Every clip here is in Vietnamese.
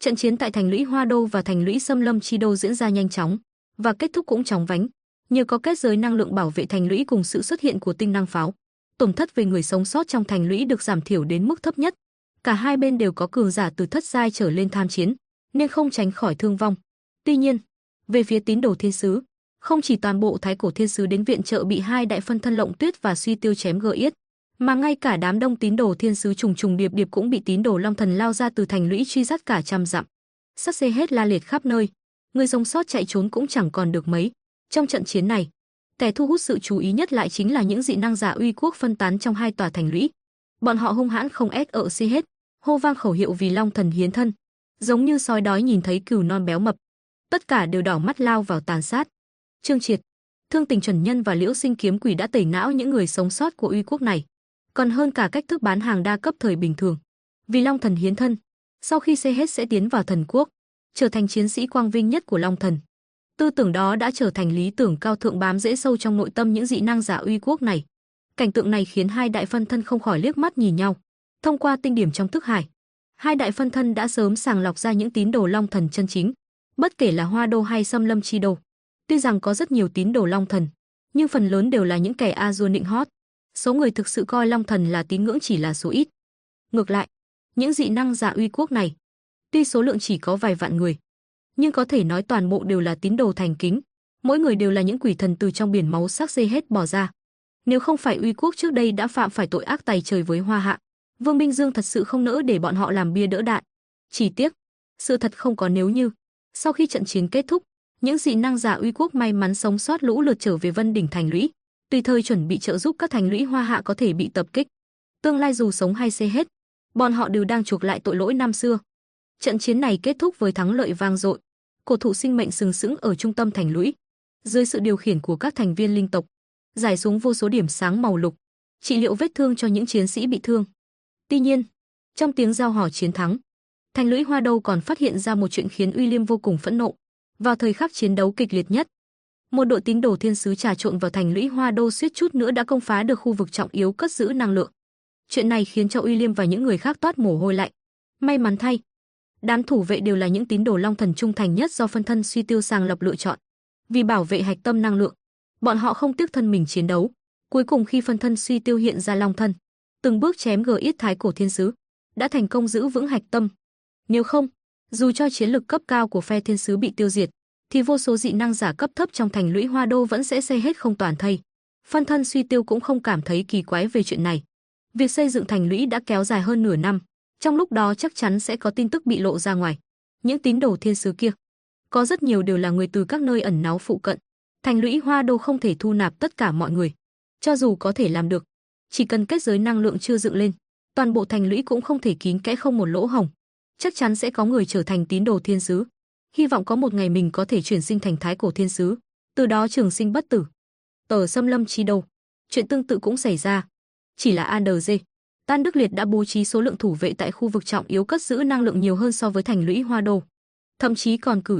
Trận chiến tại thành lũy Hoa Đô và thành lũy Xâm Lâm Chi Đô diễn ra nhanh chóng và kết thúc cũng chóng vánh. Nhờ có kết giới năng lượng bảo vệ thành lũy cùng sự xuất hiện của tinh năng pháo, tổn thất về người sống sót trong thành lũy được giảm thiểu đến mức thấp nhất. Cả hai bên đều có cường giả từ thất giai trở lên tham chiến, nên không tránh khỏi thương vong. Tuy nhiên, về phía tín đồ thiên sứ, không chỉ toàn bộ thái cổ thiên sứ đến viện trợ bị hai đại phân thân Lộng Tuyết và Suy Tiêu chém gỡ yết, mà ngay cả đám đông tín đồ thiên sứ trùng trùng điệp điệp cũng bị tín đồ Long Thần lao ra từ thành lũy truy sát cả trăm dặm. Sát xê hết la liệt khắp nơi, người sống sót chạy trốn cũng chẳng còn được mấy. Trong trận chiến này, kẻ thu hút sự chú ý nhất lại chính là những dị năng giả uy quốc phân tán trong hai tòa thành lũy. Bọn họ hung hãn không ép ở si hết, hô vang khẩu hiệu vì Long Thần hiến thân, giống như sói đói nhìn thấy cừu non béo mập. Tất cả đều đỏ mắt lao vào tàn sát. Trương Triệt, Thương Tình Chuẩn Nhân và Liễu Sinh Kiếm Quỷ đã tẩy não những người sống sót của uy quốc này, còn hơn cả cách thức bán hàng đa cấp thời bình thường. Vì Long Thần hiến thân, sau khi xê hết sẽ tiến vào thần quốc, trở thành chiến sĩ quang vinh nhất của Long Thần. Tư tưởng đó đã trở thành lý tưởng cao thượng bám rễ sâu trong nội tâm những dị năng giả uy quốc này. Cảnh tượng này khiến hai đại phân thân không khỏi liếc mắt nhìn nhau. Thông qua tinh điểm trong thức hải, hai đại phân thân đã sớm sàng lọc ra những tín đồ Long Thần chân chính, bất kể là Hoa Đô hay Xâm Lâm Chi Đô. Tuy rằng có rất nhiều tín đồ Long Thần, nhưng phần lớn đều là những kẻ a dua nịnh hót. Số người thực sự coi Long Thần là tín ngưỡng chỉ là số ít. Ngược lại, những dị năng giả uy quốc này, tuy số lượng chỉ có vài vạn người, nhưng có thể nói toàn bộ đều là tín đồ thành kính, mỗi người đều là những quỷ thần từ trong biển máu sắc xê hết bỏ ra. Nếu không phải uy quốc trước đây đã phạm phải tội ác tày trời với Hoa Hạ, Vương Minh Dương thật sự không nỡ để bọn họ làm bia đỡ đạn. Chỉ tiếc, sự thật không có nếu như. Sau khi trận chiến kết thúc, những dị năng giả uy quốc may mắn sống sót lũ lượt trở về Vân Đỉnh thành lũy, tùy thời chuẩn bị trợ giúp các thành lũy Hoa Hạ có thể bị tập kích. Tương lai dù sống hay xê hết, bọn họ đều đang chuộc lại tội lỗi năm xưa. Trận chiến này kết thúc với thắng lợi vang dội. Cổ thụ sinh mệnh sừng sững ở trung tâm thành lũy, dưới sự điều khiển của các thành viên linh tộc, rải xuống vô số điểm sáng màu lục, trị liệu vết thương cho những chiến sĩ bị thương. Tuy nhiên, trong tiếng rao hò chiến thắng, thành lũy Hoa Đô còn phát hiện ra một chuyện khiến Uy Liêm vô cùng phẫn nộ. Vào thời khắc chiến đấu kịch liệt nhất, một đội tín đồ thiên sứ trà trộn vào thành lũy Hoa Đô suýt chút nữa đã công phá được khu vực trọng yếu cất giữ năng lượng. Chuyện này khiến cho Uy Liêm và những người khác toát mồ hôi lạnh. May mắn thay, đám thủ vệ đều là những tín đồ Long Thần trung thành nhất do phân thân Suy Tiêu sàng lọc lựa chọn. Vì bảo vệ hạch tâm năng lượng, bọn họ không tiếc thân mình chiến đấu. Cuối cùng khi phân thân Suy Tiêu hiện ra Long Thân, từng bước chém gờ yết thái cổ thiên sứ, đã thành công giữ vững hạch tâm. Nếu không, dù cho chiến lực cấp cao của phe thiên sứ bị tiêu diệt, thì vô số dị năng giả cấp thấp trong thành lũy Hoa Đô vẫn sẽ xây hết không toàn thây. Phân thân Suy Tiêu cũng không cảm thấy kỳ quái về chuyện này. Việc xây dựng thành lũy đã kéo dài hơn nửa năm, trong lúc đó chắc chắn sẽ có tin tức bị lộ ra ngoài. Những tín đồ thiên sứ kia, có rất nhiều đều là người từ các nơi ẩn náu phụ cận. Thành lũy Hoa Đô không thể thu nạp tất cả mọi người. Cho dù có thể làm được, chỉ cần kết giới năng lượng chưa dựng lên, toàn bộ thành lũy cũng không thể kín kẽ không một lỗ hổng. Chắc chắn sẽ có người trở thành tín đồ thiên sứ. Hy vọng có một ngày mình có thể chuyển sinh thành thái cổ thiên sứ, từ đó trường sinh bất tử. Ở Xâm Lâm Chi Đô, chuyện tương tự cũng xảy ra. Chỉ là ANG, Tan Đức Liệt đã bố trí số lượng thủ vệ tại khu vực trọng yếu cất giữ năng lượng nhiều hơn so với thành lũy Hoa Đô. Thậm chí còn cử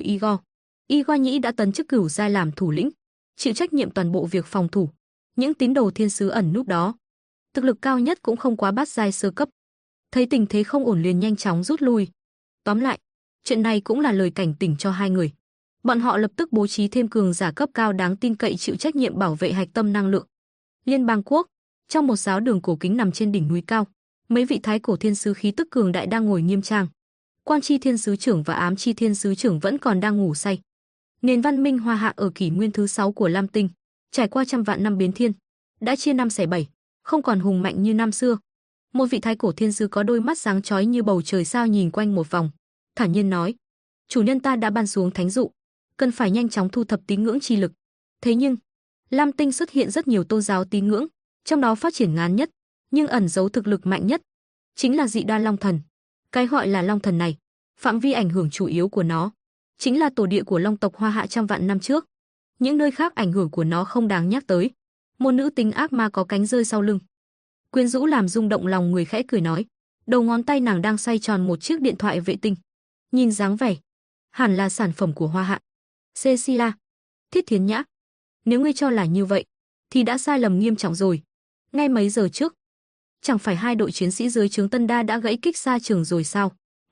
Igor Nhĩ đã tấn chức cửu giai làm thủ lĩnh, chịu trách nhiệm toàn bộ việc phòng thủ. Những tín đồ thiên sứ ẩn núp đó, thực lực cao nhất cũng không quá bát giai sơ cấp. Thấy tình thế không ổn liền nhanh chóng rút lui. Tóm lại, chuyện này cũng là lời cảnh tỉnh cho hai người. Bọn họ lập tức bố trí thêm cường giả cấp cao đáng tin cậy chịu trách nhiệm bảo vệ hạch tâm năng lượng. Liên bang quốc, trong một giáo đường cổ kính nằm trên đỉnh núi cao, mấy vị thái cổ thiên sứ khí tức cường đại đang ngồi nghiêm trang. Quan Chi Thiên sứ trưởng và Ám Chi Thiên sứ trưởng vẫn còn đang ngủ say. Nền văn minh Hoa Hạ ở kỷ nguyên thứ 6 của Lam Tinh, trải qua trăm vạn năm biến thiên, đã chia năm xẻ bảy, không còn hùng mạnh như năm xưa. Một vị thái cổ thiên sứ có đôi mắt sáng chói như bầu trời sao nhìn quanh một vòng, thản nhiên nói: "Chủ nhân ta đã ban xuống thánh dụ, cần phải nhanh chóng thu thập tín ngưỡng chi lực. Thế nhưng, Lam Tinh xuất hiện rất nhiều tôn giáo tín ngưỡng, trong đó phát triển ngắn nhất, nhưng ẩn giấu thực lực mạnh nhất, chính là dị đoan Long Thần. Cái gọi là Long Thần này, phạm vi ảnh hưởng chủ yếu của nó chính là tổ địa của Long tộc Hoa Hạ trăm vạn năm trước. Những nơi khác ảnh hưởng của nó không đáng nhắc tới." Một nữ tính ác ma có cánh rơi sau lưng, quyến rũ làm rung động lòng người, khẽ cười nói. Đầu ngón tay nàng đang xoay tròn một chiếc điện thoại vệ tinh. Nhìn dáng vẻ, hẳn là sản phẩm của Hoa Hạ. Cecilia, Thiết Thiến Nhã, nếu ngươi cho là như vậy, thì đã sai lầm nghiêm trọng rồi. Ngay mấy giờ trước, chẳng phải hai đội chiến sĩ dưới trướng Tân Đa đã gãy kích xa trường rồi sao?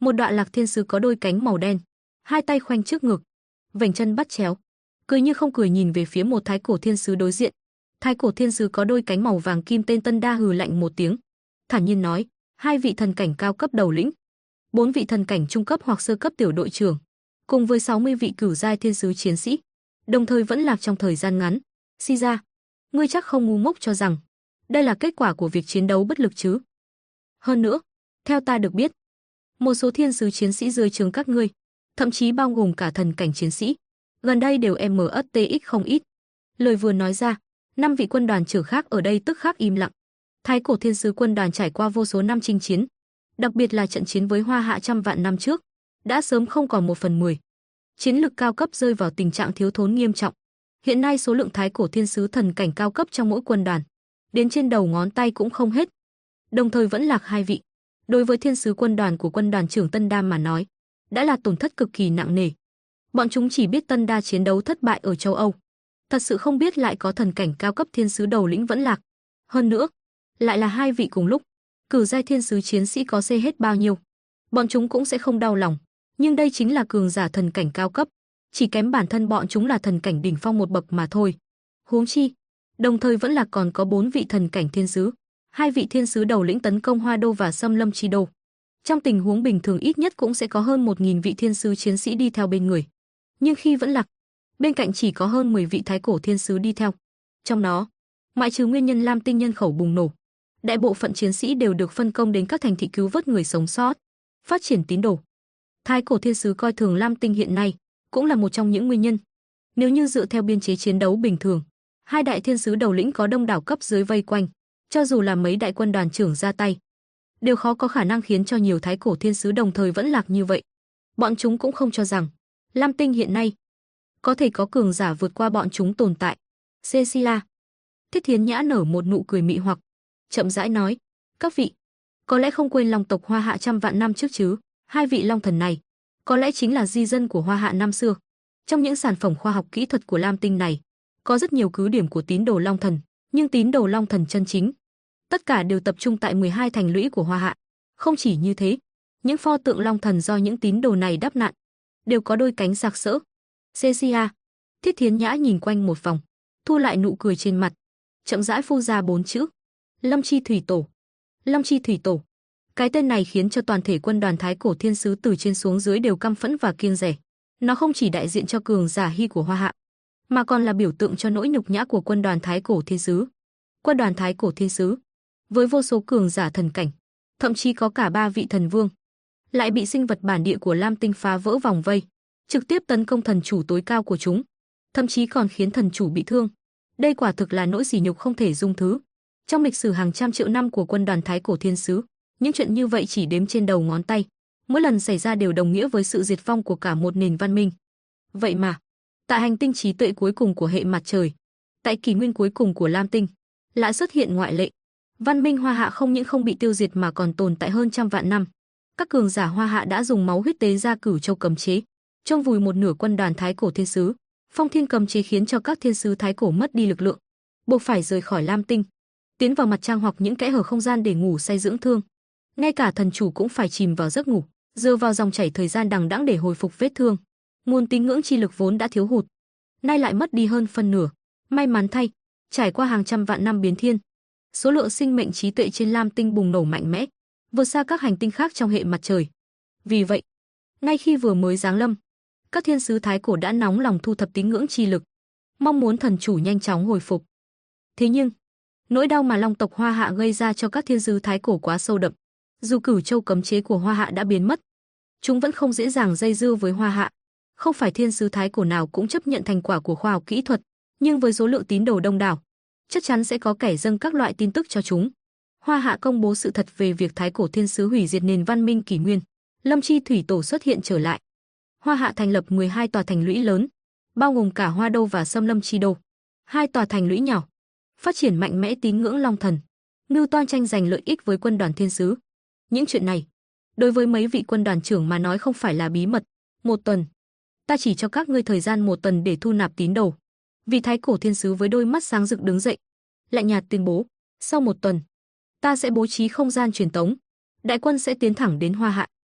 Một đoạn Lạc Thiên sứ có đôi cánh màu đen, hai tay khoanh trước ngực, vành chân bắt chéo, cười như không cười nhìn về phía một thái cổ thiên sứ đối diện. Thái cổ thiên sứ có đôi cánh màu vàng kim tên Tân Đa hừ lạnh một tiếng, thản nhiên nói: hai vị thần cảnh cao cấp đầu lĩnh, 4 vị thần cảnh trung cấp hoặc sơ cấp tiểu đội trưởng, cùng với 60 vị cửu giai thiên sứ chiến sĩ, đồng thời vẫn lạc trong thời gian ngắn. Si ra, ngươi chắc không ngu ngốc cho rằng đây là kết quả của việc chiến đấu bất lực chứ? Hơn nữa, theo ta được biết, một số thiên sứ chiến sĩ dưới trướng các ngươi, thậm chí bao gồm cả thần cảnh chiến sĩ, gần đây đều MSTX không ít. Lời vừa nói ra, 5 vị quân đoàn trưởng khác ở đây tức khắc im lặng. Thái cổ thiên sứ quân đoàn trải qua vô số năm chinh chiến, đặc biệt là trận chiến với Hoa Hạ trăm vạn năm trước, đã sớm không còn 1/10. Chiến lực cao cấp rơi vào tình trạng thiếu thốn nghiêm trọng. Hiện nay số lượng thái cổ thiên sứ thần cảnh cao cấp trong mỗi quân đoàn, đến trên đầu ngón tay cũng không hết. Đồng thời vẫn lạc 2 vị. Đối với thiên sứ quân đoàn của quân đoàn trưởng Tân Đa mà nói, đã là tổn thất cực kỳ nặng nề. Bọn chúng chỉ biết Tân Đa chiến đấu thất bại ở châu Âu, thật sự không biết lại có thần cảnh cao cấp thiên sứ đầu lĩnh vẫn lạc. Hơn nữa, lại là 2 vị cùng lúc. Cửu giai thiên sứ chiến sĩ có xê hết bao nhiêu, bọn chúng cũng sẽ không đau lòng, nhưng đây chính là cường giả thần cảnh cao cấp, chỉ kém bản thân bọn chúng là thần cảnh đỉnh phong một bậc mà thôi. Huống chi, đồng thời vẫn là còn có 4 vị thần cảnh thiên sứ, 2 vị thiên sứ đầu lĩnh tấn công Hoa Đô và Xâm Lâm Chi Đô. Trong tình huống bình thường ít nhất cũng sẽ có hơn 1000 vị thiên sứ chiến sĩ đi theo bên người. Nhưng khi vẫn lạc, bên cạnh chỉ có hơn 10 vị thái cổ thiên sứ đi theo. Trong đó, ngoại trừ nguyên nhân Lam Tinh nhân khẩu bùng nổ, đại bộ phận chiến sĩ đều được phân công đến các thành thị cứu vớt người sống sót, phát triển tín đồ. Thái cổ thiên sứ coi thường Lam Tinh hiện nay cũng là một trong những nguyên nhân. Nếu như dựa theo biên chế chiến đấu bình thường, 2 đại thiên sứ đầu lĩnh có đông đảo cấp dưới vây quanh, cho dù là mấy đại quân đoàn trưởng ra tay, đều khó có khả năng khiến cho nhiều thái cổ thiên sứ đồng thời vẫn lạc như vậy. Bọn chúng cũng không cho rằng Lam Tinh hiện nay có thể có cường giả vượt qua bọn chúng tồn tại. Cecilia, Thiết Thiến Nhã nở một nụ cười mị hoặc, chậm rãi nói: các vị, có lẽ không quên Long tộc Hoa Hạ trăm vạn năm trước chứ? 2 vị Long thần này có lẽ chính là di dân của Hoa Hạ năm xưa. Trong những sản phẩm khoa học kỹ thuật của Lam Tinh này, có rất nhiều cứ điểm của tín đồ Long thần, nhưng tín đồ Long thần chân chính, tất cả đều tập trung tại 12 thành lũy của Hoa Hạ. Không chỉ như thế, những pho tượng Long thần do những tín đồ này đắp nặn, đều có đôi cánh sặc sỡ. Cecilia, Thiết Thiến Nhã nhìn quanh một vòng, thu lại nụ cười trên mặt, chậm rãi phun ra 4 chữ: Lâm Chi Thủy Tổ. Lâm Chi Thủy Tổ. Cái tên này khiến cho toàn thể quân đoàn thái cổ thiên sứ từ trên xuống dưới đều căm phẫn và kiêng dè. Nó không chỉ đại diện cho cường giả hy của Hoa Hạ, mà còn là biểu tượng cho nỗi nhục nhã của quân đoàn thái cổ thiên sứ. Quân đoàn thái cổ thiên sứ, với vô số cường giả thần cảnh, thậm chí có cả 3 vị thần vương, lại bị sinh vật bản địa của Lam Tinh phá vỡ vòng vây, trực tiếp tấn công thần chủ tối cao của chúng, thậm chí còn khiến thần chủ bị thương. Đây quả thực là nỗi sỉ nhục không thể dung thứ. Trong lịch sử hàng trăm triệu năm của quân đoàn thái cổ thiên sứ, những chuyện như vậy chỉ đếm trên đầu ngón tay, mỗi lần xảy ra đều đồng nghĩa với sự diệt vong của cả một nền văn minh. Vậy mà, tại hành tinh trí tuệ cuối cùng của hệ mặt trời, tại kỷ nguyên cuối cùng của Lam Tinh, lại xuất hiện ngoại lệ. Văn minh Hoa Hạ không những không bị tiêu diệt mà còn tồn tại hơn trăm vạn năm. Các cường giả Hoa Hạ đã dùng máu huyết tế ra Cửu Châu cấm chế, chôn vùi một nửa quân đoàn thái cổ thiên sứ. Phong Thiên cấm chế khiến cho các thiên sứ thái cổ mất đi lực lượng, buộc phải rời khỏi Lam Tinh, tiến vào mặt trăng hoặc những kẽ hở không gian để ngủ say dưỡng thương. Ngay cả thần chủ cũng phải chìm vào giấc ngủ, dựa vào dòng chảy thời gian đằng đẵng để hồi phục vết thương. Nguồn tín ngưỡng chi lực vốn đã thiếu hụt, nay lại mất đi hơn phân nửa. May mắn thay, trải qua hàng trăm vạn năm biến thiên, số lượng sinh mệnh trí tuệ trên Lam Tinh bùng nổ mạnh mẽ, vượt xa các hành tinh khác trong hệ mặt trời. Vì vậy, ngay khi vừa mới giáng lâm, các thiên sứ thái cổ đã nóng lòng thu thập tín ngưỡng chi lực, mong muốn thần chủ nhanh chóng hồi phục. Thế nhưng, nỗi đau mà Long tộc Hoa Hạ gây ra cho các thiên sứ thái cổ quá sâu đậm. Dù Cửu Châu cấm chế của Hoa Hạ đã biến mất, chúng vẫn không dễ dàng dây dưa với Hoa Hạ. Không phải thiên sứ thái cổ nào cũng chấp nhận thành quả của khoa học kỹ thuật, nhưng với số lượng tín đồ đông đảo, chắc chắn sẽ có kẻ dâng các loại tin tức cho chúng. Hoa Hạ công bố sự thật về việc thái cổ thiên sứ hủy diệt nền văn minh kỷ nguyên. Lâm Chi Thủy Tổ xuất hiện trở lại. Hoa Hạ thành lập 12 tòa thành lũy lớn, bao gồm cả Hoa Đô và Xâm Lâm Chi Đô. 2 tòa thành lũy nhỏ, phát triển mạnh mẽ tín ngưỡng Long thần, mưu toan tranh giành lợi ích với quân đoàn thiên sứ. Những chuyện này, đối với mấy vị quân đoàn trưởng mà nói không phải là bí mật. 1 tuần, ta chỉ cho các ngươi thời gian 1 tuần để thu nạp tín đồ. Vị thái cổ thiên sứ với đôi mắt sáng rực đứng dậy, lạnh nhạt tuyên bố: sau 1 tuần, ta sẽ bố trí không gian truyền tống, đại quân sẽ tiến thẳng đến Hoa Hạ.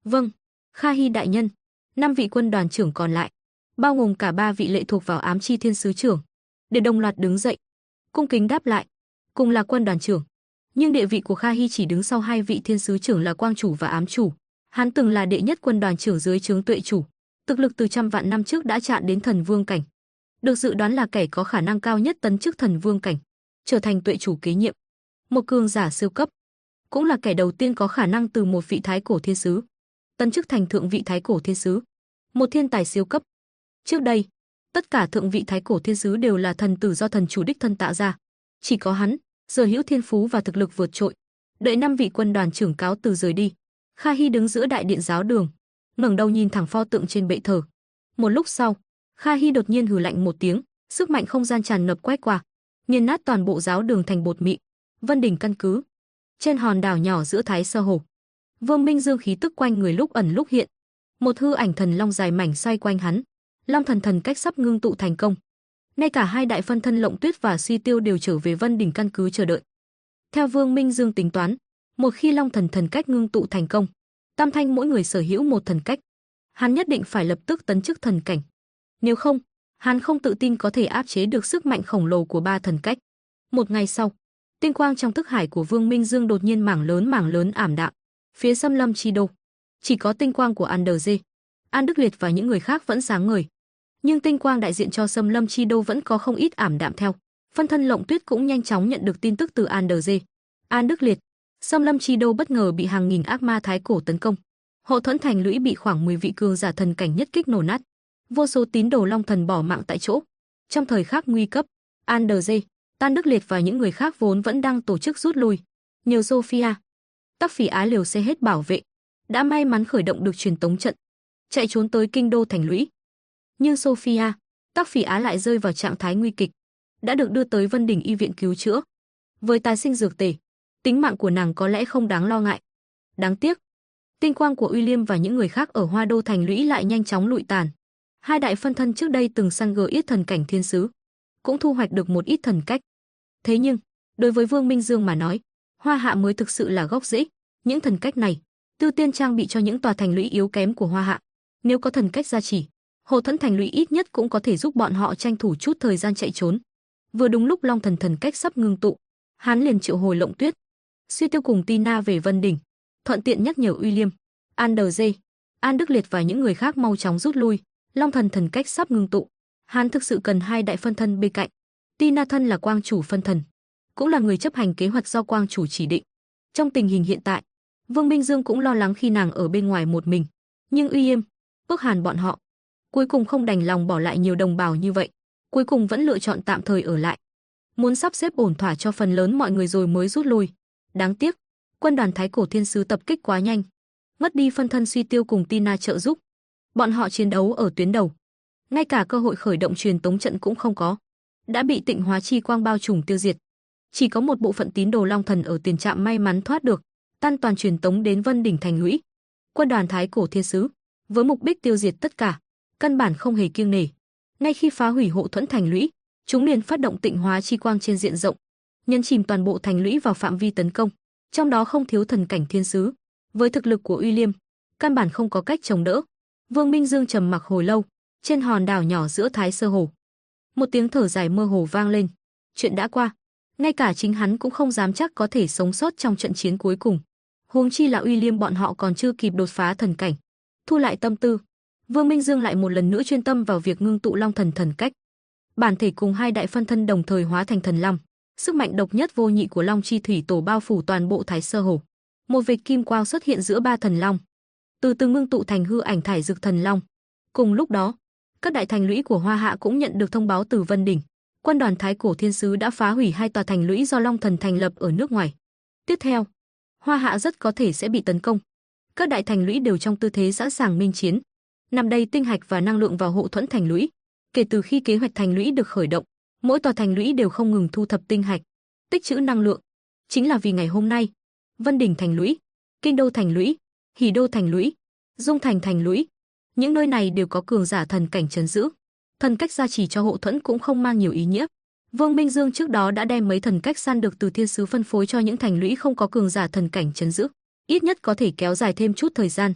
Vâng, Kha Hy đại nhân. 5 vị quân đoàn trưởng còn lại, bao gồm cả 3 vị lệ thuộc vào ám chi thiên sứ trưởng, để đồng loạt đứng dậy, cung kính đáp lại, cùng là quân đoàn trưởng. Nhưng địa vị của Kha Hy chỉ đứng sau 2 vị thiên sứ trưởng là quang chủ và ám chủ. Hắn từng là đệ nhất quân đoàn trưởng dưới trướng tuệ chủ, thực lực từ trăm vạn năm trước đã chạm đến thần vương cảnh. Được dự đoán là kẻ có khả năng cao nhất tấn chức thần vương cảnh, trở thành tuệ chủ kế nhiệm. Một cường giả siêu cấp, cũng là kẻ đầu tiên có khả năng từ một vị thái cổ thiên sứ tấn chức thành thượng vị thái cổ thiên sứ, một thiên tài siêu cấp. Trước đây, tất cả thượng vị thái cổ thiên sứ đều là thần tử do thần chủ đích thân tạo ra, chỉ có hắn sở hữu thiên phú và thực lực vượt trội. Đợi 5 vị quân đoàn trưởng cáo từ rời đi, Kha Hy đứng giữa đại điện giáo đường, ngẩng đầu nhìn thẳng pho tượng trên bệ thờ. Một lúc sau, Kha Hy đột nhiên hừ lạnh một tiếng, sức mạnh không gian tràn ngập quét qua, nghiền nát toàn bộ giáo đường thành bột mịn. Vân đỉnh căn cứ, trên hòn đảo nhỏ giữa Thái Sơ Hồ, Vương Minh Dương khí tức quanh người lúc ẩn lúc hiện, một hư ảnh thần long dài mảnh xoay quanh hắn, long thần thần cách sắp ngưng tụ thành công. Ngay cả 2 đại phân thân Lộng Tuyết và Suy Tiêu đều trở về Vân đỉnh căn cứ chờ đợi. Theo Vương Minh Dương tính toán, một khi long thần thần cách ngưng tụ thành công, tam thanh mỗi người sở hữu một thần cách, hắn nhất định phải lập tức tấn chức thần cảnh. Nếu không, hắn không tự tin có thể áp chế được sức mạnh khổng lồ của 3 thần cách. Một ngày sau, tinh quang trong thức hải của Vương Minh Dương đột nhiên mảng lớn ảm đạm. Phía Xâm Lâm Chi Đô, chỉ có tinh quang của Anderze, An Đức Liệt và những người khác vẫn sáng ngời. Nhưng tinh quang đại diện cho Xâm Lâm Chi Đô vẫn có không ít ảm đạm theo. Phân thân Lộng Tuyết cũng nhanh chóng nhận được tin tức từ Anderze. An Đức Liệt, Xâm Lâm Chi Đô bất ngờ bị hàng nghìn ác ma thái cổ tấn công. Hộ thuẫn thành lũy bị khoảng 10 vị cường giả thần cảnh nhất kích nổ nát. Vô số tín đồ Long Thần bỏ mạng tại chỗ. Trong thời khắc nguy cấp, Anderze, An Đức Liệt và những người khác vốn vẫn đang tổ chức rút lui. Nhờ Sophia, Tắc Phỉ Á liều xe hết bảo vệ, đã may mắn khởi động được truyền tống trận, chạy trốn tới kinh đô thành lũy. Nhưng Sophia, Tắc Phỉ Á lại rơi vào trạng thái nguy kịch, đã được đưa tới Vân đỉnh y viện cứu chữa. Với tái sinh dược tề, tính mạng của nàng có lẽ không đáng lo ngại. Đáng tiếc, tinh quang của William và những người khác ở Hoa Đô thành lũy lại nhanh chóng lụi tàn. 2 đại phân thân trước đây từng săn gỡ ít thần cảnh thiên sứ, cũng thu hoạch được một ít thần cách. Thế nhưng, đối với Vương Minh Dương mà nói, Hoa Hạ mới thực sự là gốc rễ. Những thần cách này, ưu tiên trang bị cho những tòa thành lũy yếu kém của Hoa Hạ. Nếu có thần cách gia trì, hộ thuẫn thành lũy ít nhất cũng có thể giúp bọn họ tranh thủ chút thời gian chạy trốn. Vừa đúng lúc Long thần thần cách sắp ngưng tụ, hắn liền triệu hồi Lộng Tuyết, Suy Tiêu cùng Tina về Vân đỉnh, thuận tiện nhắc nhở William, Anderze, An Đức Liệt và những người khác mau chóng rút lui. Long thần thần cách sắp ngưng tụ, hắn thực sự cần 2 đại phân thân bên cạnh. Tina thân là quang chủ phân thần, cũng là người chấp hành kế hoạch do quang chủ chỉ định. Trong tình hình hiện tại, Vương Minh Dương cũng lo lắng khi nàng ở bên ngoài một mình. Nhưng William, Ước Hàn bọn họ cuối cùng không đành lòng bỏ lại nhiều đồng bào như vậy, cuối cùng vẫn lựa chọn tạm thời ở lại, muốn sắp xếp ổn thỏa cho phần lớn mọi người rồi mới rút lui. Đáng tiếc, quân đoàn thái cổ thiên sứ tập kích quá nhanh, mất đi phân thân Suy Tiêu cùng Tina trợ giúp. Bọn họ chiến đấu ở tuyến đầu, ngay cả cơ hội khởi động truyền tống trận cũng không có, đã bị tịnh hóa chi quang bao trùm tiêu diệt. Chỉ có một bộ phận tín đồ Long Thần ở tiền trạm may mắn thoát được, tan toàn truyền tống đến Vân đỉnh thành lũy. Quân đoàn thái cổ thiên sứ với mục đích tiêu diệt tất cả, căn bản không hề kiêng nể. Ngay khi phá hủy hộ thuẫn thành lũy, chúng liền phát động tịnh hóa chi quang trên diện rộng, nhấn chìm toàn bộ thành lũy vào phạm vi tấn công, trong đó không thiếu thần cảnh thiên sứ. Với thực lực của William, căn bản không có cách chống đỡ. Vương Minh Dương trầm mặc hồi lâu, trên hòn đảo nhỏ giữa Thái Sơ Hồ, một tiếng thở dài mơ hồ vang lên. Chuyện đã qua, ngay cả chính hắn cũng không dám chắc có thể sống sót trong trận chiến cuối cùng. Huống chi là William bọn họ còn chưa kịp đột phá thần cảnh. Thu lại tâm tư, Vương Minh Dương lại một lần nữa chuyên tâm vào việc ngưng tụ Long thần thần cách. Bản thể cùng 2 đại phân thân đồng thời hóa thành thần long, sức mạnh độc nhất vô nhị của Long chi thủy tổ bao phủ toàn bộ Thái Sơ Hồ. Một vệt kim quang xuất hiện giữa 3 thần long, từ từ ngưng tụ thành hư ảnh thải dược thần long. Cùng lúc đó, các đại thành lũy của Hoa Hạ cũng nhận được thông báo từ Vân đỉnh. Quân đoàn thái cổ thiên sứ đã phá hủy 2 tòa thành lũy do Long thần thành lập ở nước ngoài. Tiếp theo, Hoa Hạ rất có thể sẽ bị tấn công. Các đại thành lũy đều trong tư thế sẵn sàng minh chiến, nằm đầy tinh hạch và năng lượng vào hộ thuẫn thành lũy. Kể từ khi kế hoạch thành lũy được khởi động, mỗi tòa thành lũy đều không ngừng thu thập tinh hạch, tích trữ năng lượng. Chính là vì ngày hôm nay, Vân đỉnh thành lũy, Kinh đô thành lũy, Hỉ đô thành lũy, Dung thành thành lũy, những nơi này đều có cường giả thần cảnh trấn giữ. Thần cách gia trì cho hộ thuẫn cũng không mang nhiều ý nghĩa. Vương Minh Dương trước đó đã đem mấy thần cách săn được từ thiên sứ phân phối cho những thành lũy không có cường giả thần cảnh trấn giữ, ít nhất có thể kéo dài thêm chút thời gian.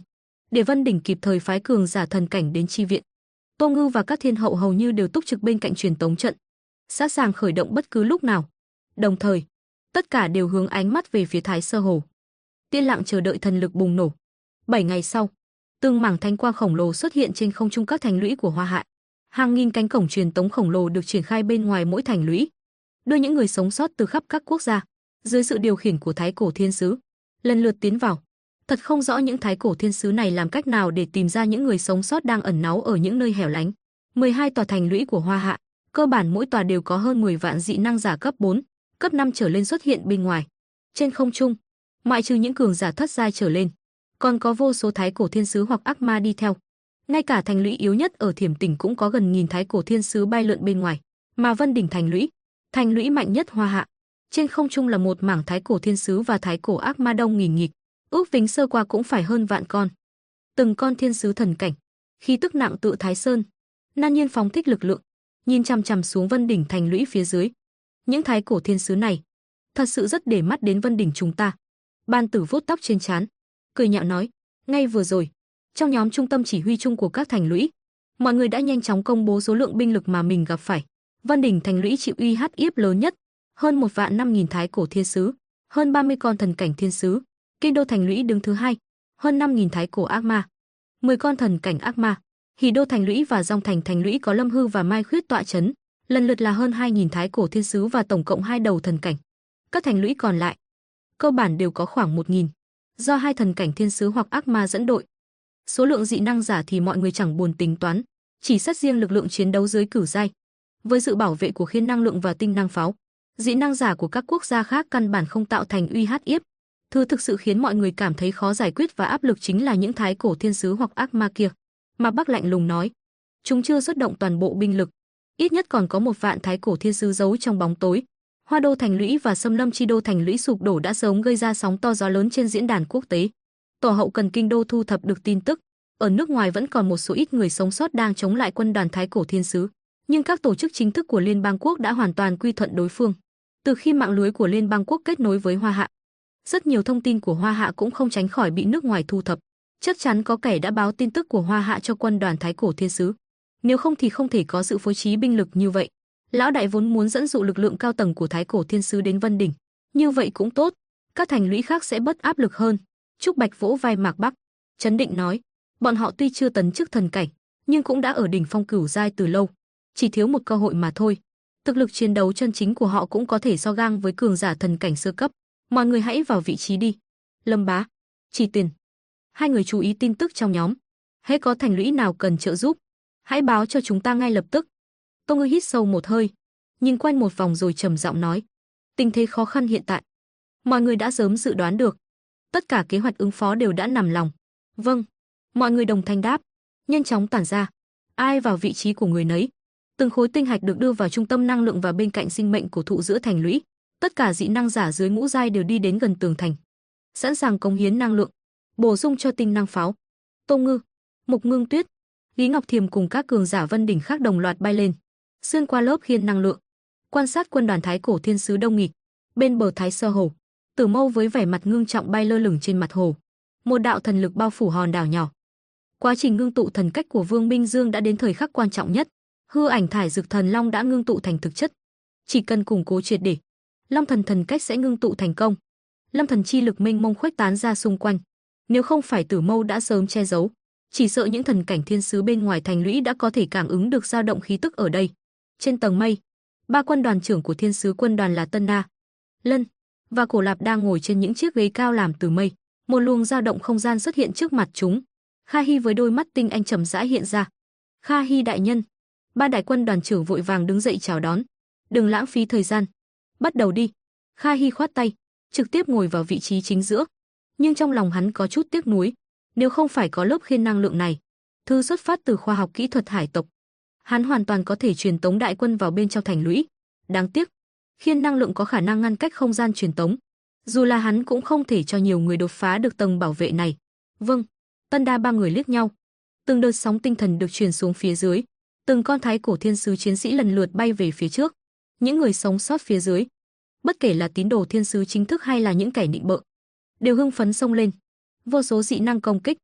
để Vân Đỉnh kịp thời phái cường giả thần cảnh đến chi viện. Tô Ngư và các thiên hậu hầu như đều túc trực bên cạnh truyền tống trận, sẵn sàng khởi động bất cứ lúc nào. Đồng thời, tất cả đều hướng ánh mắt về phía Thái Sơ Hồ, yên lặng chờ đợi thần lực bùng nổ. 7 ngày sau, từng mảng thánh quang khổng lồ xuất hiện trên không trung các thành lũy của Hoa Hạ. Hàng nghìn cánh cổng truyền tống khổng lồ được triển khai bên ngoài mỗi thành lũy, đưa những người sống sót từ khắp các quốc gia, dưới sự điều khiển của Thái Cổ Thiên Sứ, lần lượt tiến vào. Thật không rõ những Thái Cổ Thiên Sứ này làm cách nào để tìm ra những người sống sót đang ẩn náu ở những nơi hẻo lánh. 12 tòa thành lũy của Hoa Hạ, cơ bản mỗi tòa đều có hơn 10 vạn dị năng giả cấp 4, cấp 5 trở lên xuất hiện bên ngoài. Trên không trung, ngoại trừ những cường giả thất giai trở lên, còn có vô số Thái Cổ Thiên Sứ hoặc ác ma đi theo. Ngay cả thành lũy yếu nhất ở Thiểm Tỉnh cũng có gần nghìn Thái Cổ Thiên Sứ bay lượn bên ngoài, mà Vân Đỉnh thành lũy mạnh nhất Hoa Hạ, trên không trung là một mảng Thái Cổ Thiên Sứ và Thái Cổ ác ma đông nghìn nghịt, ước tính sơ qua cũng phải hơn vạn con. Từng con thiên sứ thần cảnh, khí tức nặng tự Thái Sơn, nan nhiên phóng thích lực lượng, nhìn chằm chằm xuống Vân Đỉnh thành lũy phía dưới. Những Thái Cổ Thiên Sứ này thật sự rất để mắt đến Vân Đỉnh chúng ta. Ban Tử vuốt tóc trên trán, cười nhạo nói, ngay vừa rồi, trong nhóm trung tâm chỉ huy chung của các thành lũy, mọi người đã nhanh chóng công bố số lượng binh lực mà mình gặp phải. Vân Đỉnh thành lũy chịu uy hiếp lớn nhất, hơn 1.500.000 Thái Cổ Thiên Sứ, hơn 30 con thần cảnh thiên sứ. Kinh Đô thành lũy đứng thứ hai, hơn 5.000 Thái Cổ ác ma, 10 con thần cảnh ác ma. Hỉ Đô thành lũy và Dòng thành lũy có Lâm Hư và Mai Khuyết tọa chấn, lần lượt là hơn 2.000 Thái Cổ Thiên Sứ và tổng cộng 2 đầu thần cảnh. Các thành lũy còn lại cơ bản đều có khoảng 1.000, do 2 thần cảnh thiên sứ hoặc ác ma dẫn đội. Số lượng dị năng giả thì mọi người chẳng buồn tính toán, chỉ xét riêng lực lượng chiến đấu dưới cửu giai. Với sự bảo vệ của khiên năng lượng và tinh năng pháo, dị năng giả của các quốc gia khác căn bản không tạo thành uy hiếp. Thứ thực sự khiến mọi người cảm thấy khó giải quyết và áp lực chính là những Thái Cổ Thiên Sứ hoặc ác ma kia. Mà Bắc lạnh lùng nói, chúng chưa xuất động toàn bộ binh lực, ít nhất còn có 1 vạn Thái Cổ Thiên Sứ giấu trong bóng tối. Hoa Đô thành lũy và Xâm Lâm Chi Đô thành lũy sụp đổ đã sớm gây ra sóng to gió lớn trên diễn đàn quốc tế. Tổ hậu cần Kinh Đô thu thập được tin tức, ở nước ngoài vẫn còn một số ít người sống sót đang chống lại quân đoàn Thái Cổ Thiên Sứ, nhưng các tổ chức chính thức của Liên bang quốc đã hoàn toàn quy thuận đối phương. Từ khi mạng lưới của Liên bang quốc kết nối với Hoa Hạ, rất nhiều thông tin của Hoa Hạ cũng không tránh khỏi bị nước ngoài thu thập. Chắc chắn có kẻ đã báo tin tức của Hoa Hạ cho quân đoàn Thái Cổ Thiên Sứ. Nếu không thì không thể có sự phối trí binh lực như vậy. Lão đại vốn muốn dẫn dụ lực lượng cao tầng của Thái Cổ Thiên Sứ đến Vân Đỉnh, như vậy cũng tốt, các thành lũy khác sẽ bớt áp lực hơn. Trúc Bạch vỗ vai Mạc Bắc, chấn định nói, bọn họ tuy chưa tấn chức thần cảnh, nhưng cũng đã ở đỉnh phong cửu giai từ lâu, chỉ thiếu một cơ hội mà thôi. Thực lực chiến đấu chân chính của họ cũng có thể so ngang với cường giả thần cảnh sơ cấp. Mọi người hãy vào vị trí đi. Lâm Bá, Chỉ Tiền, hai người chú ý tin tức trong nhóm. Hễ có thành lũy nào cần trợ giúp, hãy báo cho chúng ta ngay lập tức. Tô Ngư hít sâu một hơi, nhìn quanh một vòng rồi trầm giọng nói, tình thế khó khăn hiện tại, mọi người đã sớm dự đoán được, tất cả kế hoạch ứng phó đều đã nằm lòng. Vâng, mọi người đồng thanh đáp, nhanh chóng tản ra, ai vào vị trí của người nấy. Từng khối tinh hạch được đưa vào trung tâm năng lượng và bên cạnh sinh mệnh cổ thụ giữa thành lũy. Tất cả dị năng giả dưới ngũ giai đều đi đến gần tường thành, sẵn sàng cống hiến năng lượng, bổ sung cho tinh năng pháo. Tô Ngư, Mục Ngưng Tuyết, Lý Ngọc Thiềm cùng các cường giả Vân Đỉnh khác đồng loạt bay lên, xuyên qua lớp khiên năng lượng, quan sát quân đoàn Thái Cổ Thiên Sứ đông nghịt. Bên bờ Thái Sơ Hồ, Tử Mâu với vẻ mặt ngưng trọng bay lơ lửng trên mặt hồ. Một đạo thần lực bao phủ hòn đảo nhỏ. Quá trình ngưng tụ thần cách của Vương Minh Dương đã đến thời khắc quan trọng nhất. Hư ảnh thải dực thần long đã ngưng tụ thành thực chất. Chỉ cần củng cố triệt để, Long thần thần cách sẽ ngưng tụ thành công. Lâm thần chi lực mênh mông khuếch tán ra xung quanh. Nếu không phải Tử Mâu đã sớm che giấu, chỉ sợ những thần cảnh thiên sứ bên ngoài thành lũy đã có thể cảm ứng được dao động khí tức ở đây. Trên tầng mây, 3 quân đoàn trưởng của thiên sứ quân đoàn là Tân Na, Lân và Cổ Lạp đang ngồi trên những chiếc ghế cao làm từ mây. Một luồng dao động không gian xuất hiện trước mặt chúng. Kha Hi với đôi mắt tinh anh chậm rãi hiện ra. Kha Hi đại nhân. 3 đại quân đoàn trưởng vội vàng đứng dậy chào đón. Đừng lãng phí thời gian, bắt đầu đi. Kha Hi khoát tay, trực tiếp ngồi vào vị trí chính giữa. Nhưng trong lòng hắn có chút tiếc nuối, nếu không phải có lớp khiên năng lượng này, thư xuất phát từ khoa học kỹ thuật hải tộc, hắn hoàn toàn có thể truyền tống đại quân vào bên trong thành lũy. Đáng tiếc, khiên năng lượng có khả năng ngăn cách không gian truyền tống, dù là hắn cũng không thể cho nhiều người đột phá được tầng bảo vệ này. Vâng. Tân Đa 3 người liếc nhau. Từng đợt sóng tinh thần được truyền xuống phía dưới, từng con Thái Cổ Thiên Sứ chiến sĩ lần lượt bay về phía trước. Những người sống sót phía dưới, bất kể là tín đồ thiên sứ chính thức hay là những kẻ nịnh bợ, đều hưng phấn xông lên. Vô số dị năng công kích,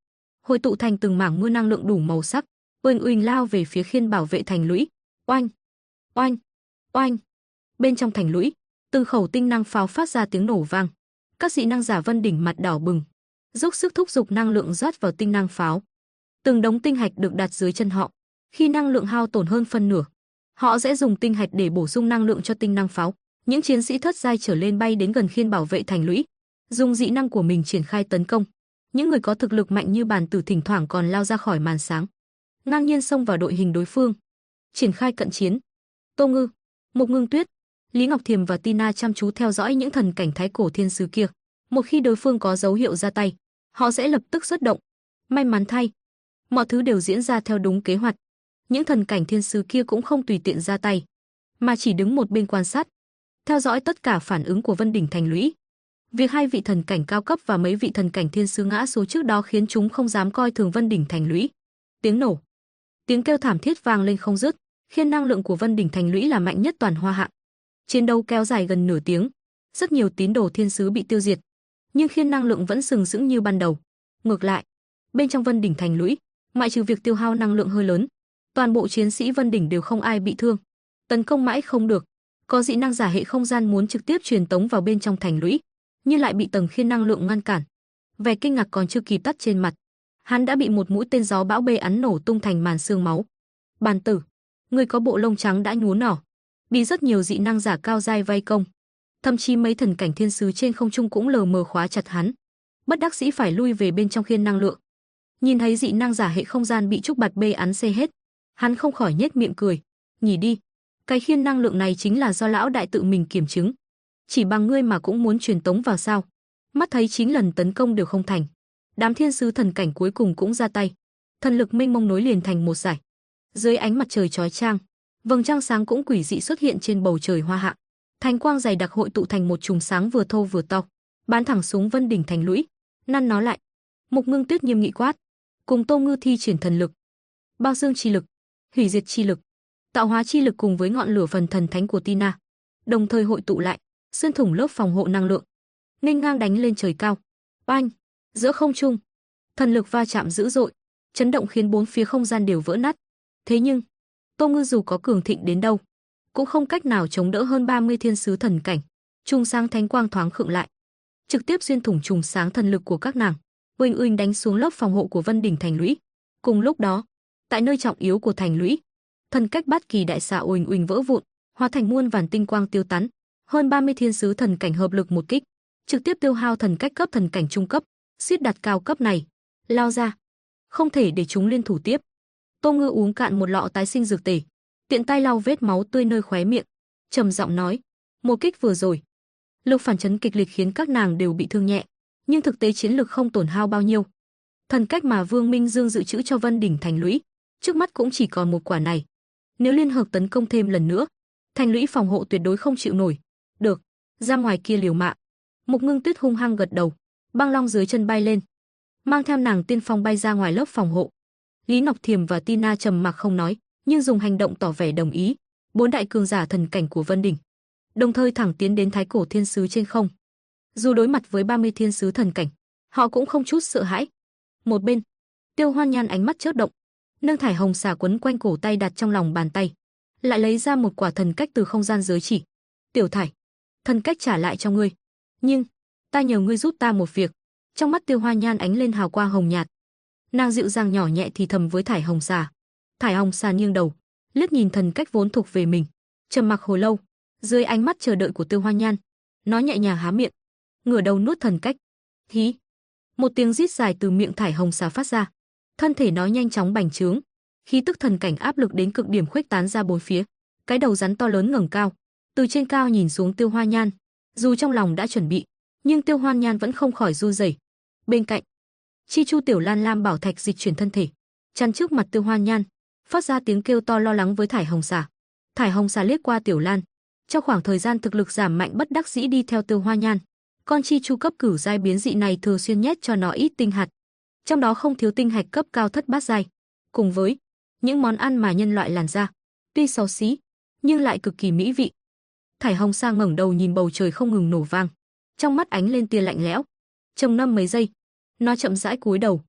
hội tụ thành từng mảng mưa năng lượng đủ màu sắc, uỳnh uỳnh lao về phía khiên bảo vệ thành lũy. Oanh, oanh, oanh. Bên trong thành lũy, từng khẩu tinh năng pháo phát ra tiếng nổ vang. Các dị năng giả Vân Đỉnh mặt đỏ bừng, dốc sức thúc giục năng lượng rót vào tinh năng pháo. Từng đống tinh hạch được đặt dưới chân họ. Khi năng lượng hao tổn hơn phân nửa, họ sẽ dùng tinh hạch để bổ sung năng lượng cho tinh năng pháo. Những chiến sĩ thất giai trở lên bay đến gần khiên bảo vệ thành lũy, dùng dị năng của mình triển khai tấn công. Những người có thực lực mạnh như Bàn Tử thỉnh thoảng còn lao ra khỏi màn sáng, ngang nhiên xông vào đội hình đối phương, triển khai cận chiến. Tô Ngư, Mục Ngưng Tuyết, Lý Ngọc Thiềm và Tina chăm chú theo dõi những thần cảnh thái cổ thiên sứ kia. Một khi đối phương có dấu hiệu ra tay, họ sẽ lập tức xuất động. May mắn thay, mọi thứ đều diễn ra theo đúng kế hoạch. Những thần cảnh thiên sứ kia cũng không tùy tiện ra tay, mà chỉ đứng một bên quan sát, theo dõi tất cả phản ứng của Vân Đỉnh thành lũy. Việc hai vị thần cảnh cao cấp và mấy vị thần cảnh thiên sứ ngã số trước đó khiến chúng không dám coi thường Vân Đỉnh thành lũy. Tiếng nổ, tiếng kêu thảm thiết vang lên không dứt. Khiên năng lượng của Vân Đỉnh thành lũy là mạnh nhất toàn Hoa Hạ. Chiến đấu kéo dài gần nửa tiếng, rất nhiều tín đồ thiên sứ bị tiêu diệt, nhưng khiên năng lượng vẫn sừng sững như ban đầu. Ngược lại, bên trong Vân Đỉnh thành lũy, ngoại trừ việc tiêu hao năng lượng hơi lớn, toàn bộ chiến sĩ Vân Đỉnh đều không ai bị thương. Tấn công mãi không được, có dị năng giả hệ không gian muốn trực tiếp truyền tống vào bên trong thành lũy, nhưng lại bị tầng khiên năng lượng ngăn cản. Vẻ kinh ngạc còn chưa kịp tắt trên mặt, hắn đã bị một mũi tên gió bão bê ắn nổ tung thành màn xương máu. Bàn Tử, người có bộ lông trắng đã nhú nỏ, bị rất nhiều dị năng giả cao giai vây công, thậm chí mấy thần cảnh thiên sứ trên không trung cũng lờ mờ khóa chặt hắn, bất đắc dĩ phải lui về bên trong khiên năng lượng. Nhìn thấy dị năng giả hệ không gian bị trúc bạch bê ắn xê hết, hắn không khỏi nhếch miệng cười. Nhỉ đi, cái khiên năng lượng này chính là do lão đại tự mình kiểm chứng. Chỉ bằng ngươi mà cũng muốn truyền tống vào sao? Mắt thấy 9 lần tấn công đều không thành, đám thiên sứ thần cảnh cuối cùng cũng ra tay, thần lực mênh mông nối liền thành một dải. Dưới ánh mặt trời chói chang, vầng trăng sáng cũng quỷ dị xuất hiện trên bầu trời Hoa Hạ. Thành quang dày đặc hội tụ thành một chùm sáng vừa thô vừa to, bắn thẳng xuống Vân Đỉnh thành lũy, năn nó lại. Mục Ngưng Tuyết nghiêm nghị quát, cùng Tô Ngư thi triển thần lực, bao dương chi lực, hủy diệt chi lực, tạo hóa chi lực cùng với ngọn lửa phần thần thánh của Tina, đồng thời hội tụ lại, xuyên thủng lớp phòng hộ năng lượng, nghênh ngang đánh lên trời cao. Oanh! Giữa không trung, thần lực va chạm dữ dội, chấn động khiến bốn phía không gian đều vỡ nát. Thế nhưng, Tô Ngư dù có cường thịnh đến đâu, cũng không cách nào chống đỡ hơn 30 thiên sứ thần cảnh. Chùm sáng thánh quang thoáng khựng lại, trực tiếp xuyên thủng chùm sáng thần lực của các nàng, uỳnh uỳnh đánh xuống lớp phòng hộ của Vân Đỉnh thành lũy. Cùng lúc đó, tại nơi trọng yếu của thành lũy, thần cách bát kỳ đại xà uỳnh uỳnh vỡ vụn, hóa thành muôn vàn tinh quang tiêu tán. Hơn 30 thiên sứ thần cảnh hợp lực một kích, trực tiếp tiêu hao thần cách cấp thần cảnh trung cấp, siết đặt cao cấp này, lao ra, không thể để chúng liên thủ tiếp. Tô Ngư uống cạn một lọ tái sinh dược tề, tiện tay lau vết máu tươi nơi khóe miệng, trầm giọng nói, một kích vừa rồi, lực phản chấn kịch liệt khiến các nàng đều bị thương nhẹ, nhưng thực tế chiến lực không tổn hao bao nhiêu. Thần cách mà Vương Minh Dương dự trữ cho Vân Đỉnh thành lũy, trước mắt cũng chỉ còn một quả này. Nếu liên hợp tấn công thêm lần nữa, thành lũy phòng hộ tuyệt đối không chịu nổi. Được, ra ngoài kia liều mạng. Mục Ngưng Tuyết hung hăng gật đầu, băng long dưới chân bay lên, mang theo nàng tiên phong bay ra ngoài lớp phòng hộ. Lý Ngọc Thiềm và Tina trầm mặc không nói, nhưng dùng hành động tỏ vẻ đồng ý. Bốn đại cường giả thần cảnh của Vân Đỉnh, đồng thời thẳng tiến đến thái cổ thiên sứ trên không. Dù đối mặt với 30 thiên sứ thần cảnh, họ cũng không chút sợ hãi. Một bên, Tiêu Hoan Nhan ánh mắt chớp động, nâng thải hồng xà quấn quanh cổ tay đặt trong lòng bàn tay, lại lấy ra một quả thần cách từ không gian giới chỉ. Tiểu Thải, thần cách trả lại cho ngươi, nhưng ta nhờ ngươi giúp ta một việc. Trong mắt Tiêu Hoan Nhan ánh lên hào quang hồng nhạt, nàng dịu dàng nhỏ nhẹ thì thầm với thải hồng xà. Thải hồng xà nghiêng đầu, liếc nhìn thần cách vốn thuộc về mình, trầm mặc hồi lâu, dưới ánh mắt chờ đợi của Tiêu Hoan Nhan, nó nhẹ nhàng há miệng, ngửa đầu nuốt thần cách. Hí! Một tiếng rít dài từ miệng thải hồng xà phát ra, thân thể nó nhanh chóng bành trướng, khí tức thần cảnh áp lực đến cực điểm khuếch tán ra bốn phía. Cái đầu rắn to lớn ngẩng cao, từ trên cao nhìn xuống Tiêu Hoan Nhan, dù trong lòng đã chuẩn bị, nhưng Tiêu Hoan Nhan vẫn không khỏi run rẩy. Bên cạnh, Chi Chu Tiểu Lan Lam bảo thạch dịch chuyển thân thể, chắn trước mặt Tiêu Hoan Nhan, phát ra tiếng kêu to lo lắng với thải hồng xà. Thải hồng xà liếc qua Tiểu Lan, trong khoảng thời gian thực lực giảm mạnh bất đắc dĩ đi theo Tiêu Hoan Nhan, con Chi Chu cấp cửu giai biến dị này thường xuyên nhét cho nó ít tinh hạt, trong đó không thiếu tinh hạch cấp cao thất bát giai, cùng với những món ăn mà nhân loại làm ra, tuy xấu xí nhưng lại cực kỳ mỹ vị. Thải hồng xà ngẩng đầu nhìn bầu trời không ngừng nổ vang, trong mắt ánh lên tia lạnh lẽo. Trầm ngâm mấy giây, nó chậm rãi cúi đầu,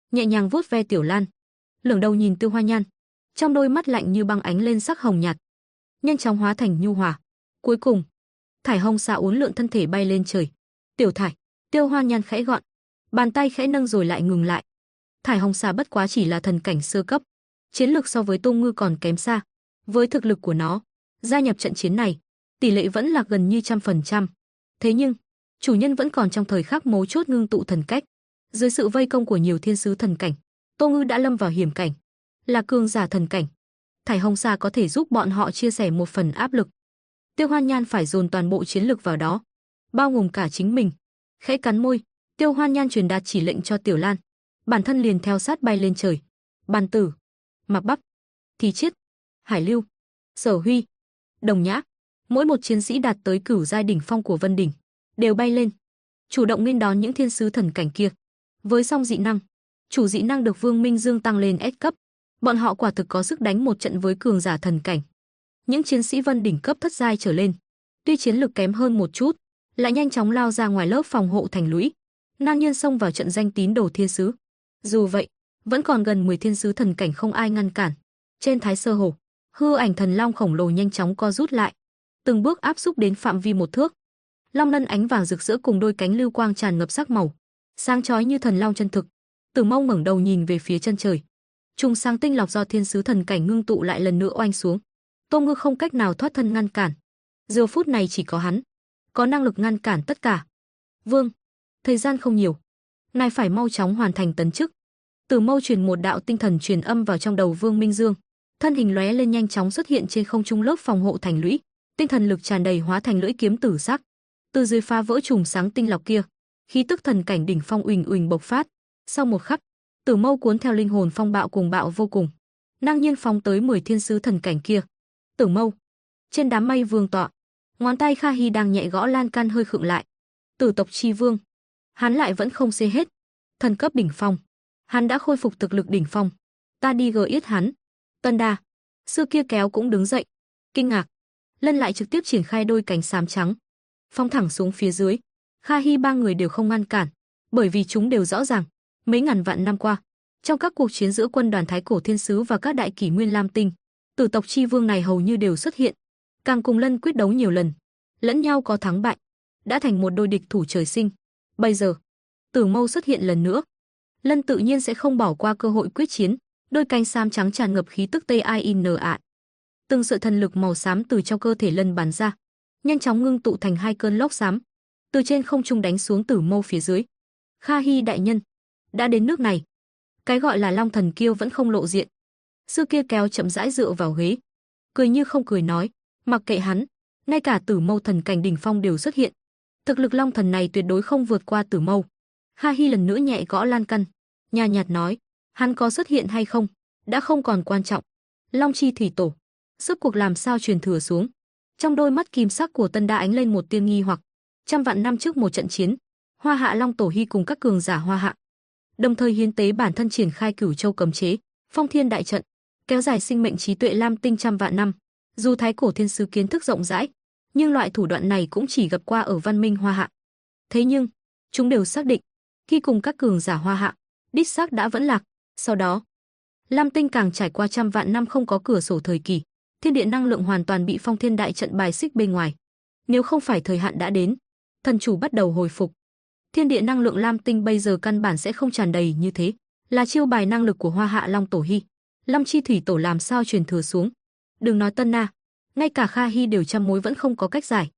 nhẹ nhàng vuốt ve Tiểu Lan. Ngẩng đầu nhìn Tiêu Hoa Nhan, trong đôi mắt lạnh như băng ánh lên sắc hồng nhạt, nhanh chóng hóa thành nhu hòa. Cuối cùng, thải hồng xà uốn lượn thân thể bay lên trời. Tiểu Thải, Tiêu Hoa Nhan khẽ gọi, bàn tay khẽ nâng rồi lại ngừng lại. Thải hồng xà bất quá chỉ là thần cảnh sơ cấp, chiến lược so với Tô Ngư còn kém xa. Với thực lực của nó, gia nhập trận chiến này, tỷ lệ vẫn là gần như 100%. Thế nhưng, chủ nhân vẫn còn trong thời khắc mấu chốt ngưng tụ thần cách. Dưới sự vây công của nhiều thiên sứ thần cảnh, Tô Ngư đã lâm vào hiểm cảnh, là cường giả thần cảnh. Thải hồng xà có thể giúp bọn họ chia sẻ một phần áp lực. Tiêu Hoan Nhan phải dồn toàn bộ chiến lực vào đó, bao gồm cả chính mình. Khẽ cắn môi, Tiêu Hoan Nhan truyền đạt chỉ lệnh cho Tiểu Lan, bản thân liền theo sát bay lên trời. Bàn Tử, Mạc Bắc, Thì Chiết, Hải Lưu, Sở Huy, Đồng Nhã, mỗi một chiến sĩ đạt tới cửu giai đỉnh phong của Vân đỉnh đều bay lên, chủ động nghênh đón những thiên sứ thần cảnh kia. Với song dị năng, chủ dị năng được Vương Minh Dương tăng lên S cấp, bọn họ quả thực có sức đánh một trận với cường giả thần cảnh. Những chiến sĩ Vân đỉnh cấp thất giai trở lên, tuy chiến lực kém hơn một chút, lại nhanh chóng lao ra ngoài lớp phòng hộ thành lũy, ngang nhiên xông vào trận danh tín đồ thiên sứ. Dù vậy, vẫn còn gần 10 thiên sứ thần cảnh không ai ngăn cản. Trên Thái Sơ Hồ, hư ảnh thần long khổng lồ nhanh chóng co rút lại, từng bước áp xúc đến phạm vi 1 thước. Long lân ánh vàng rực rỡ cùng đôi cánh lưu quang tràn ngập sắc màu, sáng chói như thần long chân thực. Tử Mông ngẩng đầu nhìn về phía chân trời, trùng sáng tinh lọc do thiên sứ thần cảnh ngưng tụ lại lần nữa oanh xuống. Tô Ngư không cách nào thoát thân ngăn cản. Giờ phút này chỉ có hắn có năng lực ngăn cản tất cả. Vương, thời gian không nhiều, ngài phải mau chóng hoàn thành tấn chức. Tử Mâu truyền một đạo tinh thần truyền âm vào trong đầu Vương Minh Dương, thân hình lóe lên nhanh chóng xuất hiện trên không trung lớp phòng hộ thành lũy, tinh thần lực tràn đầy hóa thành lưỡi kiếm tử sắc. Từ dưới phá vỡ trùng sáng tinh lọc kia, khí tức thần cảnh đỉnh phong uỳnh uỳnh bộc phát. Sau một khắc, Tử Mâu cuốn theo linh hồn phong bạo cùng bạo vô cùng, ngang nhiên phóng tới 10 thiên sứ thần cảnh kia. Tử Mâu, trên đám mây vương tọa, ngón tay Kha Hi đang nhẹ gõ lan can hơi khựng lại. Tử tộc chi vương, hắn lại vẫn không xê hết, thần cấp đỉnh phong, hắn đã khôi phục thực lực đỉnh phong. Ta đi gỡ yết hắn. Tân Đa, xưa kia kéo cũng đứng dậy, kinh ngạc. Lân lại trực tiếp triển khai đôi cánh xám trắng, phóng thẳng xuống phía dưới. Kha Hi ba người đều không ngăn cản, bởi vì chúng đều rõ ràng, mấy ngàn vạn năm qua, trong các cuộc chiến giữa quân đoàn Thái Cổ Thiên Sứ và các đại kỷ nguyên Lam Tinh, tử tộc chi vương này hầu như đều xuất hiện, càng cùng Lân quyết đấu nhiều lần, lẫn nhau có thắng bại, đã thành một đôi địch thủ trời sinh. Bây giờ, Tử Mâu xuất hiện lần nữa, Lân tự nhiên sẽ không bỏ qua cơ hội quyết chiến. Đôi cánh xám trắng tràn ngập khí tức TINA. Từng sợi thần lực màu xám từ trong cơ thể Lân bắn ra, nhanh chóng ngưng tụ thành 2 cơn lốc xám, từ trên không trung đánh xuống Tử Mâu phía dưới. Kha Hi đại nhân, đã đến nước này, cái gọi là Long Thần Kiêu vẫn không lộ diện. Sư kia kéo chậm rãi dựa vào ghế, cười như không cười nói, mặc kệ hắn, ngay cả Tử Mâu thần cảnh đỉnh phong đều xuất hiện, thực lực Long Thần này tuyệt đối không vượt qua Tử Mâu. Kha Hi lần nữa nhẹ gõ lan can, nhàn nhạt nói, hắn có xuất hiện hay không, đã không còn quan trọng. Long chi thủy tổ, sức cuộc làm sao truyền thừa xuống? Trong đôi mắt kim sắc của Tân Đa ánh lên một tia nghi hoặc. 100 vạn năm trước một trận chiến, Hoa Hạ Long Tổ Hy cùng các cường giả Hoa Hạ, đồng thời hiến tế bản thân triển khai Cửu Châu cấm chế, Phong Thiên đại trận, kéo dài sinh mệnh trí tuệ Lam Tinh 100 vạn năm. Dù Thái Cổ Thiên Sứ kiến thức rộng rãi, nhưng loại thủ đoạn này cũng chỉ gặp qua ở văn minh Hoa Hạ. Thế nhưng, chúng đều xác định, khi cùng các cường giả Hoa Hạ, đích xác đã vẫn lạc. Sau đó, Lam Tinh càng trải qua 100 vạn năm không có cửa sổ thời kỳ, thiên địa năng lượng hoàn toàn bị Phong Thiên đại trận bài xích bên ngoài. Nếu không phải thời hạn đã đến, thần chủ bắt đầu hồi phục, thiên địa năng lượng Lam Tinh bây giờ căn bản sẽ không tràn đầy như thế. Là chiêu bài năng lực của Hoa Hạ Long Tổ Hy, Long chi thủy tổ làm sao truyền thừa xuống? Đừng nói Tân Na, ngay cả Kha Hi đều trăm mối vẫn không có cách giải.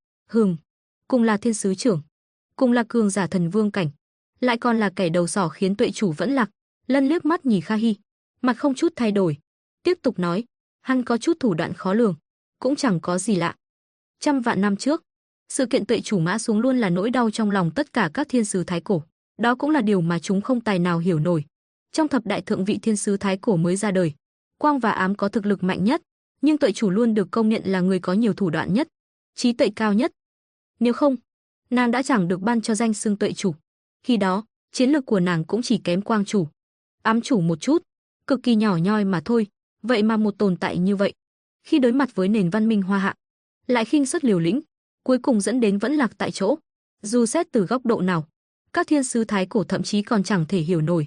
Cùng là thiên sứ trưởng, cùng là cường giả thần vương cảnh, lại còn là kẻ đầu sỏ khiến tuệ chủ vẫn lạc. Lân liếc mắt nhìn Kha Hi, mặt không chút thay đổi, tiếp tục nói, hắn có chút thủ đoạn khó lường, cũng chẳng có gì lạ. 100 vạn năm trước, sự kiện tuệ chủ ngã xuống luôn là nỗi đau trong lòng tất cả các thiên sứ thái cổ, đó cũng là điều mà chúng không tài nào hiểu nổi. Trong thập đại thượng vị thiên sứ thái cổ mới ra đời, Quang và Ám có thực lực mạnh nhất, nhưng tuệ chủ luôn được công nhận là người có nhiều thủ đoạn nhất, trí tuệ cao nhất. Nếu không, nàng đã chẳng được ban cho danh xưng tuệ chủ. Khi đó, chiến lược của nàng cũng chỉ kém Quang chủ, Ám chủ một chút, cực kỳ nhỏ nhoi mà thôi. Vậy mà một tồn tại như vậy, khi đối mặt với nền văn minh Hoa Hạ, lại khinh suất liều lĩnh, cuối cùng dẫn đến vẫn lạc tại chỗ. Dù xét từ góc độ nào, các thiên sứ thái cổ thậm chí còn chẳng thể hiểu nổi.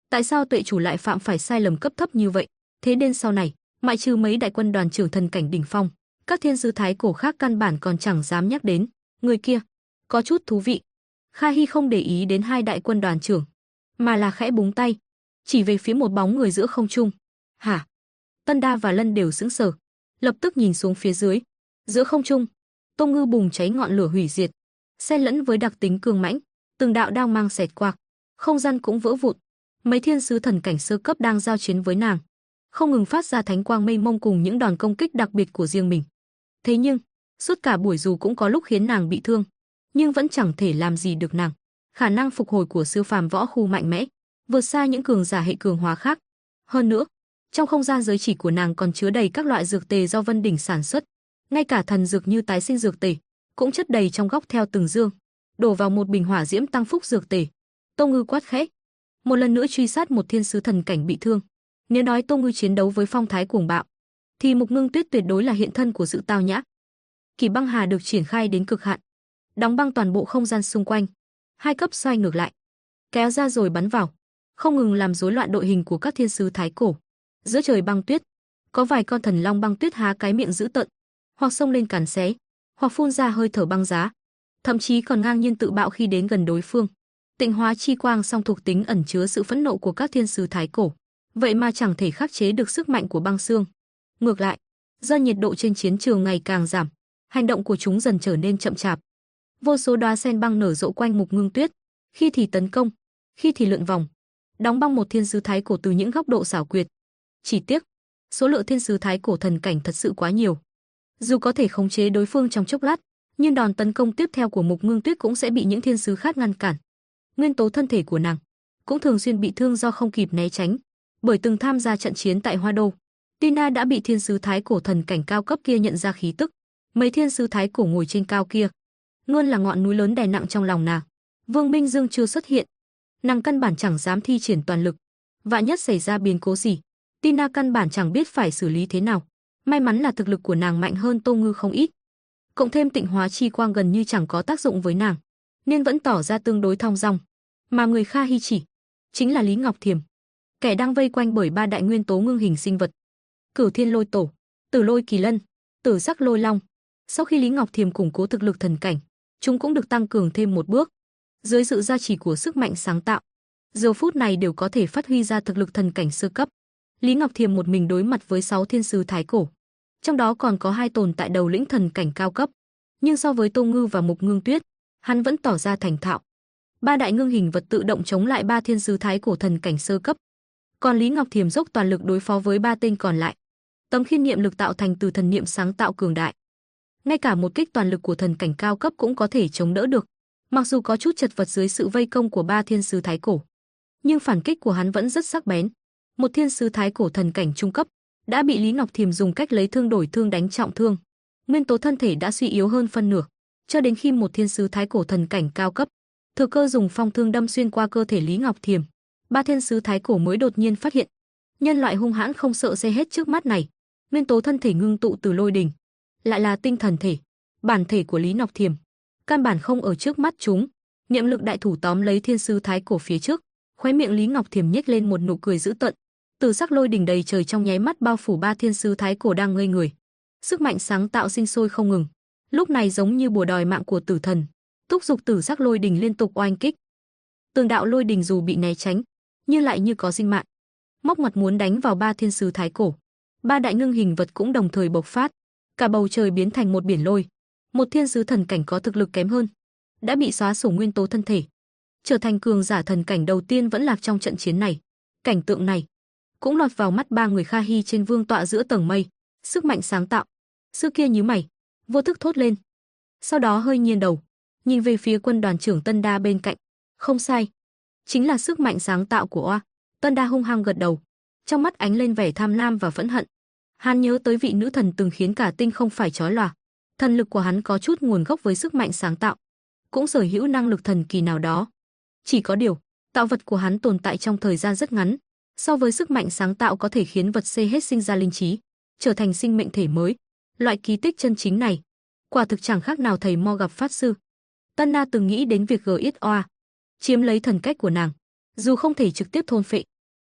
Tại sao Tuệ chủ lại phạm phải sai lầm cấp thấp như vậy? Thế nên sau này, ngoại trừ mấy đại quân đoàn trưởng thần cảnh đỉnh phong, các thiên sứ thái cổ khác căn bản còn chẳng dám nhắc đến. Người kia có chút thú vị. Kha Hi không để ý đến hai đại quân đoàn trưởng, mà là khẽ búng tay, chỉ về phía một bóng người giữa không trung. Hả? Tân Đa và Lân đều sững sờ, lập tức nhìn xuống phía dưới. Giữa không trung, Tô Ngư bùng cháy ngọn lửa hủy diệt, xen lẫn với đặc tính cường mãnh, từng đạo đao mang xẹt qua, không gian cũng vỡ vụn. Mấy thiên sứ thần cảnh sơ cấp đang giao chiến với nàng, không ngừng phát ra thánh quang mênh mông cùng những đòn công kích đặc biệt của riêng mình. Thế nhưng, suốt cả buổi dù cũng có lúc khiến nàng bị thương, nhưng vẫn chẳng thể làm gì được nàng. Khả năng phục hồi của siêu phàm võ khu mạnh mẽ, vượt xa những cường giả hệ cường hóa khác. Hơn nữa, trong không gian giới chỉ của nàng còn chứa đầy các loại dược tề do Vân Đỉnh sản xuất, ngay cả thần dược như tái sinh dược tề cũng chất đầy trong góc theo từng dương, đổ vào một bình hỏa diễm tăng phúc dược tề. Tô Ngư quát khẽ, một lần nữa truy sát một thiên sứ thần cảnh bị thương. Nếu nói Tô Ngư chiến đấu với phong thái cuồng bạo, thì Mục Ngưng Tuyết tuyệt đối là hiện thân của sự tao nhã. Kỳ băng hà được triển khai đến cực hạn, đóng băng toàn bộ không gian xung quanh, hai cấp xoay ngược lại, kéo ra rồi bắn vào, không ngừng làm rối loạn đội hình của các thiên sứ thái cổ. Giữa trời băng tuyết, có vài con thần long băng tuyết há cái miệng dữ tợn, hoặc xông lên càn xé, hoặc phun ra hơi thở băng giá, thậm chí còn ngang nhiên tự bạo khi đến gần đối phương. Tịnh hóa chi quang song thuộc tính ẩn chứa sự phẫn nộ của các thiên sứ thái cổ, vậy mà chẳng thể khắc chế được sức mạnh của băng xương. Ngược lại, do nhiệt độ trên chiến trường ngày càng giảm, hành động của chúng dần trở nên chậm chạp. Vô số đóa sen băng nở rộ quanh Mục Ngưng Tuyết, khi thì tấn công, khi thì lượn vòng, đóng băng một thiên sứ thái cổ từ những góc độ xảo quyệt. Chỉ tiếc, số lượng thiên sứ thái cổ thần cảnh thật sự quá nhiều. Dù có thể khống chế đối phương trong chốc lát, nhưng đòn tấn công tiếp theo của Mục Ngưng Tuyết cũng sẽ bị những thiên sứ khác ngăn cản. Nguyên tố thân thể của nàng cũng thường xuyên bị thương do không kịp né tránh, bởi từng tham gia trận chiến tại Hoa Đô. Tina đã bị thiên sứ thái cổ thần cảnh cao cấp kia nhận ra khí tức. Mấy thiên sứ thái cổ ngồi trên cao kia, luôn là ngọn núi lớn đè nặng trong lòng nàng. Vương Minh Dương chưa xuất hiện, nàng căn bản chẳng dám thi triển toàn lực. Vạn nhất xảy ra biến cố gì, Tina căn bản chẳng biết phải xử lý thế nào. May mắn là thực lực của nàng mạnh hơn Tô Ngư không ít, cộng thêm tịnh hóa chi quang gần như chẳng có tác dụng với nàng, nên vẫn tỏ ra tương đối thong dong. Mà người Kha Hi chỉ chính là Lý Ngọc Thiềm, kẻ đang vây quanh bởi ba đại nguyên tố ngưng hình sinh vật: Cửu Thiên Lôi Tổ, Tử Lôi Kỳ Lân, Tử Sắc Lôi Long. Sau khi Lý Ngọc Thiềm củng cố thực lực thần cảnh, chúng cũng được tăng cường thêm một bước. Dưới sự gia trì của sức mạnh sáng tạo, giờ phút này đều có thể phát huy ra thực lực thần cảnh sơ cấp. Lý Ngọc Thiềm một mình đối mặt với 6 thiên sứ thái cổ, trong đó còn có 2 tồn tại đầu lĩnh thần cảnh cao cấp, nhưng so với Tô Ngư và Mục Ngưng Tuyết, hắn vẫn tỏ ra thành thạo. Ba đại ngưng hình vật tự động chống lại 3 thiên sứ thái cổ thần cảnh sơ cấp, còn Lý Ngọc Thiềm dốc toàn lực đối phó với 3 tên còn lại. Tấm khiên niệm lực tạo thành từ thần niệm sáng tạo cường đại, ngay cả một kích toàn lực của thần cảnh cao cấp cũng có thể chống đỡ được. Mặc dù có chút chật vật dưới sự vây công của 3 thiên sứ thái cổ, nhưng phản kích của hắn vẫn rất sắc bén. Một thiên sứ thái cổ thần cảnh trung cấp đã bị Lý Ngọc Thiềm dùng cách lấy thương đổi thương đánh trọng thương, nguyên tố thân thể đã suy yếu hơn phân nửa, cho đến khi một thiên sứ thái cổ thần cảnh cao cấp thừa cơ dùng phong thương đâm xuyên qua cơ thể Lý Ngọc Thiềm, 3 thiên sứ thái cổ mới đột nhiên phát hiện nhân loại hung hãn không sợ xe hết trước mắt này. Nguyên tố thân thể ngưng tụ từ lôi đình, lại là tinh thần thể, bản thể của Lý Ngọc Thiềm, căn bản không ở trước mắt chúng. Niệm lực đại thủ tóm lấy thiên sứ thái cổ phía trước, khóe miệng Lý Ngọc Thiềm nhếch lên một nụ cười dữ tợn. Tử sắc lôi đỉnh đầy trời trong nháy mắt bao phủ 3 thiên sứ thái cổ đang ngây người. Sức mạnh sáng tạo sinh sôi không ngừng, lúc này giống như bùa đòi mạng của tử thần, thúc giục tử sắc lôi đỉnh liên tục oanh kích. Từng đạo lôi đỉnh dù bị né tránh, nhưng lại như có sinh mạng, móc mặt muốn đánh vào 3 thiên sứ thái cổ. 3 đại ngưng hình vật cũng đồng thời bộc phát, cả bầu trời biến thành một biển lôi. Một thiên sứ thần cảnh có thực lực kém hơn đã bị xóa sổ nguyên tố thân thể, trở thành cường giả thần cảnh đầu tiên vẫn lạc trong trận chiến này. Cảnh tượng này cũng lọt vào mắt 3 người Kha Hi trên vương tọa giữa tầng mây. Sức mạnh sáng tạo. Sư kia nhíu mày, vô thức thốt lên, sau đó hơi nghiêng đầu, nhìn về phía quân đoàn trưởng Tân Đa bên cạnh. Không sai, chính là sức mạnh sáng tạo của oa. Tân Đa hung hăng gật đầu, trong mắt ánh lên vẻ tham lam và phẫn hận. Hắn nhớ tới vị nữ thần từng khiến cả tinh không phải chói lòa. Thần lực của hắn có chút nguồn gốc với sức mạnh sáng tạo, cũng sở hữu năng lực thần kỳ nào đó. Chỉ có điều, tạo vật của hắn tồn tại trong thời gian rất ngắn, so với sức mạnh sáng tạo có thể khiến vật xây hết sinh ra linh trí, trở thành sinh mệnh thể mới. Loại kỳ tích chân chính này, quả thực chẳng khác nào thầy mo gặp pháp sư. Tân Na từng nghĩ đến việc GXOA chiếm lấy thần cách của nàng, dù không thể trực tiếp thôn phệ,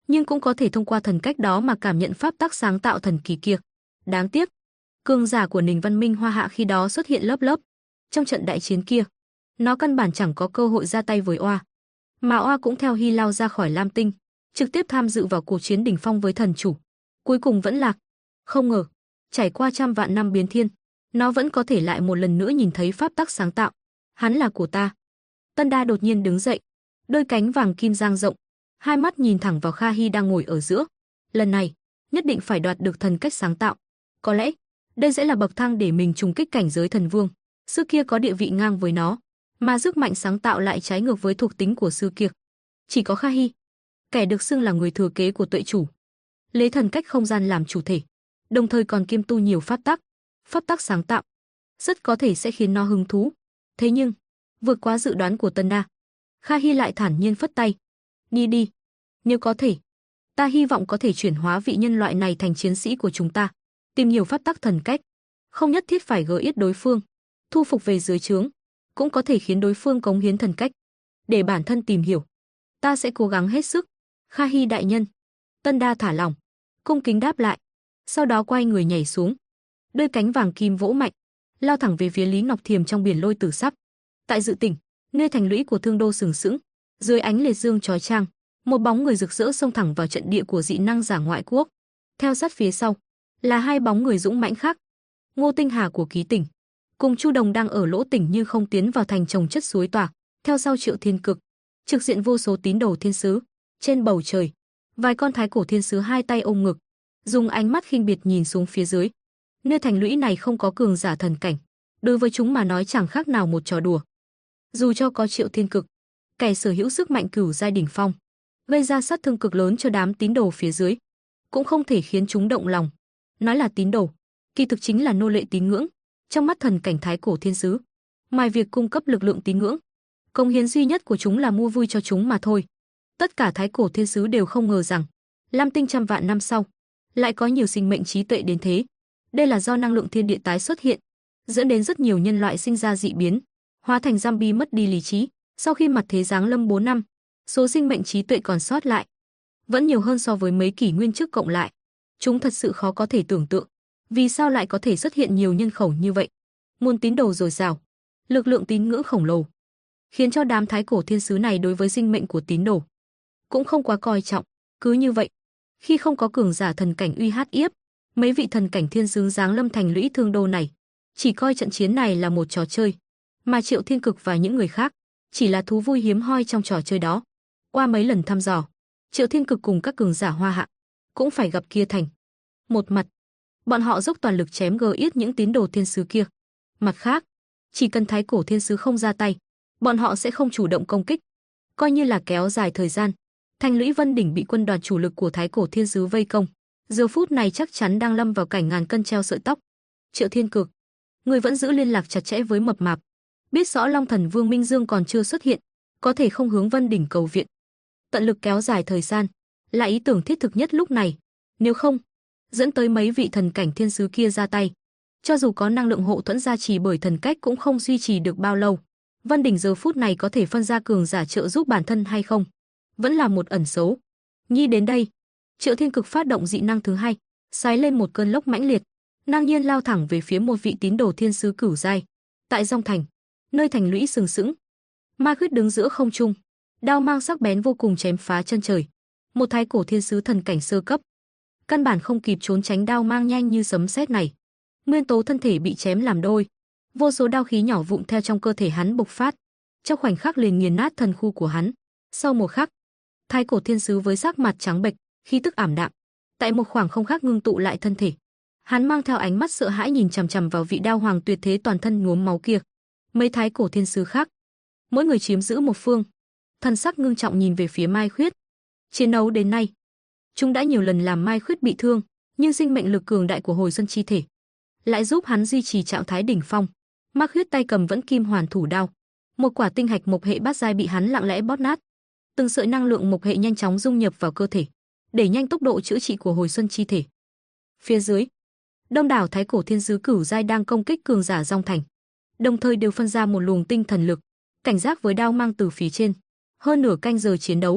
nhưng cũng có thể thông qua thần cách đó mà cảm nhận pháp tắc sáng tạo thần kỳ kia. Đáng tiếc, cường giả của Nình Văn Minh Hoa Hạ khi đó xuất hiện lớp lớp. Trong trận đại chiến kia, nó căn bản chẳng có cơ hội ra tay với Oa. Mà Oa cũng theo Hy lao ra khỏi Lam Tinh, trực tiếp tham dự vào cuộc chiến đỉnh phong với thần chủ. Cuối cùng vẫn lạc. Không ngờ, trải qua trăm vạn năm biến thiên, nó vẫn có thể lại một lần nữa nhìn thấy pháp tắc sáng tạo. Hắn là của ta. Tân Đa đột nhiên đứng dậy, đôi cánh vàng kim dang rộng, hai mắt nhìn thẳng vào Kha Hy đang ngồi ở giữa. Lần này, nhất định phải đoạt được thần cách sáng tạo. Có lẽ, đây sẽ là bậc thang để mình trùng kích cảnh giới thần vương. Sư kia có địa vị ngang với nó, mà sức mạnh sáng tạo lại trái ngược với thuộc tính của sư kia. Chỉ có Kha Hy, kẻ được xưng là người thừa kế của Tuệ chủ, lấy thần cách không gian làm chủ thể, đồng thời còn kiêm tu nhiều pháp tắc sáng tạo, rất có thể sẽ khiến nó hứng thú. Thế nhưng, vượt quá dự đoán của Tân Đa, Kha Hy lại thản nhiên phất tay. Đi, nếu có thể, ta hy vọng có thể chuyển hóa vị nhân loại này thành chiến sĩ của chúng ta, tìm nhiều pháp tắc thần cách, không nhất thiết phải gỡ yết đối phương, thu phục về dưới trướng, cũng có thể khiến đối phương cống hiến thần cách, để bản thân tìm hiểu. Ta sẽ cố gắng hết sức, Kha Hy đại nhân. Tân Đa thả lỏng, cung kính đáp lại, sau đó quay người nhảy xuống, đôi cánh vàng kim vỗ mạnh, lao thẳng về phía Lý Ngọc Thiềm trong biển lôi tử sắc. Tại Dự Tỉnh, nơi thành lũy của Thương Đô sừng sững, dưới ánh liệt dương chói chang, một bóng người rực rỡ xông thẳng vào trận địa của dị năng giả ngoại quốc. Theo sát phía sau là hai bóng người dũng mãnh khác, Ngô Tinh Hà của Ký Tỉnh cùng Chu Đồng đang ở lỗ tỉnh như không tiến vào thành trồng chất suối tỏa. Theo sau Triệu Thiên Cực, trực diện vô số tín đồ thiên sứ. Trên bầu trời, vài con thái cổ thiên sứ hai tay ôm ngực, dùng ánh mắt khinh biệt nhìn xuống phía dưới. Nơi thành lũy này không có cường giả thần cảnh, đối với chúng mà nói chẳng khác nào một trò đùa. Dù cho có Triệu Thiên Cực, kẻ sở hữu sức mạnh cửu giai đỉnh phong, gây ra sát thương cực lớn cho đám tín đồ phía dưới, cũng không thể khiến chúng động lòng. Nói là tín đồ, kỳ thực chính là nô lệ tín ngưỡng trong mắt thần cảnh thái cổ thiên sứ. Ngoài việc cung cấp lực lượng tín ngưỡng, công hiến duy nhất của chúng là mua vui cho chúng mà thôi. Tất cả thái cổ thiên sứ đều không ngờ rằng Lam Tinh trăm vạn năm sau lại có nhiều sinh mệnh trí tuệ đến thế. Đây là do năng lượng thiên địa tái xuất hiện, dẫn đến rất nhiều nhân loại sinh ra dị biến, hóa thành zombie mất đi lý trí. Sau khi mặt thế giáng lâm 4 năm, số sinh mệnh trí tuệ còn sót lại vẫn nhiều hơn so với mấy kỷ nguyên trước cộng lại. Chúng thật sự khó có thể tưởng tượng, vì sao lại có thể xuất hiện nhiều nhân khẩu như vậy. Nguồn tín đồ dồi dào, lực lượng tín ngưỡng khổng lồ, khiến cho đám thái cổ thiên sứ này đối với sinh mệnh của tín đồ cũng không quá coi trọng. Cứ như vậy, khi không có cường giả thần cảnh uy hát yếp, mấy vị thần cảnh thiên sứ giáng lâm thành lũy Thương Đô này, chỉ coi trận chiến này là một trò chơi, mà Triệu Thiên Cực và những người khác chỉ là thú vui hiếm hoi trong trò chơi đó. Qua mấy lần thăm dò, Triệu Thiên Cực cùng các cường giả Hoa Hạ cũng phải gặp kia thành. Một mặt, bọn họ dốc toàn lực chém gờ yết những tín đồ thiên sứ kia. Mặt khác, chỉ cần thái cổ thiên sứ không ra tay, bọn họ sẽ không chủ động công kích. Coi như là kéo dài thời gian, thành lũy Vân Đỉnh bị quân đoàn chủ lực của thái cổ thiên sứ vây công, giờ phút này chắc chắn đang lâm vào cảnh ngàn cân treo sợi tóc. Triệu Thiên Cực, người vẫn giữ liên lạc chặt chẽ với Mập Mạp, biết rõ Long Thần Vương Minh Dương còn chưa xuất hiện, có thể không hướng Vân Đỉnh cầu viện. Tận lực kéo dài thời gian là ý tưởng thiết thực nhất lúc này, nếu không dẫn tới mấy vị thần cảnh thiên sứ kia ra tay, cho dù có năng lượng hộ thuẫn gia trì bởi thần cách cũng không duy trì được bao lâu. Vân Đỉnh giờ phút này có thể phân ra cường giả trợ giúp bản thân hay không, vẫn là một ẩn số. Nhi đến đây, Triệu Thiên Cực phát động dị năng thứ hai, xoáy lên một cơn lốc mãnh liệt, ngang nhiên lao thẳng về phía một vị tín đồ thiên sứ cửu giai. Tại Dòng Thành, nơi thành lũy sừng sững, Ma Khuyết đứng giữa không trung, đao mang sắc bén vô cùng chém phá chân trời. Một thái cổ thiên sứ thần cảnh sơ cấp, căn bản không kịp trốn tránh đao mang nhanh như sấm sét này. Nguyên tố thân thể bị chém làm đôi, vô số đao khí nhỏ vụn theo trong cơ thể hắn bộc phát, trong khoảnh khắc liền nghiền nát thần khu của hắn. Sau một khắc, thái cổ thiên sứ với sắc mặt trắng bệch, khí tức ảm đạm, tại một khoảng không khác ngưng tụ lại thân thể. Hắn mang theo ánh mắt sợ hãi nhìn chằm chằm vào vị đao hoàng tuyệt thế toàn thân nhuốm máu kia. Mấy thái cổ thiên sứ khác, mỗi người chiếm giữ một phương, thần sắc ngưng trọng nhìn về phía Mai Khuyết. Chiến đấu đến nay, chúng đã nhiều lần làm Mai Khuyết bị thương, nhưng sinh mệnh lực cường đại của hồi xuân chi thể lại giúp hắn duy trì trạng thái đỉnh phong. Mai Khuyết tay cầm vẫn kim hoàn thủ đao, một quả tinh hạch mộc hệ bát giai bị hắn lặng lẽ bóp nát. Từng sợi năng lượng mộc hệ nhanh chóng dung nhập vào cơ thể, đẩy nhanh tốc độ chữa trị của hồi xuân chi thể. Phía dưới, đông đảo thái cổ thiên sứ cửu giai đang công kích cường giả Dòng Thành, đồng thời đều phân ra một luồng tinh thần lực, cảnh giác với đao mang từ phía trên. Hơn nửa canh giờ chiến đấu,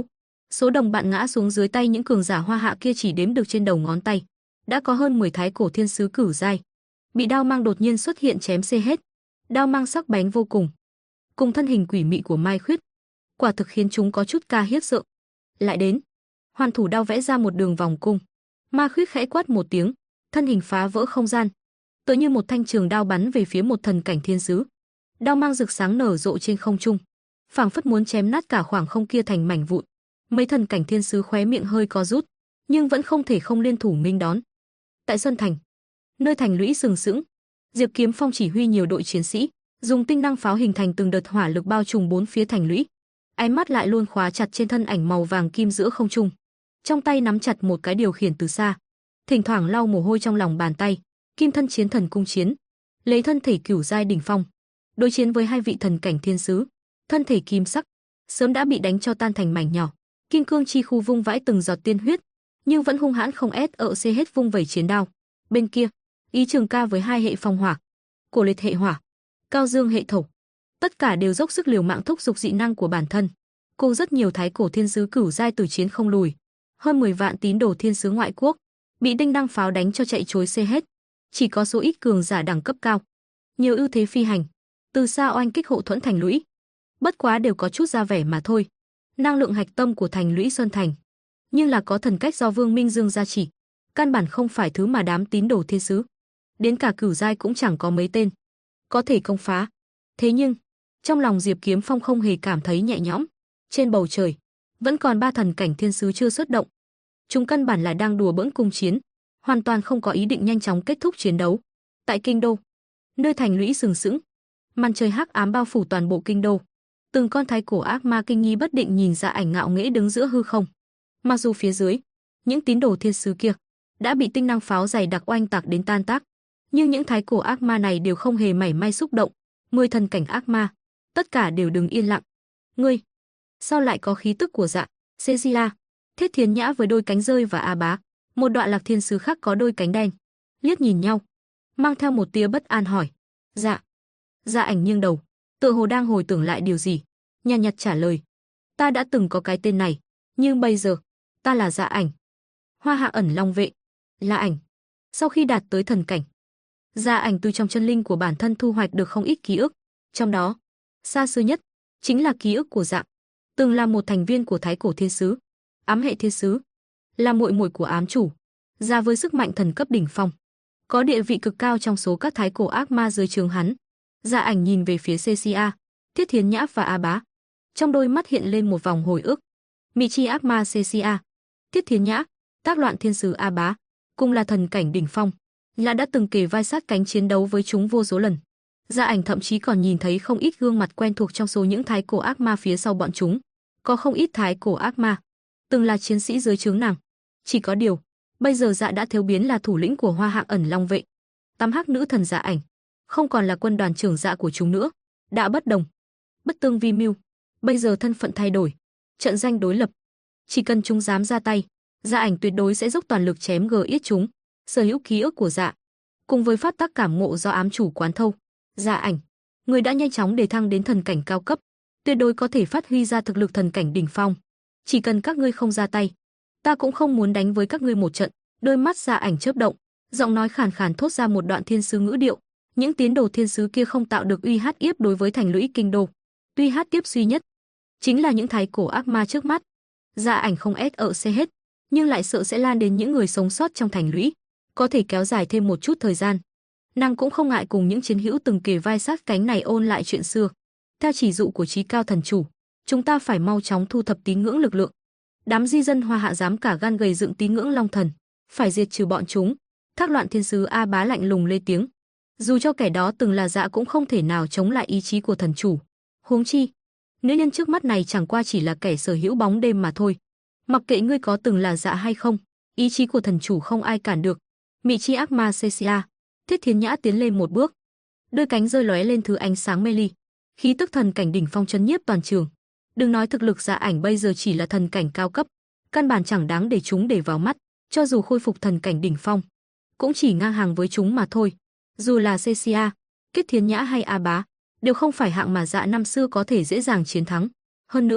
Số đồng bạn ngã xuống dưới tay những cường giả Hoa Hạ kia chỉ đếm được trên đầu ngón tay. Đã có hơn 10 thái cổ thiên sứ cửu giai bị đao mang đột nhiên xuất hiện chém xê hết. Đao mang sắc bén vô cùng thân hình quỷ mị của Mai Khuyết, quả thực khiến chúng có chút ca hiếp sợ. Lại đến, hoàn thủ đao vẽ ra một đường vòng cung. Mai Khuyết khẽ quát một tiếng, thân hình phá vỡ không gian, tựa như một thanh trường đao bắn về phía một thần cảnh thiên sứ. Đao mang rực sáng nở rộ trên không trung, phảng phất muốn chém nát cả khoảng không kia thành mảnh vụn. Mấy thần cảnh thiên sứ khóe miệng hơi co rút, nhưng vẫn không thể không liên thủ nghênh đón. Tại Sơn Thành, nơi thành lũy sừng sững, Diệp Kiếm Phong chỉ huy nhiều đội chiến sĩ, dùng tinh năng pháo hình thành từng đợt hỏa lực bao trùm bốn phía thành lũy. Ánh mắt lại luôn khóa chặt trên thân ảnh màu vàng kim giữa không trung, trong tay nắm chặt một cái điều khiển từ xa, thỉnh thoảng lau mồ hôi trong lòng bàn tay. Kim thân chiến thần cung chiến, lấy thân thể cửu giai đỉnh phong, đối chiến với hai vị thần cảnh thiên sứ, thân thể kim sắc, sớm đã bị đánh cho tan thành mảnh nhỏ. Kim cương chi khu vung vãi từng giọt tiên huyết, nhưng vẫn hung hãn không SEC hết vung vẩy chiến đao. Bên kia, Ý Trường Ca với hai hệ phong hỏa, Cổ Liệt hệ hỏa, Cao Dương hệ thổ, tất cả đều dốc sức liều mạng thúc giục dị năng của bản thân. Cùng rất nhiều thái cổ thiên sứ cửu giai tử chiến không lùi, hơn 10 vạn tín đồ thiên sứ ngoại quốc bị đinh đăng pháo đánh cho chạy trối xê hết. Chỉ có số ít cường giả đẳng cấp cao, nhiều ưu thế phi hành, từ xa oanh kích hộ thuẫn thành lũy. Bất quá đều có chút ra vẻ mà thôi. Năng lượng hạch tâm của thành lũy Sơn Thành, nhưng là có thần cách do Vương Minh Dương gia trì, căn bản không phải thứ mà đám tín đồ thiên sứ, đến cả cửu giai cũng chẳng có mấy tên có thể công phá. Thế nhưng, trong lòng Diệp Kiếm Phong không hề cảm thấy nhẹ nhõm. Trên bầu trời, vẫn còn 3 thần cảnh thiên sứ chưa xuất động. Chúng căn bản là đang đùa bỡn cung chiến, hoàn toàn không có ý định nhanh chóng kết thúc chiến đấu. Tại kinh đô, nơi thành lũy sừng sững, màn trời hắc ám bao phủ toàn bộ kinh đô. Từng con thái cổ ác ma kinh nghi bất định nhìn Dạ Ảnh ngạo nghễ đứng giữa hư không. Mặc dù phía dưới, những tín đồ thiên sứ kia đã bị tinh năng pháo dày đặc oanh tạc đến tan tác, nhưng những thái cổ ác ma này đều không hề mảy may xúc động. 10 thần cảnh ác ma, tất cả đều đứng yên lặng. Ngươi, sao lại có khí tức của Dạ, Cecilia, Thiết Thiến Nhã với đôi cánh rơi và A Bá, một đoạn lạc thiên sứ khác có đôi cánh đen, liếc nhìn nhau, mang theo một tia bất an hỏi. Dạ. Dạ Ảnh nghiêng đầu, tựa hồ đang hồi tưởng lại điều gì, nhàn nhạt trả lời. Ta đã từng có cái tên này, nhưng bây giờ, ta là Dạ Ảnh. Hoa Hạ ẩn long vệ, là ảnh. Sau khi đạt tới thần cảnh, Dạ Ảnh từ trong chân linh của bản thân thu hoạch được không ít ký ức, trong đó, xa xưa nhất chính là ký ức của Dạ, từng là một thành viên của thái cổ thiên sứ, ám hệ thiên sứ, là muội muội của ám chủ, Dạ với sức mạnh thần cấp đỉnh phong, có địa vị cực cao trong số các thái cổ ác ma dưới trướng hắn. Dạ Ảnh nhìn về phía Cecilia, Thiết Thiến Nhã và A Bá, trong đôi mắt hiện lên một vòng hồi ức. Mị chi ác ma Cecilia, Thiết Thiến Nhã, tác loạn thiên sứ A Bá, cùng là thần cảnh đỉnh phong, là đã từng kề vai sát cánh chiến đấu với chúng vô số lần. Dạ Ảnh thậm chí còn nhìn thấy không ít gương mặt quen thuộc trong số những thái cổ ác ma phía sau bọn chúng. Có không ít thái cổ ác ma từng là chiến sĩ dưới trướng nàng. Chỉ có điều, bây giờ Dạ đã thiếu biến là thủ lĩnh của Hoa Hạ ẩn long vệ. Tam hắc nữ thần Dạ Ảnh không còn là quân đoàn trưởng Dạ của chúng nữa, đã bất đồng, bất tương vi mưu. Bây giờ thân phận thay đổi, trận danh đối lập. Chỉ cần chúng dám ra tay, Dạ Ảnh tuyệt đối sẽ dốc toàn lực chém yết chúng. Sở hữu ký ức của Dạ, cùng với phát tác cảm ngộ do ám chủ quán thâu, Dạ Ảnh, người đã nhanh chóng đề thăng đến thần cảnh cao cấp, tuyệt đối có thể phát huy ra thực lực thần cảnh đỉnh phong. Chỉ cần các ngươi không ra tay, ta cũng không muốn đánh với các ngươi một trận. Đôi mắt Dạ Ảnh chớp động, giọng nói khàn khàn thốt ra một đoạn thiên sứ ngữ điệu. Những tín đồ thiên sứ kia không tạo được uy hát yếp đối với thành lũy kinh đô, uy hát tiếp duy nhất chính là những thái cổ ác ma trước mắt. Dạ Ảnh không SEC hết, nhưng lại sợ sẽ lan đến những người sống sót trong thành lũy, có thể kéo dài thêm một chút thời gian. Nàng cũng không ngại cùng những chiến hữu từng kề vai sát cánh này ôn lại chuyện xưa. Theo chỉ dụ của Chí Cao thần chủ, chúng ta phải mau chóng thu thập tín ngưỡng lực lượng. Đám di dân Hoa Hạ dám cả gan gầy dựng tín ngưỡng long thần, phải diệt trừ bọn chúng. Thác loạn thiên sứ A Bá lạnh lùng lên tiếng. Dù cho kẻ đó từng là Dạ cũng không thể nào chống lại ý chí của thần chủ. Huống chi, nữ nhân trước mắt này chẳng qua chỉ là kẻ sở hữu bóng đêm mà thôi. Mặc kệ ngươi có từng là Dạ hay không, ý chí của thần chủ không ai cản được. Mị chi ác ma Cecilia, Thiết Thiến Nhã tiến lên một bước, đôi cánh rơi lóe lên thứ ánh sáng mê ly, khí tức thần cảnh đỉnh phong chấn nhiếp toàn trường. Đừng nói thực lực Dạ Ảnh bây giờ chỉ là thần cảnh cao cấp, căn bản chẳng đáng để chúng để vào mắt. Cho dù khôi phục thần cảnh đỉnh phong, cũng chỉ ngang hàng với chúng mà thôi. Dù là Cecilia, Thiết Thiến Nhã hay A Bá, đều không phải hạng mà Dạ năm xưa có thể dễ dàng chiến thắng. Hơn nữa,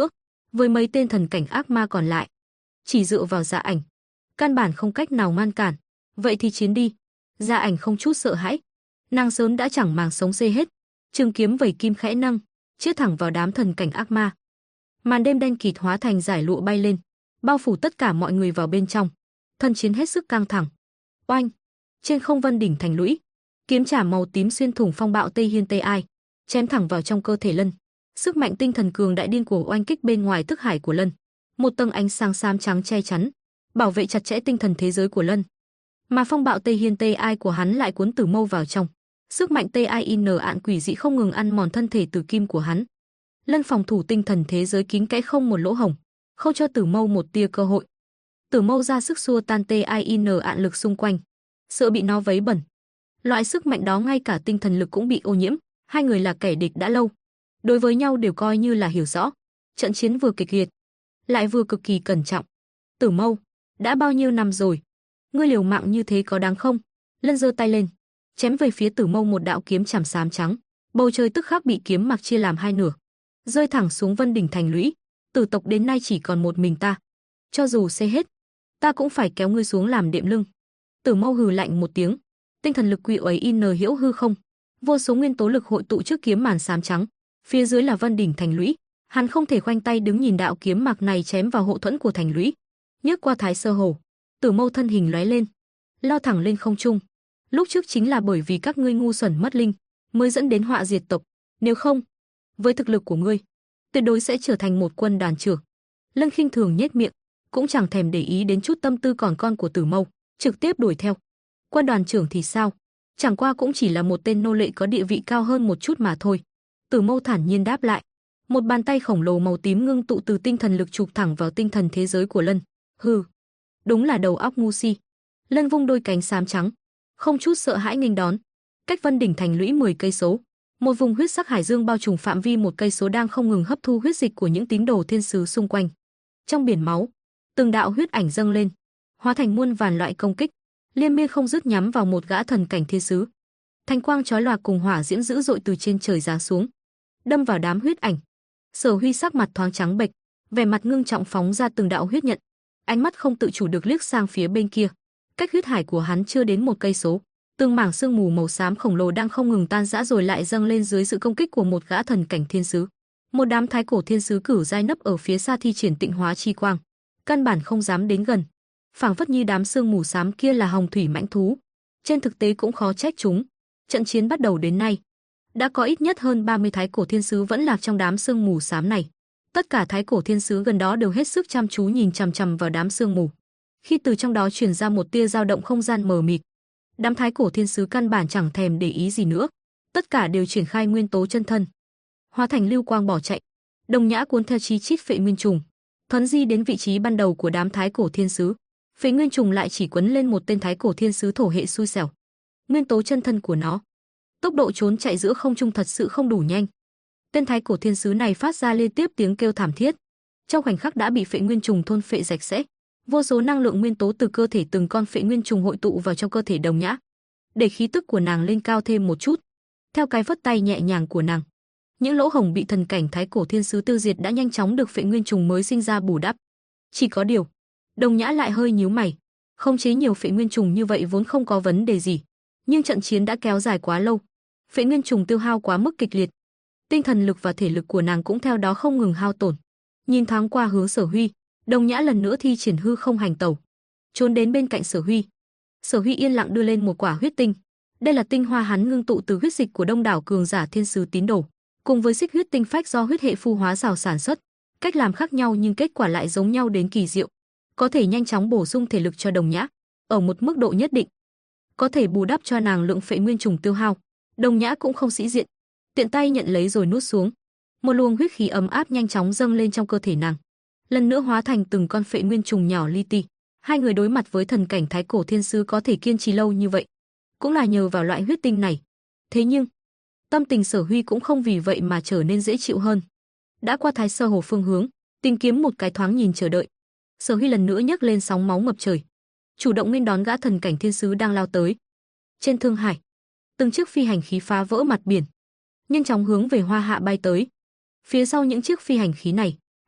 với mấy tên thần cảnh ác ma còn lại, chỉ dựa vào Dạ Ảnh, căn bản không cách nào ngăn cản. Vậy thì chiến đi. Dạ Ảnh không chút sợ hãi, nàng sớm đã chẳng màng sống xê hết, trường kiếm vẩy kim khẽ nâng, chĩa thẳng vào đám thần cảnh ác ma. Màn đêm đen kịt hóa thành dải lụa bay lên, bao phủ tất cả mọi người vào bên trong. Thân chiến hết sức căng thẳng. Oanh! Trên không vân đỉnh thành lũy, kiếm chảm màu tím xuyên thủng phong bạo Tây Hiên Tây Ai, chém thẳng vào trong cơ thể Lân. Sức mạnh tinh thần cường đại điên của oanh kích bên ngoài thức hải của Lân. Một tầng ánh sáng xám trắng che chắn, bảo vệ chặt chẽ tinh thần thế giới của Lân. Mà phong bạo Tây Hiên Tây Ai của hắn lại cuốn Tử Mâu vào trong. Sức mạnh Tây Ai in ạn quỷ dị không ngừng ăn mòn thân thể tử kim của hắn. Lân phòng thủ tinh thần thế giới kín kẽ không một lỗ hổng, không cho Tử Mâu một tia cơ hội. Tử Mâu ra sức xua tan Tây Ai in ạn lực xung quanh, sợ bị nó vấy bẩn. Loại sức mạnh đó ngay cả tinh thần lực cũng bị ô nhiễm, hai người là kẻ địch đã lâu, đối với nhau đều coi như là hiểu rõ. Trận chiến vừa kịch liệt, lại vừa cực kỳ cẩn trọng. Tử Mâu, đã bao nhiêu năm rồi, ngươi liều mạng như thế có đáng không? Lân giơ tay lên, chém về phía Tử Mâu một đạo kiếm chảm xám trắng, bầu trời tức khắc bị kiếm mặc chia làm hai nửa, rơi thẳng xuống vân đỉnh thành lũy. Tử tộc đến nay chỉ còn một mình ta, cho dù xê hết, ta cũng phải kéo ngươi xuống làm đệm lưng. Tử Mâu hừ lạnh một tiếng, tinh thần lực quỷ ấy in hiễu hư không, vô số nguyên tố lực hội tụ trước kiếm màn xám trắng, phía dưới là vân đỉnh thành lũy. Hắn không thể khoanh tay đứng nhìn đạo kiếm mạc này chém vào hộ thuẫn của thành lũy. Nhấc qua Thái Sơ Hồ, Tử Mâu thân hình lóe lên, lao thẳng lên không trung. Lúc trước chính là bởi vì các ngươi ngu xuẩn mất linh, mới dẫn đến họa diệt tộc, nếu không, với thực lực của ngươi, tuyệt đối sẽ trở thành một quân đoàn trưởng. Lân khinh thường nhếch miệng, cũng chẳng thèm để ý đến chút tâm tư còn con của Tử Mâu, trực tiếp đuổi theo. Quân đoàn trưởng thì sao? Chẳng qua cũng chỉ là một tên nô lệ có địa vị cao hơn một chút mà thôi. Tử Mâu thản nhiên đáp lại. Một bàn tay khổng lồ màu tím ngưng tụ từ tinh thần lực chụp thẳng vào tinh thần thế giới của Lân. Hừ, đúng là đầu óc ngu si. Lân vung đôi cánh xám trắng, không chút sợ hãi nghênh đón. Cách vân đỉnh thành lũy 10 cây số, một vùng huyết sắc hải dương bao trùm phạm vi 1 cây số đang không ngừng hấp thu huyết dịch của những tín đồ thiên sứ xung quanh. Trong biển máu, từng đạo huyết ảnh dâng lên, hóa thành muôn vàn loại công kích, liên miên không dứt nhắm vào một gã thần cảnh thiên sứ. Thanh quang chói lòa cùng hỏa diễm dữ dội từ trên trời giáng xuống, đâm vào đám huyết ảnh. Sở Huy sắc mặt thoáng trắng bệch, vẻ mặt ngưng trọng phóng ra từng đạo huyết nhận, ánh mắt không tự chủ được liếc sang phía bên kia. Cách huyết hải của hắn chưa đến 1 cây số, từng mảng sương mù màu xám khổng lồ đang không ngừng tan rã rồi lại dâng lên dưới sự công kích của một gã thần cảnh thiên sứ. Một đám thái cổ thiên sứ cửu giai nấp ở phía xa thi triển tịnh hóa chi quang, căn bản không dám đến gần, phảng phất như đám sương mù xám kia là hồng thủy mãnh thú. Trên thực tế cũng khó trách chúng. Trận chiến bắt đầu đến nay, đã có ít nhất hơn 30 thái cổ thiên sứ vẫn lạc trong đám sương mù xám này. Tất cả thái cổ thiên sứ gần đó đều hết sức chăm chú nhìn chằm chằm vào đám sương mù. Khi từ trong đó truyền ra một tia dao động không gian mờ mịt, đám thái cổ thiên sứ căn bản chẳng thèm để ý gì nữa, tất cả đều triển khai nguyên tố chân thân, hóa thành lưu quang bỏ chạy. Đồng Nhã cuốn theo chí chít phệ nguyên trùng, thuấn di đến vị trí ban đầu của đám thái cổ thiên sứ. Phệ nguyên trùng lại chỉ quấn lên một tên thái cổ thiên sứ thổ hệ xui xẻo. Nguyên tố chân thân của nó, tốc độ trốn chạy giữa không trung thật sự không đủ nhanh. Tên thái cổ thiên sứ này phát ra liên tiếp tiếng kêu thảm thiết, trong khoảnh khắc đã bị phệ nguyên trùng thôn phệ rạch rẽ. Vô số năng lượng nguyên tố từ cơ thể từng con phệ nguyên trùng hội tụ vào trong cơ thể Đồng Nhã, để khí tức của nàng lên cao thêm một chút. Theo cái phất tay nhẹ nhàng của nàng, những lỗ hổng bị thần cảnh thái cổ thiên sứ tiêu diệt đã nhanh chóng được phệ nguyên trùng mới sinh ra bù đắp. Chỉ có điều, Đồng Nhã lại hơi nhíu mày, khống chế nhiều phệ nguyên trùng như vậy vốn không có vấn đề gì, nhưng trận chiến đã kéo dài quá lâu, phệ nguyên trùng tiêu hao quá mức kịch liệt, tinh thần lực và thể lực của nàng cũng theo đó không ngừng hao tổn. Nhìn thoáng qua hướng Sở Huy, Đồng Nhã lần nữa thi triển hư không hành tẩu, trốn đến bên cạnh Sở Huy. Sở Huy yên lặng đưa lên một quả huyết tinh. Đây là tinh hoa hắn ngưng tụ từ huyết dịch của đông đảo cường giả thiên sứ tín đồ, cùng với xích huyết tinh phách do huyết hệ phu hóa rào sản xuất. Cách làm khác nhau nhưng kết quả lại giống nhau đến kỳ diệu, có thể nhanh chóng bổ sung thể lực cho Đồng Nhã ở một mức độ nhất định, có thể bù đắp cho nàng lượng phệ nguyên trùng tiêu hao. Đồng Nhã cũng không sĩ diện, tiện tay nhận lấy rồi nuốt xuống. Một luồng huyết khí ấm áp nhanh chóng dâng lên trong cơ thể nàng, lần nữa hóa thành từng con phệ nguyên trùng nhỏ li ti. Hai người đối mặt với thần cảnh thái cổ thiên sứ có thể kiên trì lâu như vậy, cũng là nhờ vào loại huyết tinh này. Thế nhưng, tâm tình Sở Huy cũng không vì vậy mà trở nên dễ chịu hơn. Đã qua Thái Sơ Hồ phương hướng, tìm kiếm một cái thoáng nhìn chờ đợi, Sở Huy lần nữa nhấc lên sóng máu ngập trời, chủ động nghênh đón gã thần cảnh thiên sứ đang lao tới. Trên Thương Hải, từng chiếc phi hành khí phá vỡ mặt biển, nhanh chóng hướng về Hoa Hạ bay tới. Phía sau những chiếc phi hành khí này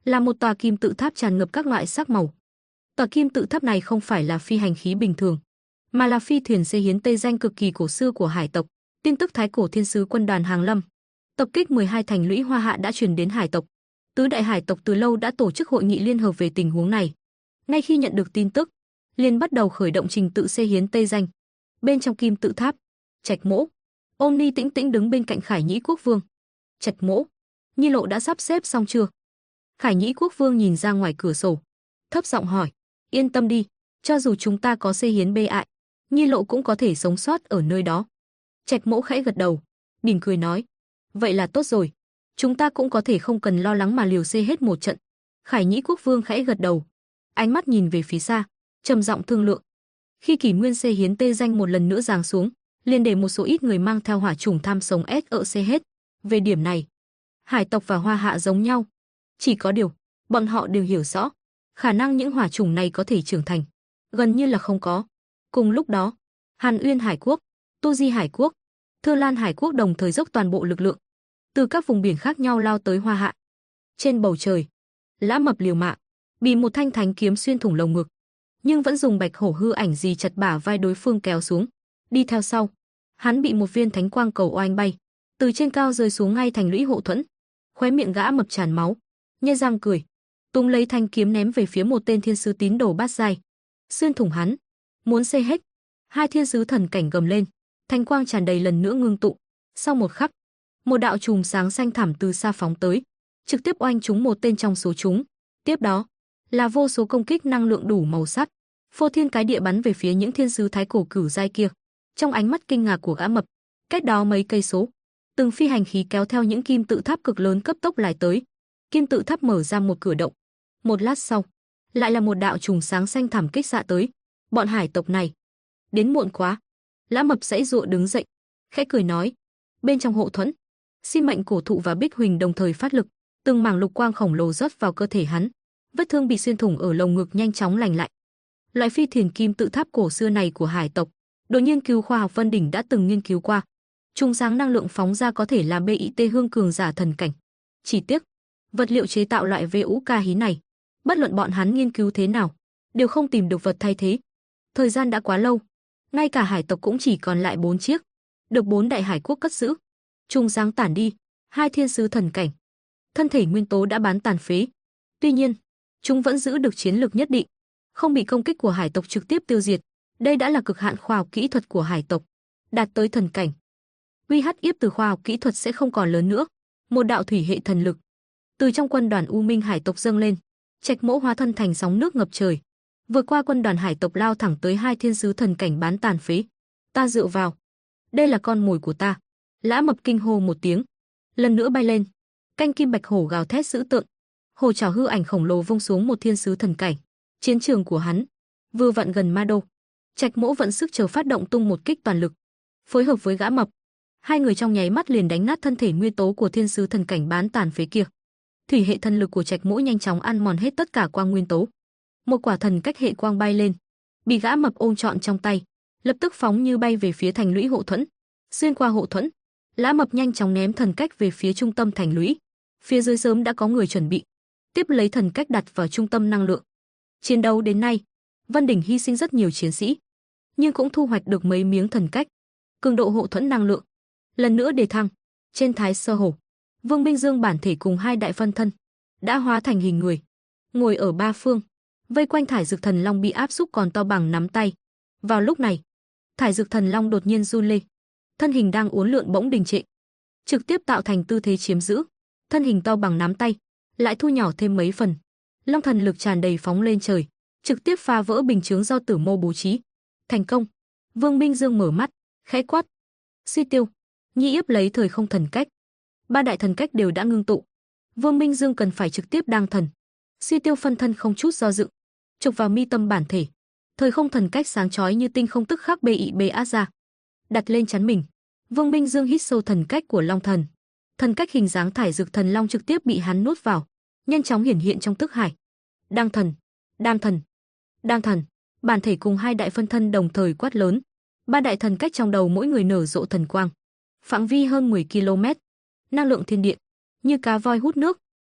là một tòa kim tự tháp tràn ngập các loại sắc màu. Tòa kim tự tháp này không phải là phi hành khí bình thường, mà là phi thuyền xe hiến Tây danh cực kỳ cổ xưa của hải tộc, tin tức Thái cổ thiên sứ quân đoàn Hàng Lâm tập kích 12 thành lũy Hoa Hạ đã truyền đến hải tộc. Tứ đại hải tộc từ lâu đã tổ chức hội nghị liên hợp về tình huống này. Ngay khi nhận được tin tức, liền bắt đầu khởi động trình tự xe hiến Tây danh. Bên trong kim tự tháp, Trạch Mỗ, Ôn Ni tĩnh tĩnh đứng bên cạnh Khải Nhĩ Quốc Vương. Trạch Mỗ, Nhi Lộ đã sắp xếp xong chưa? Khải Nhĩ Quốc Vương nhìn ra ngoài cửa sổ, thấp giọng hỏi. Yên tâm đi, cho dù chúng ta có xe hiến bê ại, Nhi Lộ cũng có thể sống sót ở nơi đó. Trạch Mỗ khẽ gật đầu, mỉm cười nói. Vậy là tốt rồi, chúng ta cũng có thể không cần lo lắng mà liều xê hết một trận. Khải Nhĩ Quốc Vương khẽ gật đầu, ánh mắt nhìn về phía xa, trầm giọng thương lượng. Khi kỷ nguyên xe hiến Tây danh một lần nữa giáng xuống, liền để một số ít người mang theo hỏa chủng tham sống SEC hết. Về điểm này, hải tộc và Hoa Hạ giống nhau, chỉ có điều bọn họ đều hiểu rõ, khả năng những hỏa chủng này có thể trưởng thành gần như là không có. Cùng lúc đó, Hàn Uyên Hải Quốc, Tu Di Hải Quốc, Thư Lan Hải Quốc đồng thời dốc toàn bộ lực lượng, từ các vùng biển khác nhau lao tới Hoa Hạ. Trên bầu trời, Lã Mập liều mạng, bị một thanh thánh kiếm xuyên thủng lồng ngực, nhưng vẫn dùng bạch hổ hư ảnh gì chặt bả vai đối phương kéo xuống. Đi theo sau, hắn bị một viên thánh quang cầu oanh bay, từ trên cao rơi xuống ngay thành lũy hộ thuẫn. Khóe miệng gã mập tràn máu, nhe răng cười, tung lấy thanh kiếm ném về phía một tên thiên sứ tín đồ bát giai, xuyên thủng hắn. Muốn xê hết. Hai thiên sứ thần cảnh gầm lên, thanh quang tràn đầy lần nữa ngưng tụ. Sau một khắc, một đạo chùm sáng xanh thẳm từ xa phóng tới, trực tiếp oanh trúng một tên trong số chúng. Tiếp đó là vô số công kích năng lượng đủ màu sắc, phô thiên cái địa bắn về phía những thiên sứ thái cổ cửu giai kia. Trong ánh mắt kinh ngạc của gã mập, cách đó mấy cây số, từng phi hành khí kéo theo những kim tự tháp cực lớn cấp tốc lại tới. Kim tự tháp mở ra một cửa động. Một lát sau, lại là một đạo chùm sáng xanh thẳm kích xạ tới. Bọn hải tộc này đến muộn quá. Lã Mập giãy giụa đứng dậy, khẽ cười nói. Bên trong hộ thuẫn, Sinh mệnh cổ thụ và Bích Huỳnh đồng thời phát lực, từng mảng lục quang khổng lồ rót vào cơ thể hắn. Vết thương bị xuyên thủng ở lồng ngực nhanh chóng lành lại. Loại phi thuyền kim tự tháp cổ xưa này của hải tộc, đội nghiên cứu khoa học Vân Đỉnh đã từng nghiên cứu qua. Trung sáng năng lượng phóng ra có thể là BIT hương cường giả thần cảnh. Chỉ tiếc, vật liệu chế tạo loại VUK hí này, bất luận bọn hắn nghiên cứu thế nào, đều không tìm được vật thay thế. Thời gian đã quá lâu, ngay cả hải tộc cũng chỉ còn lại 4 chiếc, được 4 đại hải quốc cất giữ. Trung sáng tản đi, hai thiên sứ thần cảnh, thân thể nguyên tố đã bán tàn phế. Tuy nhiên, chúng vẫn giữ được chiến lược nhất định, không bị công kích của hải tộc trực tiếp tiêu diệt. Đây đã là cực hạn khoa học kỹ thuật của hải tộc, đạt tới thần cảnh. Uy hắc yếp từ khoa học kỹ thuật sẽ không còn lớn nữa. Một đạo thủy hệ thần lực từ trong quân đoàn U Minh hải tộc dâng lên, Trạch Mỗ hóa thân thành sóng nước ngập trời, vượt qua quân đoàn hải tộc lao thẳng tới hai thiên sứ thần cảnh bán tàn phế. Ta dựa vào, đây là con mồi của ta. Lã Mập kinh hô một tiếng, lần nữa bay lên. Canh kim bạch hổ gào thét dữ tợn, hổ trảo hư ảnh khổng lồ vung xuống một thiên sứ thần cảnh. Chiến trường của hắn vừa vặn gần ma đô. Trạch Mỗ vận sức chờ phát động tung một kích toàn lực, phối hợp với gã mập, hai người trong nháy mắt liền đánh nát thân thể nguyên tố của thiên sứ thần cảnh bán tàn phế kia. Thủy hệ thần lực của Trạch Mỗ nhanh chóng ăn mòn hết tất cả quang nguyên tố. Một quả thần cách hệ quang bay lên, bị gã mập ôm trọn trong tay, lập tức phóng như bay về phía thành lũy hộ thuẫn. Xuyên qua hộ thuẫn, Lã Mập nhanh chóng ném thần cách về phía trung tâm thành lũy. Phía dưới sớm đã có người chuẩn bị, tiếp lấy thần cách đặt vào trung tâm năng lượng. Chiến đấu đến nay, Vân Đỉnh hy sinh rất nhiều chiến sĩ, nhưng cũng thu hoạch được mấy miếng thần cách. Cường độ hộ thuẫn năng lượng lần nữa đề thăng. Trên Thái Sơ Hồ, Vương Minh Dương bản thể cùng hai đại phân thân đã hóa thành hình người, ngồi ở ba phương, vây quanh Thải Dực Thần Long bị áp xúc còn to bằng nắm tay. Vào lúc này, Thải Dực Thần Long đột nhiên run lên, thân hình đang uốn lượn bỗng đình trệ, trực tiếp tạo thành tư thế chiếm giữ. Thân hình to bằng nắm tay lại thu nhỏ thêm mấy phần. Long thần lực tràn đầy phóng lên trời, trực tiếp phá vỡ bình chướng do Tử Mô bố trí. Thành công. Vương Minh Dương mở mắt, khẽ quát. Suy tiêu. Nhi Yếp lấy thời không thần cách. Ba đại thần cách đều đã ngưng tụ. Vương Minh Dương cần phải trực tiếp đăng thần. Suy tiêu phân thân không chút do dự, chụp vào mi tâm bản thể. Thời không thần cách sáng chói như tinh không tức khắc BIBA ra, đặt lên chắn mình. Vương Minh Dương hít sâu thần cách của Long thần. Thần cách hình dáng Thải Dực Thần Long trực tiếp bị hắn nuốt vào, nhanh chóng hiển hiện trong tức hải. Đăng thần, đăng thần, đăng thần. Bản thể cùng hai đại phân thân đồng thời quát lớn. Ba đại thần cách trong đầu mỗi người nở rộ thần quang, phạm vi hơn 10 km, năng lượng thiên địa như cá voi hút nước,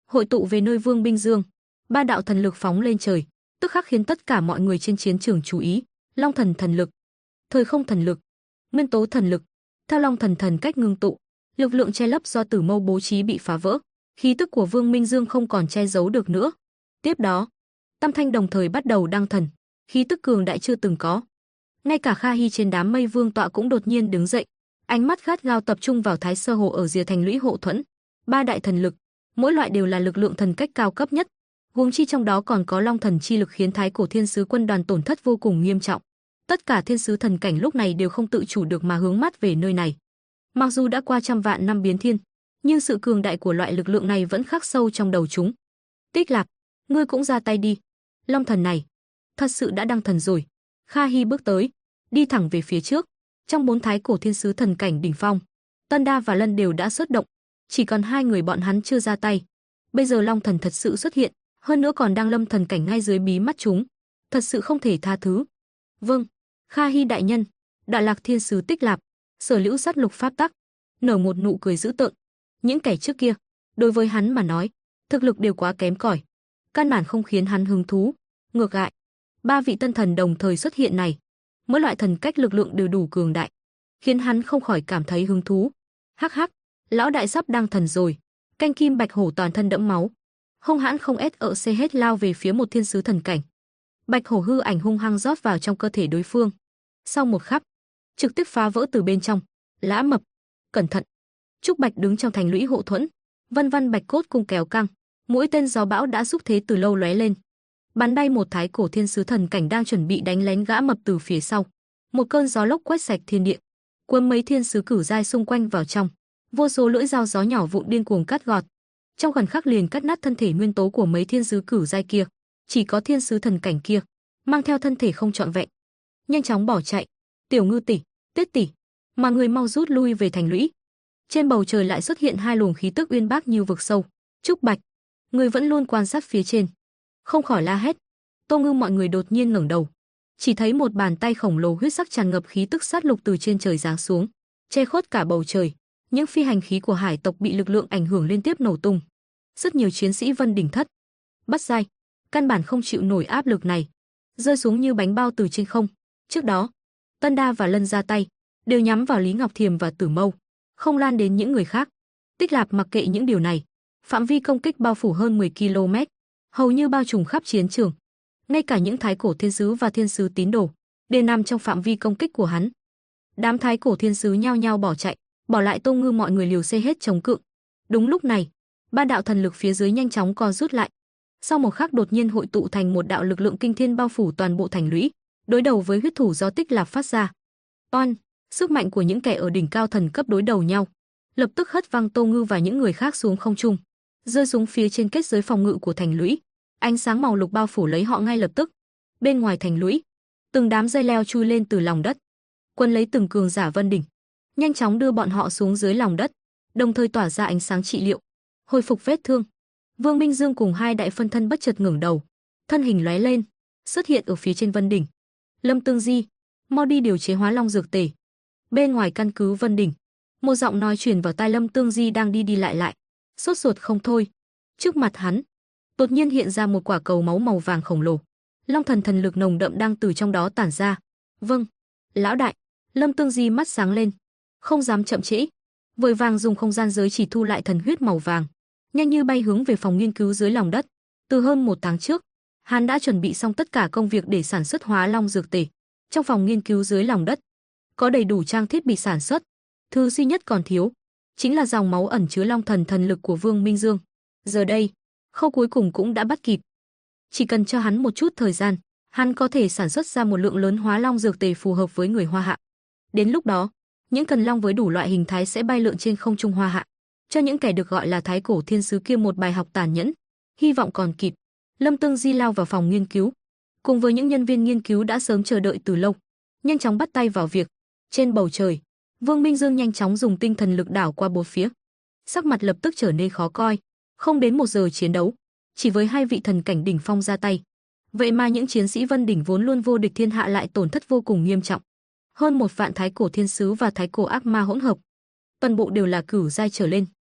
hội tụ về nơi Vương Minh Dương. Ba đạo thần lực phóng lên trời, tức khắc khiến tất cả mọi người trên chiến trường chú ý. Long thần thần lực, thời không thần lực, nguyên tố thần lực. Theo Long thần thần cách ngưng tụ, lực lượng che lấp do Tử Mâu bố trí bị phá vỡ, khí tức của Vương Minh Dương không còn che giấu được nữa. Tiếp đó, Tam Thanh đồng thời bắt đầu đăng thần, khí tức cường đại chưa từng có. Ngay cả Kha Hy trên đám mây vương tọa cũng đột nhiên đứng dậy, ánh mắt gắt gao tập trung vào Thái Sơ Hồ ở rìa thành lũy hộ thuẫn. Ba đại thần lực, mỗi loại đều là lực lượng thần cách cao cấp nhất, huống chi trong đó còn có Long thần chi lực khiến Thái Cổ Thiên Sứ quân đoàn tổn thất vô cùng nghiêm trọng. Tất cả thiên sứ thần cảnh lúc này đều không tự chủ được mà hướng mắt về nơi này. Mặc dù đã qua trăm vạn năm biến thiên, nhưng sự cường đại của loại lực lượng này vẫn khắc sâu trong đầu chúng. Tích Lạp, ngươi cũng ra tay đi. Long thần này thật sự đã đăng thần rồi. Kha Hy bước tới, đi thẳng về phía trước. Trong 4 thái cổ thiên sứ thần cảnh đỉnh phong, Tân Đa và Lân đều đã xuất động, chỉ còn 2 người bọn hắn chưa ra tay. Bây giờ Long thần thật sự xuất hiện, hơn nữa còn đang lâm thần cảnh ngay dưới bí mắt chúng, thật sự không thể tha thứ. Vâng, Kha Hy đại nhân. Đại Lạc thiên sứ Tích Lạp, Sở Liễu sát lục pháp tắc, nở một nụ cười dữ tợn. Những kẻ trước kia, đối với hắn mà nói, thực lực đều quá kém cỏi, căn bản không khiến hắn hứng thú. Ngược lại, 3 vị tân thần đồng thời xuất hiện này, mỗi loại thần cách lực lượng đều đủ cường đại, khiến hắn không khỏi cảm thấy hứng thú. Hắc hắc, lão đại sắp đăng thần rồi. Canh kim bạch hổ toàn thân đẫm máu, hung hãn không SEC hết lao về phía một thiên sứ thần cảnh. Bạch hổ hư ảnh hung hăng rót vào trong cơ thể đối phương. Sau một khắc, trực tiếp phá vỡ từ bên trong. Lã Mập, cẩn thận. Trúc Bạch đứng trong thành lũy hộ thuẫn, vân vân bạch cốt cung kéo căng, mũi tên gió bão đã xúc thế từ lâu lóe lên, bắn bay một thái cổ thiên sứ thần cảnh đang chuẩn bị đánh lén Gã Mập từ phía sau. Một cơn gió lốc quét sạch thiên địa, cuốn mấy thiên sứ cửu giai xung quanh vào trong, vô số lưỡi dao gió nhỏ vụn điên cuồng cắt gọt, trong khoảnh khắc liền cắt nát thân thể nguyên tố của mấy thiên sứ cửu giai kia. Chỉ có thiên sứ thần cảnh kia mang theo thân thể không trọn vẹn, nhanh chóng bỏ chạy. Tiểu Ngư tỷ, Tiết tỷ, mà người mau rút lui về thành lũy. Trên bầu trời lại xuất hiện 2 luồng khí tức uyên bác như vực sâu. Trúc Bạch, người vẫn luôn quan sát phía trên, không khỏi la hét. Tô Ngư mọi người đột nhiên ngẩng đầu, chỉ thấy một bàn tay khổng lồ huyết sắc tràn ngập khí tức sát lục từ trên trời giáng xuống, che khuất cả bầu trời. Những phi hành khí của hải tộc bị lực lượng ảnh hưởng liên tiếp nổ tung. Rất nhiều chiến sĩ Vân đỉnh thất, Bát giai, căn bản không chịu nổi áp lực này, rơi xuống như bánh bao từ trên không. Trước đó, Tân Đa và Lân ra tay, đều nhắm vào Lý Ngọc Thiềm và Tử Mâu, không lan đến những người khác. Tích Lạp mặc kệ những điều này, phạm vi công kích bao phủ hơn 10 km, hầu như bao trùm khắp chiến trường. Ngay cả những thái cổ thiên sứ và thiên sứ tín đồ đều nằm trong phạm vi công kích của hắn. Đám thái cổ thiên sứ nhao nhao bỏ chạy, bỏ lại Tô Ngư mọi người liều xê hết chống cự. Đúng lúc này, 3 đạo thần lực phía dưới nhanh chóng co rút lại. Sau một khắc đột nhiên hội tụ thành một đạo lực lượng kinh thiên bao phủ toàn bộ thành lũy, đối đầu với huyết thủ do Tích Lạp phát ra. Oan, sức mạnh của những kẻ ở đỉnh cao thần cấp đối đầu nhau, lập tức hất văng Tô Ngư và những người khác xuống không trung, rơi xuống phía trên kết giới phòng ngự của thành lũy. Ánh sáng màu lục bao phủ lấy họ ngay lập tức. Bên ngoài thành lũy, từng đám dây leo chui lên từ lòng đất, quấn lấy từng cường giả Vân đỉnh, nhanh chóng đưa bọn họ xuống dưới lòng đất, đồng thời tỏa ra ánh sáng trị liệu, hồi phục vết thương. Vương Minh Dương cùng 2 đại phân thân bất chợt ngẩng đầu, thân hình lóe lên, xuất hiện ở phía trên Vân đỉnh. Lâm Tương Di, mau đi điều chế Hóa Long dược tề. Bên ngoài căn cứ Vân đỉnh, một giọng nói truyền vào tai Lâm Tương Di đang đi đi lại, sốt ruột không thôi. Trước mặt hắn, đột nhiên hiện ra một quả cầu máu màu vàng khổng lồ. Long thần thần lực nồng đậm đang từ trong đó tản ra. Vâng, lão đại. Lâm Tương Di mắt sáng lên, không dám chậm trễ, vội vàng dùng không gian giới chỉ thu lại thần huyết màu vàng, nhanh như bay hướng về phòng nghiên cứu dưới lòng đất. Từ hơn 1 tháng trước, hắn đã chuẩn bị xong tất cả công việc để sản xuất Hóa Long dược tề. Trong phòng nghiên cứu dưới lòng đất, có đầy đủ trang thiết bị sản xuất. Thứ duy nhất còn thiếu chính là dòng máu ẩn chứa Long thần thần lực của Vương Minh Dương. Giờ đây, khâu cuối cùng cũng đã bắt kịp. Chỉ cần cho hắn một chút thời gian, hắn có thể sản xuất ra một lượng lớn Hóa Long dược tề phù hợp với người Hoa Hạ. Đến lúc đó, những cần long với đủ loại hình thái sẽ bay lượn trên không trung Hoa Hạ, cho những kẻ được gọi là thái cổ thiên sứ kia một bài học tàn nhẫn. Hy vọng còn kịp. Lâm Tương Di lao vào phòng nghiên cứu, cùng với những nhân viên nghiên cứu đã sớm chờ đợi từ lâu, nhanh chóng bắt tay vào việc. Trên bầu trời, Vương Minh Dương nhanh chóng dùng tinh thần lực đảo qua 4 phía, sắc mặt lập tức trở nên khó coi. Không đến 1 giờ chiến đấu, chỉ với 2 vị thần cảnh đỉnh phong ra tay, vậy mà những chiến sĩ Vân đỉnh vốn luôn vô địch thiên hạ lại tổn thất vô cùng nghiêm trọng. Hơn 1 vạn thái cổ thiên sứ và thái cổ ác ma hỗn hợp, toàn bộ đều là cửu giai trở lên,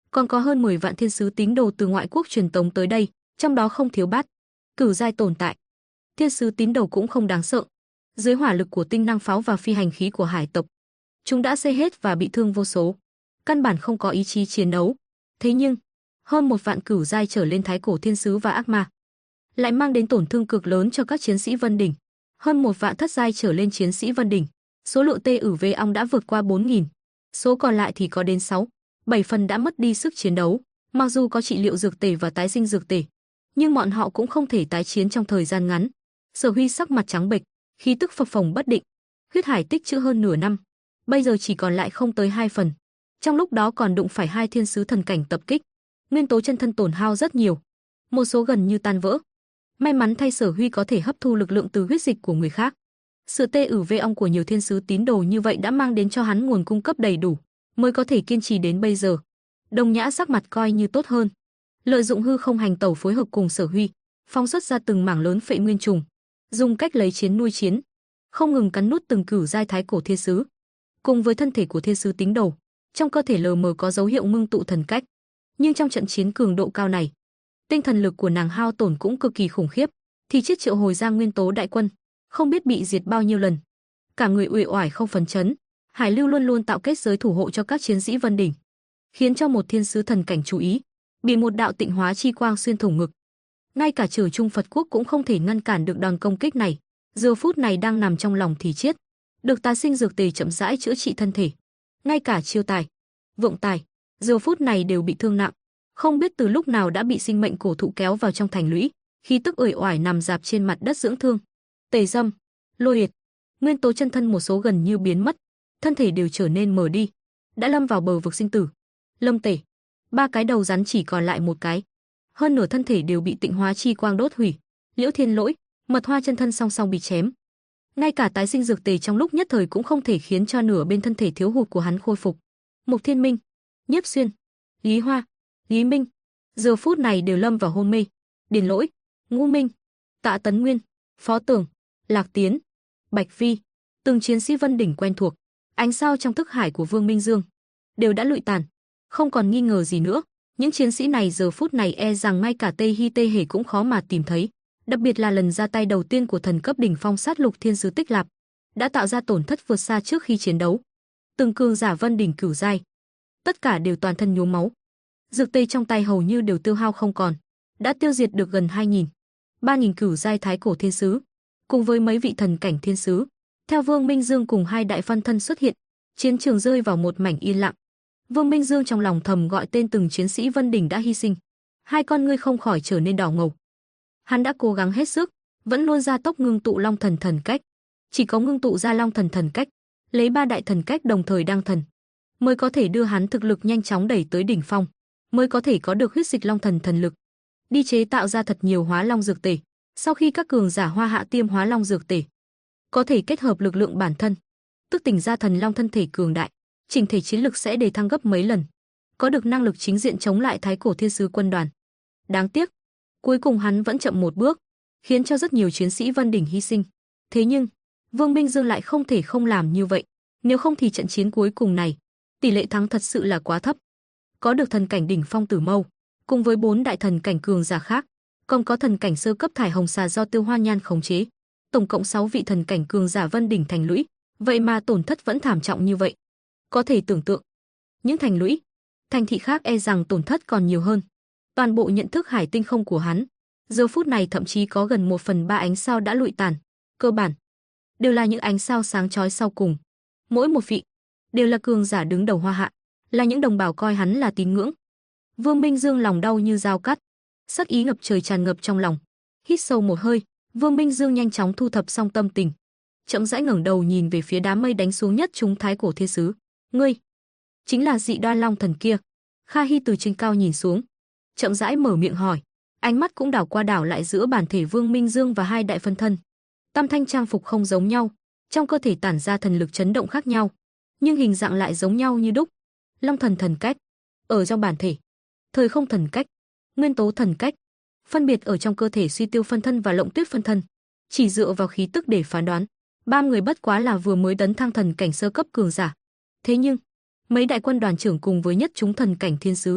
Còn có hơn 10 vạn thiên sứ tín đồ từ ngoại quốc truyền tống tới đây, trong đó không thiếu bát cửu giai tồn tại. Thiên sứ tín đồ cũng không đáng sợ. Dưới hỏa lực của tinh năng pháo và phi hành khí của hải tộc, chúng đã xây hết và bị thương vô số, căn bản không có ý chí chiến đấu. Thế nhưng, hơn 1 vạn cửu giai trở lên thái cổ thiên sứ và ác ma lại mang đến tổn thương cực lớn cho các chiến sĩ Vân Đỉnh. Hơn 1 vạn thất giai trở lên chiến sĩ Vân Đỉnh, số lượng tê ử vê ong đã vượt qua 4.000, số còn lại thì có đến 6-7 phần đã mất đi sức chiến đấu. Mặc dù có trị liệu dược tề và tái sinh dược tề, nhưng bọn họ cũng không thể tái chiến trong thời gian ngắn. Sở Huy sắc mặt trắng bệch, khí tức phập phồng bất định. Huyết hải tích trữ hơn nửa năm, bây giờ chỉ còn lại không tới 2 phần. Trong lúc đó còn đụng phải 2 thiên sứ thần cảnh tập kích, nguyên tố chân thân tổn hao rất nhiều, một số gần như tan vỡ. May mắn thay Sở Huy có thể hấp thu lực lượng từ huyết dịch của người khác. Sự tê ử vê ong của nhiều thiên sứ tín đồ như vậy đã mang đến cho hắn nguồn cung cấp đầy đủ, mới có thể kiên trì đến bây giờ. Đồng Nhã sắc mặt coi như tốt hơn, lợi dụng hư không hành tẩu phối hợp cùng Sở Huy, phóng xuất ra từng mảng lớn phệ nguyên trùng, dùng cách lấy chiến nuôi chiến, không ngừng cắn nuốt từng cửu giai thái cổ thiên sứ. Cùng với thân thể của thiên sứ tín đồ, trong cơ thể lờ mờ có dấu hiệu ngưng tụ thần cách, nhưng trong trận chiến cường độ cao này, tinh thần lực của nàng hao tổn cũng cực kỳ khủng khiếp, thì chiết triệu hồi ra nguyên tố đại quân, không biết bị diệt bao nhiêu lần. Cả người uể oải không phấn chấn, Hải Lưu luôn luôn tạo kết giới thủ hộ cho các chiến sĩ Vân Đỉnh, khiến cho một thiên sứ thần cảnh chú ý, bị một đạo tịnh hóa chi quang xuyên thủng ngực. Ngay cả Trở Trung Phật Quốc cũng không thể ngăn cản được đòn công kích này. Giờ phút này đang nằm trong lòng thì chiết, được tà sinh dược tề chậm rãi chữa trị thân thể. Ngay cả chiêu tài, vượng tài, giờ phút này đều bị thương nặng, không biết từ lúc nào đã bị sinh mệnh cổ thụ kéo vào trong thành lũy, khí tức uể oải nằm dạp trên mặt đất dưỡng thương. Tề Dâm, Lôi Liệt, nguyên tố chân thân một số gần như biến mất, thân thể đều trở nên mờ đi, đã lâm vào bờ vực sinh tử. Lâm Tể, 3 cái đầu rắn chỉ còn lại một cái, hơn nửa thân thể đều bị tịnh hóa chi quang đốt hủy. Liễu Thiên Lỗi, Mật Hoa chân thân song song bị chém. Ngay cả tái sinh dược tề trong lúc nhất thời cũng không thể khiến cho nửa bên thân thể thiếu hụt của hắn khôi phục. Mục Thiên Minh, Nhiếp Xuyên, Lý Hoa, Lý Minh, giờ phút này đều lâm vào hôn mê. Điền Lỗi, Ngũ Minh, Tạ Tấn Nguyên, Phó Tường, Lạc Tiến, Bạch Vi, từng chiến sĩ Vân Đỉnh quen thuộc, ánh sao trong thức hải của Vương Minh Dương đều đã lụi tàn, không còn nghi ngờ gì nữa. Những chiến sĩ này giờ phút này e rằng ngay cả Tây Hy Tê Hề cũng khó mà tìm thấy, đặc biệt là lần ra tay đầu tiên của thần cấp đỉnh phong sát lục thiên sứ Tích Lạp, đã tạo ra tổn thất vượt xa trước khi chiến đấu. Từng cường giả Vân Đỉnh cửu giai, tất cả đều toàn thân nhuốm máu, dược tê trong tay hầu như đều tiêu hao không còn, đã tiêu diệt được gần 2.000-3.000 cửu giai thái cổ thiên sứ, cùng với mấy vị thần cảnh thiên sứ. Theo Vương Minh Dương cùng 2 đại phân thân xuất hiện, chiến trường rơi vào một mảnh yên lặng. Vương Minh Dương trong lòng thầm gọi tên từng chiến sĩ Vân Đỉnh đã hy sinh, 2 con ngươi không khỏi trở nên đỏ ngầu. Hắn đã cố gắng hết sức, vẫn luôn gia tốc ngưng tụ Long Thần thần cách, chỉ có ngưng tụ ra Long Thần thần cách, lấy 3 đại thần cách đồng thời đăng thần, mới có thể đưa hắn thực lực nhanh chóng đẩy tới đỉnh phong, mới có thể có được huyết dịch Long Thần thần lực, đi chế tạo ra thật nhiều Hóa Long dược tề. Sau khi các cường giả Hoa Hạ tiêm Hóa Long dược tề, có thể kết hợp lực lượng bản thân, tức tỉnh ra thần long thân thể cường đại, chỉnh thể chiến lực sẽ đề thăng gấp mấy lần, có được năng lực chính diện chống lại thái cổ thiên sứ quân đoàn. Đáng tiếc, cuối cùng hắn vẫn chậm một bước, khiến cho rất nhiều chiến sĩ Vân Đỉnh hy sinh. Thế nhưng, Vương Minh Dương lại không thể không làm như vậy, nếu không thì trận chiến cuối cùng này, tỷ lệ thắng thật sự là quá thấp. Có được thần cảnh đỉnh phong Tử Mâu, cùng với 4 đại thần cảnh cường giả khác, còn có thần cảnh sơ cấp Thải Hồng Xà do Tiêu Hoa Nhan khống chế, tổng cộng 6 vị thần cảnh cường giả Vân Đỉnh thành lũy, vậy mà tổn thất vẫn thảm trọng như vậy. Có thể tưởng tượng, những thành lũy, thành thị khác e rằng tổn thất còn nhiều hơn. Toàn bộ nhận thức hải tinh không của hắn, giờ phút này thậm chí có gần 1/3 ánh sao đã lụi tàn, cơ bản đều là những ánh sao sáng chói sau cùng. Mỗi một vị đều là cường giả đứng đầu Hoa Hạ, là những đồng bào coi hắn là tín ngưỡng. Vương Minh Dương lòng đau như dao cắt, sát ý ngập trời tràn ngập trong lòng. Hít sâu một hơi, Vương Minh Dương nhanh chóng thu thập xong tâm tình, chậm rãi ngẩng đầu nhìn về phía đám mây đánh xuống nhất chúng thái cổ thiên sứ. Ngươi chính là Dị Đoan Long thần kia? Kha Hi từ trên cao nhìn xuống, chậm rãi mở miệng hỏi, ánh mắt cũng đảo qua đảo lại giữa bản thể Vương Minh Dương và 2 đại phân thân. Tam thanh trang phục không giống nhau, trong cơ thể tản ra thần lực chấn động khác nhau, nhưng hình dạng lại giống nhau như đúc. Long thần thần cách ở trong bản thể, thời không thần cách, nguyên tố thần cách, phân biệt ở trong cơ thể Suy Tiêu phân thân và Lộng Tuyết phân thân. Chỉ dựa vào khí tức để phán đoán, 3 người bất quá là vừa mới tấn thăng thần cảnh sơ cấp cường giả. Thế nhưng, mấy đại quân đoàn trưởng cùng với nhất chúng thần cảnh thiên sứ,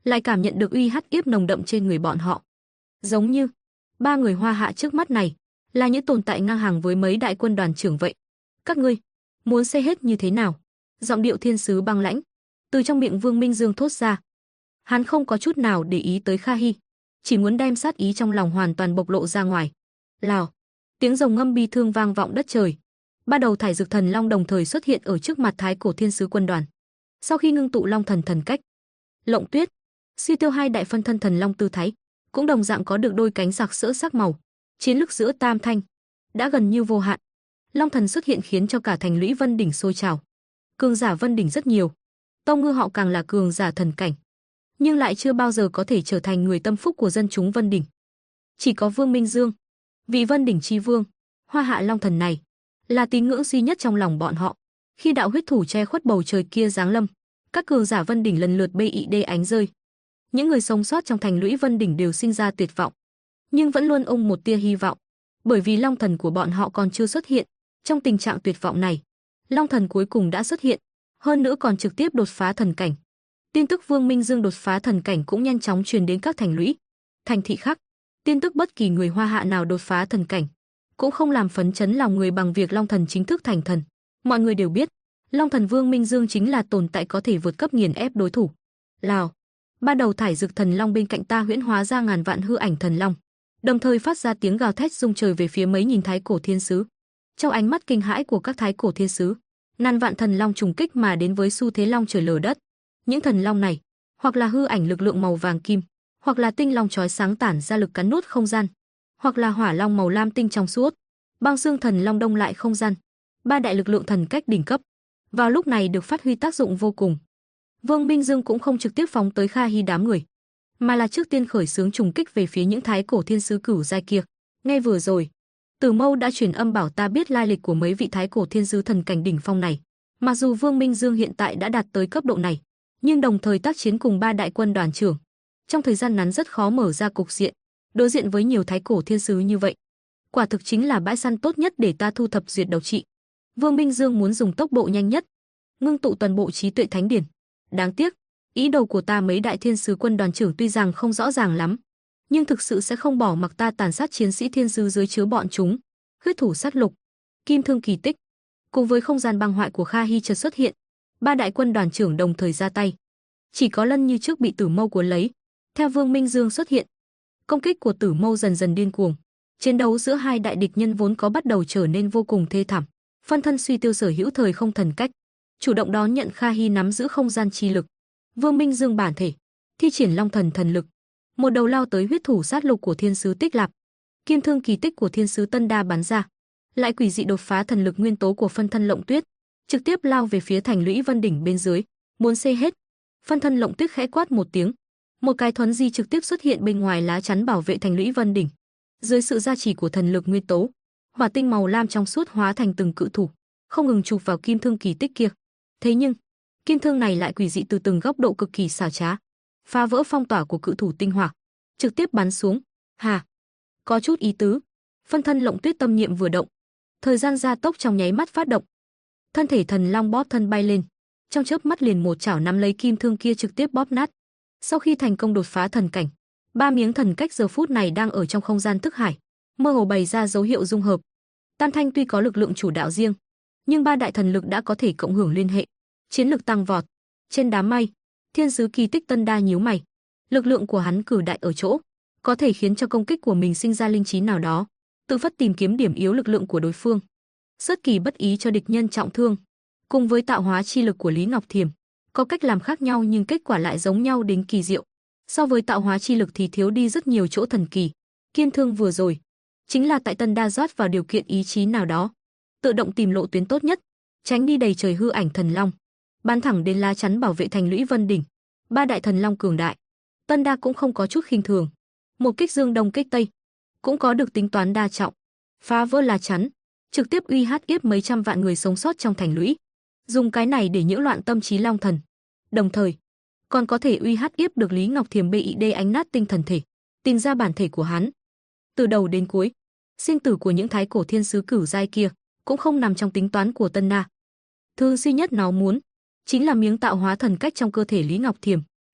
lại cảm nhận được uy hiếp nồng đậm trên người bọn họ. Giống như ba người Hoa Hạ trước mắt này là những tồn tại ngang hàng với mấy đại quân đoàn trưởng vậy. Các ngươi muốn xây hết như thế nào? Giọng điệu thiên sứ băng lãnh từ trong miệng Vương Minh Dương thốt ra. Hắn không có chút nào để ý tới Kha Hy, chỉ muốn đem sát ý trong lòng hoàn toàn bộc lộ ra ngoài. Lào, tiếng rồng ngâm bi thương vang vọng đất trời. Ba đầu thải dược thần long đồng thời xuất hiện ở trước mặt Thái Cổ Thiên Sứ quân đoàn. Sau khi ngưng tụ long thần thần cách, Lộng Tuyết, suy tiêu hai đại phân thân thần long tư thái, cũng đồng dạng có được đôi cánh sặc sỡ sắc màu. Chiến lực giữa tam thanh đã gần như vô hạn. Long thần xuất hiện khiến cho cả thành lũy Vân đỉnh sôi trào. Cường giả Vân đỉnh rất nhiều, Tông Ngư họ càng là cường giả thần cảnh, nhưng lại chưa bao giờ có thể trở thành người tâm phúc của dân chúng Vân đỉnh. Chỉ có Vương Minh Dương, vị Vân đỉnh chi vương, Hoa Hạ Long thần này, là tín ngưỡng duy nhất trong lòng bọn họ. Khi đạo huyết thủ che khuất bầu trời kia giáng lâm, các cường giả Vân đỉnh lần lượt BID ánh rơi. Những người sống sót trong thành lũy Vân đỉnh đều sinh ra tuyệt vọng, nhưng vẫn luôn ôm một tia hy vọng, bởi vì Long thần của bọn họ còn chưa xuất hiện. Trong tình trạng tuyệt vọng này, Long thần cuối cùng đã xuất hiện, hơn nữa còn trực tiếp đột phá thần cảnh. Tin tức Vương Minh Dương đột phá thần cảnh cũng nhanh chóng truyền đến các thành lũy, thành thị khác. Tin tức bất kỳ người Hoa Hạ nào đột phá thần cảnh cũng không làm phấn chấn lòng người bằng việc Long thần chính thức thành thần. Mọi người đều biết, Long thần Vương Minh Dương chính là tồn tại có thể vượt cấp nghiền ép đối thủ. Lào, ba đầu thải dược thần long bên cạnh ta huyễn hóa ra ngàn vạn hư ảnh thần long, đồng thời phát ra tiếng gào thét rung trời về phía mấy nghìn Thái Cổ Thiên Sứ. Trong ánh mắt kinh hãi của các Thái Cổ Thiên Sứ, ngàn vạn thần long trùng kích mà đến với xu thế long trời lở đất. Những thần long này, hoặc là hư ảnh lực lượng màu vàng kim, hoặc là tinh long chói sáng tản ra lực cắn nuốt không gian, hoặc là hỏa long màu lam tinh trong suốt, băng xương thần long đông lại không gian. Ba đại lực lượng thần cách đỉnh cấp vào lúc này được phát huy tác dụng vô cùng. Vương Minh Dương cũng không trực tiếp phóng tới Kha Hy đám người, mà là trước tiên khởi xướng trùng kích về phía những Thái Cổ Thiên Sứ cửu giai kia. Ngay vừa rồi, Tử Mâu đã truyền âm bảo ta biết lai lịch của mấy vị Thái Cổ Thiên Sứ thần cảnh đỉnh phong này. Mặc dù Vương Minh Dương hiện tại đã đạt tới cấp độ này, nhưng đồng thời tác chiến cùng ba đại quân đoàn trưởng, trong thời gian ngắn rất khó mở ra cục diện. Đối diện với nhiều Thái Cổ Thiên Sứ như vậy, quả thực chính là bãi săn tốt nhất để ta thu thập duyệt độc trị. Vương Minh Dương muốn dùng tốc độ nhanh nhất ngưng tụ toàn bộ trí tuệ thánh điển. Đáng tiếc, ý đồ của ta mấy đại thiên sứ quân đoàn trưởng tuy rằng không rõ ràng lắm, nhưng thực sự sẽ không bỏ mặc ta tàn sát chiến sĩ thiên sứ dưới chứa bọn chúng. Huyết thủ sát lục, kim thương kỳ tích, cùng với không gian băng hoại của Kha Hy chợt xuất hiện, ba đại quân đoàn trưởng đồng thời ra tay. Chỉ có Lân Như trước bị Tử Mâu cuốn lấy. Theo Vương Minh Dương xuất hiện, công kích của Tử Mâu dần dần điên cuồng. Chiến đấu giữa hai đại địch nhân vốn có bắt đầu trở nên vô cùng thê thảm. Phân thân suy tiêu sở hữu thời không thần cách, chủ động đón nhận Kha Hy nắm giữ không gian chi lực. Vương Minh Dương bản thể thi triển long thần thần lực, một đầu lao tới huyết thủ sát lục của thiên sứ Tích Lạp, kim thương kỳ tích của thiên sứ Tân Đa bắn ra, lại quỷ dị đột phá thần lực nguyên tố của phân thân Lộng Tuyết, trực tiếp lao về phía thành lũy Vân đỉnh bên dưới, muốn xây hết. Phân thân Lộng Tuyết khẽ quát một tiếng, một cái thuấn di trực tiếp xuất hiện bên ngoài lá chắn bảo vệ thành lũy Vân đỉnh. Dưới sự gia trì của thần lực nguyên tố, hỏa tinh màu lam trong suốt hóa thành từng cự thủ, không ngừng chụp vào kim thương kỳ tích kia. Thế nhưng, kim thương này lại quỷ dị từ từng góc độ cực kỳ xảo trá, phá vỡ phong tỏa của cự thủ tinh hỏa, trực tiếp bắn xuống. Hà, có chút ý tứ. Phân thân Lộng Tuyết tâm niệm vừa động, thời gian gia tốc trong nháy mắt phát động. Thân thể thần long bóp thân bay lên, trong chớp mắt liền một chảo nắm lấy kim thương kia trực tiếp bóp nát. Sau khi thành công đột phá thần cảnh, ba miếng thần cách giờ phút này đang ở trong không gian thức hải, mơ hồ bày ra dấu hiệu dung hợp. Tam Thanh tuy có lực lượng chủ đạo riêng, nhưng ba đại thần lực đã có thể cộng hưởng liên hệ, chiến lực tăng vọt. Trên đám mây, thiên sứ kỳ tích Tân Đa nhíu mày, lực lượng của hắn cử đại ở chỗ có thể khiến cho công kích của mình sinh ra linh trí nào đó, tự phát tìm kiếm điểm yếu lực lượng của đối phương, xuất kỳ bất ý cho địch nhân trọng thương. Cùng với tạo hóa chi lực của Lý Ngọc Thiềm, có cách làm khác nhau nhưng kết quả lại giống nhau đến kỳ diệu. So với tạo hóa chi lực thì thiếu đi rất nhiều chỗ thần kỳ. Kiên thương vừa rồi chính là tại Tân Đa rót vào điều kiện ý chí nào đó, tự động tìm lộ tuyến tốt nhất, tránh đi đầy trời hư ảnh thần long, bắn thẳng đến lá chắn bảo vệ thành lũy Vân đỉnh. Ba đại thần long cường đại, Tân Đa cũng không có chút khinh thường. Một kích dương đông kích tây, cũng có được tính toán đa trọng, phá vỡ lá chắn, trực tiếp uy hiếp mấy trăm vạn người sống sót trong thành lũy, dùng cái này để nhiễu loạn tâm trí long thần, đồng thời còn có thể uy hiếp được Lý Ngọc Thiềm BID ánh nát tinh thần thể, tìm ra bản thể của hắn. Từ đầu đến cuối, sinh tử của những Thái Cổ Thiên Sứ cửu giai kia cũng không nằm trong tính toán của Tân Na. Thứ duy nhất nó muốn chính là miếng tạo hóa thần cách trong cơ thể Lý Ngọc Thiềm,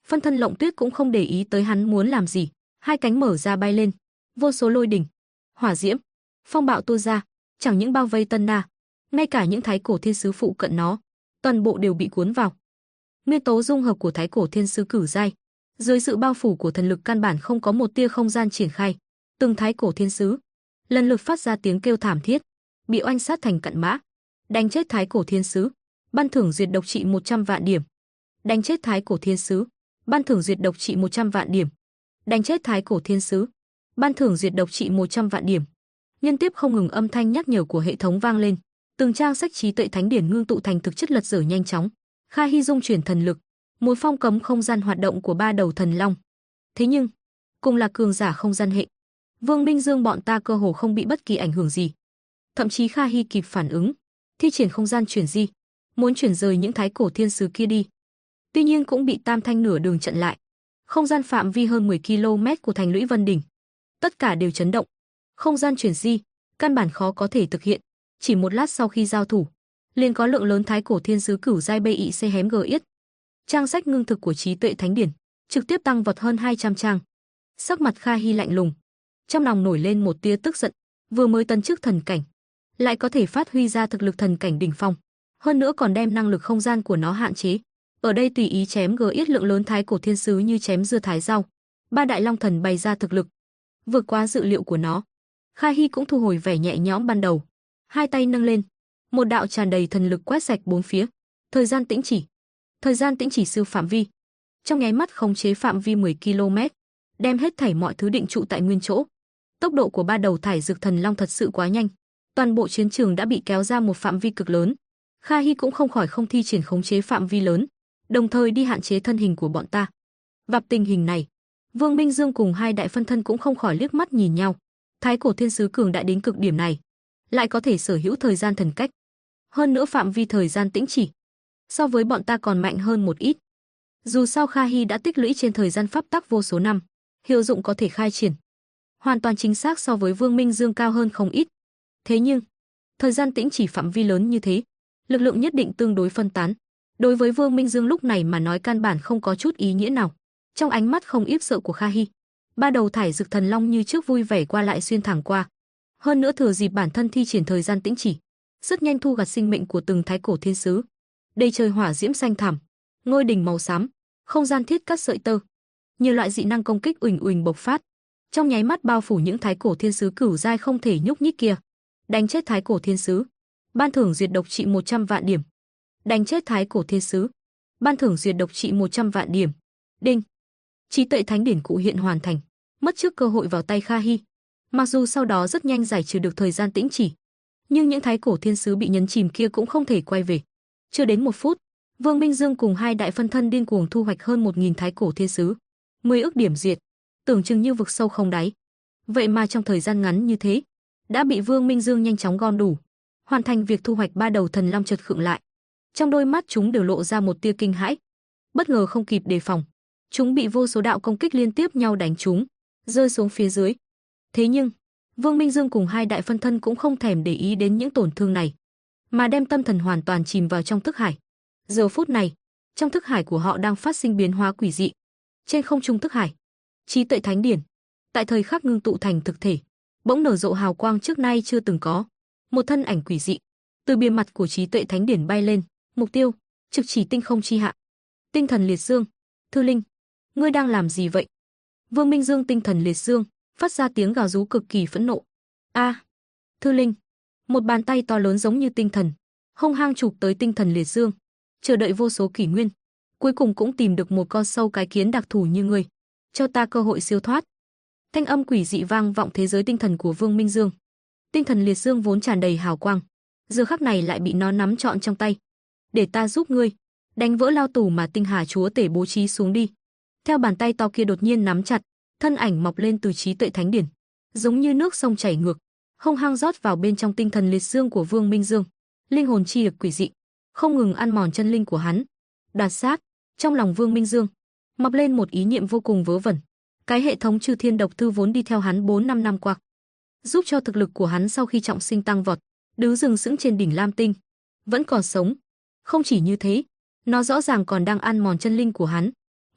Phân thân Lộng Tuyết cũng không để ý tới hắn muốn làm gì, hai cánh mở ra bay lên, vô số lôi đỉnh, hỏa diễm, phong bạo tuôn ra, chẳng những bao vây Tân Na, ngay cả những thái cổ thiên sứ phụ cận nó, toàn bộ đều bị cuốn vào. Nguyên tố dung hợp của thái cổ thiên sứ cửu giai, dưới sự bao phủ của thần lực căn bản không có một tia không gian triển khai, từng thái cổ thiên sứ lần lượt phát ra tiếng kêu thảm thiết, bị oanh sát thành cặn bã. Đánh chết thái cổ thiên sứ, ban thưởng diệt độc trị 100 vạn điểm. Đánh chết thái cổ thiên sứ, ban thưởng diệt độc trị 100 vạn điểm. Đánh chết thái cổ thiên sứ, ban thưởng diệt độc trị 100 vạn điểm. Liên tiếp không ngừng âm thanh nhắc nhở của hệ thống vang lên, từng trang sách trí tuệ thánh điển ngưng tụ thành thực chất lật dở nhanh chóng. Kha Hi dung chuyển thần lực, muốn phong cấm không gian hoạt động của ba đầu thần long. Thế nhưng, cùng là cường giả không gian hệ, Vương Minh Dương bọn ta cơ hồ không bị bất kỳ ảnh hưởng gì. Thậm chí Kha Hi kịp phản ứng, thi triển không gian chuyển di, muốn chuyển rời những thái cổ thiên sứ kia đi. Tuy nhiên cũng bị Tam Thanh nửa đường chặn lại. Không gian phạm vi hơn 10 km của thành lũy Vân Đỉnh, tất cả đều chấn động. Không gian chuyển di, căn bản khó có thể thực hiện. Chỉ một lát sau khi giao thủ, liền có lượng lớn thái cổ thiên sứ cửu giai BIC hém gờ yết. Trang sách ngưng thực của trí tuệ thánh điển trực tiếp tăng vọt hơn 200 trang. Sắc mặt Kha Hi lạnh lùng, trong lòng nổi lên một tia tức giận, vừa mới tấn chức thần cảnh, lại có thể phát huy ra thực lực thần cảnh đỉnh phong, hơn nữa còn đem năng lực không gian của nó hạn chế. Ở đây tùy ý chém gờ yết lượng lớn thái cổ thiên sứ như chém dưa thái rau. Ba đại long thần bày ra thực lực, vượt quá dự liệu của nó. Kha Hi cũng thu hồi vẻ nhẹ nhõm ban đầu, hai tay nâng lên, một đạo tràn đầy thần lực quét sạch bốn phía. Thời gian tĩnh chỉ, thời gian tĩnh chỉ siêu phạm vi, trong nháy mắt khống chế phạm vi 10 km, đem hết thảy mọi thứ định trụ tại nguyên chỗ. Tốc độ của ba đầu thải dược thần long thật sự quá nhanh, toàn bộ chiến trường đã bị kéo ra một phạm vi cực lớn. Kha Hi cũng không khỏi không thi triển khống chế phạm vi lớn, đồng thời đi hạn chế thân hình của bọn ta. Gặp tình hình này, Vương Minh Dương cùng hai đại phân thân cũng không khỏi liếc mắt nhìn nhau. Thái cổ thiên sứ cường đại đến cực điểm này, lại có thể sở hữu thời gian thần cách, hơn nữa phạm vi thời gian tĩnh chỉ, so với bọn ta còn mạnh hơn một ít. Dù sao Kha Hi đã tích lũy trên thời gian pháp tắc vô số năm, hiệu dụng có thể khai triển, hoàn toàn chính xác so với Vương Minh Dương cao hơn không ít. Thế nhưng, thời gian tĩnh chỉ phạm vi lớn như thế, lực lượng nhất định tương đối phân tán. Đối với Vương Minh Dương lúc này mà nói căn bản không có chút ý nghĩa nào. Trong ánh mắt không íp sợ của Kha Hi, ba đầu thải dược thần long như trước vui vẻ qua lại xuyên thẳng qua. Hơn nữa thừa dịp bản thân thi triển thời gian tĩnh chỉ, rất nhanh thu gặt sinh mệnh của từng thái cổ thiên sứ. Đầy trời hỏa diễm xanh thẳm, ngôi đỉnh màu xám, không gian thiết cắt sợi tơ, nhiều loại dị năng công kích uỳnh uỳnh bộc phát, trong nháy mắt bao phủ những thái cổ thiên sứ cửu giai không thể nhúc nhích kia. Đánh chết thái cổ thiên sứ, ban thưởng diệt độc trị 100 vạn điểm. Đánh chết thái cổ thiên sứ, ban thưởng diệt độc trị 100 vạn điểm. Đinh. Trí tuệ thánh điển cụ hiện hoàn thành, mất trước cơ hội vào tay Kha Hi. Mặc dù sau đó rất nhanh giải trừ được thời gian tĩnh chỉ, nhưng những thái cổ thiên sứ bị nhấn chìm kia cũng không thể quay về. Chưa đến 1 phút, Vương Minh Dương cùng hai đại phân thân điên cuồng thu hoạch hơn 1000 thái cổ thiên sứ, 10 ức điểm diệt, tưởng chừng như vực sâu không đáy. Vậy mà trong thời gian ngắn như thế, đã bị Vương Minh Dương nhanh chóng gom đủ, hoàn thành việc thu hoạch ba đầu thần long chợt khựng lại. Trong đôi mắt chúng đều lộ ra một tia kinh hãi, bất ngờ không kịp đề phòng, chúng bị vô số đạo công kích liên tiếp nhau đánh trúng, rơi xuống phía dưới. Thế nhưng, Vương Minh Dương cùng hai đại phân thân cũng không thèm để ý đến những tổn thương này, mà đem tâm thần hoàn toàn chìm vào trong thức hải. Giờ phút này, trong thức hải của họ đang phát sinh biến hóa quỷ dị. Trên không trung thức hải, trí tuệ thánh điển tại thời khắc ngưng tụ thành thực thể, bỗng nở rộ hào quang trước nay chưa từng có. Một thân ảnh quỷ dị từ bề mặt của trí tuệ thánh điển bay lên, mục tiêu trực chỉ tinh không chi hạ. Tinh thần liệt dương, Thư Linh, ngươi đang làm gì vậy? Vương Minh Dương tinh thần liệt dương phát ra tiếng gào rú cực kỳ phẫn nộ. A, Thư Linh, một bàn tay to lớn giống như tinh thần, hung hăng chụp tới tinh thần liệt dương, chờ đợi vô số kỷ nguyên, cuối cùng cũng tìm được một con sâu cái kiến đặc thù như ngươi, cho ta cơ hội siêu thoát. Thanh âm quỷ dị vang vọng thế giới tinh thần của Vương Minh Dương. Tinh thần liệt dương vốn tràn đầy hào quang, giờ khắc này lại bị nó nắm trọn trong tay. Để ta giúp ngươi, đánh vỡ lao tù mà tinh hà chúa tể bố trí xuống đi. Theo bàn tay to kia đột nhiên nắm chặt, thân ảnh mọc lên từ trí tuệ thánh điển, giống như nước sông chảy ngược, hung hăng rót vào bên trong tinh thần liệt dương của Vương Minh Dương. Linh hồn chi lực quỷ dị không ngừng ăn mòn chân linh của hắn. Đoạt sát, trong lòng Vương Minh Dương mọc lên một ý niệm vô cùng vớ vẩn. Cái hệ thống Chư Thiên Độc Thư vốn đi theo hắn 4-5 năm qua, giúp cho thực lực của hắn sau khi trọng sinh tăng vọt, đứng sừng sững trên đỉnh Lam Tinh, vẫn còn sống. Không chỉ như thế, nó rõ ràng còn đang ăn mòn chân linh của hắn.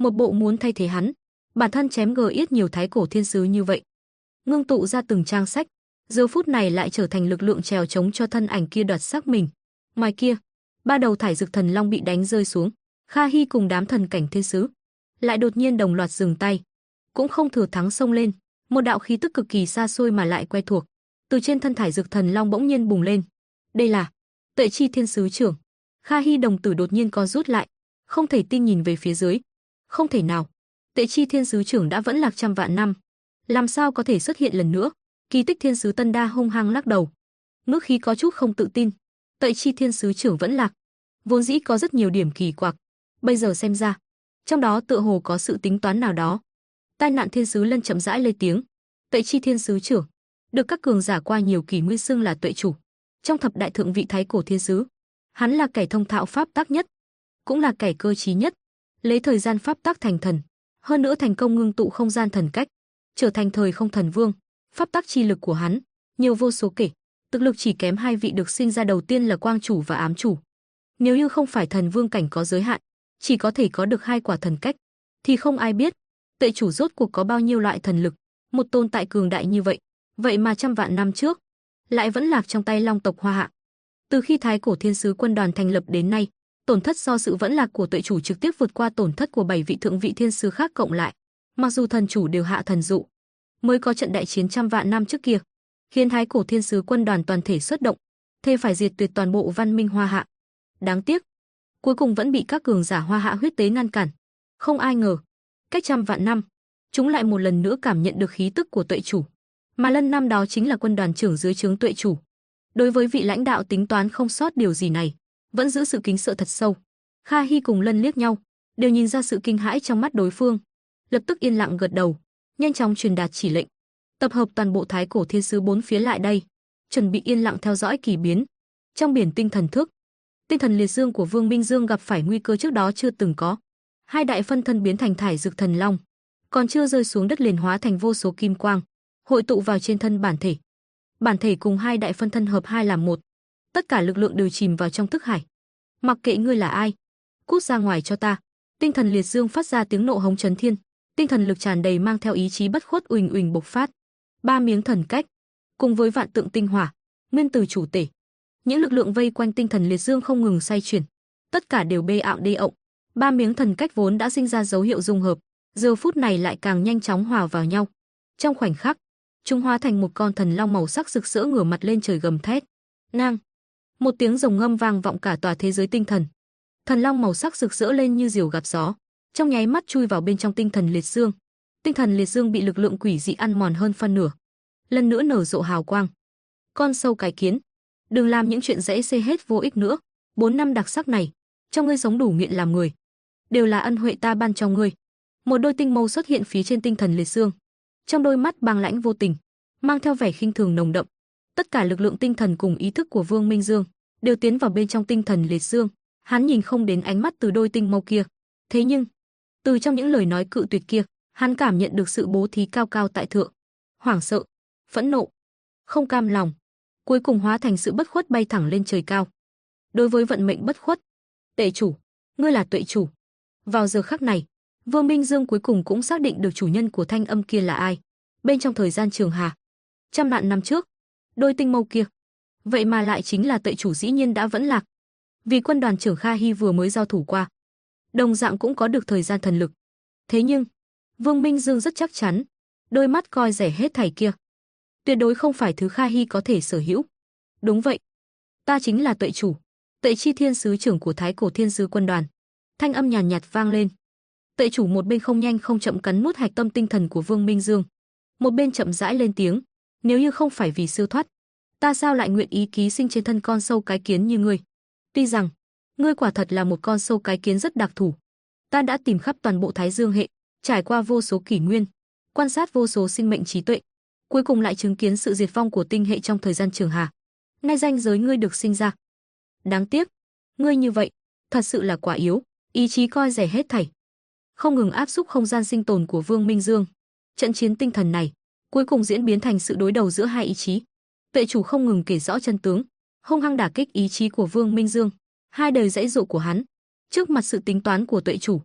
một bộ muốn thay thế hắn, bản thân chém gờ ít nhiều thái cổ thiên sứ như vậy, ngưng tụ ra từng trang sách, giờ phút này lại trở thành lực lượng trèo chống cho thân ảnh kia đoạt xác mình. Ngoài kia, ba đầu thải dực thần long bị đánh rơi xuống, Kha Hi cùng đám thần cảnh thiên sứ lại đột nhiên đồng loạt dừng tay, cũng không thừa thắng xông lên, một đạo khí tức cực kỳ xa xôi mà lại quen thuộc, từ trên thân thải dực thần long bỗng nhiên bùng lên. Đây là Tuệ Chi Thiên Sứ Trưởng. Kha Hi đồng tử đột nhiên co rút lại, không thể tin nhìn về phía dưới. Không thể nào, Tuệ Chi Thiên Sứ Trưởng đã vẫn lạc trăm vạn năm, làm sao có thể xuất hiện lần nữa? Kỳ Tích Thiên Sứ Tân Đa hung hăng lắc đầu, ngữ khí có chút không tự tin. Tuệ Chi Thiên Sứ Trưởng vẫn lạc, vốn dĩ có rất nhiều điểm kỳ quặc, bây giờ xem ra, trong đó tựa hồ có sự tính toán nào đó. Tai nạn Thiên Sứ Lân chậm rãi lên tiếng. Tuệ Chi Thiên Sứ Trưởng được các cường giả qua nhiều kỷ nguyên xưng là Tuệ Chủ. Trong thập đại thượng vị thái cổ thiên sứ, hắn là kẻ thông thạo pháp tắc nhất, cũng là kẻ cơ trí nhất, lấy thời gian pháp tắc thành thần, hơn nữa thành công ngưng tụ không gian thần cách, trở thành thời không thần vương. Pháp tắc chi lực của hắn nhiều vô số kể, thực lực chỉ kém hai vị được sinh ra đầu tiên là Quang Chủ và Ám Chủ. Nếu như không phải thần vương cảnh có giới hạn, chỉ có thể có được hai quả thần cách, thì không ai biết Tuệ Chủ rốt cuộc có bao nhiêu loại thần lực. Một tồn tại cường đại như vậy, vậy mà trăm vạn năm trước lại vẫn lạc trong tay Long tộc Hoa Hạ. Từ khi Thái cổ Thiên sứ quân đoàn thành lập đến nay, tổn thất do sự vẫn lạc của Tuệ Chủ trực tiếp vượt qua tổn thất của 7 vị thượng vị thiên sứ khác cộng lại. Mặc dù thần chủ đều hạ thần dụ, mới có trận đại chiến trăm vạn năm trước kia, khiến Thái cổ Thiên sứ quân đoàn toàn thể xuất động, thề phải diệt tuyệt toàn bộ văn minh Hoa Hạ. Đáng tiếc, cuối cùng vẫn bị các cường giả Hoa Hạ huyết tế ngăn cản. Không ai ngờ, cách trăm vạn năm, chúng lại một lần nữa cảm nhận được khí tức của Tuệ Chủ. Mà Lân năm đó chính là quân đoàn trưởng dưới trướng Tuệ Chủ. Đối với vị lãnh đạo tính toán không sót điều gì này, vẫn giữ sự kính sợ thật sâu. Kha Hi cùng Lân liếc nhau, đều nhìn ra sự kinh hãi trong mắt đối phương, lập tức yên lặng gật đầu, nhanh chóng truyền đạt chỉ lệnh, tập hợp toàn bộ thái cổ thiên sứ bốn phía lại đây, chuẩn bị yên lặng theo dõi kỳ biến. Trong biển tinh thần thức, tinh thần liệt dương của Vương Minh Dương gặp phải nguy cơ trước đó chưa từng có. Hai đại phân thân biến thành thải dực thần long, còn chưa rơi xuống đất liền hóa thành vô số kim quang, hội tụ vào trên thân bản thể. Bản thể cùng hai đại phân thân hợp hai làm một, tất cả lực lượng đều chìm vào trong thức hải. Mặc kệ ngươi là ai, cút ra ngoài cho ta! Tinh thần liệt dương phát ra tiếng nộ hống chấn thiên, tinh thần lực tràn đầy mang theo ý chí bất khuất uỳnh uỳnh bộc phát. Ba miếng thần cách, cùng với vạn tượng tinh hỏa, nguyên tử chủ tể, những lực lượng vây quanh tinh thần liệt dương không ngừng xoay chuyển, tất cả đều bê ạo đê ộng. Ba miếng thần cách vốn đã sinh ra dấu hiệu dung hợp, giờ phút này lại càng nhanh chóng hòa vào nhau. Trong khoảnh khắc, chúng hóa thành một con thần long màu sắc rực rỡ ngửa mặt lên trời gầm thét. Nang! Một tiếng rồng ngâm vang vọng cả tòa thế giới tinh thần. Thần long màu sắc rực rỡ lên như diều gặp gió, trong nháy mắt chui vào bên trong tinh thần liệt dương. Tinh thần liệt dương bị lực lượng quỷ dị ăn mòn hơn phân nửa, lần nữa nở rộ hào quang. Con sâu cái kiến, đừng làm những chuyện dễ xê hết vô ích nữa. 4 năm đặc sắc này, cho ngươi sống đủ nghiện làm người, đều là ân huệ ta ban cho ngươi. Một đôi tinh mâu xuất hiện phía trên tinh thần liệt dương, trong đôi mắt băng lãnh vô tình, mang theo vẻ khinh thường nồng đậm. Tất cả lực lượng tinh thần cùng ý thức của Vương Minh Dương đều tiến vào bên trong tinh thần liệt dương. Hắn nhìn không đến ánh mắt từ đôi tinh mâu kia, thế nhưng từ trong những lời nói cự tuyệt kia, hắn cảm nhận được sự bố thí cao cao tại thượng, hoảng sợ, phẫn nộ, không cam lòng, cuối cùng hóa thành sự bất khuất bay thẳng lên trời cao. Đối với vận mệnh bất khuất, Tuệ Chủ, ngươi là Tuệ Chủ. Vào giờ khắc này, Vương Minh Dương cuối cùng cũng xác định được chủ nhân của thanh âm kia là ai. Bên trong thời gian trường hà, trăm vạn năm trước, đôi tinh mâu kia, vậy mà lại chính là Tuệ Chủ dĩ nhiên đã vẫn lạc. Vì quân đoàn trưởng Kha Hi vừa mới giao thủ qua, đồng dạng cũng có được thời gian thần lực. Thế nhưng, Vương Minh Dương rất chắc chắn, đôi mắt coi rẻ hết thảy kia tuyệt đối không phải thứ Kha Hi có thể sở hữu. Đúng vậy, ta chính là Tuệ Chủ, Tuệ Chi Thiên sứ trưởng của Thái cổ Thiên sứ quân đoàn. Thanh âm nhàn nhạt vang lên. Tuệ Chủ một bên không nhanh không chậm cắn nuốt hạch tâm tinh thần của Vương Minh Dương, một bên chậm rãi lên tiếng, nếu như không phải vì siêu thoát, ta sao lại nguyện ý ký sinh trên thân con sâu cái kiến như ngươi? Tuy rằng, ngươi quả thật là một con sâu cái kiến rất đặc thù. Ta đã tìm khắp toàn bộ Thái Dương hệ, trải qua vô số kỷ nguyên, quan sát vô số sinh mệnh trí tuệ, cuối cùng lại chứng kiến sự diệt vong của tinh hệ trong thời gian trường hà. Ngay ranh giới ngươi được sinh ra. Đáng tiếc, ngươi như vậy, thật sự là quá yếu, ý chí coi rẻ hết thảy. Không ngừng áp xúc không gian sinh tồn của Vương Minh Dương. Trận chiến tinh thần này, cuối cùng diễn biến thành sự đối đầu giữa hai ý chí. Tuệ Chủ không ngừng kể rõ chân tướng, hung hăng đả kích ý chí của Vương Minh Dương. Hai đời dãy dụ của hắn, trước mặt sự tính toán của Tuệ Chủ,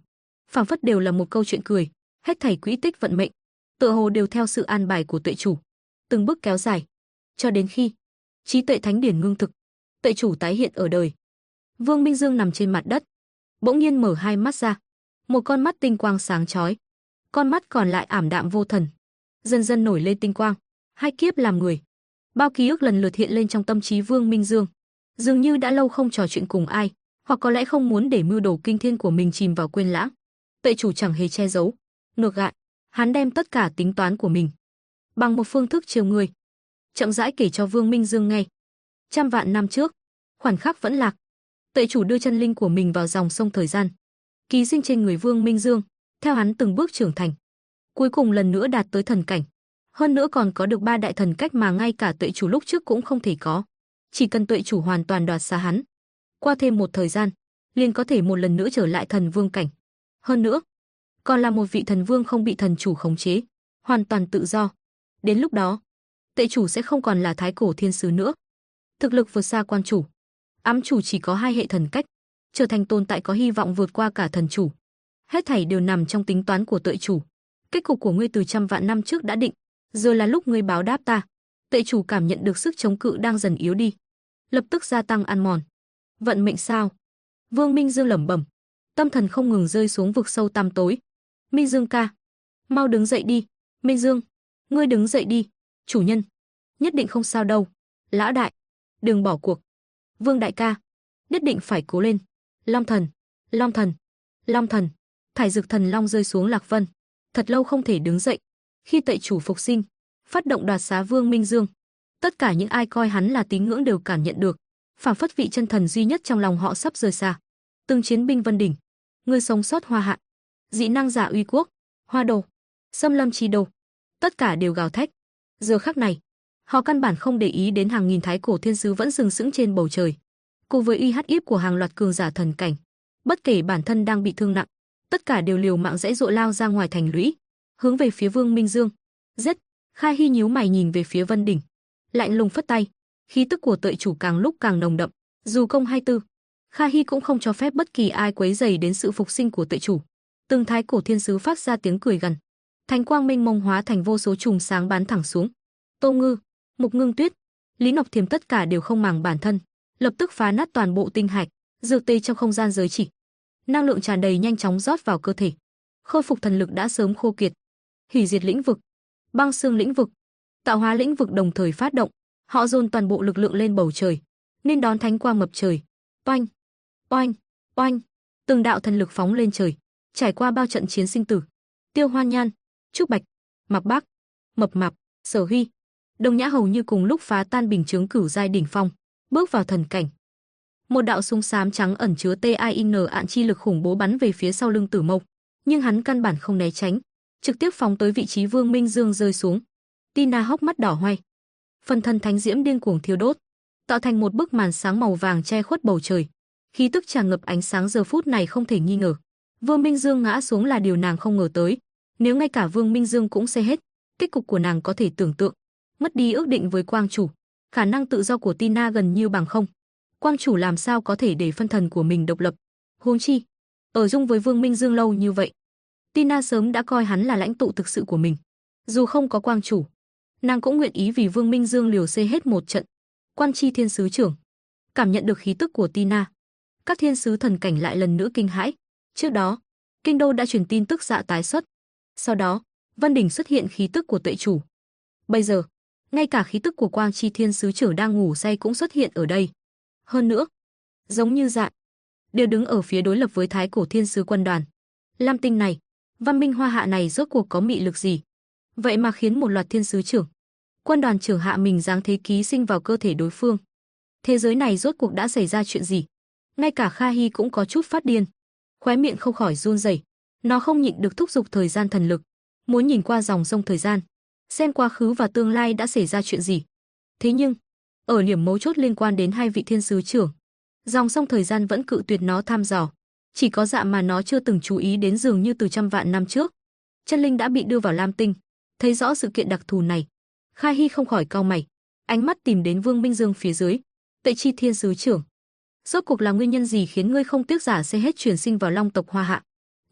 phảng phất đều là một câu chuyện cười, hết thảy quỹ tích vận mệnh, tựa hồ đều theo sự an bài của Tuệ chủ, từng bước kéo dài, cho đến khi trí tuệ thánh điển ngưng thực, Tuệ chủ tái hiện ở đời. Vương Minh Dương nằm trên mặt đất, bỗng nhiên mở hai mắt ra, một con mắt tinh quang sáng chói, con mắt còn lại ảm đạm vô thần, dần dần nổi lên tinh quang, hai kiếp làm người. Bao ký ức lần lượt hiện lên trong tâm trí Vương Minh Dương, dường như đã lâu không trò chuyện cùng ai, hoặc có lẽ không muốn để mưu đồ kinh thiên của mình chìm vào quên lãng. Tuệ chủ chẳng hề che giấu, ngược lại, hắn đem tất cả tính toán của mình bằng một phương thức chiều người, chậm rãi kể cho Vương Minh Dương nghe. Trăm vạn năm trước, khoảnh khắc vẫn lạc, Tuệ chủ đưa chân linh của mình vào dòng sông thời gian, ký sinh trên người Vương Minh Dương, theo hắn từng bước trưởng thành, cuối cùng lần nữa đạt tới thần cảnh. Hơn nữa còn có được 3 đại thần cách mà ngay cả Tuệ chủ lúc trước cũng không thể có. Chỉ cần Tuệ chủ hoàn toàn đoạt xá hắn, qua thêm một thời gian, liền có thể một lần nữa trở lại thần vương cảnh. Hơn nữa, còn là một vị thần vương không bị thần chủ khống chế, hoàn toàn tự do. Đến lúc đó, Tuệ chủ sẽ không còn là thái cổ thiên sứ nữa. Thực lực vượt xa quan chủ, ám chủ chỉ có 2 hệ thần cách, trở thành tồn tại có hy vọng vượt qua cả thần chủ. Hết thảy đều nằm trong tính toán của Tuệ chủ. Kết cục của ngươi từ trăm vạn năm trước đã định, giờ là lúc ngươi báo đáp ta. Tuệ chủ cảm nhận được sức chống cự đang dần yếu đi, lập tức gia tăng ăn mòn. Vận mệnh sao? Vương Minh Dương lẩm bẩm, tâm thần không ngừng rơi xuống vực sâu tăm tối. Minh Dương ca, mau đứng dậy đi. Minh Dương, ngươi đứng dậy đi. Chủ nhân, nhất định không sao đâu. Lão đại, đừng bỏ cuộc. Vương đại ca, nhất định phải cố lên. Long thần, Long thần, Long thần. Thải Dực thần long rơi xuống Lạc Vân, thật lâu không thể đứng dậy. Khi Tuệ chủ phục sinh, phát động đoạt xá Vương Minh Dương, tất cả những ai coi hắn là tín ngưỡng đều cảm nhận được, phảng phất vị chân thần duy nhất trong lòng họ sắp rời xa. Từng chiến binh Vân đỉnh, người sống sót Hoa Hạ, dị năng giả Uy Quốc, Hoa Đồ, Xâm Lâm Chi Đồ, tất cả đều gào thét. Giờ khắc này, họ căn bản không để ý đến hàng nghìn thái cổ thiên sứ vẫn sừng sững trên bầu trời, cùng với uy hắt yếp của hàng loạt cường giả thần cảnh. Bất kể bản thân đang bị thương nặng, tất cả đều liều mạng giãy giụa lao ra ngoài thành lũy, hướng về phía Vương Minh Dương. Giết! Kha Hi nhíu mày nhìn về phía Vân đỉnh, lạnh lùng phất tay, khí tức của Tuệ chủ càng lúc càng nồng đậm. Dù công hay tư, Kha Hi cũng không cho phép bất kỳ ai quấy rầy đến sự phục sinh của Tuệ chủ. Từng thái cổ thiên sứ phát ra tiếng cười gằn, thánh quang mênh mông hóa thành vô số chùm sáng bắn thẳng xuống. Tô Ngư, Mục Ngưng Tuyết, Lý Nọc Thiềm tất cả đều không màng bản thân, lập tức phá nát toàn bộ tinh hạch, dược tê trong không gian giới chỉ. Năng lượng tràn đầy nhanh chóng rót vào cơ thể, khôi phục thần lực đã sớm khô kiệt. Hủy diệt lĩnh vực, băng xương lĩnh vực, tạo hóa lĩnh vực đồng thời phát động, họ dồn toàn bộ lực lượng lên bầu trời, nên đón thánh quang ngập trời. Oanh, oanh, oanh, từng đạo thần lực phóng lên trời, trải qua bao trận chiến sinh tử. Tiêu Hoan Nhan, Trúc Bạch, Mạc Bác, Mập Mạp, Sở Huy, Đồng Nhã hầu như cùng lúc phá tan bình chướng cửu giai đỉnh phong, bước vào thần cảnh. Một đạo súng xám trắng ẩn chứa TIN ạn chi lực khủng bố bắn về phía sau lưng Tử Mộc, nhưng hắn căn bản không né tránh, trực tiếp phóng tới vị trí Vương Minh Dương rơi xuống. Tina hốc mắt đỏ hoe, phần thân thánh diễm điên cuồng thiêu đốt, tạo thành một bức màn sáng màu vàng che khuất bầu trời. Khí tức tràn ngập ánh sáng giờ phút này không thể nghi ngờ. Vương Minh Dương ngã xuống là điều nàng không ngờ tới, nếu ngay cả Vương Minh Dương cũng sẽ hết, kết cục của nàng có thể tưởng tượng. Mất đi ước định với Quang chủ, khả năng tự do của Tina gần như bằng không. Quang chủ làm sao có thể để phân thần của mình độc lập? Huống chi, ở chung với Vương Minh Dương lâu như vậy, Tina sớm đã coi hắn là lãnh tụ thực sự của mình. Dù không có Quang chủ, nàng cũng nguyện ý vì Vương Minh Dương liều xê hết một trận. Quan Chi thiên sứ trưởng cảm nhận được khí tức của Tina, các thiên sứ thần cảnh lại lần nữa kinh hãi. Trước đó, kinh đô đã truyền tin tức Dạ tái xuất, sau đó Vân đỉnh xuất hiện khí tức của Tuệ chủ. Bây giờ, ngay cả khí tức của Quang Chi thiên sứ trưởng đang ngủ say cũng xuất hiện ở đây. Hơn nữa, giống như Dạ, đều đứng ở phía đối lập với thái cổ thiên sứ quân đoàn. Lam tinh này, văn minh Hoa Hạ này rốt cuộc có mị lực gì? Vậy mà khiến một loạt thiên sứ trưởng, quân đoàn trưởng hạ mình giáng thế ký sinh vào cơ thể đối phương. Thế giới này rốt cuộc đã xảy ra chuyện gì? Ngay cả Kha Hi cũng có chút phát điên, khóe miệng không khỏi run rẩy. Nó không nhịn được thúc giục thời gian thần lực, muốn nhìn qua dòng sông thời gian, xem quá khứ và tương lai đã xảy ra chuyện gì. Thế nhưng, ở điểm mấu chốt liên quan đến hai vị thiên sứ trưởng, dòng sông thời gian vẫn cự tuyệt nó thăm dò. Chỉ có Dạ mà nó chưa từng chú ý đến, dường như từ trăm vạn năm trước, chân linh đã bị đưa vào Lam tinh. Thấy rõ sự kiện đặc thù này, Kha Hi không khỏi cau mày, ánh mắt tìm đến Vương Minh Dương phía dưới. Tuệ Chi thiên sứ trưởng, rốt cuộc là nguyên nhân gì khiến ngươi không tiếc giả sẽ hết truyền sinh vào Long tộc Hoa Hạ?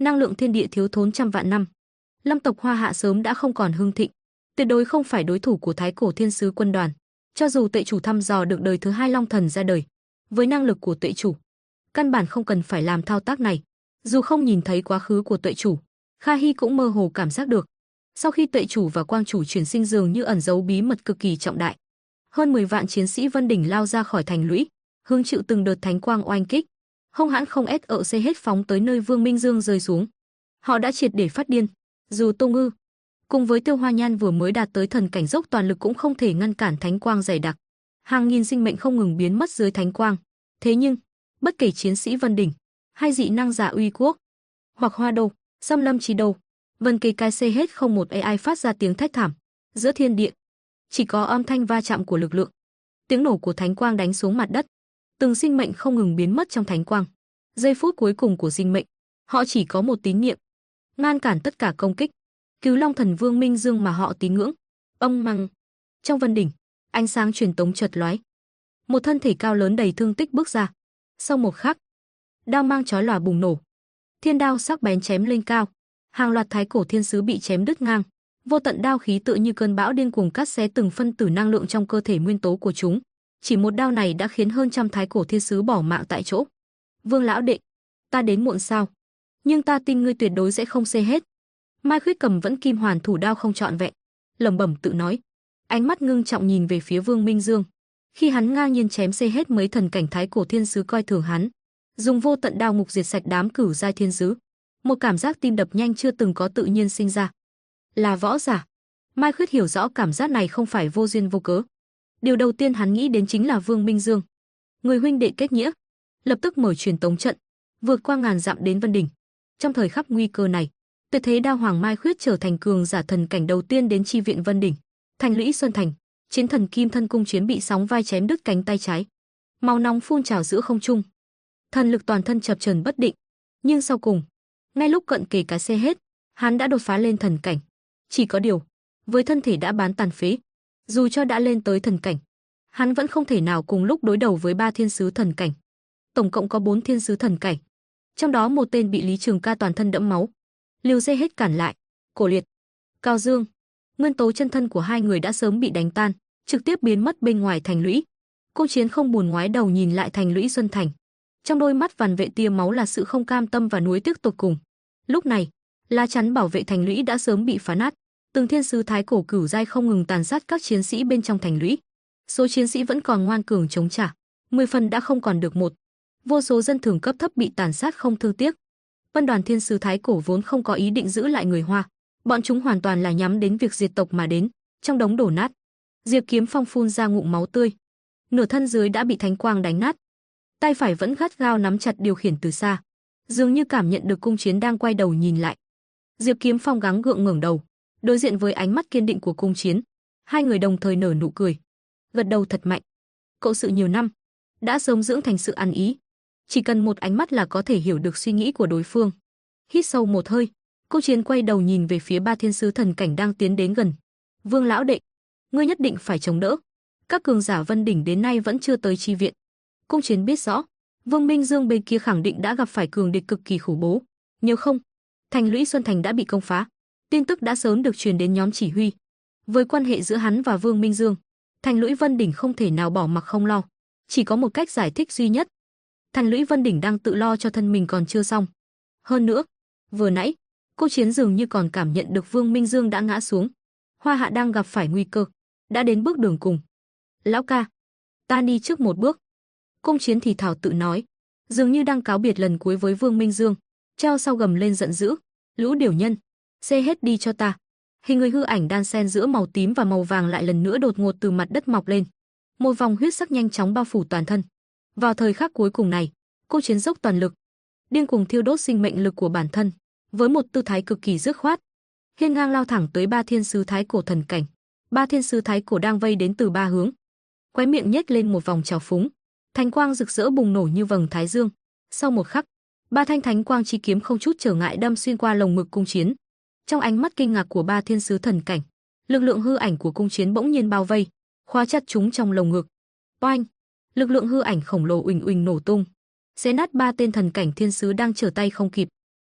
năng lượng thiên địa thiếu thốn trăm vạn năm. Lâm tộc Hoa Hạ sớm đã không còn hưng thịnh, tuyệt đối không phải đối thủ của Thái Cổ Thiên Sứ quân đoàn. Cho dù Tệ chủ thăm dò được đời thứ hai Long Thần ra đời, với năng lực của Tệ chủ, căn bản không cần phải làm thao tác này. Dù không nhìn thấy quá khứ của Tệ chủ, Kha Hy cũng mơ hồ cảm giác được. Sau khi Tệ chủ và Quang chủ chuyển sinh dường như ẩn giấu bí mật cực kỳ trọng đại. Hơn 10 vạn chiến sĩ Vân Đỉnh lao ra khỏi thành lũy, hứng chịu từng đợt thánh quang oanh kích, hung hãn không xe hết phóng tới nơi Vương Minh Dương rơi xuống. Họ đã triệt để phát điên. Dù Tô Ngư cùng với Tiêu Hoa Nhan vừa mới đạt tới thần cảnh dốc toàn lực cũng không thể ngăn cản thánh quang dày đặc. Hàng nghìn sinh mệnh không ngừng biến mất dưới thánh quang. Thế nhưng, bất kể chiến sĩ Vân Đỉnh hay dị năng giả uy quốc, hoặc Hoa Đô, Xâm Lâm Chi Đô, Vân Kỳ Cai xê hết không một AI phát ra tiếng thét thảm. Giữa thiên địa, chỉ có âm thanh va chạm của lực lượng, tiếng nổ của thánh quang đánh xuống mặt đất. Từng sinh mệnh không ngừng biến mất trong thánh quang. Giây phút cuối cùng của sinh mệnh, họ chỉ có một tín niệm, ngăn cản tất cả công kích, cứu Long Thần Vương Minh Dương mà họ tín ngưỡng. Ông măng. Trong Vân Đỉnh, ánh sáng truyền tống chợt lóe. Một thân thể cao lớn đầy thương tích bước ra. Sau một khắc, đao mang chói lòa bùng nổ. Thiên đao sắc bén chém lên cao, hàng loạt Thái Cổ Thiên Sứ bị chém đứt ngang. Vô tận đao khí tựa như cơn bão điên cuồng cắt xé từng phân tử năng lượng trong cơ thể nguyên tố của chúng. Chỉ một đao này đã khiến hơn trăm Thái Cổ Thiên Sứ bỏ mạng tại chỗ. Vương lão đệ, ta đến muộn sao? Nhưng ta tin ngươi tuyệt đối sẽ không xê hết. Mai Khuyết cầm vẫn kim hoàn thủ đao không trọn vẹn, lẩm bẩm tự nói. Ánh mắt ngưng trọng nhìn về phía Vương Minh Dương. Khi hắn ngang nhiên chém xê hết mấy thần cảnh Thái Cổ Thiên Sứ coi thường hắn, dùng vô tận đao ngục diệt sạch đám cửu giai thiên sứ, một cảm giác tim đập nhanh chưa từng có tự nhiên sinh ra. Là võ giả. Mai Khuyết hiểu rõ cảm giác này không phải vô duyên vô cớ. Điều đầu tiên hắn nghĩ đến chính là Vương Minh Dương, người huynh đệ kết nghĩa, lập tức mở truyền tống trận, vượt qua ngàn dặm đến Vân Đỉnh. Trong thời khắc nguy cơ này, tuyệt thế đao hoàng Mai Khuyết trở thành cường giả thần cảnh đầu tiên đến chi viện Vân Đỉnh. Thành lũy Xuân Thành, chiến thần Kim Thân Cung Chiến bị sóng vai chém đứt cánh tay trái, máu nóng phun trào giữa không trung, thần lực toàn thân chập chờn bất định. Nhưng sau cùng, ngay lúc cận kề cái xe hết, hắn đã đột phá lên thần cảnh. Chỉ có điều, với thân thể đã bán tàn phế, dù cho đã lên tới thần cảnh, hắn vẫn không thể nào cùng lúc đối đầu với 3 thiên sứ thần cảnh. Tổng cộng có 4 thiên sứ thần cảnh, trong đó một tên bị Lý Trường Ca toàn thân đẫm máu, liều dê hết cản lại. Cổ Liệt, Cao Dương, nguyên tố chân thân của hai người đã sớm bị đánh tan, trực tiếp biến mất bên ngoài thành lũy. Cung Chiến không buồn ngoái đầu nhìn lại thành lũy Xuân Thành, trong đôi mắt vằn vệ tia máu là sự không cam tâm và nuối tiếc tột cùng. Lúc này, lá chắn bảo vệ thành lũy đã sớm bị phá nát, từng thiên sứ Thái Cổ cửu giai không ngừng tàn sát các chiến sĩ bên trong thành lũy. Số chiến sĩ vẫn còn ngoan cường chống trả, 10 phần đã không còn được một. Vô số dân thường cấp thấp bị tàn sát không thương tiếc. Vân đoàn thiên sứ Thái Cổ vốn không có ý định giữ lại người Hoa, bọn chúng hoàn toàn là nhắm đến việc diệt tộc mà đến. Trong đống đổ nát, Diệp Kiếm Phong phun ra ngụm máu tươi, nửa thân dưới đã bị thánh quang đánh nát, tay phải vẫn gắt gao nắm chặt điều khiển từ xa, dường như cảm nhận được Cung Chiến đang quay đầu nhìn lại. Diệp Kiếm Phong gắng gượng ngẩng đầu, đối diện với ánh mắt kiên định của Cung Chiến, hai người đồng thời nở nụ cười, gật đầu thật mạnh. Cộng sự nhiều năm, đã sớm dưỡng thành sự ăn ý, chỉ cần một ánh mắt là có thể hiểu được suy nghĩ của đối phương. Hít sâu một hơi, Cung Chiến quay đầu nhìn về phía 3 thiên sứ thần cảnh đang tiến đến gần. Vương lão đệ, ngươi nhất định phải chống đỡ. Các cường giả Vân Đỉnh đến nay vẫn chưa tới chi viện. Cung Chiến biết rõ, Vương Minh Dương bên kia khẳng định đã gặp phải cường địch cực kỳ khủng bố. Nếu không, thành lũy Xuân Thành đã bị công phá. Tin tức đã sớm được truyền đến nhóm chỉ huy. Với quan hệ giữa hắn và Vương Minh Dương, thành lũy Vân Đỉnh không thể nào bỏ mặc không lo. Chỉ có một cách giải thích duy nhất. Thành lũy Vân Đỉnh đang tự lo cho thân mình còn chưa xong. Hơn nữa, vừa nãy, Cung Chiến dường như còn cảm nhận được Vương Minh Dương đã ngã xuống. Hoa Hạ đang gặp phải nguy cơ, đã đến bước đường cùng. Lão ca, ta đi trước một bước. Cung Chiến thì thào tự nói, dường như đang cáo biệt lần cuối với Vương Minh Dương, treo sau gầm lên giận dữ. Lũ điểu nhân, xê hết đi cho ta. Hình người hư ảnh đan xen giữa màu tím và màu vàng lại lần nữa đột ngột từ mặt đất mọc lên. Một vòng huyết sắc nhanh chóng bao phủ toàn thân. Vào thời khắc cuối cùng này, Cung Chiến dốc toàn lực, điên cuồng thiêu đốt sinh mệnh lực của bản thân, với một tư thái cực kỳ dứt khoát, hiên ngang lao thẳng tới 3 thiên sứ Thái Cổ thần cảnh. 3 thiên sứ Thái Cổ đang vây đến từ 3 hướng. Khóe miệng nhếch lên một vòng trào phúng, thánh quang rực rỡ bùng nổ như vầng thái dương. Sau một khắc, 3 thanh thánh quang chi kiếm không chút trở ngại đâm xuyên qua lồng ngực Cung Chiến. Trong ánh mắt kinh ngạc của 3 thiên sứ thần cảnh, lực lượng hư ảnh của Cung Chiến bỗng nhiên bao vây, khóa chặt chúng trong lồng ngực. Oanh! Lực lượng hư ảnh khổng lồ uỳnh uỳnh nổ tung, xé nát 3 tên thần cảnh thiên sứ đang trở tay không kịp.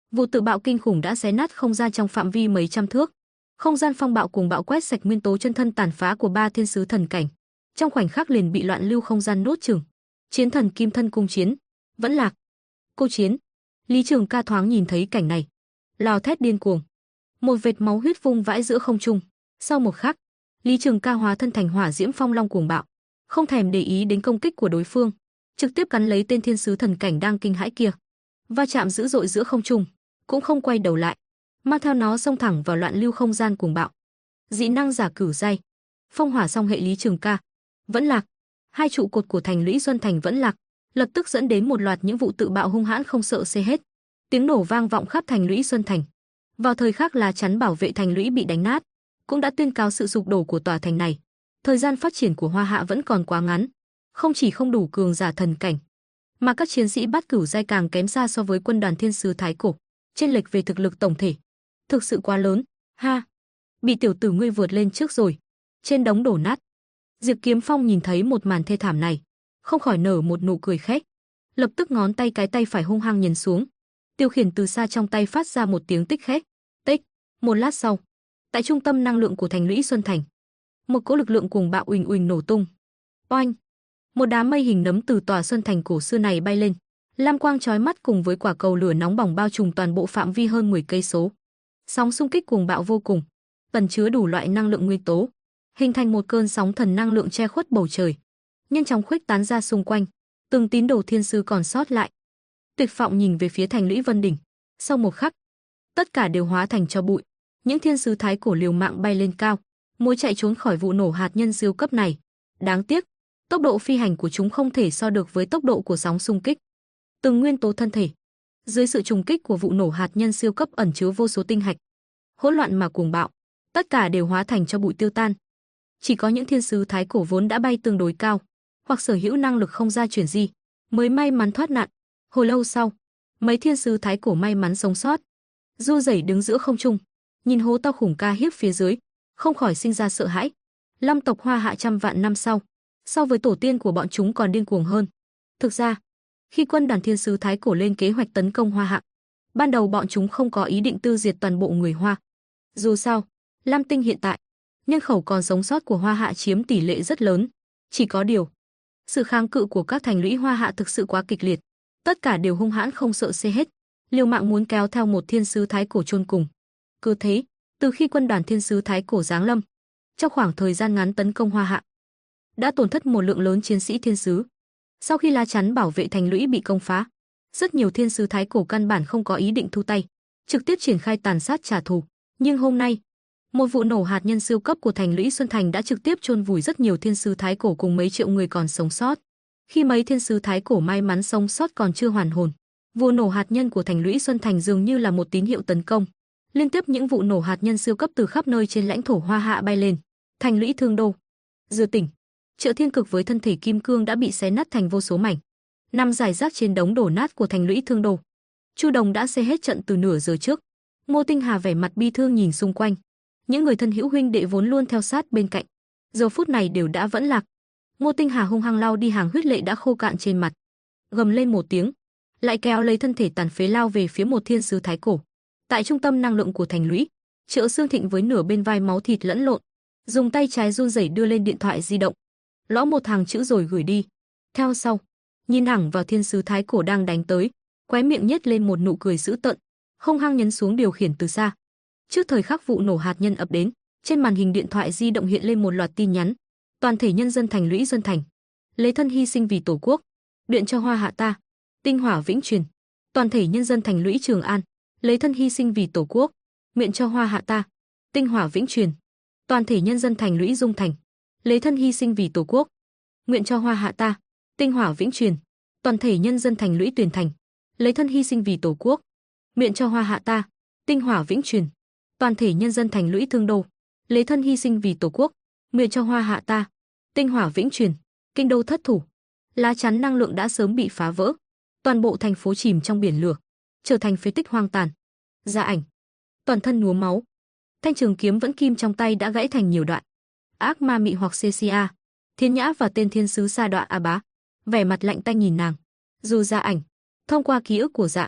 Vụ tự bạo kinh khủng đã xé nát không gian trong phạm vi mấy trăm thước. Không gian phong bạo cùng bạo quét sạch nguyên tố chân thân tàn phá của ba thiên sứ thần cảnh. Trong khoảnh khắc liền bị loạn lưu không gian nuốt chửng. Chiến thần kim thân cung chiến, vẫn lạc. Cô chiến. Lý Trường Ca thoáng nhìn thấy cảnh này, gào thét điên cuồng. Một vệt máu huyết vung vãi giữa không trung. Sau một khắc, Lý Trường Ca hóa thân thành hỏa diễm phong long cuồng bạo, không thèm để ý đến công kích của đối phương, trực tiếp cắn lấy tên thiên sứ thần cảnh đang kinh hãi kia. Va chạm dữ dội giữa không trung, cũng không quay đầu lại, mang theo nó xông thẳng vào loạn lưu không gian cuồng bạo. Dị năng giả cửu giai, phong hỏa song hệ Lý Trường Ca, vẫn lạc. Hai trụ cột của thành lũy Xuân Thành vẫn lạc, lập tức dẫn đến một loạt những vụ tự bạo hung hãn không sợ xê hết. Tiếng nổ vang vọng khắp thành lũy Xuân Thành. Vào thời khắc lá chắn bảo vệ thành lũy bị đánh nát, cũng đã tuyên cáo sự sụp đổ của tòa thành này. Thời gian phát triển của Hoa Hạ vẫn còn quá ngắn, không chỉ không đủ cường giả thần cảnh, mà các chiến sĩ bát cửu giai càng kém xa so với quân đoàn thiên sứ thái cổ, chênh lệch về thực lực tổng thể thực sự quá lớn. Ha, bị tiểu tử ngươi vượt lên trước rồi. Trên đống đổ nát, Diệp Kiếm Phong nhìn thấy một màn thê thảm này, không khỏi nở một nụ cười khét, lập tức ngón tay cái tay phải hung hăng nhấn xuống. Tiêu khiển từ xa trong tay phát ra một tiếng tích khét. Tích. Một lát sau, tại trung tâm năng lượng của thành lũy Xuân Thành, một cỗ lực lượng cuồng bạo uỳnh uỳnh nổ tung. Oanh! Một đám mây hình nấm từ tòa Xuân Thành cổ xưa này bay lên, lam quang chói mắt cùng với quả cầu lửa nóng bỏng bao trùm toàn bộ phạm vi hơn 10 cây số. Sóng xung kích cuồng bạo vô cùng, ẩn chứa đủ loại năng lượng nguyên tố, hình thành một cơn sóng thần năng lượng che khuất bầu trời, nhanh chóng khuếch tán ra xung quanh. Từng tín đồ thiên sứ còn sót lại, tuyệt vọng nhìn về phía thành lũy Vân Đỉnh. Sau một khắc, tất cả đều hóa thành tro bụi. Những thiên sứ thái cổ liều mạng bay lên cao, muốn chạy trốn khỏi vụ nổ hạt nhân siêu cấp này. Đáng tiếc, tốc độ phi hành của chúng không thể so được với tốc độ của sóng xung kích. Từng nguyên tố thân thể, dưới sự trùng kích của vụ nổ hạt nhân siêu cấp ẩn chứa vô số tinh hạch, hỗn loạn mà cuồng bạo, tất cả đều hóa thành tro bụi tiêu tan. Chỉ có những thiên sứ thái cổ vốn đã bay tương đối cao, hoặc sở hữu năng lực không gian chuyển di, mới may mắn thoát nạn. Hồi lâu sau, mấy thiên sứ thái cổ may mắn sống sót, du rẩy đứng giữa không trung, nhìn hố to khủng ca hiếp phía dưới, không khỏi sinh ra sợ hãi. Lâm tộc Hoa Hạ trăm vạn năm sau, so với tổ tiên của bọn chúng còn điên cuồng hơn. Thực ra, khi quân đoàn thiên sứ thái cổ lên kế hoạch tấn công Hoa Hạ, ban đầu bọn chúng không có ý định tiêu diệt toàn bộ người Hoa. Dù sao, Lam Tinh hiện tại, nhân khẩu còn sống sót của Hoa Hạ chiếm tỷ lệ rất lớn. Chỉ có điều, sự kháng cự của các thành lũy Hoa Hạ thực sự quá kịch liệt. Tất cả đều hung hãn không sợ xê hết, liều mạng muốn kéo theo một thiên sứ thái cổ chôn cùng. Cứ thế, từ khi quân đoàn thiên sứ thái cổ giáng lâm, trong khoảng thời gian ngắn tấn công Hoa Hạ, đã tổn thất một lượng lớn chiến sĩ thiên sứ. Sau khi lá chắn bảo vệ thành lũy bị công phá, rất nhiều thiên sứ thái cổ căn bản không có ý định thu tay, trực tiếp triển khai tàn sát trả thù. Nhưng hôm nay, một vụ nổ hạt nhân siêu cấp của thành lũy Xuân Thành đã trực tiếp chôn vùi rất nhiều thiên sứ thái cổ cùng mấy triệu người còn sống sót. Khi mấy thiên sứ thái cổ may mắn sống sót còn chưa hoàn hồn, vụ nổ hạt nhân của thành lũy Xuân Thành dường như là một tín hiệu tấn công. Liên tiếp những vụ nổ hạt nhân siêu cấp từ khắp nơi trên lãnh thổ Hoa Hạ bay lên. Thành lũy Thương Đô, Dừa Tỉnh, Chợ Thiên Cực với thân thể kim cương đã bị xé nát thành vô số mảnh, nằm rải rác trên đống đổ nát của thành lũy Thương Đô. Chu Đồng đã xé hết trận từ nửa giờ trước. Ngô Tinh Hà vẻ mặt bi thương nhìn xung quanh. Những người thân hữu huynh đệ vốn luôn theo sát bên cạnh, giờ phút này đều đã vẫn lạc. Ngô Tinh Hà hung hăng lau đi hàng huyết lệ đã khô cạn trên mặt, gầm lên một tiếng, lại kéo lấy thân thể tàn phế lao về phía một thiên sứ thái cổ. Tại trung tâm năng lượng của thành lũy, Triệu Xương Thịnh với nửa bên vai máu thịt lẫn lộn, dùng tay trái run rẩy đưa lên điện thoại di động, lõ một hàng chữ rồi gửi đi. Theo sau, nhìn thẳng vào thiên sứ thái cổ đang đánh tới, khóe miệng nhếch lên một nụ cười dữ tợn, hung hăng nhấn xuống điều khiển từ xa. Trước thời khắc vụ nổ hạt nhân ập đến, trên màn hình điện thoại di động hiện lên một loạt tin nhắn. Toàn thể nhân dân thành lũy Xuân Thành, lấy thân hy sinh vì Tổ quốc, nguyện cho Hoa Hạ ta tinh hỏa vĩnh truyền. Toàn thể nhân dân thành lũy Trường An, lấy thân hy sinh vì Tổ quốc, nguyện cho Hoa Hạ ta tinh hỏa vĩnh truyền. Toàn thể nhân dân thành lũy Dung Thành, lấy thân hy sinh vì Tổ quốc, nguyện cho Hoa Hạ ta tinh hỏa vĩnh truyền. Toàn thể nhân dân thành lũy Tuyền Thành, lấy thân hy sinh vì Tổ quốc, nguyện cho Hoa Hạ ta tinh hỏa vĩnh truyền. Toàn thể nhân dân thành lũy Thương Đô, lấy thân hy sinh vì Tổ quốc, nguyện cho Hoa Hạ ta tinh hỏa vĩnh truyền. Kinh đô thất thủ, lá chắn năng lượng đã sớm bị phá vỡ, toàn bộ thành phố chìm trong biển lửa, trở thành phế tích hoang tàn. Gia Ảnh, toàn thân nhuốm máu, thanh trường kiếm vẫn kim trong tay đã gãy thành nhiều đoạn. Ác ma mị hoặc CCA, Thiên Nhã và tên thiên sứ Sa Đọa A Bá, vẻ mặt lạnh tanh nhìn nàng. Dù Gia Ảnh, thông qua ký ức của Dạ,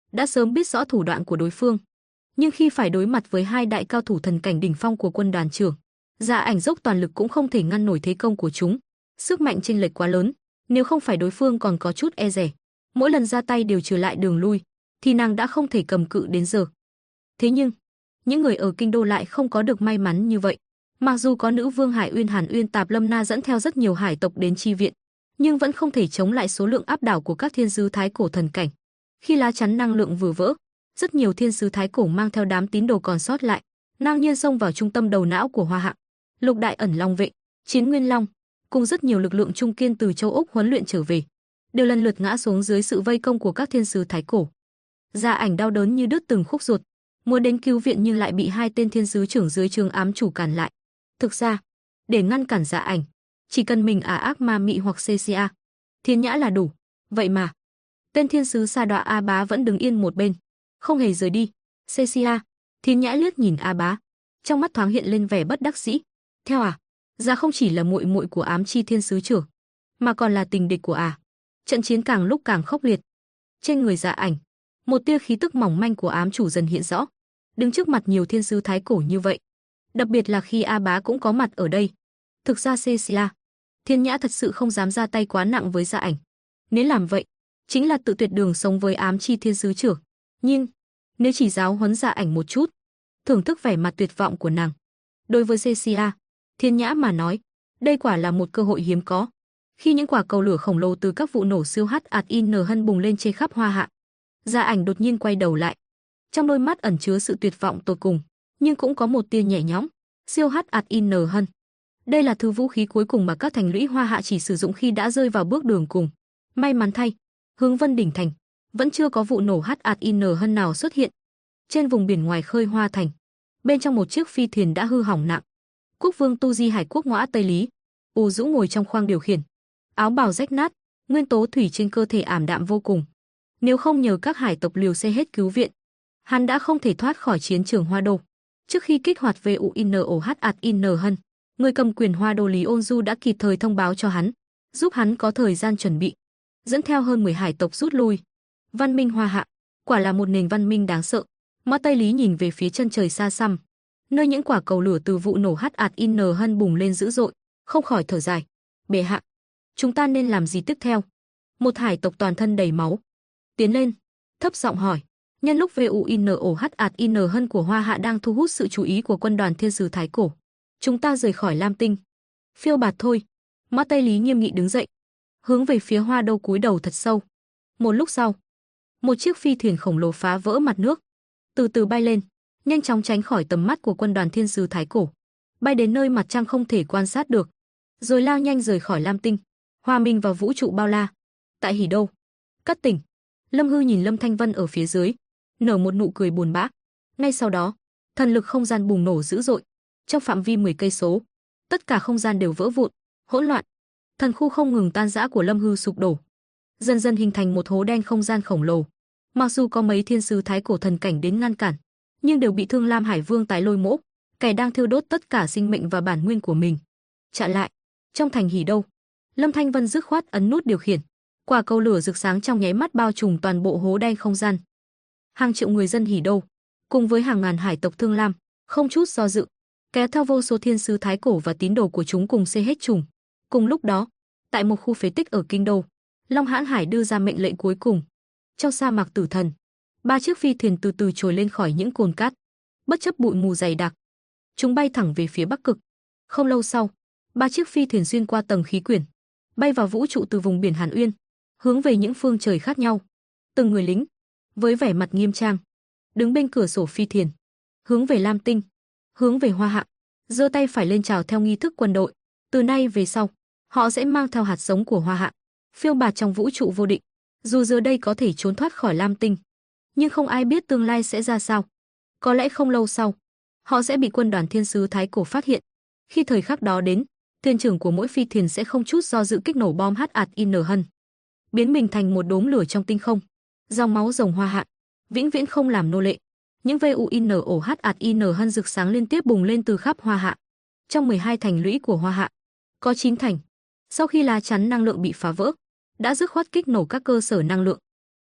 đã sớm biết rõ thủ đoạn của đối phương. Nhưng khi phải đối mặt với hai đại cao thủ thần cảnh đỉnh phong của quân đoàn trưởng, Dạ Ảnh dốc toàn lực cũng không thể ngăn nổi thế công của chúng. Sức mạnh chênh lệch quá lớn, nếu không phải đối phương còn có chút e dè, mỗi lần ra tay đều trừ lại đường lui, thì nàng đã không thể cầm cự đến giờ. Thế nhưng, những người ở kinh đô lại không có được may mắn như vậy. Mặc dù có nữ vương Hải Uyên Hàn Uyên Tạp Lâm Na dẫn theo rất nhiều hải tộc đến chi viện, nhưng vẫn không thể chống lại số lượng áp đảo của các thiên sứ thái cổ thần cảnh. Khi lá chắn năng lượng vừa vỡ, rất nhiều thiên sứ thái cổ mang theo đám tín đồ còn sót lại, ngang nhiên xông vào trung tâm đầu não của Hoa Hạ. Lục Đại Ẩn Long vệ, Chiến Nguyên Long, cùng rất nhiều lực lượng trung kiên từ châu Úc huấn luyện trở về, đều lần lượt ngã xuống dưới sự vây công của các thiên sứ thái cổ. Dạ Ảnh đau đớn như đứt từng khúc ruột, muốn đến cứu viện nhưng lại bị hai tên thiên sứ trưởng dưới trướng ám chủ cản lại. Thực ra, để ngăn cản Dạ Ảnh, chỉ cần mình ác ma mị hoặc CCA, Thiên Nhã là đủ. Vậy mà, tên thiên sứ Sa Đọa A Bá vẫn đứng yên một bên, không hề rời đi. CCA, Thiên Nhã liếc nhìn A Bá, trong mắt thoáng hiện lên vẻ bất đắc dĩ. Theo Dạ không chỉ là muội muội của ám chi thiên sứ trưởng, mà còn là tình địch của Trận chiến càng lúc càng khốc liệt. Trên người Dạ Ảnh, một tia khí tức mỏng manh của ám chủ dần hiện rõ. Đứng trước mặt nhiều thiên sứ thái cổ như vậy, đặc biệt là khi A Bá cũng có mặt ở đây. Thực ra Cecilia, Thiên Nhã thật sự không dám ra tay quá nặng với Dạ Ảnh. Nếu làm vậy, chính là tự tuyệt đường sống với ám chi thiên sứ trưởng. Nhưng nếu chỉ giáo huấn Dạ Ảnh một chút, thưởng thức vẻ mặt tuyệt vọng của nàng, đối với Cecilia, Thiên Nhã mà nói, đây quả là một cơ hội hiếm có. Khi những quả cầu lửa khổng lồ từ các vụ nổ siêu HATIN hân bùng lên trên khắp Hoa Hạ, Dạ Ảnh đột nhiên quay đầu lại. Trong đôi mắt ẩn chứa sự tuyệt vọng tột cùng, nhưng cũng có một tia nhẹ nhõm. Siêu HATIN hân. Đây là thứ vũ khí cuối cùng mà các thành lũy Hoa Hạ chỉ sử dụng khi đã rơi vào bước đường cùng. May mắn thay, hướng Vân đỉnh thành vẫn chưa có vụ nổ HATIN hân nào xuất hiện. Trên vùng biển ngoài khơi Hoa Thành, bên trong một chiếc phi thuyền đã hư hỏng nặng. Quốc vương Tu Di Hải Quốc Ngõa Tây Lý, U Dũ ngồi trong khoang điều khiển, áo bào rách nát, nguyên tố thủy trên cơ thể ảm đạm vô cùng. Nếu không nhờ các hải tộc liều xe hết cứu viện, hắn đã không thể thoát khỏi chiến trường Hoa Đô. Trước khi kích hoạt VUNOHATIN hân, người cầm quyền Hoa Đô Lý Ôn Du đã kịp thời thông báo cho hắn, giúp hắn có thời gian chuẩn bị, dẫn theo hơn 10 hải tộc rút lui. Văn minh Hoa Hạ, quả là một nền văn minh đáng sợ. Ngõa Tây Lý nhìn về phía chân trời xa xăm, nơi những quả cầu lửa từ vụ nổ HATIN hân bùng lên dữ dội, không khỏi thở dài. Bệ hạ, chúng ta nên làm gì tiếp theo? Một hải tộc toàn thân đầy máu tiến lên, thấp giọng hỏi. Nhân lúc VUNOHATIN hân của Hoa Hạ đang thu hút sự chú ý của quân đoàn thiên sứ thái cổ, chúng ta rời khỏi Lam Tinh. Phiêu bạt thôi. Ngõa Tây Lý nghiêm nghị đứng dậy, hướng về phía Hoa Đô cúi đầu thật sâu. Một lúc sau, một chiếc phi thuyền khổng lồ phá vỡ mặt nước, từ từ bay lên, nhanh chóng tránh khỏi tầm mắt của quân đoàn thiên sứ thái cổ, bay đến nơi mặt trăng không thể quan sát được, rồi lao nhanh rời khỏi Lam Tinh, hòa mình vào vũ trụ bao la. Tại Hỉ Đô, Cát Tỉnh, Lâm Hư nhìn Lâm Thanh Vân ở phía dưới, nở một nụ cười buồn bã. Ngay sau đó, thần lực không gian bùng nổ dữ dội, trong phạm vi 10 cây số, tất cả không gian đều vỡ vụn, hỗn loạn. Thần khu không ngừng tan rã của Lâm Hư sụp đổ, dần dần hình thành một hố đen không gian khổng lồ. Mặc dù có mấy thiên sứ thái cổ thần cảnh đến ngăn cản, nhưng đều bị Thương Lam Hải Vương tái lôi mỗ, kẻ đang thiêu đốt tất cả sinh mệnh và bản nguyên của mình. Chặn lại. Trong thành Hỉ Đô, Lâm Thanh Vân dứt khoát ấn nút điều khiển, quả cầu lửa rực sáng trong nháy mắt bao trùm toàn bộ hố đen không gian. Hàng triệu người dân Hỉ Đô, cùng với hàng ngàn hải tộc Thương Lam, không chút do dự, kéo theo vô số thiên sứ thái cổ và tín đồ của chúng cùng xê hết trùng. Cùng lúc đó, tại một khu phế tích ở kinh đô, Long Hãn Hải đưa ra mệnh lệnh cuối cùng. Trong sa mạc tử thần, 3 chiếc phi thuyền từ từ trồi lên khỏi những cồn cát, bất chấp bụi mù dày đặc, chúng bay thẳng về phía Bắc Cực. Không lâu sau, 3 chiếc phi thuyền xuyên qua tầng khí quyển, bay vào vũ trụ từ vùng biển Hàn Uyên, hướng về những phương trời khác nhau. Từng người lính, với vẻ mặt nghiêm trang, đứng bên cửa sổ phi thuyền, hướng về Lam Tinh, hướng về Hoa Hạ, giơ tay phải lên chào theo nghi thức quân đội. Từ nay về sau, họ sẽ mang theo hạt giống của Hoa Hạ, phiêu bạt trong vũ trụ vô định. Dù giờ đây có thể trốn thoát khỏi Lam Tinh, nhưng không ai biết tương lai sẽ ra sao. Có lẽ không lâu sau, họ sẽ bị quân đoàn thiên sứ thái cổ phát hiện. Khi thời khắc đó đến, thuyền trưởng của mỗi phi thuyền sẽ không chút do dự kích nổ bom HATIN hân, biến mình thành một đốm lửa trong tinh không. Dòng máu rồng Hoa Hạ, vĩnh viễn không làm nô lệ. Những VUNOHATIN hân rực sáng liên tiếp bùng lên từ khắp Hoa Hạ. Trong 12 thành lũy của Hoa Hạ, có 9 thành, sau khi lá chắn năng lượng bị phá vỡ, đã dứt khoát kích nổ các cơ sở năng lượng.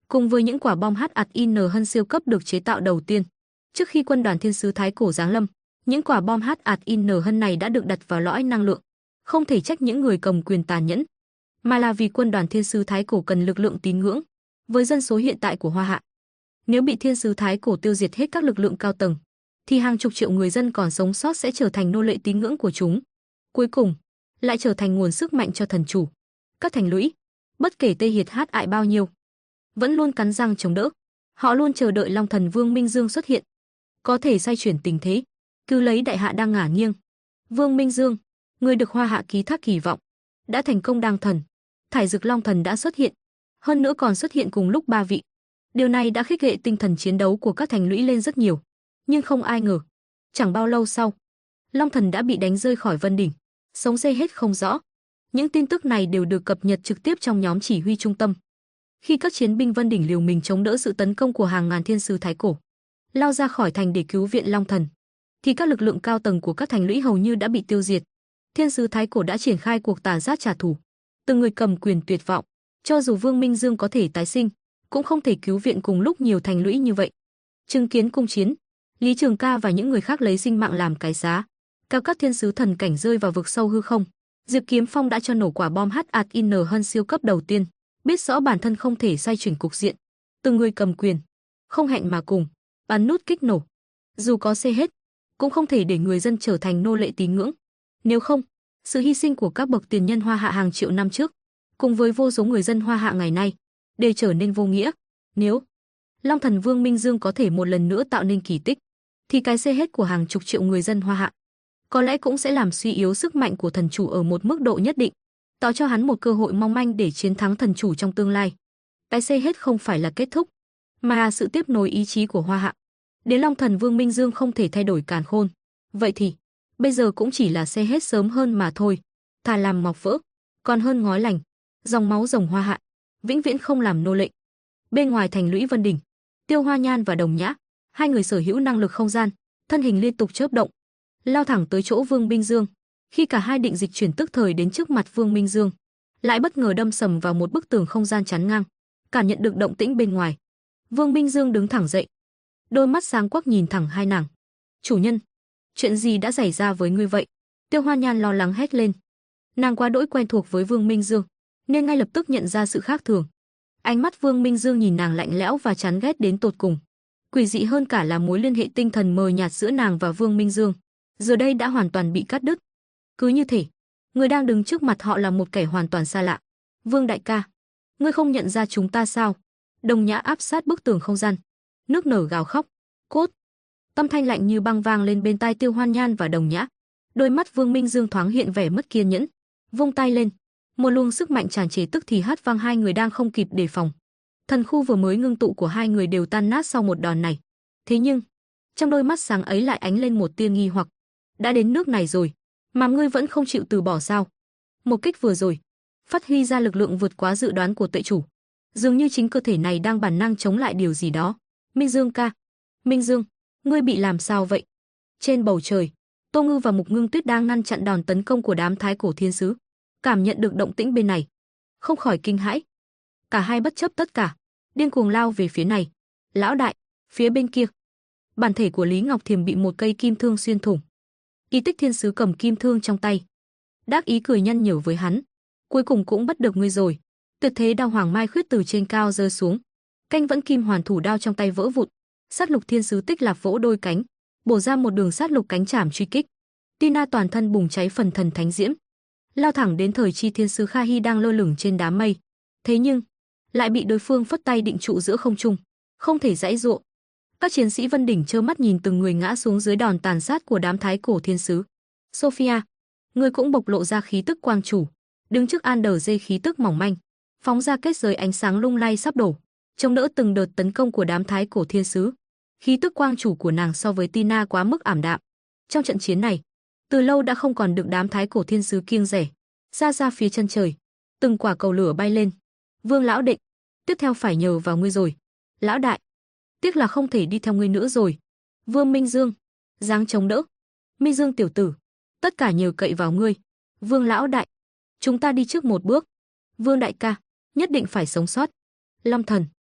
cùng với những quả bom HATIN hân siêu cấp được chế tạo đầu tiên. Trước khi quân đoàn thiên sứ Thái Cổ giáng lâm, những quả bom HATIN hân này đã được đặt vào lõi năng lượng. Không thể trách những người cầm quyền tàn nhẫn, mà là vì quân đoàn thiên sứ Thái Cổ cần lực lượng tín ngưỡng. Với dân số hiện tại của Hoa Hạ, nếu bị thiên sứ Thái Cổ tiêu diệt hết các lực lượng cao tầng, thì hàng chục triệu người dân còn sống sót sẽ trở thành nô lệ tín ngưỡng của chúng. Cuối cùng, lại trở thành nguồn sức mạnh cho thần chủ. Các thành lũy, bất kể Tê Hiệt hát ại bao nhiêu, vẫn luôn cắn răng chống đỡ. Họ luôn chờ đợi Long Thần Vương Minh Dương xuất hiện, có thể xoay chuyển tình thế, cứu lấy đại hạ đang ngả nghiêng. Vương Minh Dương, người được Hoa Hạ ký thác kỳ vọng, đã thành công đăng thần. Thải Dực Long Thần đã xuất hiện, hơn nữa còn xuất hiện cùng lúc 3 vị. Điều này đã khích lệ tinh thần chiến đấu của các thành lũy lên rất nhiều, nhưng không ai ngờ, chẳng bao lâu sau, Long Thần đã bị đánh rơi khỏi Vân Đỉnh, sống dây hết không rõ. Những tin tức này đều được cập nhật trực tiếp trong nhóm chỉ huy trung tâm. Khi các chiến binh Vân Đỉnh liều mình chống đỡ sự tấn công của hàng ngàn thiên sứ Thái Cổ, lao ra khỏi thành để cứu viện Long Thần, thì các lực lượng cao tầng của các thành lũy hầu như đã bị tiêu diệt. Thiên sứ Thái Cổ đã triển khai cuộc tàn sát trả thù. Từng người cầm quyền tuyệt vọng, cho dù Vương Minh Dương có thể tái sinh, cũng không thể cứu viện cùng lúc nhiều thành lũy như vậy. Chứng kiến cung chiến, Lý Trường Ca và những người khác lấy sinh mạng làm cái giá, cao các thiên sứ thần cảnh rơi vào vực sâu hư không. Diệp Kiếm Phong đã cho nổ quả bom HATIN hân siêu cấp đầu tiên, biết rõ bản thân không thể xoay chuyển cục diện. Từng người cầm quyền, không hẹn mà cùng, bắn nút kích nổ. Dù có xê hết, cũng không thể để người dân trở thành nô lệ tín ngưỡng. Nếu không, sự hy sinh của các bậc tiền nhân Hoa Hạ hàng triệu năm trước, cùng với vô số người dân Hoa Hạ ngày nay, đều trở nên vô nghĩa. Nếu Long Thần Vương Minh Dương có thể một lần nữa tạo nên kỳ tích, thì cái xê hết của hàng chục triệu người dân Hoa Hạ có lẽ cũng sẽ làm suy yếu sức mạnh của thần chủ ở một mức độ nhất định, tạo cho hắn một cơ hội mong manh để chiến thắng thần chủ trong tương lai. Cái xê hết không phải là kết thúc, mà là sự tiếp nối ý chí của Hoa Hạ. Đến Long Thần Vương Minh Dương không thể thay đổi càn khôn, vậy thì bây giờ cũng chỉ là xê hết sớm hơn mà thôi. Thà làm mọc vỡ, còn hơn ngói lành. Dòng máu rồng Hoa Hạ, vĩnh viễn không làm nô lệ. Bên ngoài thành lũy Vân Đỉnh, Tiêu Hoa Nhan và Đồng Nhã, hai người sở hữu năng lực không gian, thân hình liên tục chớp động, lao thẳng tới chỗ Vương Minh Dương. Khi cả hai định dịch chuyển tức thời đến trước mặt Vương Minh Dương, lại bất ngờ đâm sầm vào một bức tường không gian chắn ngang, cảm nhận được động tĩnh bên ngoài. Vương Minh Dương đứng thẳng dậy, đôi mắt sáng quắc nhìn thẳng hai nàng. "Chủ nhân, chuyện gì đã xảy ra với ngươi vậy?" Tiêu Hoa Nhan lo lắng hét lên. Nàng quá đỗi quen thuộc với Vương Minh Dương, nên ngay lập tức nhận ra sự khác thường. Ánh mắt Vương Minh Dương nhìn nàng lạnh lẽo và chán ghét đến tột cùng. Quỷ dị hơn cả là mối liên hệ tinh thần mờ nhạt giữa nàng và Vương Minh Dương, giờ đây đã hoàn toàn bị cắt đứt. Cứ như thể người đang đứng trước mặt họ là một kẻ hoàn toàn xa lạ. "Vương đại ca, ngươi không nhận ra chúng ta sao?" Đồng Nhã áp sát bức tường không gian, nước nở gào khóc. "Cốt!" Tâm thanh lạnh như băng vang lên bên tai Tiêu Hoan Nhan và Đồng Nhã. Đôi mắt Vương Minh Dương thoáng hiện vẻ mất kiên nhẫn, vung tay lên, một luồng sức mạnh tràn trề tức thì hất văng hai người đang không kịp đề phòng. Thần khu vừa mới ngưng tụ của hai người đều tan nát sau một đòn này. Thế nhưng, trong đôi mắt sáng ấy lại ánh lên một tia nghi hoặc. Đã đến nước này rồi, mà ngươi vẫn không chịu từ bỏ sao? Một kích vừa rồi, phát huy ra lực lượng vượt quá dự đoán của Tuệ chủ. Dường như chính cơ thể này đang bản năng chống lại điều gì đó. Minh Dương ca, Minh Dương, ngươi bị làm sao vậy? Trên bầu trời, Tô Ngư và Mục Ngưng Tuyết đang ngăn chặn đòn tấn công của đám Thái Cổ Thiên Sứ, cảm nhận được động tĩnh bên này, không khỏi kinh hãi. Cả hai bất chấp tất cả, điên cuồng lao về phía này. Lão đại, phía bên kia, bản thể của Lý Ngọc Thiềm bị một cây kim thương xuyên thủng. Kỳ Tích Thiên Sứ cầm kim thương trong tay, đắc ý cười nhăn nhở với hắn. Cuối cùng cũng bắt được ngươi rồi. Tuyệt thế đao hoàng mai khuyết từ trên cao rơi xuống, canh vẫn kim hoàn thủ đao trong tay vỡ vụn. Sát lục thiên sứ Tích Lạp vỗ đôi cánh, bổ ra một đường sát lục cánh chảm truy kích. Tina toàn thân bùng cháy phần thần thánh diễm, lao thẳng đến thời chi thiên sứ Kha Hy đang lơ lửng trên đám mây. Thế nhưng lại bị đối phương phất tay định trụ giữa không trung, không thể giãy giụa. Các chiến sĩ Vân Đỉnh trơ mắt nhìn từng người ngã xuống dưới đòn tàn sát của đám Thái Cổ Thiên Sứ. Sophia, người cũng bộc lộ ra khí tức quang chủ, đứng trước Ander dây khí tức mỏng manh, phóng ra kết giới ánh sáng lung lay sắp đổ, chống đỡ từng đợt tấn công của đám Thái Cổ Thiên Sứ. Khí tức quang chủ của nàng so với Tina quá mức ảm đạm. Trong trận chiến này, từ lâu đã không còn được đám Thái Cổ Thiên Sứ kiêng rẻ. Ra phía chân trời, từng quả cầu lửa bay lên. Vương lão đệ, tiếp theo phải nhờ vào ngươi rồi. Lão đại, tiếc là không thể đi theo ngươi nữa rồi. Vương Minh Dương, dáng chống đỡ. Minh Dương tiểu tử, tất cả nhờ cậy vào ngươi. Vương lão đại, chúng ta đi trước một bước. Vương đại ca, nhất định phải sống sót. Long thần,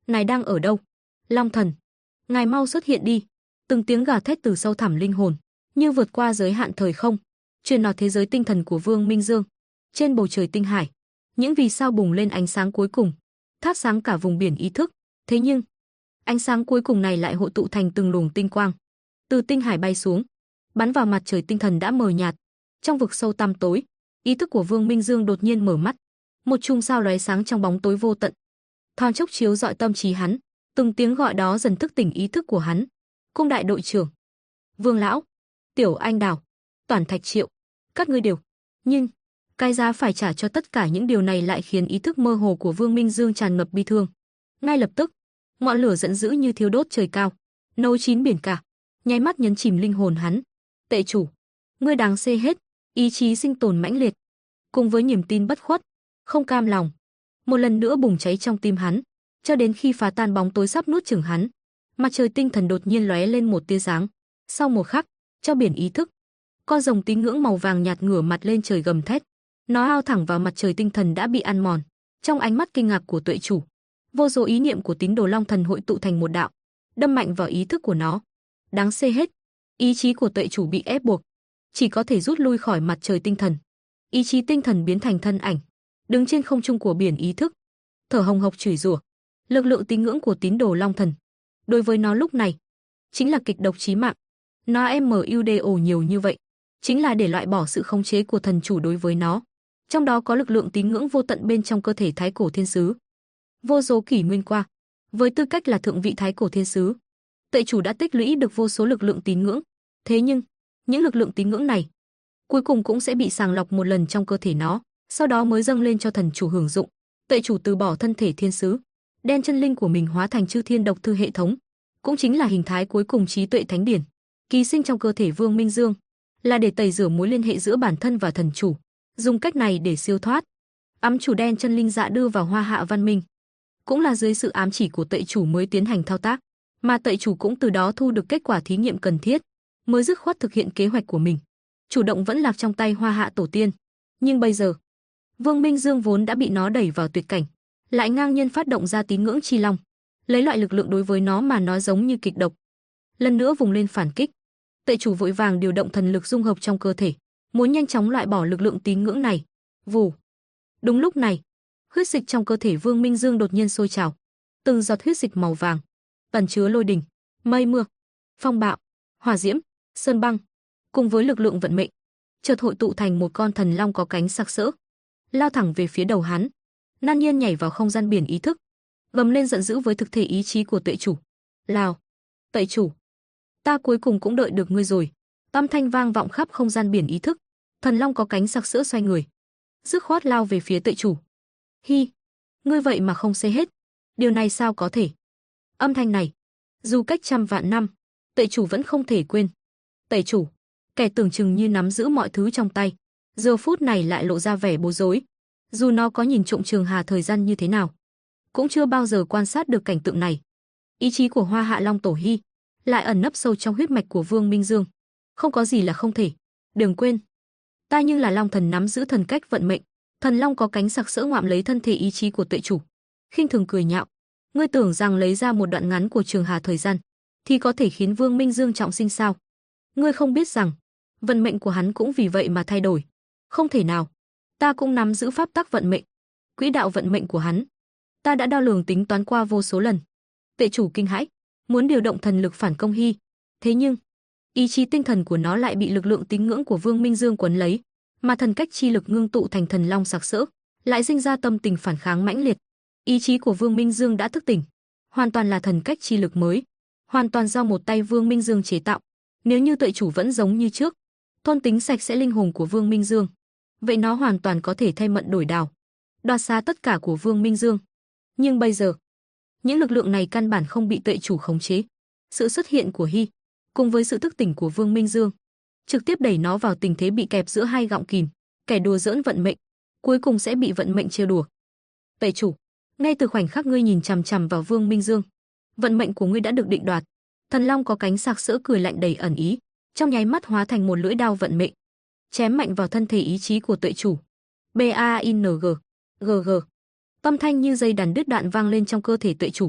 Ngài đang ở đâu? Long thần, ngài mau xuất hiện đi. Từng tiếng gào thét từ sâu thẳm linh hồn, như vượt qua giới hạn thời không, truyền vào thế giới tinh thần của Vương Minh Dương. Trên bầu trời tinh hải, những vì sao bùng lên ánh sáng cuối cùng, thắp sáng cả vùng biển ý thức. Thế nhưng, ánh sáng cuối cùng này lại hội tụ thành từng luồng tinh quang, từ tinh hải bay xuống, bắn vào mặt trời tinh thần đã mờ nhạt. Trong vực sâu tăm tối, ý thức của Vương Minh Dương đột nhiên mở mắt, một chùm sao lóe sáng trong bóng tối vô tận, thoáng chốc chiếu rọi tâm trí hắn. Từng tiếng gọi đó dần thức tỉnh ý thức của hắn. Cung đại đội trưởng, Vương lão, Tiểu Anh Đào, Toản Thạch Triệu, các ngươi đều. Nhưng cái giá phải trả cho tất cả những điều này lại khiến ý thức mơ hồ của Vương Minh Dương tràn ngập bi thương. Ngay lập tức, ngọn lửa giận dữ như thiêu đốt trời cao, nấu chín biển cả, nháy mắt nhấn chìm linh hồn hắn. Tệ chủ, ngươi đáng xê hết. Ý chí sinh tồn mãnh liệt, cùng với niềm tin bất khuất, không cam lòng, một lần nữa bùng cháy trong tim hắn, cho đến khi phá tan bóng tối sắp nuốt chửng hắn. Mặt trời tinh thần đột nhiên lóe lên một tia sáng. Sau một khắc, trong biển ý thức, con rồng tín ngưỡng màu vàng nhạt ngửa mặt lên trời gầm thét. Nó lao thẳng vào mặt trời tinh thần đã bị ăn mòn. Trong ánh mắt kinh ngạc của tuệ chủ, vô số ý niệm của tín đồ Long Thần hội tụ thành một đạo, đâm mạnh vào ý thức của nó. Đáng xê hết. Ý chí của tuệ chủ bị ép buộc, chỉ có thể rút lui khỏi mặt trời tinh thần. Ý chí tinh thần biến thành thân ảnh, đứng trên không trung của biển ý thức, thở hồng hộc chửi rủa. Lực lượng tín ngưỡng của tín đồ Long Thần, đối với nó lúc này, chính là kịch độc chí mạng. Nó MUDO nhiều như vậy, chính là để loại bỏ sự khống chế của thần chủ đối với nó. Trong đó có lực lượng tín ngưỡng vô tận bên trong cơ thể Thái Cổ Thiên Sứ. Vô số kỷ nguyên qua, với tư cách là thượng vị Thái Cổ Thiên Sứ, Tệ chủ đã tích lũy được vô số lực lượng tín ngưỡng. Thế nhưng, những lực lượng tín ngưỡng này cuối cùng cũng sẽ bị sàng lọc một lần trong cơ thể nó, sau đó mới dâng lên cho thần chủ hưởng dụng. Tệ chủ từ bỏ thân thể thiên sứ, đem chân linh của mình hóa thành chư thiên độc thư hệ thống, cũng chính là hình thái cuối cùng trí tuệ thánh điển, ký sinh trong cơ thể Vương Minh Dương, là để tẩy rửa mối liên hệ giữa bản thân và thần chủ, dùng cách này để siêu thoát. Ám chủ đen chân linh dạ đưa vào Hoa Hạ văn minh, cũng là dưới sự ám chỉ của Tệ chủ mới tiến hành thao tác, mà Tệ chủ cũng từ đó thu được kết quả thí nghiệm cần thiết, mới dứt khoát thực hiện kế hoạch của mình. Chủ động vẫn lạc trong tay Hoa Hạ tổ tiên, nhưng bây giờ, Vương Minh Dương vốn đã bị nó đẩy vào tuyệt cảnh, lại ngang nhiên phát động ra tín ngưỡng chi long, lấy loại lực lượng đối với nó mà nói giống như kịch độc, lần nữa vùng lên phản kích. Tệ chủ vội vàng điều động thần lực dung hợp trong cơ thể, muốn nhanh chóng loại bỏ lực lượng tín ngưỡng này. Vù. Đúng lúc này, huyết dịch trong cơ thể Vương Minh Dương đột nhiên sôi trào, từng giọt huyết dịch màu vàng ẩn chứa lôi đình, mây mưa, phong bạo, hỏa diễm, sơn băng, cùng với lực lượng vận mệnh, chợt hội tụ thành một con thần long có cánh sặc sỡ, lao thẳng về phía đầu hắn. Nan nhiên nhảy vào không gian biển ý thức, gầm lên giận dữ với thực thể ý chí của Tệ chủ. Lào, Tệ chủ, ta cuối cùng cũng đợi được ngươi rồi. Âm thanh vang vọng khắp không gian biển ý thức, thần long có cánh sặc sỡ xoay người, dứt khoát lao về phía Tệ chủ. Hi, ngươi vậy mà không xê hết, điều này sao có thể? Âm thanh này, dù cách trăm vạn năm, Tệ chủ vẫn không thể quên. Tệ chủ, kẻ tưởng chừng như nắm giữ mọi thứ trong tay, giờ phút này lại lộ ra vẻ bối rối. Dù nó có nhìn trộm Trường Hà thời gian như thế nào, cũng chưa bao giờ quan sát được cảnh tượng này. Ý chí của Hoa Hạ Long Tổ Hy lại ẩn nấp sâu trong huyết mạch của Vương Minh Dương. Không có gì là không thể. Đừng quên, ta nhưng là Long Thần nắm giữ thần cách vận mệnh. Thần long có cánh sặc sỡ ngoạm lấy thân thể ý chí của Tệ chủ, khinh thường cười nhạo. Ngươi tưởng rằng lấy ra một đoạn ngắn của Trường Hà thời gian thì có thể khiến Vương Minh Dương trọng sinh sao? Ngươi không biết rằng vận mệnh của hắn cũng vì vậy mà thay đổi. Không thể nào. Ta cũng nắm giữ pháp tắc vận mệnh, quỹ đạo vận mệnh của hắn, ta đã đo lường tính toán qua vô số lần. Tệ chủ kinh hãi, muốn điều động thần lực phản công Hy, thế nhưng ý chí tinh thần của nó lại bị lực lượng tín ngưỡng của Vương Minh Dương quấn lấy, mà thần cách chi lực ngưng tụ thành thần long sặc sỡ, lại sinh ra tâm tình phản kháng mãnh liệt. Ý chí của Vương Minh Dương đã thức tỉnh, hoàn toàn là thần cách chi lực mới, hoàn toàn do một tay Vương Minh Dương chế tạo. Nếu như Tệ chủ vẫn giống như trước, thôn tính sạch sẽ linh hồn của Vương Minh Dương, vậy nó hoàn toàn có thể thay mận đổi đào, đoạt xá tất cả của Vương Minh Dương. Nhưng bây giờ, những lực lượng này căn bản không bị Tệ chủ khống chế. Sự xuất hiện của Hy cùng với sự thức tỉnh của Vương Minh Dương trực tiếp đẩy nó vào tình thế bị kẹp giữa hai gọng kìm, kẻ đùa giỡn vận mệnh, cuối cùng sẽ bị vận mệnh trêu đùa. Tệ chủ, ngay từ khoảnh khắc ngươi nhìn chằm chằm vào Vương Minh Dương, vận mệnh của ngươi đã được định đoạt. Thần long có cánh sặc sỡ cười lạnh đầy ẩn ý, trong nháy mắt hóa thành một lưỡi đao vận mệnh, chém mạnh vào thân thể ý chí của Tệ chủ. BAING, GG. Âm thanh như dây đàn đứt đoạn vang lên trong cơ thể Tệ chủ.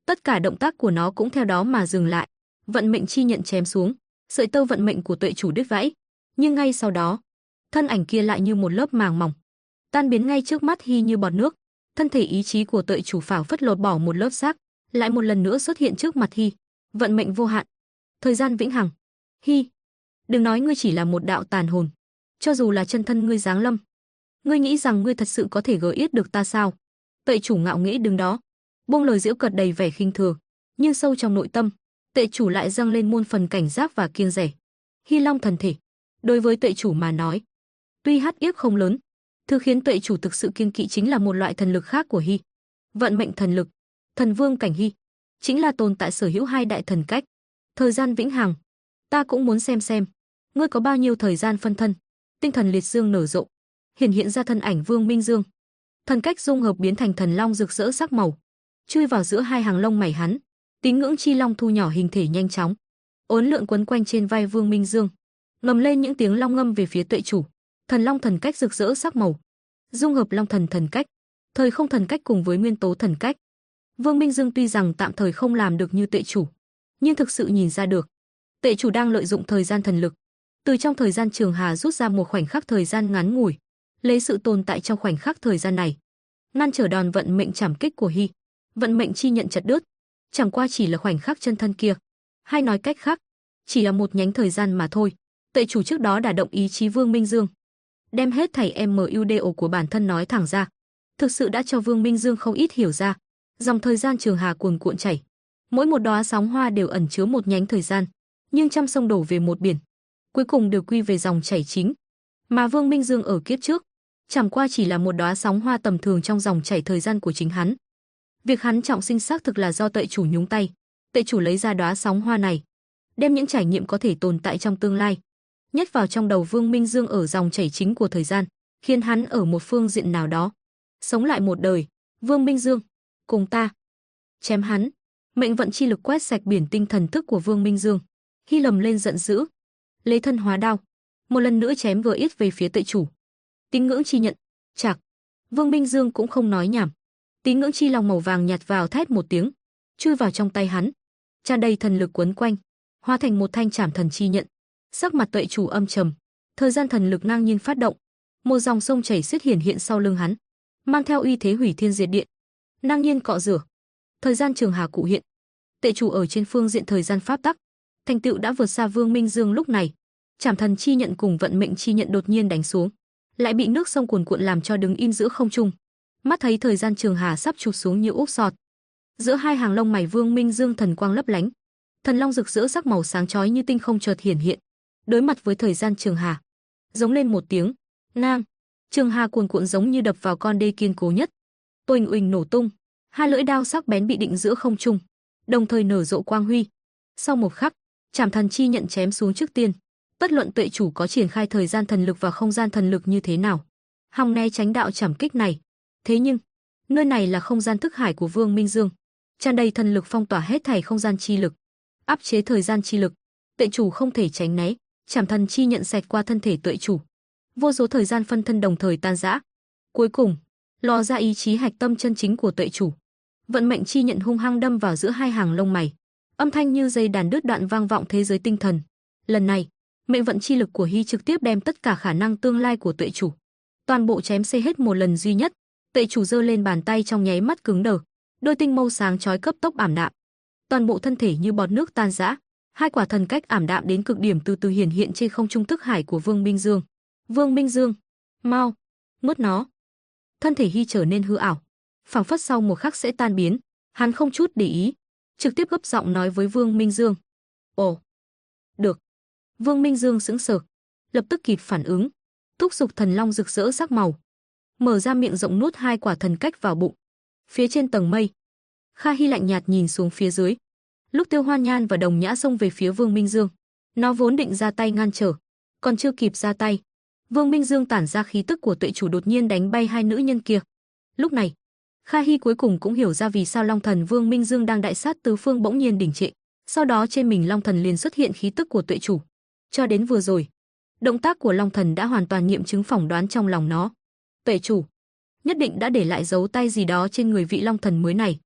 Tất cả động tác của nó cũng theo đó mà dừng lại. Vận mệnh chi nhận chém xuống, sợi tơ vận mệnh của tuệ chủ đứt gãy, nhưng ngay sau đó, thân ảnh kia lại như một lớp màng mỏng, tan biến ngay trước mắt Hy như bọt nước. Thân thể ý chí của tuệ chủ phảng phất lột bỏ một lớp xác, lại một lần nữa xuất hiện trước mặt Hy. Vận mệnh vô hạn, thời gian vĩnh hằng. Hy, đừng nói ngươi chỉ là một đạo tàn hồn, cho dù là chân thân ngươi giáng lâm, ngươi nghĩ rằng ngươi thật sự có thể gỡ yết được ta sao? Tuệ chủ ngạo nghễ đứng đó, buông lời giễu cợt đầy vẻ khinh thường, nhưng sâu trong nội tâm, tuệ chủ lại dâng lên muôn phần cảnh giác và kiêng dè. Hy Long thần thể, đối với tuệ chủ mà nói, tuy hắc yếp không lớn, thứ khiến tuệ chủ thực sự kiêng kỵ chính là một loại thần lực khác của Hy. Vận mệnh thần lực, thần vương cảnh Hy, chính là tồn tại sở hữu hai đại thần cách. Thời gian vĩnh hằng, ta cũng muốn xem, ngươi có bao nhiêu thời gian phân thân. Tinh thần liệt dương nở rộ, hiển hiện ra thân ảnh Vương Minh Dương. Thần cách dung hợp biến thành thần long rực rỡ sắc màu, chui vào giữa hai hàng lông mày hắn. Tín ngưỡng chi long thu nhỏ hình thể nhanh chóng, uốn lượn quấn quanh trên vai Vương Minh Dương, ngầm lên những tiếng long ngâm về phía tuệ chủ. Thần long thần cách rực rỡ sắc màu, dung hợp long thần thần cách, thời không thần cách cùng với nguyên tố thần cách. Vương Minh Dương tuy rằng tạm thời không làm được như tuệ chủ, nhưng thực sự nhìn ra được, tuệ chủ đang lợi dụng thời gian thần lực, từ trong thời gian trường hà rút ra một khoảnh khắc thời gian ngắn ngủi, lấy sự tồn tại trong khoảnh khắc thời gian này, ngăn trở đòn vận mệnh trảm kích của Hy. Vận mệnh chi nhận chặt đứt, chẳng qua chỉ là khoảnh khắc chân thân kia, hay nói cách khác, chỉ là một nhánh thời gian mà thôi. Tuệ chủ trước đó đả động ý chí Vương Minh Dương, đem hết thảy MUDO của bản thân nói thẳng ra, thực sự đã cho Vương Minh Dương không ít hiểu ra. Dòng thời gian trường hà cuồn cuộn chảy, mỗi một đóa sóng hoa đều ẩn chứa một nhánh thời gian, nhưng trăm sông đổ về một biển, cuối cùng đều quy về dòng chảy chính. Mà Vương Minh Dương ở kiếp trước, chẳng qua chỉ là một đóa sóng hoa tầm thường trong dòng chảy thời gian của chính hắn. Việc hắn trọng sinh xác thực là do tuệ chủ nhúng tay. Tuệ chủ lấy ra đóa sóng hoa này, đem những trải nghiệm có thể tồn tại trong tương lai nhét vào trong đầu Vương Minh Dương ở dòng chảy chính của thời gian, khiến hắn ở một phương diện nào đó sống lại một đời. Vương Minh Dương, cùng ta chém hắn. Mệnh vận chi lực quét sạch biển tinh thần thức của Vương Minh Dương. Hy lầm lên giận dữ, lấy thân hóa đao, một lần nữa chém vừa ít về phía tuệ chủ. Tín ngưỡng chi nhận, chạc. Vương Minh Dương cũng không nói nhảm, tín ngưỡng chi long màu vàng nhạt vào thét một tiếng, chui vào trong tay hắn, tràn đầy thần lực quấn quanh, hóa thành một thanh trảm thần chi nhận. Sắc mặt tuệ chủ âm trầm, thời gian thần lực ngang nhiên phát động, một dòng sông chảy xiết hiển hiện sau lưng hắn, mang theo uy thế hủy thiên diệt địa, ngang nhiên cọ rửa. Thời gian trường hà cụ hiện, tuệ chủ ở trên phương diện thời gian pháp tắc, thành tựu đã vượt xa Vương Minh Dương lúc này. Trảm thần chi nhận cùng vận mệnh chi nhận đột nhiên đánh xuống, lại bị nước sông cuồn cuộn làm cho đứng im giữa không trung. Mắt thấy thời gian trường hà sắp chụp xuống như úp sọt. Giữa hai hàng lông mày Vương Minh Dương thần quang lấp lánh, thần long rực rỡ sắc màu sáng chói như tinh không chợt hiển hiện, đối mặt với thời gian trường hà, giống lên một tiếng, ngang. Trường hà cuồn cuộn giống như đập vào con đê kiên cố nhất, toành uỳnh nổ tung, hai lưỡi đao sắc bén bị định giữa không trung, đồng thời nở rộ quang huy. Sau một khắc, trảm thần chi nhận chém xuống trước tiên. Bất luận tuệ chủ có triển khai thời gian thần lực và không gian thần lực như thế nào, hòng né tránh đạo trảm kích này. Thế nhưng, nơi này là không gian thức hải của Vương Minh Dương, tràn đầy thần lực phong tỏa hết thảy không gian chi lực, áp chế thời gian chi lực. Tuệ chủ không thể tránh né, trảm thần chi nhận xẹt qua thân thể tuệ chủ, vô số thời gian phân thân đồng thời tan rã. Cuối cùng, lò ra ý chí hạch tâm chân chính của tuệ chủ. Vận mệnh chi nhận hung hăng đâm vào giữa hai hàng lông mày, âm thanh như dây đàn đứt đoạn vang vọng thế giới tinh thần. Lần này, mệnh vận chi lực của Hy trực tiếp đem tất cả khả năng tương lai của tuệ chủ toàn bộ chém xây hết một lần duy nhất. Tuệ chủ giơ lên bàn tay trong nháy mắt cứng đờ, đôi tinh mâu sáng chói cấp tốc ảm đạm, toàn bộ thân thể như bọt nước tan rã. Hai quả thần cách ảm đạm đến cực điểm từ từ hiển hiện trên không trung thức hải của Vương Minh Dương. Vương Minh Dương, mau nuốt nó. Thân thể Hy trở nên hư ảo, phảng phất sau một khắc sẽ tan biến. Hắn không chút để ý, trực tiếp gấp giọng nói với Vương Minh Dương. Ồ, được. Vương Minh Dương sững sờ, lập tức kịp phản ứng, thúc giục thần long rực rỡ sắc màu, mở ra miệng rộng nuốt hai quả thần cách vào bụng. Phía trên tầng mây, Kha Hy lạnh nhạt nhìn xuống phía dưới. Lúc Tiêu Hoan Nhan và Đồng Nhã xông về phía Vương Minh Dương, nó vốn định ra tay ngăn trở, còn chưa kịp ra tay, Vương Minh Dương tản ra khí tức của tuệ chủ đột nhiên đánh bay hai nữ nhân kia. Lúc này, Kha Hy cuối cùng cũng hiểu ra vì sao Long Thần Vương Minh Dương đang đại sát tứ phương bỗng nhiên đình trệ. Sau đó trên mình Long Thần liền xuất hiện khí tức của tuệ chủ. Cho đến vừa rồi, động tác của Long Thần đã hoàn toàn nghiệm chứng phỏng đoán trong lòng nó. Tuệ chủ nhất định đã để lại dấu tay gì đó trên người vị Long Thần mới này.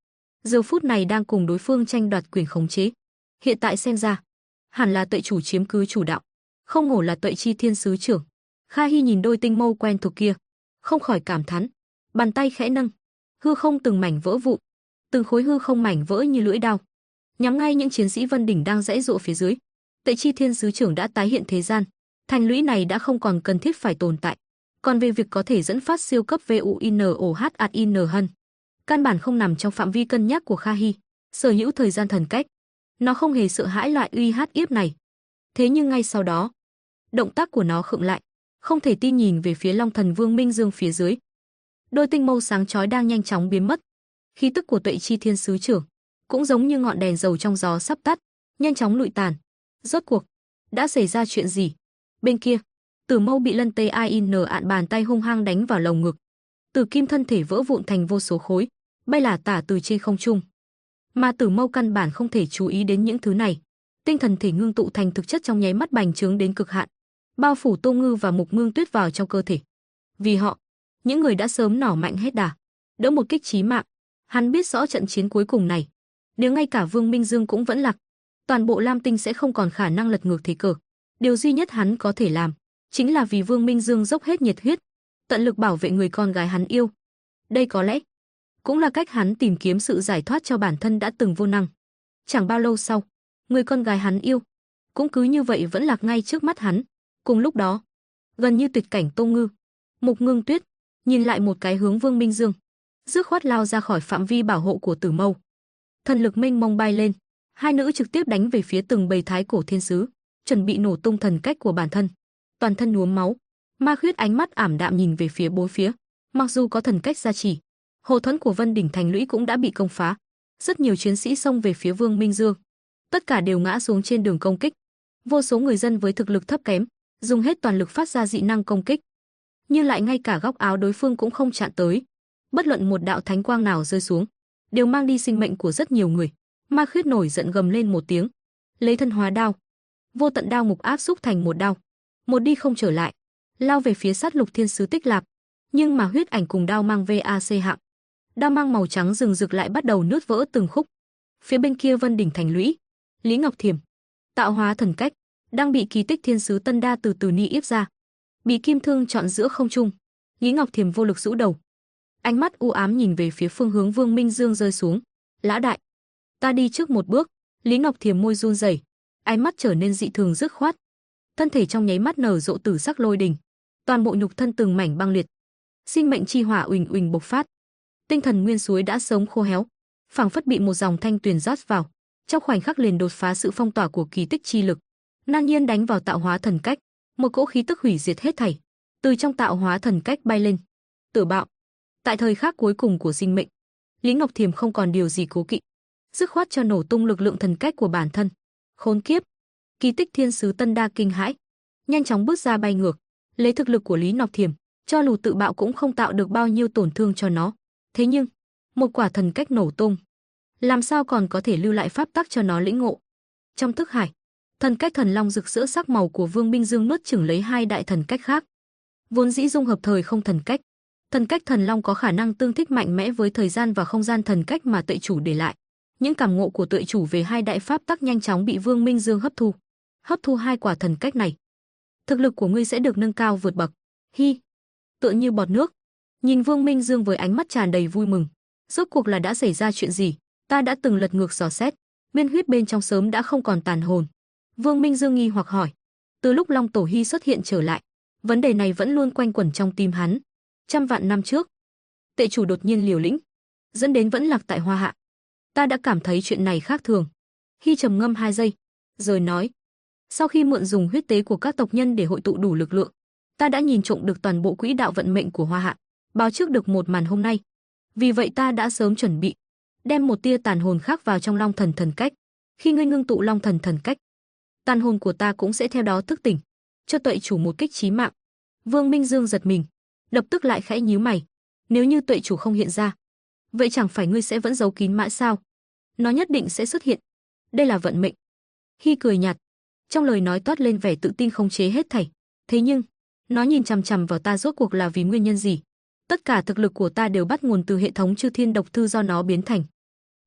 giờ phút này đang cùng đối phương tranh đoạt quyền khống chế. Hiện tại xem ra, hẳn là Tuệ chủ chiếm cứ chủ đạo. Không hổ là Tuệ Chi Thiên sứ trưởng. Kha Hi nhìn đôi tinh mâu quen thuộc kia, không khỏi cảm thán. Bàn tay khẽ nâng, hư không từng mảnh vỡ vụn, từng khối hư không mảnh vỡ như lưỡi dao, nhắm ngay những chiến sĩ Vân Đỉnh đang giãy giụa phía dưới. Tuệ Chi Thiên sứ trưởng đã tái hiện thế gian, thành lũy này đã không còn cần thiết phải tồn tại. Còn về việc có thể dẫn phát siêu cấp VUINOHAIN hân, căn bản không nằm trong phạm vi cân nhắc của Kha Hi. Sở hữu thời gian thần cách, nó không hề sợ hãi loại uy hát yếp này. Thế nhưng ngay sau đó, động tác của nó khựng lại, không thể tin nhìn về phía Long Thần Vương Minh Dương phía dưới. Đôi tinh mâu sáng chói đang nhanh chóng biến mất. Khí tức của Tuệ Chi Thiên sứ trưởng cũng giống như ngọn đèn dầu trong gió sắp tắt, nhanh chóng lụi tàn. Rốt cuộc đã xảy ra chuyện gì? Bên kia, Tử Mâu bị Lân Tê Ain ạn bàn tay hung hăng đánh vào lồng ngực. Tử Kim thân thể vỡ vụn thành vô số khối, bay lả tả từ trên không trung. Mà Tử Mâu căn bản không thể chú ý đến những thứ này. Tinh thần thể ngưng tụ thành thực chất trong nháy mắt bành trướng đến cực hạn, bao phủ Tô Ngư và Mục Ngưng Tuyết vào trong cơ thể. Vì họ, những người đã sớm nỏ mạnh hết đà, đỡ một kích chí mạng. Hắn biết rõ trận chiến cuối cùng này, nếu ngay cả Vương Minh Dương cũng vẫn lạc, toàn bộ Lam Tinh sẽ không còn khả năng lật ngược thế cờ. Điều duy nhất hắn có thể làm chính là vì Vương Minh Dương dốc hết nhiệt huyết, tận lực bảo vệ người con gái hắn yêu. Đây có lẽ cũng là cách hắn tìm kiếm sự giải thoát cho bản thân đã từng vô năng. Chẳng bao lâu sau, người con gái hắn yêu cũng cứ như vậy vẫn lạc ngay trước mắt hắn. Cùng lúc đó, gần như tuyệt cảnh Tô Ngư, Mục Ngưng Tuyết nhìn lại một cái hướng Vương Minh Dương, dứt khoát lao ra khỏi phạm vi bảo hộ của Tử Mâu. Thần lực mênh mông bay lên, hai nữ trực tiếp đánh về phía từng bầy thái cổ thiên sứ, chuẩn bị nổ tung thần cách của bản thân. Toàn thân nhuốm máu, Ma Khuyết ánh mắt ảm đạm nhìn về phía bốn phía. Mặc dù có thần cách gia trì, hộ thuẫn của Vân Đỉnh thành lũy cũng đã bị công phá. Rất nhiều chiến sĩ xông về phía Vương Minh Dương, tất cả đều ngã xuống trên đường công kích. Vô số người dân với thực lực thấp kém, dùng hết toàn lực phát ra dị năng công kích, nhưng lại ngay cả góc áo đối phương cũng không chạm tới. Bất luận một đạo thánh quang nào rơi xuống, đều mang đi sinh mệnh của rất nhiều người. Ma Khuyết nổi giận gầm lên một tiếng, lấy thân hóa đao, vô tận đao mục áp xúc thành một đao, một đi không trở lại, lao về phía sát lục thiên sứ Tích Lạp. Nhưng mà huyết ảnh cùng đao mang VAC hạng, đao mang màu trắng rừng rực lại bắt đầu nứt vỡ từng khúc. Phía bên kia Vân Đỉnh thành lũy, Lý Ngọc Thiểm tạo hóa thần cách đang bị kỳ tích thiên sứ Tân Đa từ từ ni ép ra, bị kim thương chọn giữa không trung. Lý Ngọc Thiểm vô lực rũ đầu, ánh mắt u ám nhìn về phía phương hướng Vương Minh Dương rơi xuống. Lã đại, ta đi trước một bước. Lý Ngọc Thiểm môi run rẩy, ánh mắt trở nên dị thường dứt khoát. Thân thể trong nháy mắt nở rộ tử sắc lôi đình, toàn bộ nhục thân từng mảnh băng liệt, sinh mệnh chi hỏa uỳnh uỳnh bộc phát. Tinh thần nguyên suối đã sớm khô héo, phảng phất bị một dòng thanh tuyền rót vào, trong khoảnh khắc liền đột phá sự phong tỏa của kỳ tích chi lực, ngang nhiên đánh vào tạo hóa thần cách. Một cỗ khí tức hủy diệt hết thảy từ trong tạo hóa thần cách bay lên. Tử bạo. Tại thời khắc cuối cùng của sinh mệnh, Lý Ngọc Thiểm không còn điều gì cố kỵ, dứt khoát cho nổ tung lực lượng thần cách của bản thân. Khốn kiếp! Kỳ tích thiên sứ Tân Đa kinh hãi, nhanh chóng bước ra bay ngược. Lấy thực lực của Lý Ngọc Thiểm, cho dù tự bạo cũng không tạo được bao nhiêu tổn thương cho nó. Thế nhưng, một quả thần cách nổ tung, làm sao còn có thể lưu lại pháp tắc cho nó lĩnh ngộ? Trong thức hải, thần cách thần long rực rỡ sắc màu của Vương Minh Dương nuốt chửng lấy hai đại thần cách khác. Vốn dĩ dung hợp thời không thần cách, thần cách thần long có khả năng tương thích mạnh mẽ với thời gian và không gian thần cách mà Tuệ chủ để lại. Những cảm ngộ của Tuệ chủ về hai đại pháp tắc nhanh chóng bị Vương Minh Dương hấp thu. Hấp thu hai quả thần cách này, thực lực của ngươi sẽ được nâng cao vượt bậc. Hi, tựa như bọt nước. Nhìn Vương Minh Dương với ánh mắt tràn đầy vui mừng. Rốt cuộc là đã xảy ra chuyện gì? Ta đã từng lật ngược dò xét, nguyên huyết bên trong sớm đã không còn tàn hồn. Vương Minh Dương nghi hoặc hỏi. Từ lúc Long Tổ Hy xuất hiện trở lại, vấn đề này vẫn luôn quanh quẩn trong tim hắn. Trăm vạn năm trước, Tệ chủ đột nhiên liều lĩnh, dẫn đến vẫn lạc tại Hoa Hạ. Ta đã cảm thấy chuyện này khác thường. Hy trầm ngâm 2 giây, rồi nói. Sau khi mượn dùng huyết tế của các tộc nhân để hội tụ đủ lực lượng, ta đã nhìn trộm được toàn bộ quỹ đạo vận mệnh của Hoa Hạ, báo trước được một màn hôm nay. Vì vậy ta đã sớm chuẩn bị, đem một tia tàn hồn khác vào trong Long Thần thần cách. Khi ngươi ngưng tụ Long Thần thần cách, tàn hồn của ta cũng sẽ theo đó thức tỉnh, cho Tuệ chủ một kích chí mạng. Vương Minh Dương giật mình, lập tức lại khẽ nhíu mày. Nếu như Tuệ chủ không hiện ra, vậy chẳng phải ngươi sẽ vẫn giấu kín mãi sao? Nó nhất định sẽ xuất hiện. Đây là vận mệnh. Hy cười nhạt, trong lời nói toát lên vẻ tự tin khống chế hết thảy. Thế nhưng, nó nhìn chằm chằm vào ta rốt cuộc là vì nguyên nhân gì? Tất cả thực lực của ta đều bắt nguồn từ hệ thống Chư Thiên Độc Thư do nó biến thành.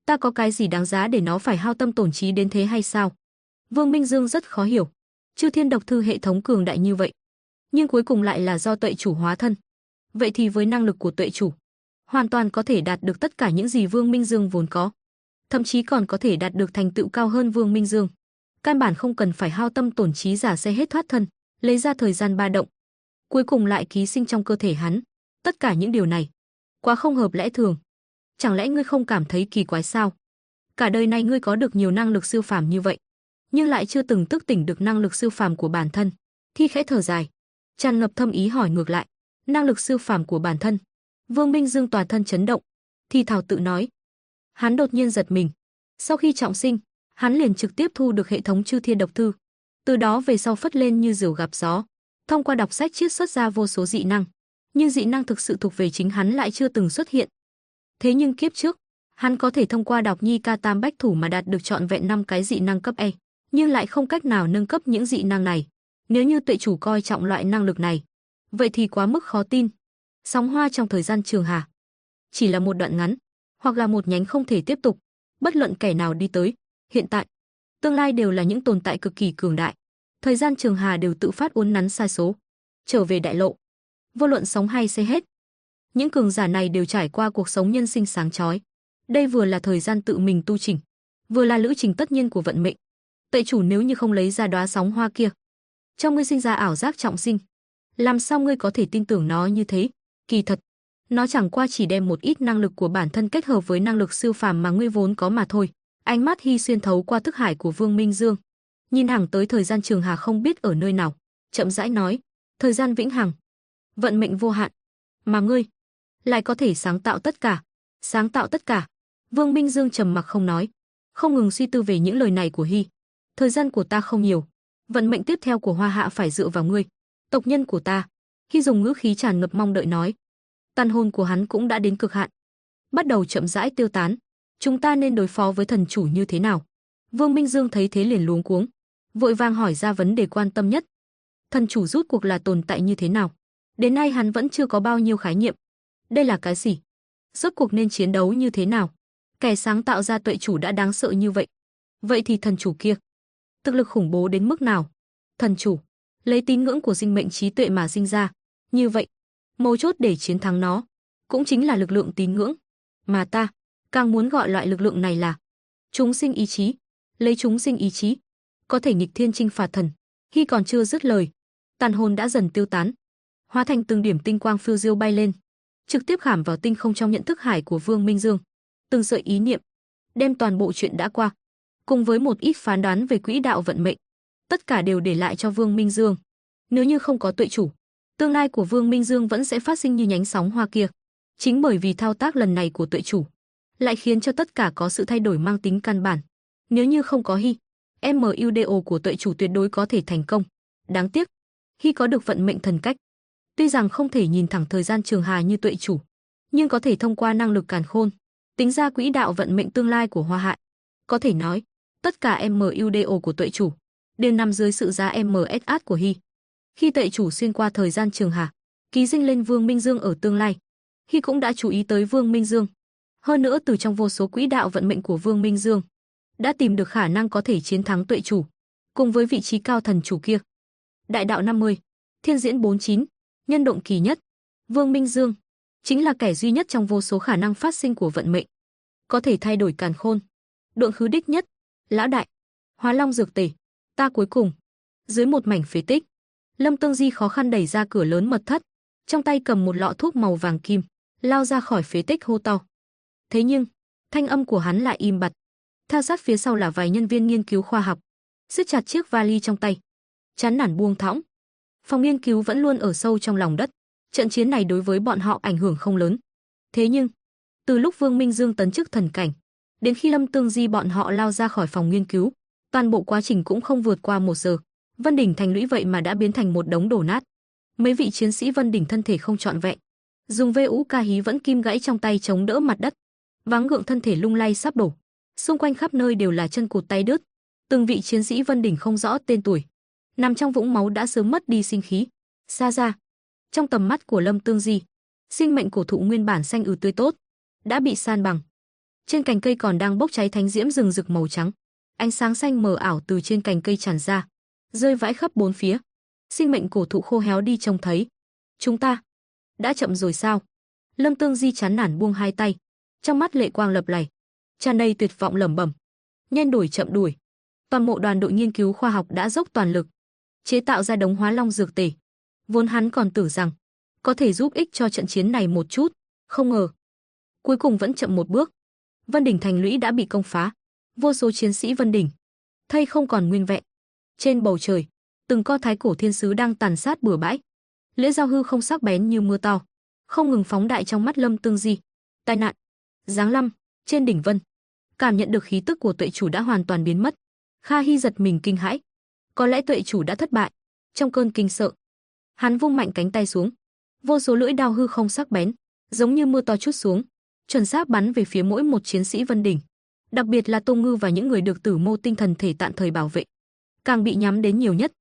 Ta có cái gì đáng giá để nó phải hao tâm tổn trí đến thế hay sao? Vương Minh Dương rất khó hiểu. Chư Thiên độc thư hệ thống cường đại như vậy, nhưng cuối cùng lại là do Tuệ chủ hóa thân. Vậy thì với năng lực của Tuệ chủ, hoàn toàn có thể đạt được tất cả những gì Vương Minh Dương vốn có, thậm chí còn có thể đạt được thành tựu cao hơn Vương Minh Dương. Căn bản không cần phải hao tâm tổn trí giả xe hết thoát thân, lấy ra thời gian ba động, cuối cùng lại ký sinh trong cơ thể hắn. Tất cả những điều này quá không hợp lẽ thường. Chẳng lẽ ngươi không cảm thấy kỳ quái sao? Cả đời này ngươi có được nhiều năng lực siêu phàm như vậy, nhưng lại chưa từng thức tỉnh được năng lực siêu phàm của bản thân. Thi khẽ thở dài, tràn ngập thâm ý hỏi ngược lại, năng lực siêu phàm của bản thân? Vương Minh Dương toàn thân chấn động, thì thào tự nói. Hắn đột nhiên giật mình. Sau khi trọng sinh, hắn liền trực tiếp thu được hệ thống Chư Thiên độc thư. Từ đó về sau phất lên như diều gặp gió, thông qua đọc sách chiết xuất ra vô số dị năng, nhưng dị năng thực sự thuộc về chính hắn lại chưa từng xuất hiện. Thế nhưng kiếp trước, hắn có thể thông qua đọc Nhi Ca Tam Bách Thủ mà đạt được trọn vẹn 5 cái dị năng cấp E, nhưng lại không cách nào nâng cấp những dị năng này. Nếu như Tuệ chủ coi trọng loại năng lực này, vậy thì quá mức khó tin. Sóng hoa trong thời gian trường hà, chỉ là một đoạn ngắn, hoặc là một nhánh không thể tiếp tục. Bất luận kẻ nào đi tới, hiện tại, tương lai đều là những tồn tại cực kỳ cường đại. Thời gian trường hà đều tự phát uốn nắn sai số, trở về đại lộ. Vô luận sống hay xe hết, những cường giả này đều trải qua cuộc sống nhân sinh sáng chói. Đây vừa là thời gian tự mình tu chỉnh, vừa là lữ trình tất nhiên của vận mệnh. Tuệ chủ nếu như không lấy ra đóa sóng hoa kia, trong ngươi sinh ra ảo giác trọng sinh, làm sao ngươi có thể tin tưởng nó như thế? Kỳ thật, nó chẳng qua chỉ đem một ít năng lực của bản thân kết hợp với năng lực siêu phàm mà ngươi vốn có mà thôi. Ánh mắt Hy xuyên thấu qua thức hải của Vương Minh Dương, nhìn thẳng tới thời gian trường hà không biết ở nơi nào, chậm rãi nói, thời gian vĩnh hằng, vận mệnh vô hạn, mà ngươi lại có thể sáng tạo tất cả. Sáng tạo tất cả? Vương Minh Dương trầm mặc không nói, không ngừng suy tư về những lời này của Hy. Thời gian của ta không nhiều, vận mệnh tiếp theo của Hoa Hạ phải dựa vào ngươi, tộc nhân của ta. Hy dùng ngữ khí tràn ngập mong đợi nói. Tàn hồn của hắn cũng đã đến cực hạn, bắt đầu chậm rãi tiêu tán. Chúng ta nên đối phó với thần chủ như thế nào? Vương Minh Dương thấy thế liền luống cuống, vội vàng hỏi ra vấn đề quan tâm nhất. Thần chủ rút cuộc là tồn tại như thế nào? Đến nay hắn vẫn chưa có bao nhiêu khái niệm. Đây là cái gì? Rốt cuộc nên chiến đấu như thế nào? Kẻ sáng tạo ra Tuệ chủ đã đáng sợ như vậy, vậy thì thần chủ kia, thực lực khủng bố đến mức nào? Thần chủ, lấy tín ngưỡng của sinh mệnh trí tuệ mà sinh ra, như vậy, mấu chốt để chiến thắng nó, cũng chính là lực lượng tín ngưỡng. Mà ta, càng muốn gọi loại lực lượng này là chúng sinh ý chí. Lấy chúng sinh ý chí, có thể nghịch thiên chinh phạt thần. Khi còn chưa dứt lời, tàn hồn đã dần tiêu tán, hóa thành từng điểm tinh quang phiêu diêu bay lên, trực tiếp khảm vào tinh không trong nhận thức hải của Vương Minh Dương. Từng sợi ý niệm, đem toàn bộ chuyện đã qua, cùng với một ít phán đoán về quỹ đạo vận mệnh, tất cả đều để lại cho Vương Minh Dương. Nếu như không có Tuệ chủ, tương lai của Vương Minh Dương vẫn sẽ phát sinh như nhánh sóng hoa kia. Chính bởi vì thao tác lần này của Tuệ chủ, lại khiến cho tất cả có sự thay đổi mang tính căn bản. Nếu như không có Hy, MUDO của Tuệ chủ tuyệt đối có thể thành công. Đáng tiếc, Hy có được vận mệnh thần cách. Tuy rằng không thể nhìn thẳng thời gian trường hà như Tuệ chủ, nhưng có thể thông qua năng lực càn khôn, tính ra quỹ đạo vận mệnh tương lai của Hoa Hạ. Có thể nói, tất cả MUDO của Tuệ chủ đều nằm dưới sự giá MSA của Hy. Khi Tuệ chủ xuyên qua thời gian trường hà, ký sinh lên Vương Minh Dương ở tương lai, Hy cũng đã chú ý tới Vương Minh Dương. Hơn nữa từ trong vô số quỹ đạo vận mệnh của Vương Minh Dương, đã tìm được khả năng có thể chiến thắng Tuệ chủ, cùng với vị trí cao thần chủ kia. Đại đạo 50, thiên diễn 49, nhân động kỳ nhất. Vương Minh Dương chính là kẻ duy nhất trong vô số khả năng phát sinh của vận mệnh, có thể thay đổi càn khôn, độn khứ đích nhất. Lão đại, Hóa Long dược tề, ta cuối cùng. Dưới một mảnh phế tích, Lâm Tương Di khó khăn đẩy ra cửa lớn mật thất, trong tay cầm một lọ thuốc màu vàng kim, lao ra khỏi phế tích hô to. Thế nhưng, thanh âm của hắn lại im bặt. Theo sát phía sau là vài nhân viên nghiên cứu khoa học, siết chặt chiếc vali trong tay, chán nản buông thõng. Phòng nghiên cứu vẫn luôn ở sâu trong lòng đất, trận chiến này đối với bọn họ ảnh hưởng không lớn. Thế nhưng, từ lúc Vương Minh Dương tấn chức thần cảnh, đến khi Lâm Tương Di bọn họ lao ra khỏi phòng nghiên cứu, toàn bộ quá trình cũng không vượt qua 1 giờ. Vân Đỉnh thành lũy vậy mà đã biến thành một đống đổ nát. Mấy vị chiến sĩ Vân Đỉnh thân thể không trọn vẹn, dùng VU ca hí vẫn kim gãy trong tay chống đỡ mặt đất, vắng gượng thân thể lung lay sắp đổ. Xung quanh khắp nơi đều là chân cụt tay đứt. Từng vị chiến sĩ Vân Đỉnh không rõ tên tuổi, nằm trong vũng máu đã sớm mất đi sinh khí. Xa ra, trong tầm mắt của Lâm Tương Di, sinh mệnh cổ thụ nguyên bản xanh tươi tốt đã bị san bằng. Trên cành cây còn đang bốc cháy thánh diễm rừng rực màu trắng. Ánh sáng xanh mờ ảo từ trên cành cây tràn ra, rơi vãi khắp bốn phía. Sinh mệnh cổ thụ khô héo đi trông thấy. Chúng ta đã chậm rồi sao? Lâm Tương Di chán nản buông hai tay, trong mắt lệ quang lập lòe, tràn đầy tuyệt vọng lẩm bẩm. Nhanh đuổi chậm đuổi. Toàn bộ đoàn đội nghiên cứu khoa học đã dốc toàn lực chế tạo ra đống hóa long dược tề. Vốn hắn còn tưởng rằng có thể giúp ích cho trận chiến này một chút, không ngờ cuối cùng vẫn chậm một bước. Vân Đỉnh thành lũy đã bị công phá, vô số chiến sĩ Vân Đỉnh thây không còn nguyên vẹn. Trên bầu trời, từng con thái cổ thiên sứ đang tàn sát bừa bãi. Lưỡi dao hư không sắc bén như mưa to, không ngừng phóng đại trong mắt Lâm Tương Di. Tai nạn giáng lâm trên đỉnh Vân. Cảm nhận được khí tức của Tuệ chủ đã hoàn toàn biến mất, Kha Hi giật mình kinh hãi. Có lẽ Tuệ chủ đã thất bại. Trong cơn kinh sợ, hắn vung mạnh cánh tay xuống, vô số lưỡi đao hư không sắc bén, giống như mưa to trút xuống, chuẩn xác bắn về phía mỗi một chiến sĩ Vân Đỉnh, đặc biệt là Tô Ngư và những người được Tử Mâu tinh thần thể tạm thời bảo vệ, càng bị nhắm đến nhiều nhất.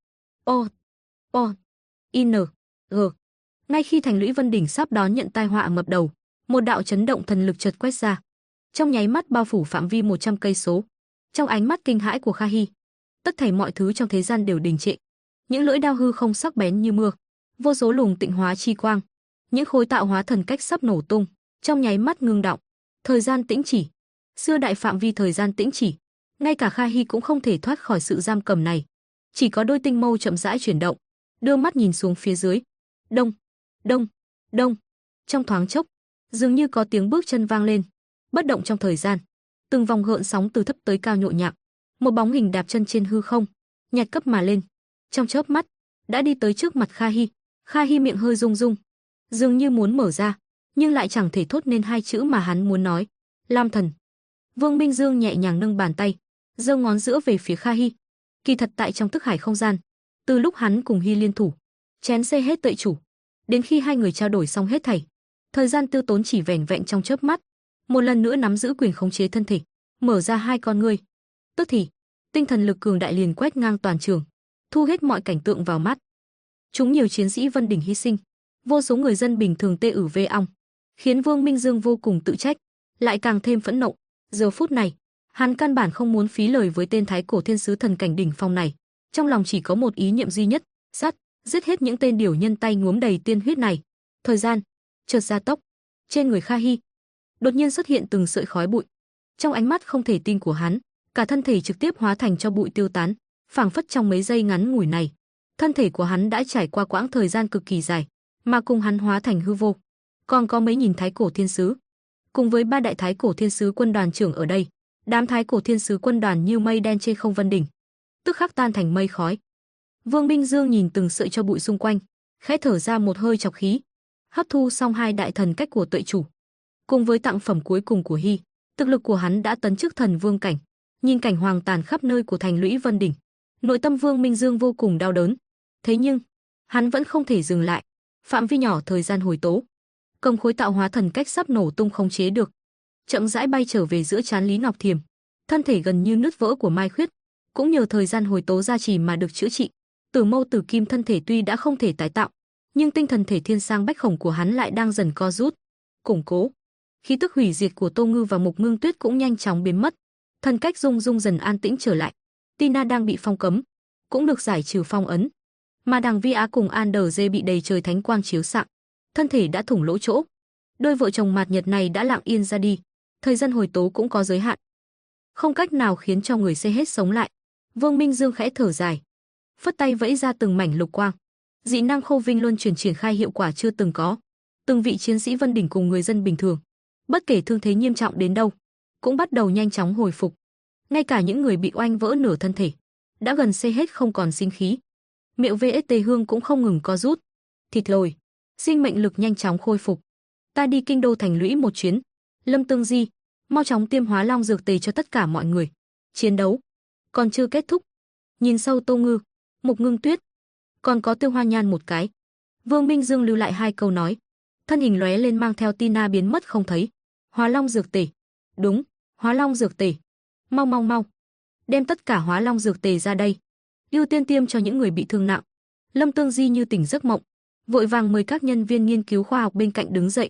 G. Ngay khi thành lũy Vân Đỉnh sắp đón nhận tai họa ngập đầu, một đạo chấn động thần lực chợt quét ra, trong nháy mắt bao phủ phạm vi 100 cây số. Trong ánh mắt kinh hãi của Kha Hi, tất thảy mọi thứ trong thế gian đều đình trệ. Những lưỡi đao hư không sắc bén như mưa, vô số luồng tịnh hóa chi quang, những khối tạo hóa thần cách sắp nổ tung, trong nháy mắt ngưng đọng. Thời gian tĩnh chỉ, xưa đại phạm vi thời gian tĩnh chỉ, ngay cả Kha Hi cũng không thể thoát khỏi sự giam cầm này. Chỉ có đôi tinh mâu chậm rãi chuyển động, đưa mắt nhìn xuống phía dưới. Đông, đông, đông. Trong thoáng chốc, dường như có tiếng bước chân vang lên. Bất động trong thời gian, từng vòng gợn sóng từ thấp tới cao nhộn nhạo. Một bóng hình đạp chân trên hư không, nhặt cấp mà lên. Trong chớp mắt, đã đi tới trước mặt Kha Hi. Kha Hi miệng hơi rung rung, dường như muốn mở ra, nhưng lại chẳng thể thốt nên hai chữ mà hắn muốn nói. Lam thần. Vương Minh Dương nhẹ nhàng nâng bàn tay, giơ ngón giữa về phía Kha Hi. Kỳ thật tại trong thức hải không gian, từ lúc hắn cùng Hi liên thủ chén xê hết Tuệ chủ, đến khi hai người trao đổi xong hết thảy, thời gian tiêu tốn chỉ vẻn vẹn trong chớp mắt. Một lần nữa nắm giữ quyền khống chế thân thể, mở ra hai con ngươi, tức thì tinh thần lực cường đại liền quét ngang toàn trường, thu hết mọi cảnh tượng vào mắt. Chúng nhiều chiến sĩ Vân Đỉnh hy sinh, vô số người dân bình thường tê ử vê ong, khiến Vương Minh Dương vô cùng tự trách, lại càng thêm phẫn nộ. Giờ phút này, hắn căn bản không muốn phí lời với tên thái cổ thiên sứ thần cảnh đỉnh phong này, trong lòng chỉ có một ý niệm duy nhất: giết hết những tên điều nhân tay nhuốm đầy tiên huyết này. Thời gian chợt gia tốc, trên người Kha Hi đột nhiên xuất hiện từng sợi khói bụi. Trong ánh mắt không thể tin của hắn, cả thân thể trực tiếp hóa thành cho bụi tiêu tán, phảng phất trong mấy giây ngắn ngủi này, thân thể của hắn đã trải qua quãng thời gian cực kỳ dài, mà cùng hắn hóa thành hư vô. Còn có mấy nghìn thái cổ thiên sứ, cùng với ba đại thái cổ thiên sứ quân đoàn trưởng ở đây, đám thái cổ thiên sứ quân đoàn như mây đen trên không Vân Đỉnh, tức khắc tan thành mây khói. Vương Minh Dương nhìn từng sợi cho bụi xung quanh, khẽ thở ra một hơi trọc khí, hấp thu xong hai đại thần cách của Tuệ chủ, cùng với tặng phẩm cuối cùng của Hi, thực lực của hắn đã tấn chức thần vương cảnh. Nhìn cảnh hoang tàn khắp nơi của thành lũy Vân Đỉnh, nội tâm Vương Minh Dương vô cùng đau đớn. Thế nhưng, hắn vẫn không thể dừng lại. Phạm vi nhỏ thời gian hồi tố, cầm khối tạo hóa thần cách sắp nổ tung không chế được, chậm rãi bay trở về giữa trán Lý Ngọc Thiềm. Thân thể gần như nứt vỡ của Mai Khuyết cũng nhờ thời gian hồi tố gia trì mà được chữa trị. Tử Mâu Tử Kim thân thể tuy đã không thể tái tạo, nhưng tinh thần thể thiên sang bách khổng của hắn lại đang dần co rút, củng cố. Khí tức hủy diệt của Tô Ngư và Mục Ngưng Tuyết cũng nhanh chóng biến mất. Thần cách rung rung dần an tĩnh trở lại. Tina đang bị phong cấm, cũng được giải trừ phong ấn. Mà Đằng Vi Á cùng Ander bị đầy trời thánh quang chiếu xạ, thân thể đã thủng lỗ chỗ. Đôi vợ chồng mạt nhật này đã lặng yên ra đi. Thời gian hồi tố cũng có giới hạn, không cách nào khiến cho người xê hết sống lại. Vương Minh Dương khẽ thở dài, phất tay vẫy ra từng mảnh lục quang. Dị năng Khô Vinh Luân chuyển triển khai hiệu quả chưa từng có. Từng vị chiến sĩ Vân Đỉnh cùng người dân bình thường, bất kể thương thế nghiêm trọng đến đâu, cũng bắt đầu nhanh chóng hồi phục. Ngay cả những người bị oanh vỡ nửa thân thể, đã gần xê hết không còn sinh khí. Miệng VST Hương cũng không ngừng co rút. Thịt lồi, sinh mệnh lực nhanh chóng khôi phục. Ta đi kinh đô thành lũy một chuyến. Lâm Tương Di, mau chóng tiêm hóa long dược tề cho tất cả mọi người. Chiến đấu còn chưa kết thúc. Nhìn sâu Tô Ngư, Mục Ngưng Tuyết, còn có Tiêu Hoa Nhan một cái. Vương Minh Dương lưu lại hai câu nói, thân hình lóe lên mang theo Tina biến mất không thấy. Hóa long dược tề. Đúng, hóa long dược tề. Mau mau mau, đem tất cả hóa long dược tề ra đây, ưu tiên tiêm cho những người bị thương nặng. Lâm Tương Di như tỉnh giấc mộng, vội vàng mời các nhân viên nghiên cứu khoa học bên cạnh đứng dậy.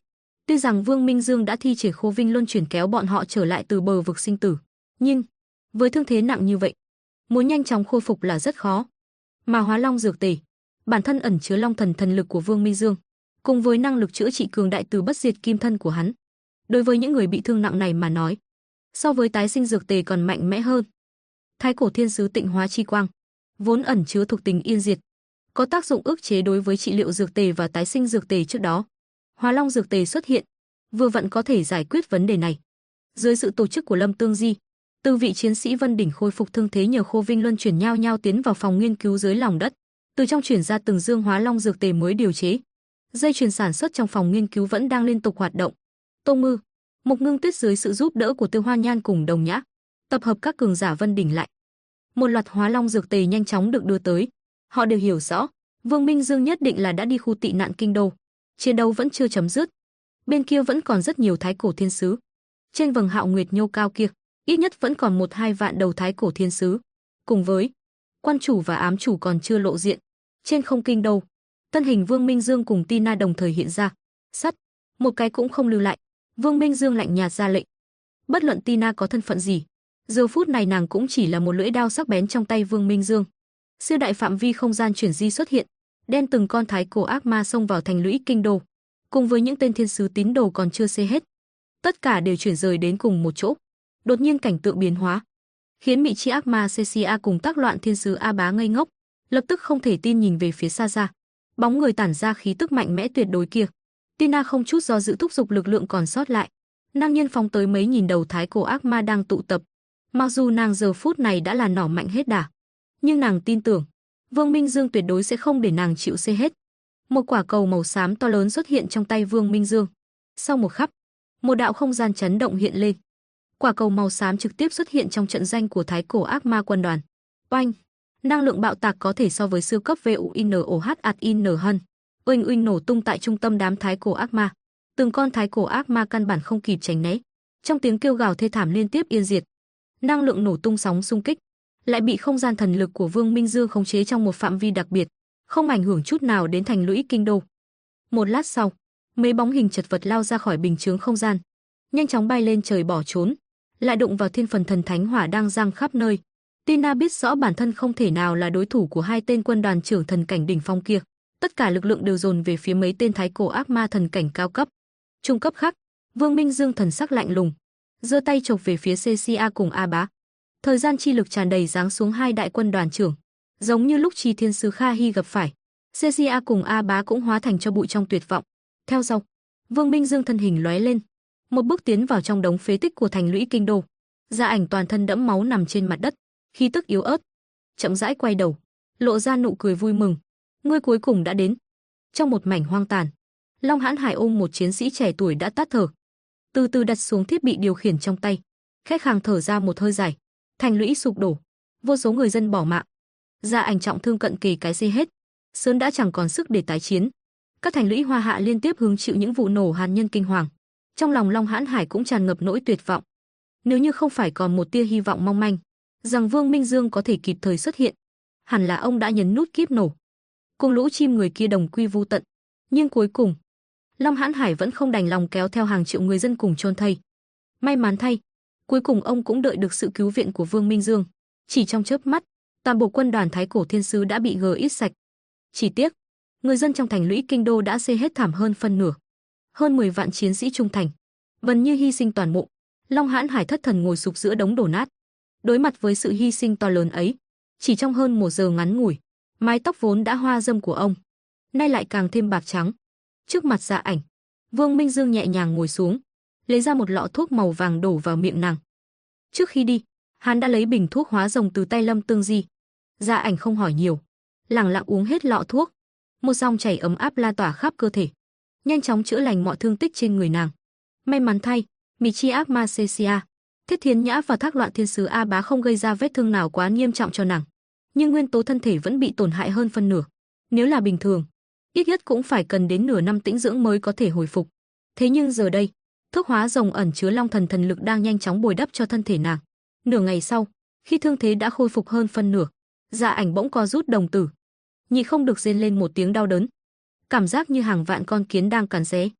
Tuy rằng Vương Minh Dương đã thi triển Khô Vinh Luân chuyển kéo bọn họ trở lại từ bờ vực sinh tử, nhưng với thương thế nặng như vậy, muốn nhanh chóng khôi phục là rất khó. Mà Hóa Long dược tề, bản thân ẩn chứa Long thần thần lực của Vương Minh Dương, cùng với năng lực chữa trị cường đại từ bất diệt kim thân của hắn, đối với những người bị thương nặng này mà nói, so với tái sinh dược tề còn mạnh mẽ hơn. Thái cổ thiên sứ tịnh hóa chi quang, vốn ẩn chứa thuộc tính yên diệt, có tác dụng ức chế đối với trị liệu dược tề và tái sinh dược tề trước đó. Hóa Long dược tề xuất hiện, vừa vặn có thể giải quyết vấn đề này. Dưới sự tổ chức của Lâm Tương Di, từ vị chiến sĩ Vân đỉnh khôi phục thương thế nhờ Khô Vinh Luân chuyển nhau nhau tiến vào phòng nghiên cứu dưới lòng đất, từ trong chuyển ra từng dương Hóa Long dược tề mới điều chế. Dây chuyền sản xuất trong phòng nghiên cứu vẫn đang liên tục hoạt động. Tô Mư, Mục Ngưng Tuyết dưới sự giúp đỡ của Tiêu Hoa Nhan cùng Đồng Nhã, tập hợp các cường giả Vân đỉnh lại. Một loạt Hóa Long dược tề nhanh chóng được đưa tới. Họ đều hiểu rõ, Vương Minh Dương nhất định là đã đi khu tị nạn kinh đô. Chiến đấu vẫn chưa chấm dứt. Bên kia vẫn còn rất nhiều thái cổ thiên sứ. Trên vầng Hạo Nguyệt Nhô cao kia, ít nhất vẫn còn 1-2 vạn đầu thái cổ thiên sứ. Cùng với quan chủ và ám chủ còn chưa lộ diện. Trên không kinh đô, thân hình Vương Minh Dương cùng Tina đồng thời hiện ra. Sắt, một cái cũng không lưu lại. Vương Minh Dương lạnh nhạt ra lệnh. Bất luận Tina có thân phận gì, giờ phút này nàng cũng chỉ là một lưỡi đao sắc bén trong tay Vương Minh Dương. Siêu đại phạm vi không gian chuyển di xuất hiện, đem từng con thái cổ ác ma xông vào thành lũy kinh đô, cùng với những tên thiên sứ tín đồ còn chưa xê hết. Tất cả đều chuyển rời đến cùng một chỗ. Đột nhiên cảnh tượng biến hóa, khiến Mị Chi ác ma Cecia cùng tác loạn thiên sứ A Bá ngây ngốc, lập tức không thể tin nhìn về phía xa xa. Bóng người tản ra khí tức mạnh mẽ tuyệt đối kia. Tina không chút do dự thúc giục lực lượng còn sót lại, năng nhiên phóng tới mấy nghìn đầu thái cổ ác ma đang tụ tập. Mặc dù nàng giờ phút này đã là nỏ mạnh hết đà, nhưng nàng tin tưởng Vương Minh Dương tuyệt đối sẽ không để nàng chịu xê hết. Một quả cầu màu xám to lớn xuất hiện trong tay Vương Minh Dương. Sau một khắc, một đạo không gian chấn động hiện lên. Quả cầu màu xám trực tiếp xuất hiện trong trận danh của thái cổ ác ma quân đoàn. Oanh! Năng lượng bạo tạc có thể so với siêu cấp VUINOH@IN hân. Oanh oanh nổ tung tại trung tâm đám thái cổ ác ma. Từng con thái cổ ác ma căn bản không kịp tránh né. Trong tiếng kêu gào thê thảm liên tiếp yên diệt. Năng lượng nổ tung sóng xung kích, lại bị không gian thần lực của Vương Minh Dương khống chế trong một phạm vi đặc biệt, không ảnh hưởng chút nào đến thành lũy kinh đô. Một lát sau, mấy bóng hình chật vật lao ra khỏi bình chướng không gian, nhanh chóng bay lên trời bỏ trốn, lại đụng vào thiên phần thần thánh hỏa đang giăng khắp nơi. Tina biết rõ bản thân không thể nào là đối thủ của hai tên quân đoàn trưởng thần cảnh đỉnh phong kia, tất cả lực lượng đều dồn về phía mấy tên thái cổ ác ma thần cảnh cao cấp. Trung cấp khác, Vương Minh Dương thần sắc lạnh lùng, giơ tay chộp về phía Cecia cùng A Bá. Thời gian chi lực tràn đầy giáng xuống hai đại quân đoàn trưởng, giống như lúc Chi Thiên sứ Kha Hy gặp phải. Cecia cùng A Bá cũng hóa thành cho bụi trong tuyệt vọng. Theo sau, Vương Minh Dương thân hình lóe lên, một bước tiến vào trong đống phế tích của thành lũy kinh đô. Gia Ảnh toàn thân đẫm máu nằm trên mặt đất, khí tức yếu ớt, chậm rãi quay đầu, lộ ra nụ cười vui mừng. Ngươi cuối cùng đã đến. Trong một mảnh hoang tàn, Long Hãn Hải ôm một chiến sĩ trẻ tuổi đã tắt thở, từ từ đặt xuống thiết bị điều khiển trong tay, khẽ khàng thở ra một hơi dài. Thành lũy sụp đổ, vô số người dân bỏ mạng. Gia Ảnh trọng thương cận kề cái xê hết, sớm đã chẳng còn sức để tái chiến. Các thành lũy Hoa Hạ liên tiếp hứng chịu những vụ nổ hạt nhân kinh hoàng. Trong lòng Long Hãn Hải cũng tràn ngập nỗi tuyệt vọng. Nếu như không phải còn một tia hy vọng mong manh rằng Vương Minh Dương có thể kịp thời xuất hiện, hẳn là ông đã nhấn nút kíp nổ, cùng lũ chim người kia đồng quy vu tận. Nhưng cuối cùng, Long Hãn Hải vẫn không đành lòng kéo theo hàng triệu người dân cùng chôn thây. May mắn thay, cuối cùng ông cũng đợi được sự cứu viện của Vương Minh Dương. Chỉ trong chớp mắt, toàn bộ quân đoàn thái cổ thiên sứ đã bị gờ ít sạch. Chỉ tiếc, người dân trong thành lũy kinh đô đã xê hết thảm hơn phân nửa. Hơn 10 vạn chiến sĩ trung thành, gần như hy sinh toàn bộ. Long Hãn Hải thất thần ngồi sụp giữa đống đổ nát. Đối mặt với sự hy sinh to lớn ấy, chỉ trong hơn 1 giờ ngắn ngủi, mái tóc vốn đã hoa râm của ông nay lại càng thêm bạc trắng. Trước mặt Gia Ảnh, Vương Minh Dương nhẹ nhàng ngồi xuống, lấy ra một lọ thuốc màu vàng đổ vào miệng nàng. Trước khi đi, hắn đã lấy bình thuốc hóa rồng từ tay Lâm Tương Di. Gia Ảnh không hỏi nhiều, lẳng lặng uống hết lọ thuốc. Một dòng chảy ấm áp lan tỏa khắp cơ thể, nhanh chóng chữa lành mọi thương tích trên người nàng. May mắn thay, Mị Chi ác ma Cecia, Thiết Thiến Nhã và Thác Loạn Thiên sứ A Bá không gây ra vết thương nào quá nghiêm trọng cho nàng, nhưng nguyên tố thân thể vẫn bị tổn hại hơn phân nửa. Nếu là bình thường, ít nhất cũng phải cần đến nửa năm tĩnh dưỡng mới có thể hồi phục. Thế nhưng giờ đây, thuốc hóa rồng ẩn chứa long thần thần lực đang nhanh chóng bồi đắp cho thân thể nàng. Nửa ngày sau, khi thương thế đã khôi phục hơn phân nửa, Gia Ảnh bỗng co rút đồng tử, nhịn không được rên lên một tiếng đau đớn, cảm giác như hàng vạn con kiến đang cắn xé.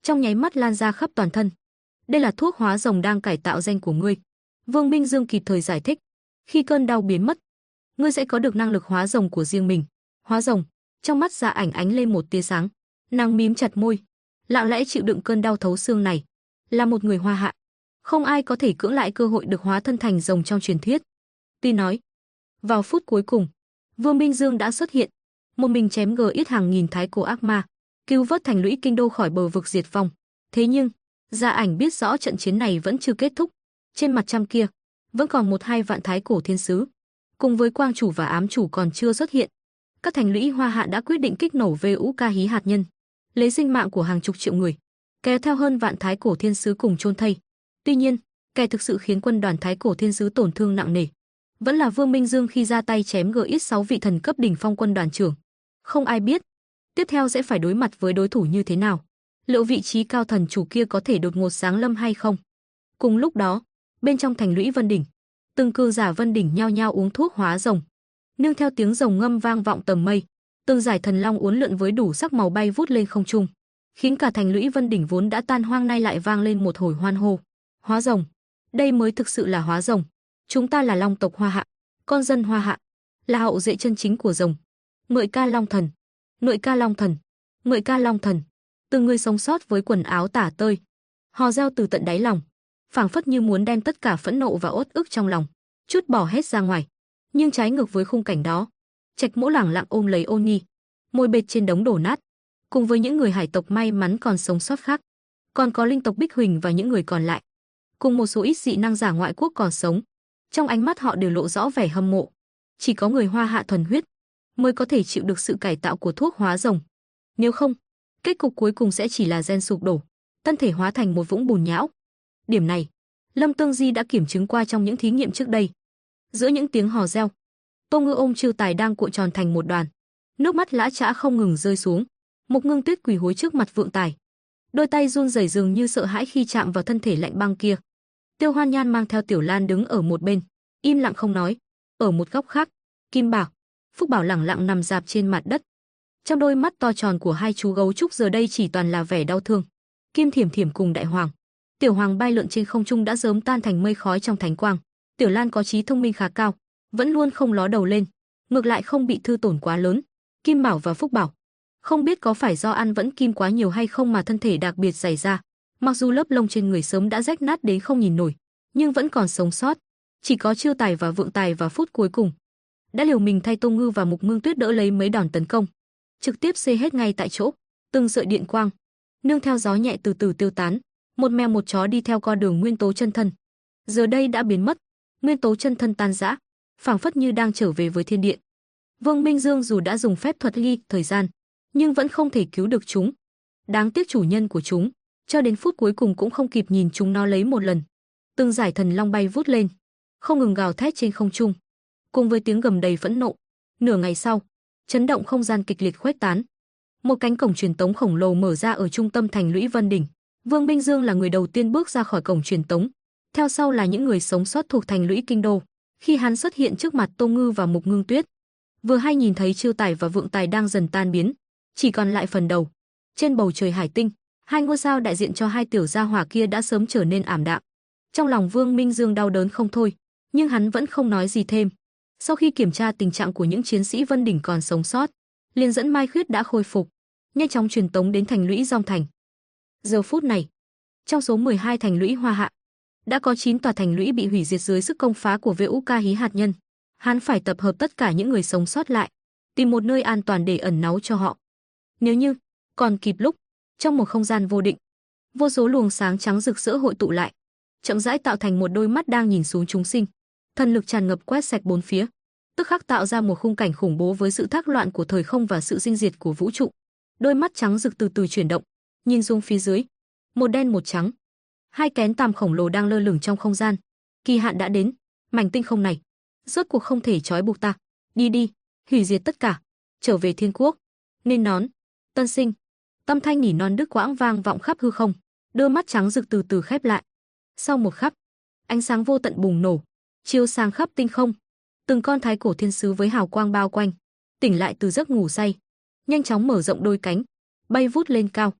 trong nháy mắt lan ra khắp toàn thân. Đây là thuốc hóa rồng đang cải tạo gen của ngươi. Vương Minh Dương kịp thời giải thích. Khi cơn đau biến mất, ngươi sẽ có được năng lực hóa rồng của riêng mình. Hóa rồng, trong mắt Dạ Ảnh ánh lên một tia sáng. Nàng mím chặt môi, lặng lẽ chịu đựng cơn đau thấu xương này. Là một người Hoa Hạ, không ai có thể cưỡng lại cơ hội được hóa thân thành rồng trong truyền thuyết. Tuy nói, vào phút cuối cùng, Vương Minh Dương đã xuất hiện, một mình chém giết hàng nghìn thái cổ ác ma, cứu vớt thành lũy kinh đô khỏi bờ vực diệt vong. Thế nhưng, Dạ Ảnh biết rõ trận chiến này vẫn chưa kết thúc. Trên mặt trăng kia, vẫn còn 1-2 vạn thái cổ thiên sứ, cùng với quang chủ và ám chủ còn chưa xuất hiện. Các thành lũy Hoa Hạ đã quyết định kích nổ VUK hí hạt nhân, lấy sinh mạng của hàng chục triệu người, kéo theo hơn vạn thái cổ thiên sứ cùng chôn thây. Tuy nhiên, kẻ thực sự khiến quân đoàn thái cổ thiên sứ tổn thương nặng nề vẫn là Vương Minh Dương khi ra tay chém giết 6 vị thần cấp đỉnh phong quân đoàn trưởng. Không ai biết tiếp theo sẽ phải đối mặt với đối thủ như thế nào. Liệu vị trí cao thần chủ kia có thể đột ngột giáng lâm hay không? Cùng lúc đó, bên trong thành lũy Vân Đỉnh, từng cường giả Vân Đỉnh nhao nhao uống thuốc hóa rồng. Nương theo tiếng rồng ngâm vang vọng tầm mây, từng giải thần long uốn lượn với đủ sắc màu bay vút lên không trung, khiến cả thành lũy Vân Đỉnh vốn đã tan hoang nay lại vang lên một hồi hoan hô. Hóa rồng, đây mới thực sự là hóa rồng. Chúng ta là Long tộc Hoa Hạ, con dân Hoa Hạ, là hậu duệ chân chính của rồng. Ngợi ca Long thần, ngợi ca Long thần, ngợi ca Long thần. Từng người sống sót với quần áo tả tơi, hò reo từ tận đáy lòng, phảng phất như muốn đem tất cả phẫn nộ và uất ức trong lòng trút bỏ hết ra ngoài. Nhưng trái ngược với khung cảnh đó, Trạch Mỗ lẳng lặng ôm lấy Ôn Nhi, môi bệt trên đống đổ nát, cùng với những người hải tộc may mắn còn sống sót khác, còn có linh tộc Bích Huỳnh và những người còn lại, cùng một số ít dị năng giả ngoại quốc còn sống. Trong ánh mắt họ đều lộ rõ vẻ hâm mộ. Chỉ có người Hoa Hạ thuần huyết mới có thể chịu được sự cải tạo của thuốc hóa rồng. Nếu không, kết cục cuối cùng sẽ chỉ là gen sụp đổ, thân thể hóa thành một vũng bùn nhão. Điểm này, Lâm Tương Di đã kiểm chứng qua trong những thí nghiệm trước đây. Giữa những tiếng hò reo, Tô Ngư ôm Trư Tài đang cuộn tròn thành một đoàn, nước mắt lã chã không ngừng rơi xuống. Mục Ngưng Tuyết quỳ hối trước mặt Vượng Tài, đôi tay run rẩy dường như sợ hãi khi chạm vào thân thể lạnh băng kia. Tiêu Hoan Nhan mang theo Tiểu Lan đứng ở một bên, im lặng không nói. Ở một góc khác, Kim Bảo, Phúc Bảo lẳng lặng nằm dạp trên mặt đất. Trong đôi mắt to tròn của hai chú gấu trúc giờ đây chỉ toàn là vẻ đau thương. Kim Thiểm Thiểm cùng Đại Hoàng, Tiểu Hoàng bay lượn trên không trung đã sớm tan thành mây khói trong thánh quang. Tiểu Lan có trí thông minh khá cao, vẫn luôn không ló đầu lên, ngược lại không bị thương tổn quá lớn. Kim Bảo và Phúc Bảo, không biết có phải do ăn vẫn kim quá nhiều hay không mà thân thể đặc biệt dày ra, mặc dù lớp lông trên người sớm đã rách nát đến không nhìn nổi, nhưng vẫn còn sống sót. Chỉ có Trư Tài và Vượng Tài vào phút cuối cùng đã liều mình thay Tô Ngư và Mục Ngưng Tuyết đỡ lấy mấy đòn tấn công, trực tiếp xê hết ngay tại chỗ. Từng sợi điện quang nương theo gió nhẹ từ từ tiêu tán. Một mèo một chó đi theo con đường nguyên tố chân thân, giờ đây đã biến mất. Nguyên tố chân thân tan rã, phảng phất như đang trở về với thiên địa. Vương Minh Dương dù đã dùng phép thuật ly thời gian, nhưng vẫn không thể cứu được chúng. Đáng tiếc chủ nhân của chúng, cho đến phút cuối cùng cũng không kịp nhìn chúng nó lấy một lần. Từng giải thần long bay vút lên, không ngừng gào thét trên không trung, cùng với tiếng gầm đầy phẫn nộ. Nửa ngày sau, chấn động không gian kịch liệt khuếch tán. Một cánh cổng truyền tống khổng lồ mở ra ở trung tâm thành lũy Vân Đỉnh. Vương Minh Dương là người đầu tiên bước ra khỏi cổng truyền tống, theo sau là những người sống sót thuộc thành lũy kinh đô. Khi hắn xuất hiện trước mặt Tô Ngư và Mục Ngưng Tuyết, vừa hay nhìn thấy Trư Tài và Vượng Tài đang dần tan biến, chỉ còn lại phần đầu. Trên bầu trời hải tinh, hai ngôi sao đại diện cho hai tiểu gia hỏa kia đã sớm trở nên ảm đạm. Trong lòng Vương Minh Dương đau đớn không thôi, nhưng hắn vẫn không nói gì thêm. Sau khi kiểm tra tình trạng của những chiến sĩ Vân Đỉnh còn sống sót, liền dẫn Mai Khuyết đã khôi phục, nhanh chóng truyền tống đến thành lũy Dong Thành. Giờ phút này, trong số 12 thành lũy Hoa Hạ, đã có 9 tòa thành lũy bị hủy diệt dưới sức công phá của VUK hí hạt nhân. Hắn phải tập hợp tất cả những người sống sót lại, tìm một nơi an toàn để ẩn náu cho họ. Nếu như còn kịp lúc, trong một không gian vô định, vô số luồng sáng trắng rực rỡ hội tụ lại, chậm rãi tạo thành một đôi mắt đang nhìn xuống chúng sinh. Thần lực tràn ngập quét sạch bốn phía, tức khắc tạo ra một khung cảnh khủng bố với sự thác loạn của thời không và sự sinh diệt của vũ trụ. Đôi mắt trắng rực từ từ chuyển động, nhìn xuống phía dưới, một đen một trắng. Hai kén tằm khổng lồ đang lơ lửng trong không gian. Kỳ hạn đã đến, mảnh tinh không này rốt cuộc không thể trói buộc ta. Đi đi, hủy diệt tất cả, trở về thiên quốc. Nên nón, tân sinh. Tâm thanh nỉ non đứt quãng vang vọng khắp hư không. Đôi mắt trắng rực từ từ khép lại. Sau một khắc, ánh sáng vô tận bùng nổ, chiếu sáng khắp tinh không. Từng con thái cổ thiên sứ với hào quang bao quanh, tỉnh lại từ giấc ngủ say, nhanh chóng mở rộng đôi cánh, bay vút lên cao.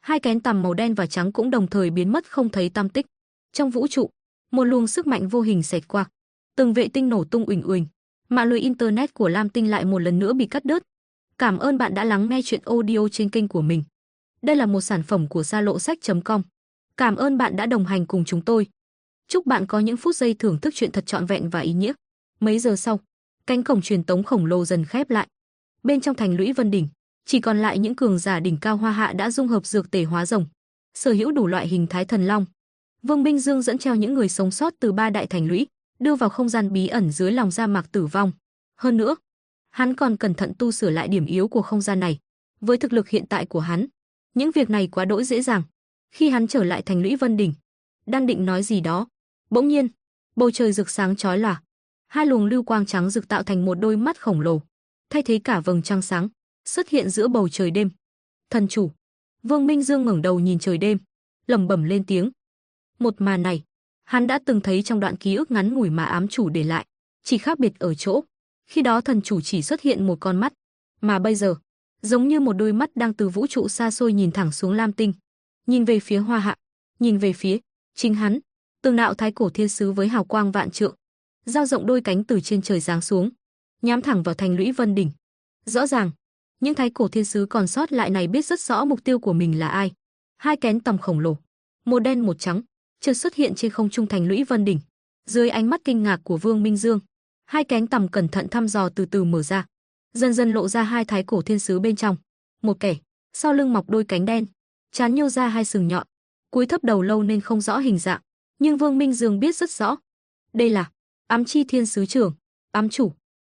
Hai kén tằm màu đen và trắng cũng đồng thời biến mất không thấy tăm tích. Trong vũ trụ, một luồng sức mạnh vô hình xẹt qua. Từng vệ tinh nổ tung uỳnh uỳnh. Mạng lưới internet của Lam Tinh lại một lần nữa bị cắt đứt. Cảm ơn bạn đã lắng nghe chuyện audio trên kênh của mình. Đây là một sản phẩm của Sa Lộ Sách.com. Cảm ơn bạn đã đồng hành cùng chúng tôi. Chúc bạn có những phút giây thưởng thức chuyện thật trọn vẹn và ý nghĩa. Mấy giờ sau, cánh cổng truyền tống khổng lồ dần khép lại. Bên trong thành lũy Vân Đỉnh, chỉ còn lại những cường giả đỉnh cao Hoa Hạ đã dung hợp dược tề hóa rồng, sở hữu đủ loại hình thái thần long. Vương Minh Dương dẫn theo những người sống sót từ ba đại thành lũy, đưa vào không gian bí ẩn dưới lòng sa mạc tử vong. Hơn nữa, hắn còn cẩn thận tu sửa lại điểm yếu của không gian này. Với thực lực hiện tại của hắn, những việc này quá đỗi dễ dàng. Khi hắn trở lại thành lũy Vân Đỉnh, đang định nói gì đó, bỗng nhiên, bầu trời rực sáng chói lòa. Hai luồng lưu quang trắng rực tạo thành một đôi mắt khổng lồ, thay thế cả vầng trăng sáng, xuất hiện giữa bầu trời đêm. Thần chủ. Vương Minh Dương ngẩng đầu nhìn trời đêm, lẩm bẩm lên tiếng. Một màn này, hắn đã từng thấy trong đoạn ký ức ngắn ngủi mà ám chủ để lại, chỉ khác biệt ở chỗ, khi đó thần chủ chỉ xuất hiện một con mắt, mà bây giờ, giống như một đôi mắt đang từ vũ trụ xa xôi nhìn thẳng xuống Lam Tinh, nhìn về phía Hoa Hạ, nhìn về phía chính hắn, từng đạo thái cổ thiên sứ với hào quang vạn trượng, dao rộng đôi cánh từ trên trời giáng xuống, nhắm thẳng vào thành lũy Vân Đỉnh. Rõ ràng, những thái cổ thiên sứ còn sót lại này biết rất rõ mục tiêu của mình là ai. Hai kén tầm khổng lồ, một đen một trắng, chợt xuất hiện trên không trung thành lũy Vân Đỉnh. Dưới ánh mắt kinh ngạc của Vương Minh Dương, hai cánh tầm cẩn thận thăm dò từ từ mở ra, dần dần lộ ra hai thái cổ thiên sứ bên trong. Một kẻ, sau lưng mọc đôi cánh đen, trán nhô ra hai sừng nhọn, cúi thấp đầu lâu nên không rõ hình dạng, nhưng Vương Minh Dương biết rất rõ, đây là Ám Chi Thiên Sứ Trưởng, ám chủ.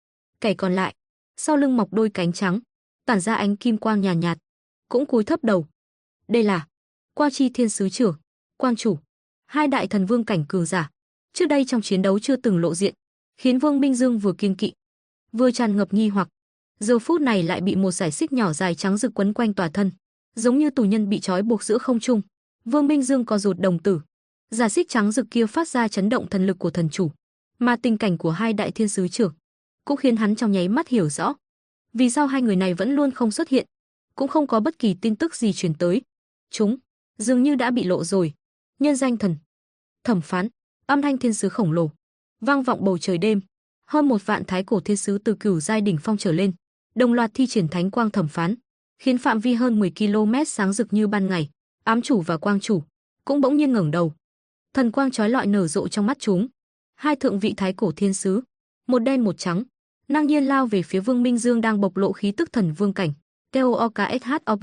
Kẻ còn lại, sau lưng mọc đôi cánh trắng, tản ra ánh kim quang nhàn nhạt, cũng cúi thấp đầu. Đây là Quang Chi Thiên Sứ Trưởng, Quang chủ. Hai đại thần vương cảnh cường giả, trước đây trong chiến đấu chưa từng lộ diện, khiến Vương Minh Dương vừa kiêng kỵ, vừa tràn ngập nghi hoặc. Giờ phút này lại bị một dải xích nhỏ dài trắng rực quấn quanh tỏa thân, giống như tù nhân bị trói buộc giữa không trung. Vương Minh Dương co rụt đồng tử, dải xích trắng rực kia phát ra chấn động thần lực của thần chủ, mà tình cảnh của hai đại thiên sứ trưởng cũng khiến hắn trong nháy mắt hiểu rõ vì sao hai người này vẫn luôn không xuất hiện, cũng không có bất kỳ tin tức gì truyền tới. Chúng dường như đã bị lộ rồi. Nhân danh thần thẩm phán, âm thanh thiên sứ khổng lồ vang vọng bầu trời đêm. Hơn 1 vạn thái cổ thiên sứ từ cửu giai đỉnh phong trở lên, đồng loạt thi triển thánh quang thẩm phán, khiến phạm vi hơn 10 km sáng rực như ban ngày. Ám chủ và quang chủ cũng bỗng nhiên ngẩng đầu, thần quang chói lọi nở rộ trong mắt chúng. Hai thượng vị thái cổ thiên sứ, một đen một trắng, ngang nhiên lao về phía Vương Minh Dương đang bộc lộ khí tức thần vương cảnh. TOOKSHOP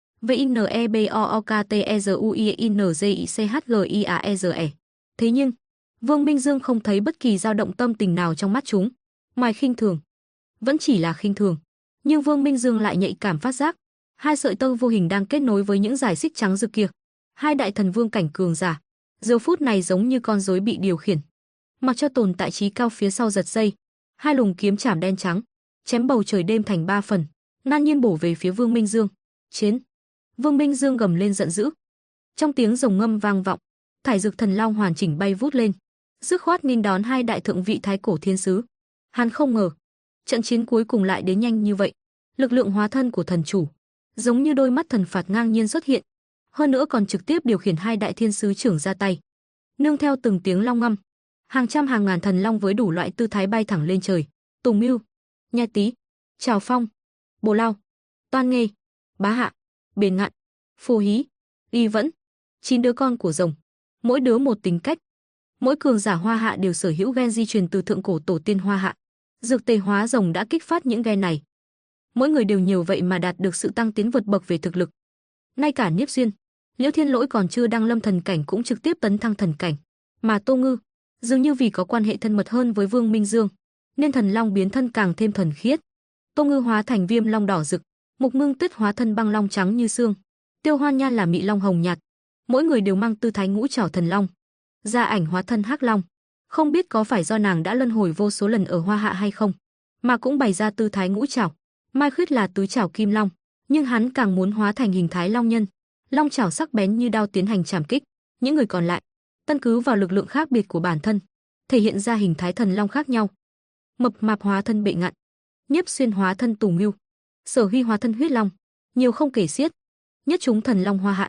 VINEBOOKTEZUINZICHGIAEZE. Thế nhưng, Vương Minh Dương không thấy bất kỳ dao động tâm tình nào trong mắt chúng, ngoài khinh thường. Vẫn chỉ là khinh thường, nhưng Vương Minh Dương lại nhạy cảm phát giác, hai sợi tơ vô hình đang kết nối với những dải xích trắng rực kia. Hai đại thần vương cảnh cường giả, giờ phút này giống như con rối bị điều khiển. Mặc cho tồn tại trí cao phía sau giật dây, hai luồng kiếm chảm đen trắng, chém bầu trời đêm thành 3 phần, ngang nhiên bổ về phía Vương Minh Dương. Chiến! Vương Minh Dương gầm lên giận dữ. Trong tiếng rồng ngâm vang vọng, thải dược thần long hoàn chỉnh bay vút lên, dứt khoát nghênh đón hai đại thượng vị thái cổ thiên sứ. Hắn không ngờ, trận chiến cuối cùng lại đến nhanh như vậy. Lực lượng hóa thân của thần chủ, giống như đôi mắt thần phạt ngang nhiên xuất hiện, hơn nữa còn trực tiếp điều khiển hai đại thiên sứ trưởng ra tay. Nương theo từng tiếng long ngâm, hàng trăm hàng ngàn thần long với đủ loại tư thái bay thẳng lên trời. Tùng Mưu, Nha Tý, Trào Phong, Bồ Lao, Toan Nghê, Bá Hạ, Bền Ngạn, Phù Hí, Y Vẫn, 9 đứa con của rồng, mỗi đứa một tính cách. Mỗi cường giả Hoa Hạ đều sở hữu gen di truyền từ thượng cổ tổ tiên Hoa Hạ. Dược tề hóa rồng đã kích phát những gen này. Mỗi người đều nhiều vậy mà đạt được sự tăng tiến vượt bậc về thực lực. Ngay cả Niếp Xuyên, Liễu Thiên Lỗi còn chưa đăng lâm thần cảnh cũng trực tiếp tấn thăng thần cảnh, mà Tô Ngư dường như vì có quan hệ thân mật hơn với Vương Minh Dương, nên thần long biến thân càng thêm thuần khiết. Tô Ngư hóa thành viêm long đỏ rực, Mục Ngưng Tuyết hóa thân băng long trắng như xương, Tiêu Hoan Nhan là mị long hồng nhạt, mỗi người đều mang tư thái ngũ trảo thần long. Gia Ảnh hóa thân hắc long, không biết có phải do nàng đã luân hồi vô số lần ở Hoa Hạ hay không, mà cũng bày ra tư thái ngũ trảo. Mai Khuyết là tứ trảo kim long, nhưng hắn càng muốn hóa thành hình thái long nhân, long trảo sắc bén như đao tiến hành trảm kích. Những người còn lại, căn cứ vào lực lượng khác biệt của bản thân, thể hiện ra hình thái thần long khác nhau. Mập Mạp hóa thân Bệ Ngạn, Nhiếp Xuyên hóa thân Tùng Ngưu, Sở Huy hóa thân Huyết Long, nhiều không kể xiết. Nhất chúng thần long Hoa Hạ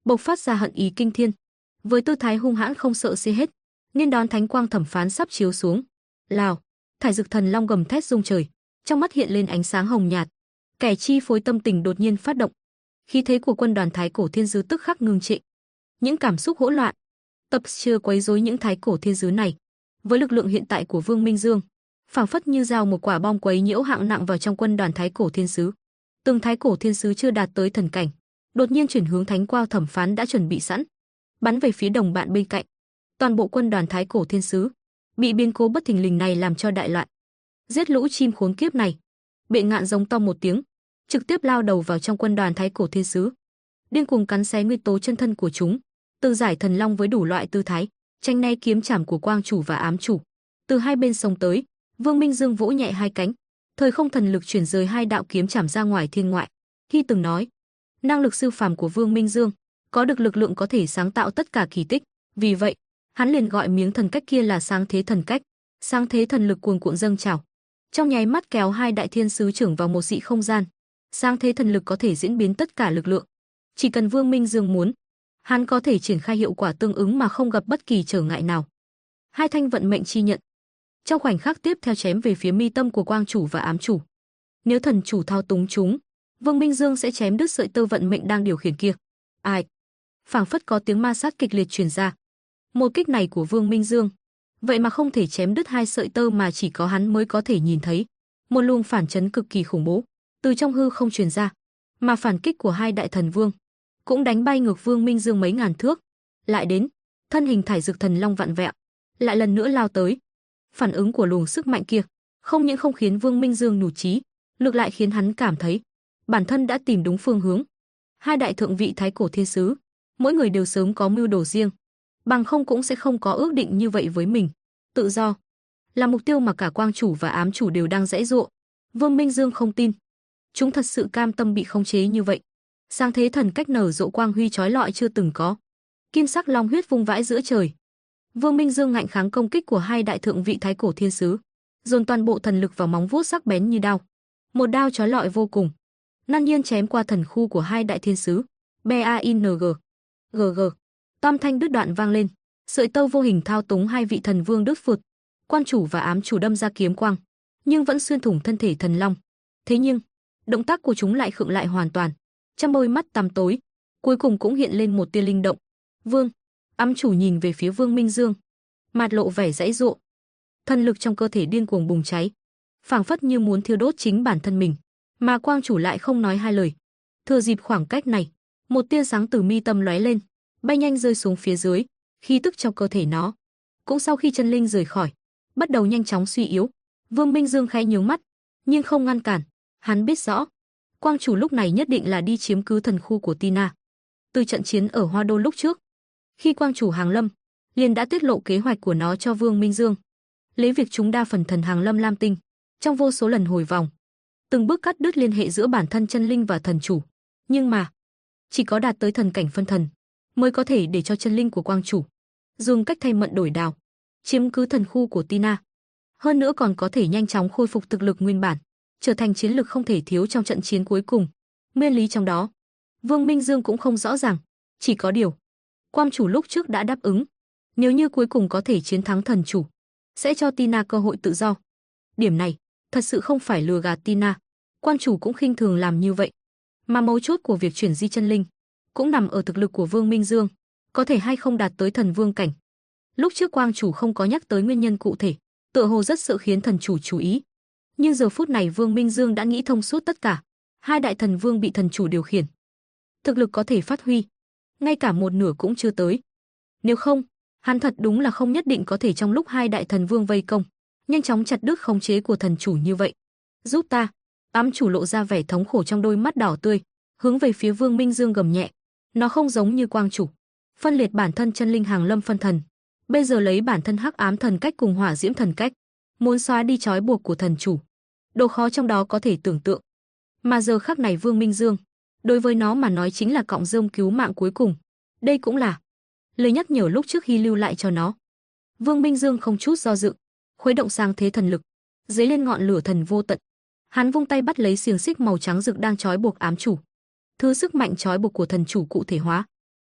bộc phát ra hận ý kinh thiên. Với tư thái hung hãn không sợ xê hết, nên đón thánh quang thẩm phán sắp chiếu xuống. Lào, thải dực thần long gầm thét rung trời, trong mắt hiện lên ánh sáng hồng nhạt. Kẻ chi phối tâm tình đột nhiên phát động. Khí thế của quân đoàn Thái Cổ Thiên Sứ tức khắc ngưng trệ. Những cảm xúc hỗn loạn tập chưa quấy rối những Thái Cổ Thiên Sứ này. Với lực lượng hiện tại của Vương Minh Dương, phảng phất như giao một quả bom quấy nhiễu hạng nặng vào trong quân đoàn Thái Cổ Thiên Sứ. Từng Thái Cổ Thiên Sứ chưa đạt tới thần cảnh, đột nhiên chuyển hướng thánh quang thẩm phán đã chuẩn bị sẵn, bắn về phía đồng bạn bên cạnh. Toàn bộ quân đoàn Thái Cổ Thiên Sứ bị biến cố bất thình lình này làm cho đại loạn. Giết lũ chim khốn kiếp này! Bệ Ngạn giống to một tiếng, trực tiếp lao đầu vào trong quân đoàn Thái Cổ Thiên Sứ, điên cuồng cắn xé nguyên tố chân thân của chúng, từ giải thần long với đủ loại tư thái, tranh né kiếm chảm của quang chủ và ám chủ. Từ hai bên sông tới, Vương Minh Dương vỗ nhẹ hai cánh, thời không thần lực chuyển rời hai đạo kiếm chảm ra ngoài thiên ngoại. Khi từng nói, năng lực siêu phàm của Vương Minh Dương có được lực lượng có thể sáng tạo tất cả kỳ tích, vì vậy, hắn liền gọi miếng thần cách kia là sáng thế thần cách. Sáng thế thần lực cuồn cuộn dâng trào, trong nháy mắt kéo hai đại thiên sứ trưởng vào một dị không gian. Sáng thế thần lực có thể diễn biến tất cả lực lượng, chỉ cần Vương Minh Dương muốn, hắn có thể triển khai hiệu quả tương ứng mà không gặp bất kỳ trở ngại nào. Hai thanh vận mệnh chi nhận trong khoảnh khắc tiếp theo chém về phía mi tâm của quang chủ và ám chủ. Nếu thần chủ thao túng chúng, Vương Minh Dương sẽ chém đứt sợi tơ vận mệnh đang điều khiển kia. Ai? Phảng phất có tiếng ma sát kịch liệt truyền ra. Một kích này của Vương Minh Dương, vậy mà không thể chém đứt hai sợi tơ mà chỉ có hắn mới có thể nhìn thấy. Một luồng phản chấn cực kỳ khủng bố từ trong hư không truyền ra, mà phản kích của hai đại thần vương cũng đánh bay ngược Vương Minh Dương mấy ngàn thước. Lại đến, thân hình thải dực thần long vặn vẹo, lại lần nữa lao tới. Phản ứng của luồng sức mạnh kia không những không khiến Vương Minh Dương nhụt chí, ngược lại khiến hắn cảm thấy bản thân đã tìm đúng phương hướng. Hai đại thượng vị Thái Cổ Thiên Sứ, mỗi người đều sớm có mưu đồ riêng, bằng không cũng sẽ không có ước định như vậy với mình. Tự do là mục tiêu mà cả quang chủ và ám chủ đều đang giãy giụa. Vương Minh Dương không tin chúng thật sự cam tâm bị khống chế như vậy. Sáng thế thần cách nở rộ quang huy chói lọi chưa từng có, kim sắc long huyết vung vãi giữa trời. Vương Minh Dương ngạnh kháng công kích của hai đại thượng vị Thái Cổ Thiên Sứ, dồn toàn bộ thần lực vào móng vuốt sắc bén như đao. Một đao chói lọi vô cùng, ngang nhiên chém qua thần khu của hai đại thiên sứ. BAING GG. Tam thanh đứt đoạn vang lên, sợi tơ vô hình thao túng hai vị thần vương đứt phụt. Quan chủ và ám chủ đâm ra kiếm quang, nhưng vẫn xuyên thủng thân thể thần long. Thế nhưng, động tác của chúng lại khựng lại hoàn toàn. Trong đôi mắt tăm tối, cuối cùng cũng hiện lên một tia linh động. Vương, ám chủ nhìn về phía Vương Minh Dương, mặt lộ vẻ giãy giụa. Thần lực trong cơ thể điên cuồng bùng cháy, phảng phất như muốn thiêu đốt chính bản thân mình, mà quang chủ lại không nói hai lời. Thừa dịp khoảng cách này, một tia sáng từ mi tâm lóe lên, bay nhanh rơi xuống phía dưới. Khí tức trong cơ thể nó cũng sau khi chân linh rời khỏi, bắt đầu nhanh chóng suy yếu. Vương Minh Dương khẽ nhướng mắt, nhưng không ngăn cản. Hắn biết rõ, quang chủ lúc này nhất định là đi chiếm cứ thần khu của Tina. Từ trận chiến ở Hoa Đô lúc trước, khi quang chủ hàng lâm liền đã tiết lộ kế hoạch của nó cho Vương Minh Dương, lấy việc chúng đa phần thần hàng lâm Lam Tinh, trong vô số lần hồi vòng, từng bước cắt đứt liên hệ giữa bản thân chân linh và thần chủ. Nhưng mà, chỉ có đạt tới thần cảnh phân thần mới có thể để cho chân linh của quang chủ dùng cách thay mận đổi đào, chiếm cứ thần khu của Tina. Hơn nữa còn có thể nhanh chóng khôi phục thực lực nguyên bản, trở thành chiến lực không thể thiếu trong trận chiến cuối cùng. Nguyên lý trong đó, Vương Minh Dương cũng không rõ ràng, chỉ có điều, quang chủ lúc trước đã đáp ứng, nếu như cuối cùng có thể chiến thắng thần chủ, sẽ cho Tina cơ hội tự do. Điểm này, thật sự không phải lừa gạt Tina, quang chủ cũng khinh thường làm như vậy. Mà mấu chốt của việc chuyển di chân linh cũng nằm ở thực lực của Vương Minh Dương, có thể hay không đạt tới thần vương cảnh. Lúc trước quang chủ không có nhắc tới nguyên nhân cụ thể, tựa hồ rất sợ khiến thần chủ chú ý. Nhưng giờ phút này Vương Minh Dương đã nghĩ thông suốt tất cả. Hai đại thần vương bị thần chủ điều khiển, thực lực có thể phát huy, ngay cả một nửa cũng chưa tới. Nếu không, hắn thật đúng là không nhất định có thể trong lúc hai đại thần vương vây công, nhanh chóng chặt đứt khống chế của thần chủ như vậy. Giúp ta! Ám chủ lộ ra vẻ thống khổ trong đôi mắt đỏ tươi, hướng về phía Vương Minh Dương gầm nhẹ. Nó không giống như quang chủ, phân liệt bản thân chân linh hàng lâm phân thần, bây giờ lấy bản thân hắc ám thần cách cùng hỏa diễm thần cách, muốn xóa đi trói buộc của thần chủ. Độ khó trong đó có thể tưởng tượng. Mà giờ khắc này Vương Minh Dương, đối với nó mà nói chính là cọng rơm cứu mạng cuối cùng. Đây cũng là lời nhắc nhở lúc trước khi lưu lại cho nó. Vương Minh Dương không chút do dự, khuấy động sáng thế thần lực, dấy lên ngọn lửa thần vô tận. Hắn vung tay bắt lấy xiềng xích màu trắng rực đang trói buộc ám chủ. Thứ sức mạnh trói buộc của thần chủ cụ thể hóa,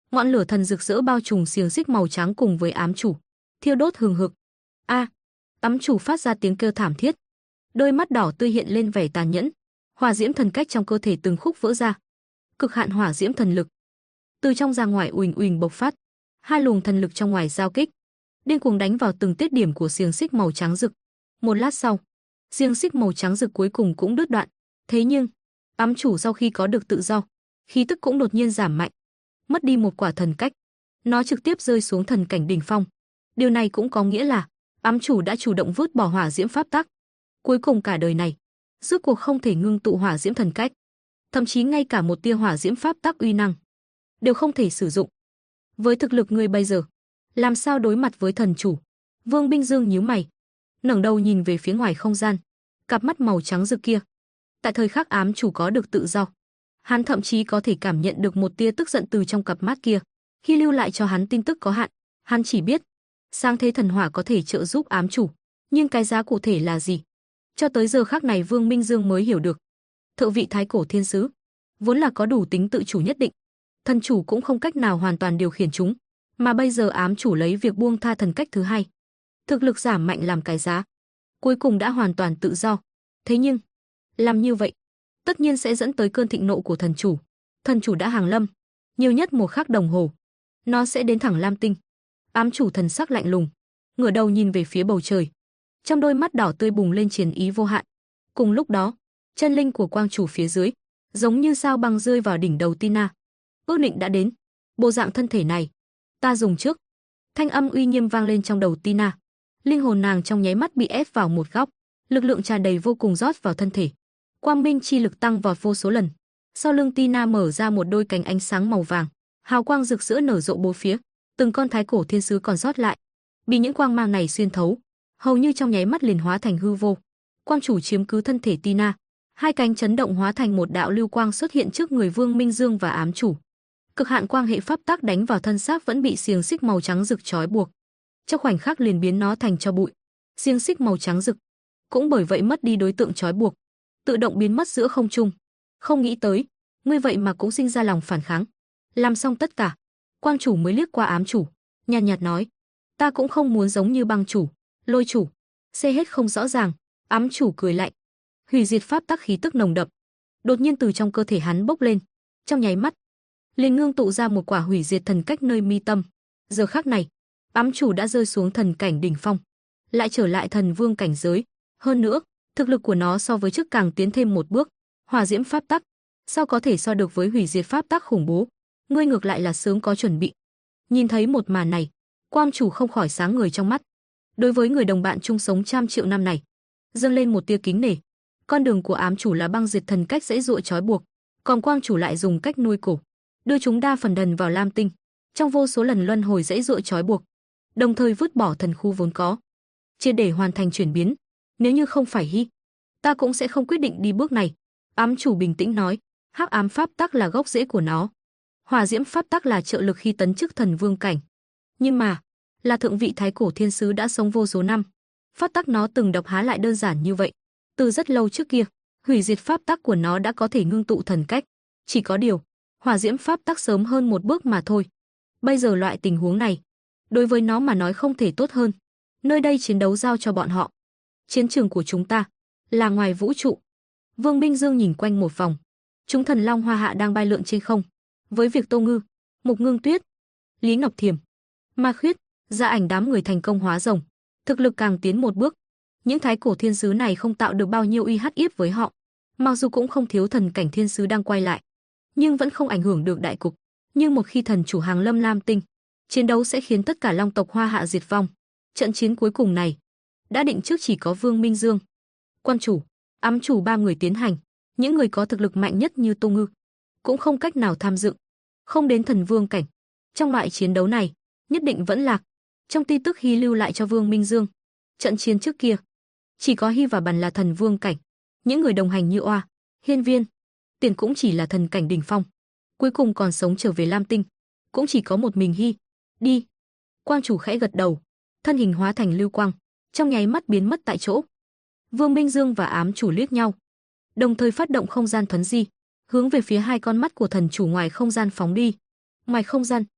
Ngọn lửa thần rực rỡ bao trùm xiềng xích màu trắng cùng với ám chủ, thiêu đốt hừng hực. A! Ám chủ phát ra tiếng kêu thảm thiết, đôi mắt đỏ tươi hiện lên vẻ tàn nhẫn, hỏa diễm thần cách trong cơ thể từng khúc vỡ ra. Cực hạn hỏa diễm thần lực từ trong ra ngoài uỳnh uỳnh bộc phát, hai luồng thần lực trong ngoài giao kích, điên cuồng đánh vào từng tiết điểm của xiềng xích màu trắng rực. Một lát sau, xiềng xích màu trắng rực cuối cùng cũng đứt đoạn. Thế nhưng, ám chủ sau khi có được tự do, khí tức cũng đột nhiên giảm mạnh, mất đi một quả thần cách, nó trực tiếp rơi xuống thần cảnh đỉnh phong. Điều này cũng có nghĩa là ám chủ đã chủ động vứt bỏ hỏa diễm pháp tắc. Cuối cùng cả đời này, rốt cuộc không thể ngưng tụ hỏa diễm thần cách, thậm chí ngay cả một tia hỏa diễm pháp tắc uy năng đều không thể sử dụng. Với thực lực ngươi bây giờ, làm sao đối mặt với thần chủ? Vương Binh Dương nhíu mày, ngẩng đầu nhìn về phía ngoài không gian, cặp mắt màu trắng rực kia. Tại thời khắc ám chủ có được tự do, hắn thậm chí có thể cảm nhận được một tia tức giận từ trong cặp mắt kia. Khi lưu lại cho hắn tin tức có hạn, hắn chỉ biết sáng thế thần hỏa có thể trợ giúp ám chủ, nhưng cái giá cụ thể là gì? Cho tới giờ khắc này Vương Minh Dương mới hiểu được. Thượng vị thái cổ thiên sứ vốn là có đủ tính tự chủ nhất định, thần chủ cũng không cách nào hoàn toàn điều khiển chúng, mà bây giờ ám chủ lấy việc buông tha thần cách thứ hai, thực lực giảm mạnh làm cái giá, cuối cùng đã hoàn toàn tự do. Thế nhưng, làm như vậy, tất nhiên sẽ dẫn tới cơn thịnh nộ của thần chủ. Thần chủ đã hàng lâm, nhiều nhất một khắc đồng hồ, nó sẽ đến thẳng Lam Tinh. Ám chủ thần sắc lạnh lùng, ngửa đầu nhìn về phía bầu trời, trong đôi mắt đỏ tươi bùng lên chiến ý vô hạn. Cùng lúc đó, chân linh của quang chủ phía dưới, giống như sao băng rơi vào đỉnh đầu Tina. Ước định đã đến, bộ dạng thân thể này, ta dùng trước. Thanh âm uy nghiêm vang lên trong đầu Tina. Linh hồn nàng trong nháy mắt bị ép vào một góc, lực lượng tràn đầy vô cùng rót vào thân thể. Quang minh chi lực tăng vọt vô số lần. Sau lưng Tina mở ra một đôi cánh ánh sáng màu vàng, hào quang rực rỡ nở rộ bốn phía, từng con thái cổ thiên sứ còn sót lại, bị những quang mang này xuyên thấu, hầu như trong nháy mắt liền hóa thành hư vô. Quang chủ chiếm cứ thân thể Tina, hai cánh chấn động hóa thành một đạo lưu quang xuất hiện trước người Vương Minh Dương và ám chủ. Cực hạn quang hệ pháp tắc đánh vào thân xác vẫn bị xiềng xích màu trắng rực trói buộc, trong khoảnh khắc liền biến nó thành tro bụi. Xiềng xích màu trắng rực cũng bởi vậy mất đi đối tượng trói buộc, tự động biến mất giữa không trung. Không nghĩ tới, ngươi vậy mà cũng sinh ra lòng phản kháng. Làm xong tất cả, quang chủ mới liếc qua ám chủ, nhàn nhạt nói: ta cũng không muốn giống như băng chủ, lôi chủ, xê hết không rõ ràng. Ám chủ cười lạnh, hủy diệt pháp tắc khí tức nồng đậm đột nhiên từ trong cơ thể hắn bốc lên, trong nháy mắt liền ngưng tụ ra một quả hủy diệt thần cách nơi mi tâm. Giờ khắc này, ám chủ đã rơi xuống thần cảnh đỉnh phong, lại trở lại thần vương cảnh giới. Hơn nữa, thực lực của nó so với trước càng tiến thêm một bước. Hỏa diễm pháp tắc, sao có thể so được với hủy diệt pháp tắc khủng bố? Ngươi ngược lại là sớm có chuẩn bị. Nhìn thấy một màn này, quang chủ không khỏi sáng ngời trong mắt. Đối với người đồng bạn chung sống trăm triệu năm này, dâng lên một tia kính nể. Con đường của ám chủ là băng diệt thần cách dễ dụa trói buộc, còn quang chủ lại dùng cách nuôi cổ, đưa chúng đa phần đần vào Lam Tinh, trong vô số lần luân hồi dễ dụa trói buộc, đồng thời vứt bỏ thần khu vốn có, chia để hoàn thành chuyển biến. Nếu như không phải Hy, ta cũng sẽ không quyết định đi bước này. Ám chủ bình tĩnh nói, hắc ám pháp tắc là gốc rễ của nó, hỏa diễm pháp tắc là trợ lực khi tấn chức thần vương cảnh. Nhưng mà, là thượng vị thái cổ thiên sứ đã sống vô số năm, pháp tắc nó từng độc há lại đơn giản như vậy. Từ rất lâu trước kia, hủy diệt pháp tắc của nó đã có thể ngưng tụ thần cách, chỉ có điều, hỏa diễm pháp tắc sớm hơn một bước mà thôi. Bây giờ loại tình huống này, đối với nó mà nói không thể tốt hơn. Nơi đây chiến đấu giao cho bọn họ. Chiến trường của chúng ta là ngoài vũ trụ. Vương Binh Dương nhìn quanh một vòng, chúng thần long hoa hạ đang bay lượn trên không, với việc Tô Ngư, Mục Ngưng Tuyết, Lý Ngọc Thiềm, Ma Khuyết, Dạ Ảnh đám người thành công hóa rồng, thực lực càng tiến một bước. Những thái cổ thiên sứ này không tạo được bao nhiêu uy hiếp với họ, mặc dù cũng không thiếu thần cảnh thiên sứ đang quay lại, nhưng vẫn không ảnh hưởng được đại cục. Nhưng một khi thần chủ hàng lâm Lam Tinh, chiến đấu sẽ khiến tất cả long tộc Hoa Hạ diệt vong. Trận chiến cuối cùng này đã định trước chỉ có Vương Minh Dương, quan chủ, ám chủ ba người tiến hành. Những người có thực lực mạnh nhất như Tô Ngư cũng không cách nào tham dự, không đến thần vương cảnh. Trong loại chiến đấu này, nhất định vẫn lạc. Trong tin tức Hy lưu lại cho Vương Minh Dương, trận chiến trước kia, chỉ có Hy và Bằn là thần vương cảnh. Những người đồng hành như Oa, Hiên Viên, Tiền cũng chỉ là thần cảnh đỉnh phong. Cuối cùng còn sống trở về Lam Tinh, cũng chỉ có một mình Hy. Đi. Quang chủ khẽ gật đầu, thân hình hóa thành lưu quang, trong nháy mắt biến mất tại chỗ. Vương Minh Dương và ám chủ liếc nhau, đồng thời phát động không gian thuấn di, hướng về phía hai con mắt của thần chủ ngoài không gian phóng đi. Ngoài không gian,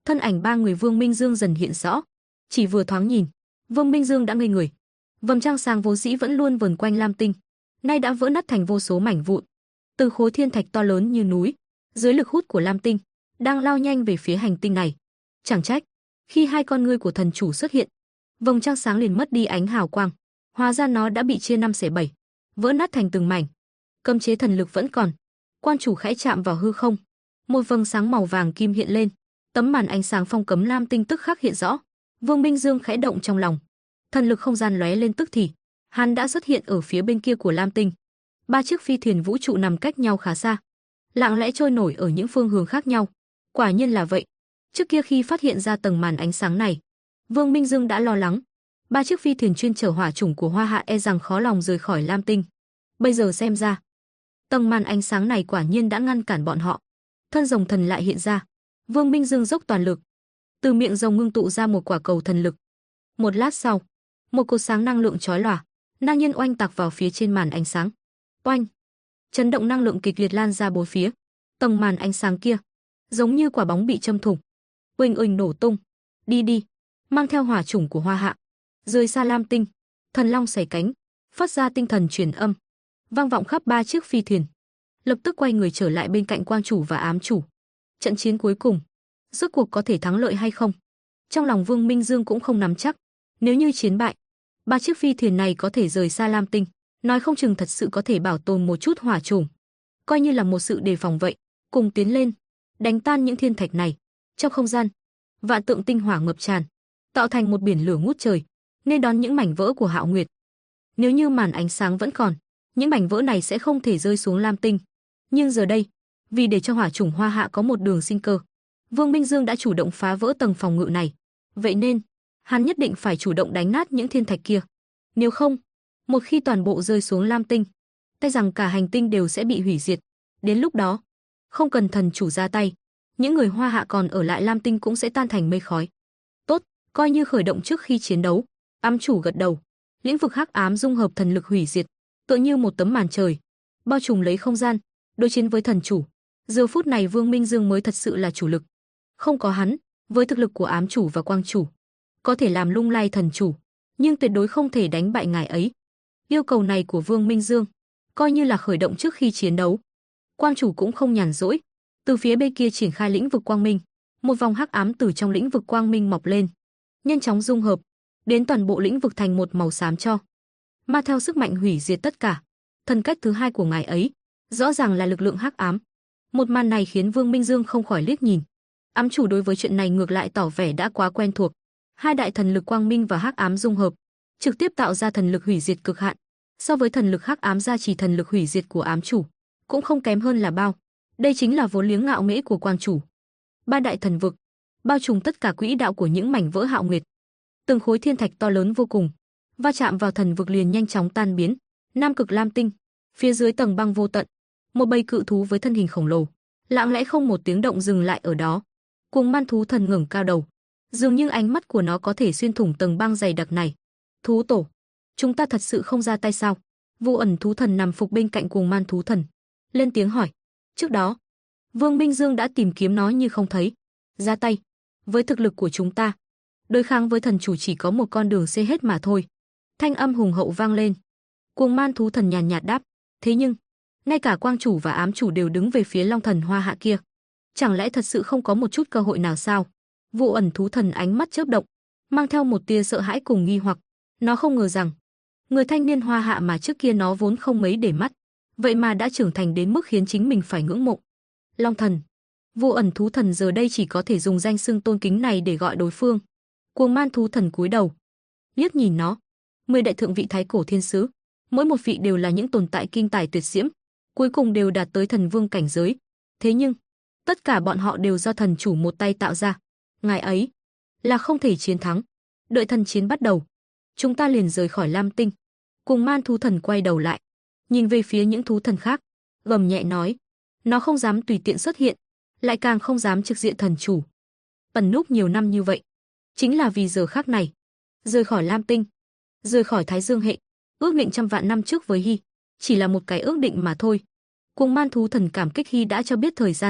Thân ảnh ba người Vương Minh Dương dần hiện rõ, chỉ vừa thoáng nhìn, Vương Minh Dương đã ngây người. Vầng trăng sáng vốn dĩ vẫn luôn vần quanh Lam Tinh, nay đã vỡ nát thành vô số mảnh vụn. Từ khối thiên thạch to lớn như núi, dưới lực hút của Lam Tinh, đang lao nhanh về phía hành tinh này. Chẳng trách, khi hai con ngươi của thần chủ xuất hiện, vầng trăng sáng liền mất đi ánh hào quang, hóa ra nó đã bị chia năm xẻ bảy, vỡ nát thành từng mảnh. Cấm chế thần lực vẫn còn, quan chủ khẽ chạm vào hư không, một vầng sáng màu vàng kim hiện lên, tấm màn ánh sáng phong cấm Lam Tinh tức khắc hiện rõ. Vương Minh Dương khẽ động trong lòng, thần lực không gian lóe lên tức thì, hắn đã xuất hiện ở phía bên kia của Lam Tinh. Ba chiếc phi thuyền vũ trụ nằm cách nhau khá xa, lặng lẽ trôi nổi ở những phương hướng khác nhau. Quả nhiên là vậy. Trước kia khi phát hiện ra tầng màn ánh sáng này, Vương Minh Dương đã lo lắng. Ba chiếc phi thuyền chuyên chở hỏa chủng của Hoa Hạ e rằng khó lòng rời khỏi Lam Tinh. Bây giờ xem ra, tầng màn ánh sáng này quả nhiên đã ngăn cản bọn họ. Thân rồng thần lại hiện ra. Vương Minh Dương dốc toàn lực, từ miệng rồng ngưng tụ ra một quả cầu thần lực. Một lát sau, một cột sáng năng lượng chói lòa, ngang nhiên oanh tạc vào phía trên màn ánh sáng. Oanh! Chấn động năng lượng kịch liệt lan ra bốn phía. Tầng màn ánh sáng kia, giống như quả bóng bị châm thủng, uỳnh uỳnh nổ tung. Đi đi, mang theo hỏa chủng của Hoa Hạ, rời xa Lam Tinh. Thần long xẻ cánh, phát ra tinh thần truyền âm, vang vọng khắp ba chiếc phi thuyền. Lập tức quay người trở lại bên cạnh quang chủ và ám chủ. Trận chiến cuối cùng, rốt cuộc có thể thắng lợi hay không? Trong lòng Vương Minh Dương cũng không nắm chắc. Nếu như chiến bại, ba chiếc phi thuyền này có thể rời xa Lam Tinh, nói không chừng thật sự có thể bảo tồn một chút hỏa chủng, coi như là một sự đề phòng vậy. Cùng tiến lên, đánh tan những thiên thạch này. Trong không gian, vạn tượng tinh hỏa ngập tràn, tạo thành một biển lửa ngút trời, nên đón những mảnh vỡ của Hạo Nguyệt. Nếu như màn ánh sáng vẫn còn, những mảnh vỡ này sẽ không thể rơi xuống Lam Tinh. Nhưng giờ đây, vì để cho hỏa chủng Hoa Hạ có một đường sinh cơ, Vương Minh Dương đã chủ động phá vỡ tầng phòng ngự này. Vậy nên, hắn nhất định phải chủ động đánh nát những thiên thạch kia. Nếu không, một khi toàn bộ rơi xuống Lam Tinh, tay rằng cả hành tinh đều sẽ bị hủy diệt. Đến lúc đó, không cần thần chủ ra tay, những người Hoa Hạ còn ở lại Lam Tinh cũng sẽ tan thành mây khói. Tốt, coi như khởi động trước khi chiến đấu. Ám chủ gật đầu. Lĩnh vực hắc ám dung hợp thần lực hủy diệt, tựa như một tấm màn trời, bao trùm lấy không gian, đối chiến với thần chủ. Giờ phút này Vương Minh Dương mới thật sự là chủ lực. Không có hắn, với thực lực của ám chủ và quang chủ, có thể làm lung lay thần chủ, nhưng tuyệt đối không thể đánh bại ngài ấy. Yêu cầu này của Vương Minh Dương, coi như là khởi động trước khi chiến đấu. Quang chủ cũng không nhàn rỗi, từ phía bên kia triển khai lĩnh vực quang minh, một vòng hắc ám từ trong lĩnh vực quang minh mọc lên, nhanh chóng dung hợp, đến toàn bộ lĩnh vực thành một màu xám cho, mà theo sức mạnh hủy diệt tất cả. Thần cách thứ hai của ngài ấy, rõ ràng là lực lượng hắc ám. Một màn này khiến Vương Minh Dương không khỏi liếc nhìn. Ám chủ đối với chuyện này ngược lại tỏ vẻ đã quá quen thuộc. Hai đại thần lực quang minh và hắc ám dung hợp, trực tiếp tạo ra thần lực hủy diệt cực hạn. So với thần lực hắc ám gia trì thần lực hủy diệt của ám chủ, cũng không kém hơn là bao. Đây chính là vốn liếng ngạo nghễ của quang chủ. Ba đại thần vực, bao trùm tất cả quỹ đạo của những mảnh vỡ Hạo Nguyệt. Từng khối thiên thạch to lớn vô cùng, va chạm vào thần vực liền nhanh chóng tan biến. Nam cực Lam Tinh, phía dưới tầng băng vô tận, một bầy cự thú với thân hình khổng lồ, lặng lẽ không một tiếng động dừng lại ở đó. Cuồng man thú thần ngẩng cao đầu, dường như ánh mắt của nó có thể xuyên thủng tầng băng dày đặc này. Thú tổ, chúng ta thật sự không ra tay sao? Vô ẩn thú thần nằm phục bên cạnh cuồng man thú thần, lên tiếng hỏi. Trước đó, Vương Minh Dương đã tìm kiếm nó như không thấy. Ra tay, với thực lực của chúng ta, đối kháng với thần chủ chỉ có một con đường xê hết mà thôi. Thanh âm hùng hậu vang lên. Cuồng man thú thần nhàn nhạt đáp. Thế nhưng, ngay cả quang chủ và ám chủ đều đứng về phía Long thần Hoa Hạ kia. Chẳng lẽ thật sự không có một chút cơ hội nào sao? Vô ẩn thú thần ánh mắt chớp động, mang theo một tia sợ hãi cùng nghi hoặc. Nó không ngờ rằng, người thanh niên Hoa Hạ mà trước kia nó vốn không mấy để mắt, vậy mà đã trưởng thành đến mức khiến chính mình phải ngưỡng mộ. Long thần. Vô ẩn thú thần giờ đây chỉ có thể dùng danh xưng tôn kính này để gọi đối phương. Cuồng man thú thần cúi đầu, liếc nhìn nó. 10 đại thượng vị thái cổ thiên sứ, mỗi một vị đều là những tồn tại kinh tài tuyệt diễm, cuối cùng đều đạt tới thần vương cảnh giới. Thế nhưng, tất cả bọn họ đều do thần chủ một tay tạo ra. Ngài ấy là không thể chiến thắng. Đợi thần chiến bắt đầu, chúng ta liền rời khỏi Lam Tinh. Cuồng man thú thần quay đầu lại, nhìn về phía những thú thần khác, gầm nhẹ nói. Nó không dám tùy tiện xuất hiện, lại càng không dám trực diện thần chủ. Ẩn núp nhiều năm như vậy, chính là vì giờ khắc này. Rời khỏi Lam Tinh, rời khỏi Thái Dương hệ, ước định trăm vạn năm trước với Hy, chỉ là một cái ước định mà thôi. Cuồng man thú thần cảm kích Hy đã cho biết thời gian,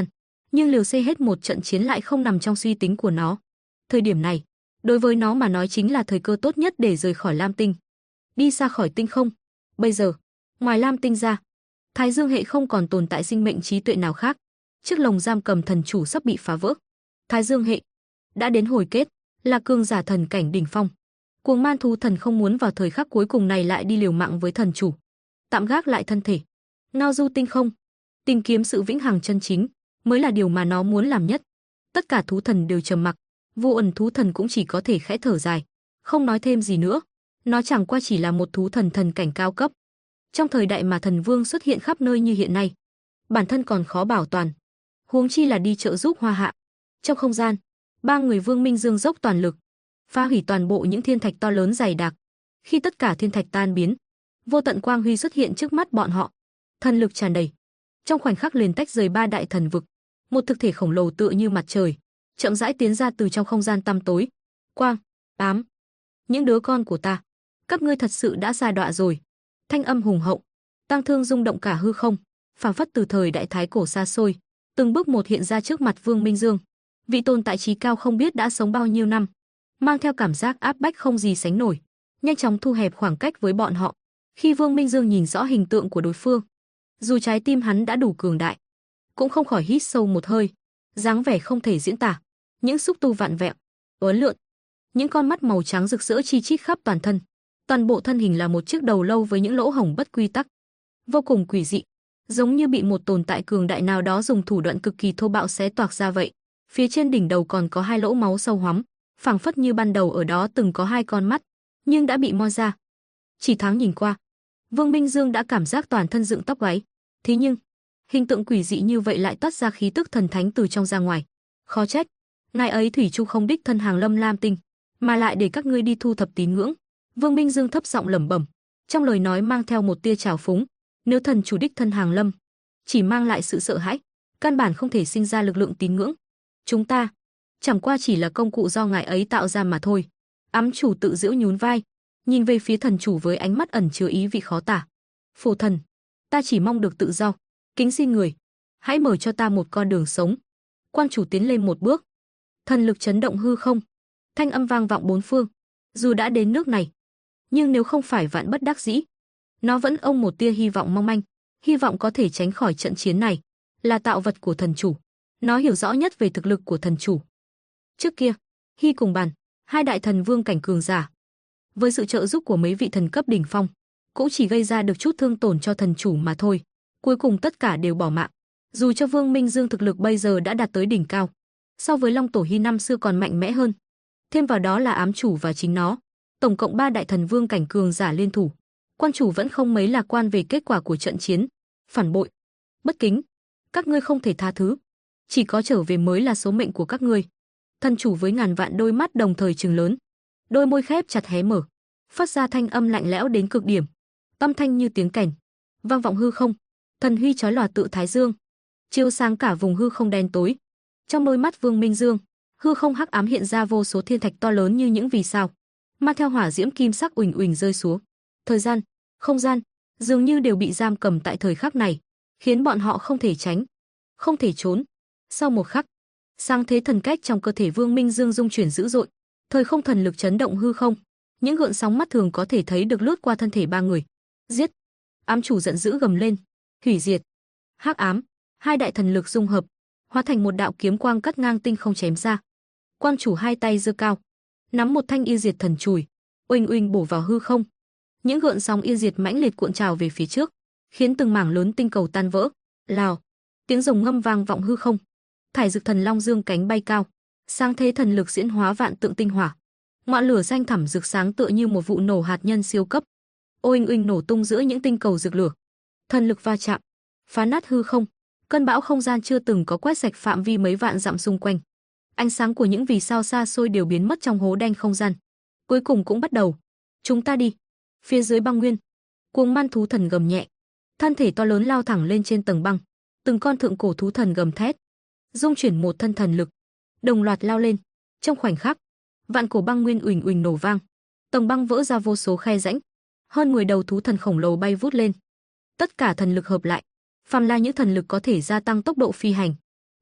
nhưng liều xây hết một trận chiến lại không nằm trong suy tính của nó. Thời điểm này, đối với nó mà nói chính là thời cơ tốt nhất để rời khỏi Lam Tinh, đi xa khỏi tinh không. Bây giờ, ngoài Lam Tinh ra, Thái Dương hệ không còn tồn tại sinh mệnh trí tuệ nào khác. Chiếc lồng giam cầm thần chủ sắp bị phá vỡ. Thái Dương hệ đã đến hồi kết, là cường giả thần cảnh đỉnh phong. Cuồng man thú thần không muốn vào thời khắc cuối cùng này lại đi liều mạng với thần chủ. Tạm gác lại thân thể, ngao du tinh không, tìm kiếm sự vĩnh hằng chân chính mới là điều mà nó muốn làm nhất. Tất cả thú thần đều trầm mặc, Vô Ẩn thú thần cũng chỉ có thể khẽ thở dài, không nói thêm gì nữa. Nó chẳng qua chỉ là một thú thần thần cảnh cao cấp. Trong thời đại mà thần vương xuất hiện khắp nơi như hiện nay, bản thân còn khó bảo toàn, huống chi là đi trợ giúp Hoa Hạ. Trong không gian, ba người Vương Minh Dương dốc toàn lực, phá hủy toàn bộ những thiên thạch to lớn dày đặc. Khi tất cả thiên thạch tan biến, vô tận quang huy xuất hiện trước mắt bọn họ, thần lực tràn đầy. Trong khoảnh khắc liền tách rời ba đại thần vực, một thực thể khổng lồ tựa như mặt trời, chậm rãi tiến ra từ trong không gian tăm tối. Quang, ám, những đứa con của ta, các ngươi thật sự đã sa đọa rồi. Thanh âm hùng hậu, tang thương rung động cả hư không, phảng phất từ thời đại thái cổ xa xôi, từng bước một hiện ra trước mặt Vương Minh Dương. Vị tồn tại trí cao không biết đã sống bao nhiêu năm, mang theo cảm giác áp bách không gì sánh nổi, nhanh chóng thu hẹp khoảng cách với bọn họ. Khi Vương Minh Dương nhìn rõ hình tượng của đối phương, dù trái tim hắn đã đủ cường đại, cũng không khỏi hít sâu một hơi. Dáng vẻ không thể diễn tả, những xúc tu vạn vẹo, uốn lượn, những con mắt màu trắng rực rỡ chi chít khắp toàn thân. Toàn bộ thân hình là một chiếc đầu lâu với những lỗ hổng bất quy tắc, vô cùng quỷ dị, giống như bị một tồn tại cường đại nào đó dùng thủ đoạn cực kỳ thô bạo xé toạc ra vậy. Phía trên đỉnh đầu còn có hai lỗ máu sâu hoắm, phảng phất như ban đầu ở đó từng có hai con mắt, nhưng đã bị moi ra. Chỉ thoáng nhìn qua, Vương Minh Dương đã cảm giác toàn thân dựng tóc gáy. Thế nhưng, hình tượng quỷ dị như vậy lại toát ra khí tức thần thánh từ trong ra ngoài. Khó trách, ngài ấy thủy chung không đích thân hàng lâm Lam Tinh, mà lại để các ngươi đi thu thập tín ngưỡng. Vương Minh Dương thấp giọng lẩm bẩm, trong lời nói mang theo một tia trào phúng. Nếu thần chủ đích thân hàng lâm, chỉ mang lại sự sợ hãi, căn bản không thể sinh ra lực lượng tín ngưỡng. Chúng ta chẳng qua chỉ là công cụ do ngài ấy tạo ra mà thôi. Ám chủ tự giễu nhún vai, nhìn về phía thần chủ với ánh mắt ẩn chứa ý vị khó tả. Phổ thần, ta chỉ mong được tự do, kính xin người, hãy mở cho ta một con đường sống. Quan chủ tiến lên một bước, thần lực chấn động hư không, thanh âm vang vọng bốn phương. Dù đã đến nước này, nhưng nếu không phải vạn bất đắc dĩ, nó vẫn ôm một tia hy vọng mong manh, hy vọng có thể tránh khỏi trận chiến này. Là tạo vật của thần chủ, nó hiểu rõ nhất về thực lực của thần chủ. Trước kia, Hy cùng Bàn, hai đại thần vương cảnh cường giả, với sự trợ giúp của mấy vị thần cấp đỉnh phong, cũng chỉ gây ra được chút thương tổn cho thần chủ mà thôi. Cuối cùng tất cả đều bỏ mạng. Dù cho Vương Minh Dương thực lực bây giờ đã đạt tới đỉnh cao, so với Long Tổ Hy năm xưa còn mạnh mẽ hơn, thêm vào đó là ám chủ và chính nó, tổng cộng ba đại thần vương cảnh cường giả liên thủ, quan chủ vẫn không mấy lạc quan về kết quả của trận chiến. Phản bội, bất kính, các ngươi không thể tha thứ, chỉ có trở về mới là số mệnh của các ngươi. Thần chủ với ngàn vạn đôi mắt đồng thời trừng lớn, đôi môi khép chặt hé mở, phát ra thanh âm lạnh lẽo đến cực điểm, âm thanh như tiếng kèn vang vọng hư không. Thần huy chói lòa tự thái dương, chiếu sáng cả vùng hư không đen tối. Trong đôi mắt Vương Minh Dương, hư không hắc ám hiện ra vô số thiên thạch to lớn như những vì sao, mang theo hỏa diễm kim sắc uỳnh uỳnh rơi xuống. Thời gian, không gian dường như đều bị giam cầm tại thời khắc này, khiến bọn họ không thể tránh, không thể trốn. Sau một khắc, sáng thế thần cách trong cơ thể Vương Minh Dương rung chuyển dữ dội, thời không thần lực chấn động hư không, những gợn sóng mắt thường có thể thấy được lướt qua thân thể ba người. Giết! Ám chủ giận dữ gầm lên, hủy diệt. Hắc ám, hai đại thần lực dung hợp, hóa thành một đạo kiếm quang cắt ngang tinh không chém ra. Quan chủ hai tay giơ cao, nắm một thanh yêu diệt thần chùy, uỳnh uỳnh bổ vào hư không. Những gợn sóng yêu diệt mãnh liệt cuộn trào về phía trước, khiến từng mảng lớn tinh cầu tan vỡ. Lào, tiếng rồng ngâm vang vọng hư không. Thải Dực Thần Long dương cánh bay cao, sáng thế thần lực diễn hóa vạn tượng tinh hỏa. Ngọn lửa xanh thẳm rực sáng tựa như một vụ nổ hạt nhân siêu cấp, oanh oanh nổ tung giữa những tinh cầu rực lửa. Thần lực va chạm, phá nát hư không. Cơn bão không gian chưa từng có quét sạch phạm vi mấy vạn dặm xung quanh. Ánh sáng của những vì sao xa xôi đều biến mất trong hố đen không gian. Cuối cùng cũng bắt đầu. Chúng ta đi. Phía dưới băng nguyên, cuồng man thú thần gầm nhẹ, thân thể to lớn lao thẳng lên trên tầng băng. Từng con thượng cổ thú thần gầm thét, dung chuyển một thân thần lực, đồng loạt lao lên. Trong khoảnh khắc, vạn cổ băng nguyên uỳnh uỳnh nổ vang, tầng băng vỡ ra vô số khe rãnh. Hơn 10 đầu thú thần khổng lồ bay vút lên. Tất cả thần lực hợp lại, phàm là những thần lực có thể gia tăng tốc độ phi hành,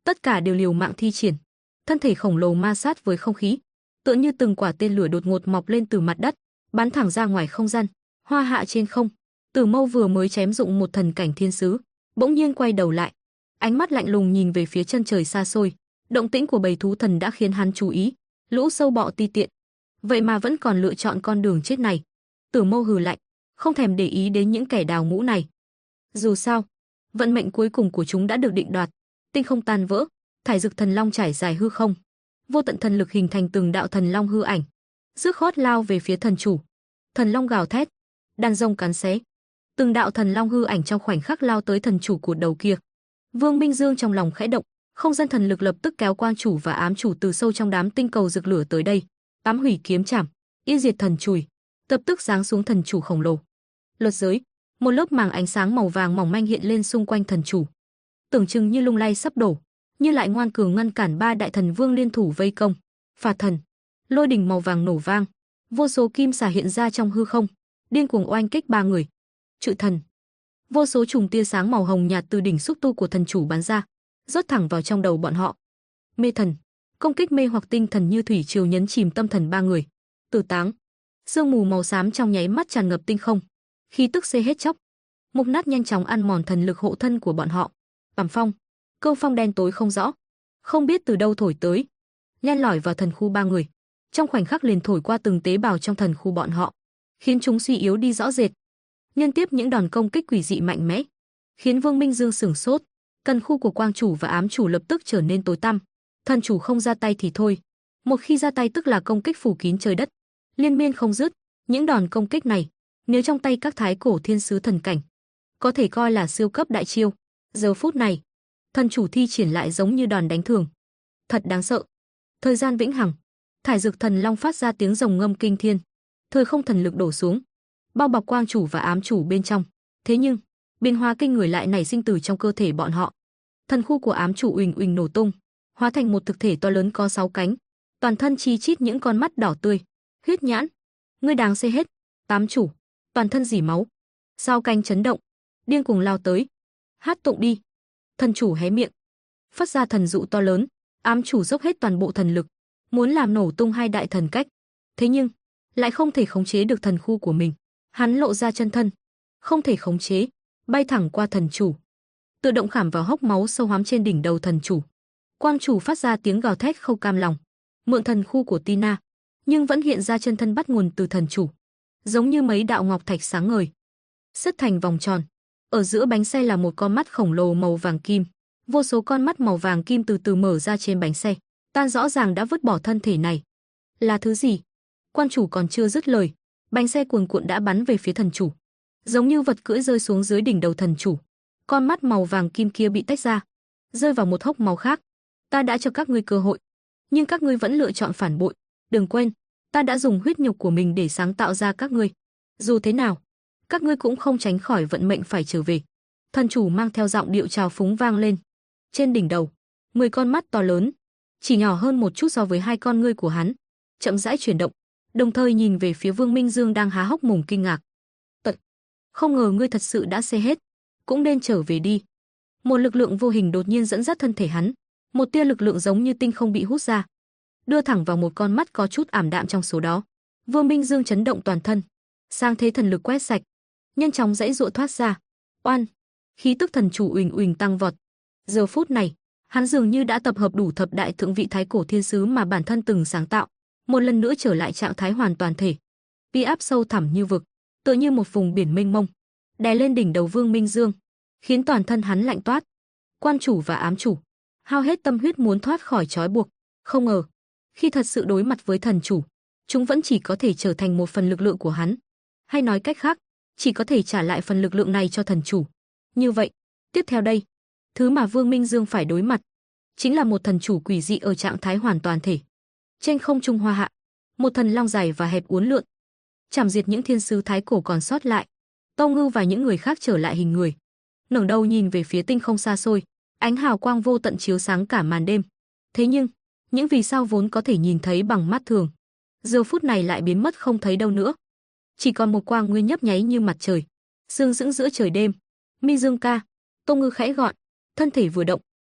tất cả đều liều mạng thi triển, thân thể khổng lồ ma sát với không khí, tựa như từng quả tên lửa đột ngột mọc lên từ mặt đất, bắn thẳng ra ngoài không gian. Hoa Hạ trên không, Tử Mâu vừa mới chém dụng một thần cảnh thiên sứ, bỗng nhiên quay đầu lại, ánh mắt lạnh lùng nhìn về phía chân trời xa xôi. Động tĩnh của bầy thú thần đã khiến hắn chú ý, lũ sâu bọ ti tiện, vậy mà vẫn còn lựa chọn con đường chết này. Tử Mâu hừ lạnh, không thèm để ý đến những kẻ đào ngũ này. Dù sao, vận mệnh cuối cùng của chúng đã được định đoạt. Tinh không tan vỡ, thải dực thần long trải dài hư không, vô tận thần lực hình thành từng đạo thần long hư ảnh, rước khót lao về phía thần chủ. Thần long gào thét, đàn rồng cắn xé, từng đạo thần long hư ảnh trong khoảnh khắc lao tới thần chủ của đầu kia. Vương Minh Dương trong lòng khẽ động, không gian thần lực lập tức kéo quang chủ và ám chủ từ sâu trong đám tinh cầu rực lửa tới đây. Ám hủy kiếm chảm, yên diệt thần chùy, lập tức giáng xuống thần chủ khổng lồ. Luật giới, một lớp màng ánh sáng màu vàng mỏng manh hiện lên xung quanh thần chủ, tưởng chừng như lung lay sắp đổ, nhưng lại ngoan cường ngăn cản ba đại thần vương liên thủ vây công. Phạt thần, lôi đỉnh màu vàng nổ vang, vô số kim xà hiện ra trong hư không, điên cuồng oanh kích ba người. Trự thần, vô số chùm tia sáng màu hồng nhạt từ đỉnh xúc tu của thần chủ bắn ra, rót thẳng vào trong đầu bọn họ. Mê thần, công kích mê hoặc tinh thần như thủy triều nhấn chìm tâm thần ba người. Tử táng, sương mù màu xám trong nháy mắt tràn ngập tinh không, khí tức xê hết chóc, mục nát nhanh chóng ăn mòn thần lực hộ thân của bọn họ. Bẩm phong, câu phong đen tối không rõ, không biết từ đâu thổi tới, len lỏi vào thần khu ba người, trong khoảnh khắc liền thổi qua từng tế bào trong thần khu bọn họ, khiến chúng suy yếu đi rõ rệt. Liên tiếp những đòn công kích quỷ dị mạnh mẽ, khiến Vương Minh Dương sửng sốt. Thần khu của quang chủ và ám chủ lập tức trở nên tối tăm. Thần chủ không ra tay thì thôi, một khi ra tay tức là công kích phủ kín trời đất, liên miên không dứt. Những đòn công kích này, nếu trong tay các thái cổ thiên sứ thần cảnh, có thể coi là siêu cấp đại chiêu. Giờ phút này, thần chủ thi triển lại giống như đòn đánh thường, thật đáng sợ. Thời gian vĩnh hằng, thải dực thần long phát ra tiếng rồng ngâm kinh thiên, thời không thần lực đổ xuống, bao bọc quang chủ và ám chủ bên trong. Thế nhưng, biến hóa kinh người lại nảy sinh từ trong cơ thể bọn họ. Thần khu của ám chủ uỳnh uỳnh nổ tung, hóa thành một thực thể to lớn có 6 cánh, toàn thân chi chít những con mắt đỏ tươi. Huyết nhãn, ngươi đáng xê hết. Ám chủ, toàn thân rỉ máu, 6 cánh chấn động, điên cuồng lao tới. Hát tụng đi. Thần chủ hé miệng, phát ra thần dụ to lớn. Ám chủ dốc hết toàn bộ thần lực, muốn làm nổ tung hai đại thần cách. Thế nhưng, lại không thể khống chế được thần khu của mình. Hắn lộ ra chân thân, không thể khống chế, bay thẳng qua thần chủ, tự động khảm vào hốc máu sâu hoắm trên đỉnh đầu thần chủ. Quang chủ phát ra tiếng gào thét không cam lòng, mượn thần khu của Tina, nhưng vẫn hiện ra chân thân bắt nguồn từ thần chủ, giống như mấy đạo ngọc thạch sáng ngời, xếp thành vòng tròn. Ở giữa bánh xe là một con mắt khổng lồ màu vàng kim, vô số con mắt màu vàng kim từ từ mở ra trên bánh xe, tan rõ ràng đã vứt bỏ thân thể này. Là thứ gì? Quan chủ còn chưa dứt lời, bánh xe cuồn cuộn đã bắn về phía thần chủ, giống như vật cưỡi rơi xuống dưới đỉnh đầu thần chủ. Con mắt màu vàng kim kia bị tách ra, rơi vào một hốc máu khác. Ta đã cho các ngươi cơ hội, nhưng các ngươi vẫn lựa chọn phản bội. Đừng quên, ta đã dùng huyết nhục của mình để sáng tạo ra các ngươi. Dù thế nào, các ngươi cũng không tránh khỏi vận mệnh phải trở về. Thần chủ mang theo giọng điệu trào phúng vang lên. Trên đỉnh đầu, 10 con mắt to lớn, chỉ nhỏ hơn một chút so với hai con ngươi của hắn, chậm rãi chuyển động, đồng thời nhìn về phía Vương Minh Dương đang há hốc mồm kinh ngạc. Tật, không ngờ ngươi thật sự đã xê hết, cũng nên trở về đi. Một lực lượng vô hình đột nhiên dẫn dắt thân thể hắn, một tia lực lượng giống như tinh không bị hút ra, đưa thẳng vào một con mắt có chút ảm đạm trong số đó. Vương Minh Dương chấn động toàn thân, sang thế thần lực quét sạch, nhanh chóng giãy giụa thoát ra. Oan, khí tức thần chủ uỳnh uỳnh tăng vọt. Giờ phút này, hắn dường như đã tập hợp đủ thập đại thượng vị thái cổ thiên sứ mà bản thân từng sáng tạo, một lần nữa trở lại trạng thái hoàn toàn thể. Uy áp sâu thẳm như vực, tựa như một vùng biển mênh mông, đè lên đỉnh đầu Vương Minh Dương, khiến toàn thân hắn lạnh toát. Quan chủ và ám chủ hao hết tâm huyết muốn thoát khỏi trói buộc, không ngờ, khi thật sự đối mặt với thần chủ, chúng vẫn chỉ có thể trở thành một phần lực lượng của hắn, hay nói cách khác, chỉ có thể trả lại phần lực lượng này cho thần chủ. Như vậy, tiếp theo đây, thứ mà Vương Minh Dương phải đối mặt chính là một thần chủ quỷ dị ở trạng thái hoàn toàn thể. Trên không trung Hoa Hạ, một thần long dài và hẹp uốn lượn, chảm diệt những thiên sứ thái cổ còn sót lại. Tông Ngưu và những người khác trở lại hình người, ngẩng đầu nhìn về phía tinh không xa xôi, ánh hào quang vô tận chiếu sáng cả màn đêm. Thế nhưng, những vì sao vốn có thể nhìn thấy bằng mắt thường, giờ phút này lại biến mất không thấy đâu nữa. Chỉ còn một quang nguyên nhấp nháy như mặt trời, sương sững giữa trời đêm. Minh Dương ca, Tông Ngưu khẽ gọi, thân thể vừa động,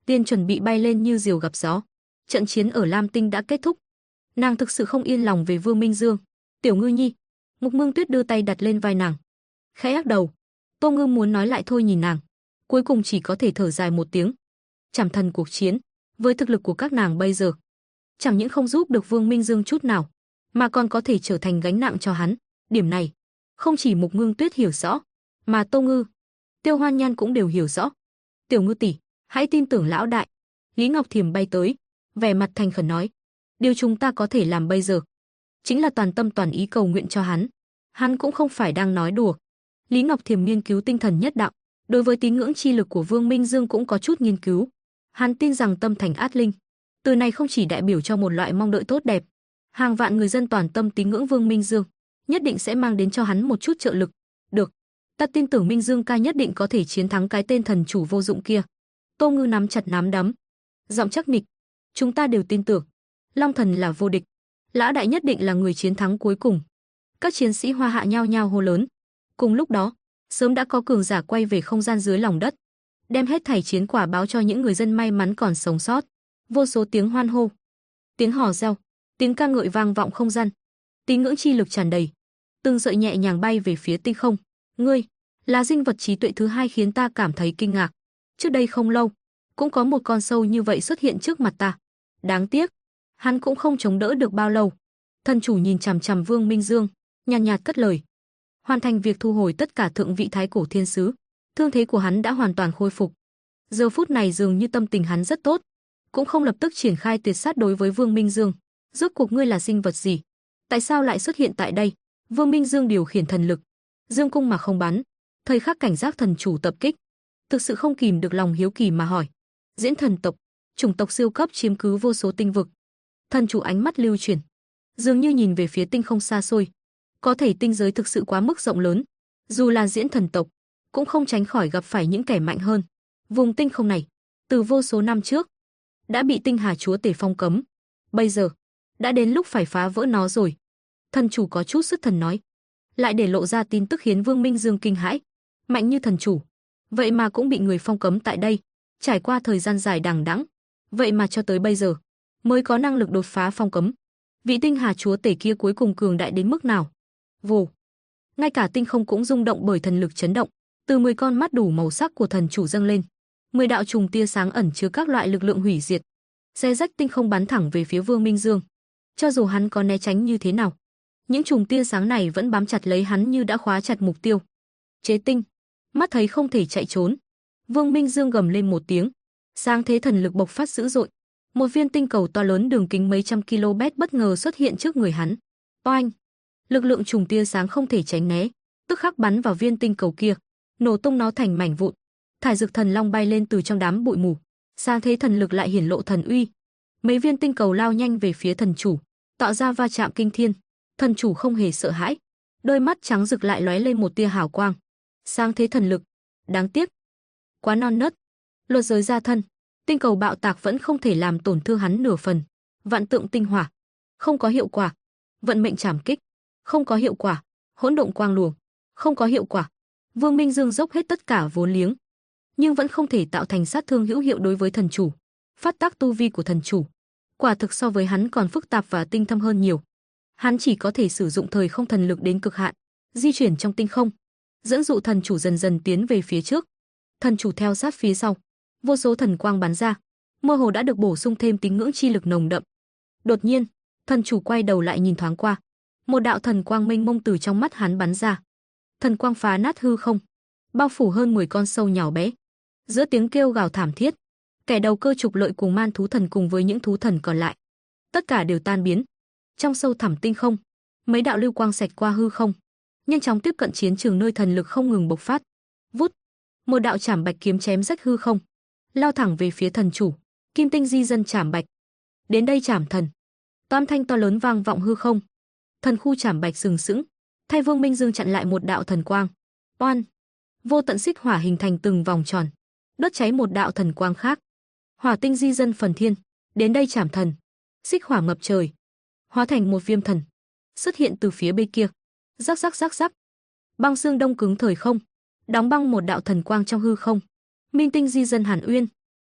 Tiên chuẩn bị bay lên như diều gặp gió. Trận chiến ở Lam Tinh đã kết thúc. Nàng thực sự không yên lòng về Vương Minh Dương. Tiểu Ngư Nhi. Mục Mương Tuyết đưa tay đặt lên vai nàng. Khẽ lắc đầu. Tô Ngư muốn nói lại thôi nhìn nàng, cuối cùng chỉ có thể thở dài một tiếng. Trảm thần cuộc chiến, với thực lực của các nàng bây giờ, chẳng những không giúp được Vương Minh Dương chút nào, mà còn có thể trở thành gánh nặng cho hắn. Điểm này, không chỉ Mục Ngưng Tuyết hiểu rõ, mà Tô Ngư, Tiêu Hoan Nhan cũng đều hiểu rõ. Tiểu Ngư tỷ, hãy tin tưởng lão đại. Lý Ngọc Thiềm bay tới, vẻ mặt thành khẩn nói, điều chúng ta có thể làm bây giờ chính là toàn tâm toàn ý cầu nguyện cho hắn. Hắn cũng không phải đang nói đùa. Lý Ngọc Thiềm nghiên cứu tinh thần nhất đạo, đối với tín ngưỡng chi lực của Vương Minh Dương cũng có chút nghiên cứu. Hắn tin rằng tâm thành át linh, từ này không chỉ đại biểu cho một loại mong đợi tốt đẹp, hàng vạn người dân toàn tâm tín ngưỡng Vương Minh Dương, nhất định sẽ mang đến cho hắn một chút trợ lực. Được, ta tin tưởng Minh Dương ca nhất định có thể chiến thắng cái tên thần chủ vô dụng kia. Tô Ngư nắm chặt nắm đấm, giọng chắc nịch, chúng ta đều tin tưởng, Long Thần là vô địch, lão đại nhất định là người chiến thắng cuối cùng. Các chiến sĩ Hoa Hạ nhao nhao hô lớn. Cùng lúc đó, sớm đã có cường giả quay về không gian dưới lòng đất, đem hết thảy chiến quả báo cho những người dân may mắn còn sống sót. Vô số tiếng hoan hô, tiếng hò reo, tiếng ca ngợi vang vọng không gian. Tín ngưỡng chi lực tràn đầy, từng sợi nhẹ nhàng bay về phía tinh không. Ngươi là sinh vật trí tuệ thứ hai khiến ta cảm thấy kinh ngạc. Trước đây không lâu, cũng có một con sâu như vậy xuất hiện trước mặt ta. Đáng tiếc, hắn cũng không chống đỡ được bao lâu. Thần chủ nhìn chằm chằm Vương Minh Dương, nhàn nhạt cất lời. Hoàn thành việc thu hồi tất cả thượng vị thái cổ thiên sứ, thương thế của hắn đã hoàn toàn khôi phục. Giờ phút này dường như tâm tình hắn rất tốt, cũng không lập tức triển khai tuyệt sát đối với Vương Minh Dương. Rốt cuộc ngươi là sinh vật gì? Tại sao lại xuất hiện tại đây? Vương Minh Dương điều khiển thần lực, dương cung mà không bắn, thời khắc cảnh giác thần chủ tập kích. Thực sự không kìm được lòng hiếu kỳ mà hỏi. Diễn thần tộc, chủng tộc siêu cấp chiếm cứ vô số tinh vực. Thần chủ ánh mắt lưu chuyển, dường như nhìn về phía tinh không xa xôi. Có thể tinh giới thực sự quá mức rộng lớn, dù là diễn thần tộc, cũng không tránh khỏi gặp phải những kẻ mạnh hơn. Vùng tinh không này, từ vô số năm trước, đã bị tinh hà chúa tể phong cấm. Bây giờ, đã đến lúc phải phá vỡ nó rồi. Thần chủ có chút xuất thần nói, lại để lộ ra tin tức khiến Vương Minh Dương kinh hãi. Mạnh như thần chủ, vậy mà cũng bị người phong cấm tại đây, trải qua thời gian dài đằng đẵng, vậy mà cho tới bây giờ mới có năng lực đột phá phong cấm. Vị tinh hà chúa tể kia cuối cùng cường đại đến mức nào? Vù, ngay cả tinh không cũng rung động bởi thần lực chấn động, từ 10 con mắt đủ màu sắc của thần chủ dâng lên. 10 đạo trùng tia sáng ẩn chứa các loại lực lượng hủy diệt, xé rách tinh không bắn thẳng về phía Vương Minh Dương. Cho dù hắn có né tránh như thế nào, những trùng tia sáng này vẫn bám chặt lấy hắn như đã khóa chặt mục tiêu. Chế tinh, mắt thấy không thể chạy trốn, Vương Minh Dương gầm lên một tiếng, sáng thế thần lực bộc phát dữ dội. Một viên tinh cầu to lớn đường kính mấy trăm km bất ngờ xuất hiện trước người hắn. Oanh! Lực lượng trùng tia sáng không thể tránh né, tức khắc bắn vào viên tinh cầu kia, nổ tung nó thành mảnh vụn. Thải Dực Thần Long bay lên từ trong đám bụi mù, sáng thế thần lực lại hiển lộ thần uy. Mấy viên tinh cầu lao nhanh về phía thần chủ, tạo ra va chạm kinh thiên. Thần chủ không hề sợ hãi, đôi mắt trắng rực lại lóe lên một tia hào quang. Sáng thế thần lực, đáng tiếc, quá non nớt. Luật giới gia thân, tinh cầu bạo tạc vẫn không thể làm tổn thương hắn nửa phần. Vạn tượng tinh hỏa, không có hiệu quả. Vận mệnh trảm kích, không có hiệu quả. Hỗn độn quang luồng, không có hiệu quả. Vương Minh Dương dốc hết tất cả vốn liếng, nhưng vẫn không thể tạo thành sát thương hữu hiệu đối với thần chủ. Phát tác tu vi của thần chủ, quả thực so với hắn còn phức tạp và tinh thâm hơn nhiều. Hắn chỉ có thể sử dụng thời không thần lực đến cực hạn, di chuyển trong tinh không, dẫn dụ thần chủ dần dần tiến về phía trước. Thần chủ theo sát phía sau, vô số thần quang bắn ra, mơ hồ đã được bổ sung thêm tín ngưỡng chi lực nồng đậm. Đột nhiên, thần chủ quay đầu lại nhìn thoáng qua, một đạo thần quang mênh mông từ trong mắt hắn bắn ra. Thần quang phá nát hư không, bao phủ hơn 10 con sâu nhỏ bé. Giữa tiếng kêu gào thảm thiết, kẻ đầu cơ trục lợi cùng man thú thần cùng với những thú thần còn lại, tất cả đều tan biến. Trong sâu thẳm tinh không, mấy đạo lưu quang xẹt qua hư không, nhanh chóng tiếp cận chiến trường nơi thần lực không ngừng bộc phát. Vút, một đạo chảm bạch kiếm chém rách hư không, lao thẳng về phía thần chủ. Kim tinh di dân chảm bạch, đến đây chảm thần. Tam thanh to lớn vang vọng hư không. Thần khu chảm bạch sừng sững, thay Vương Minh Dương chặn lại một đạo thần quang. Oan, vô tận xích hỏa hình thành từng vòng tròn, đốt cháy một đạo thần quang khác. Hỏa tinh di dân phần thiên, đến đây chảm thần. Xích hỏa ngập trời, hóa thành một viêm thần, xuất hiện từ phía bên kia. Rắc rắc rắc rắc, băng xương đông cứng thời không, đóng băng một đạo thần quang trong hư không. Minh tinh di dân Hàn Uyên,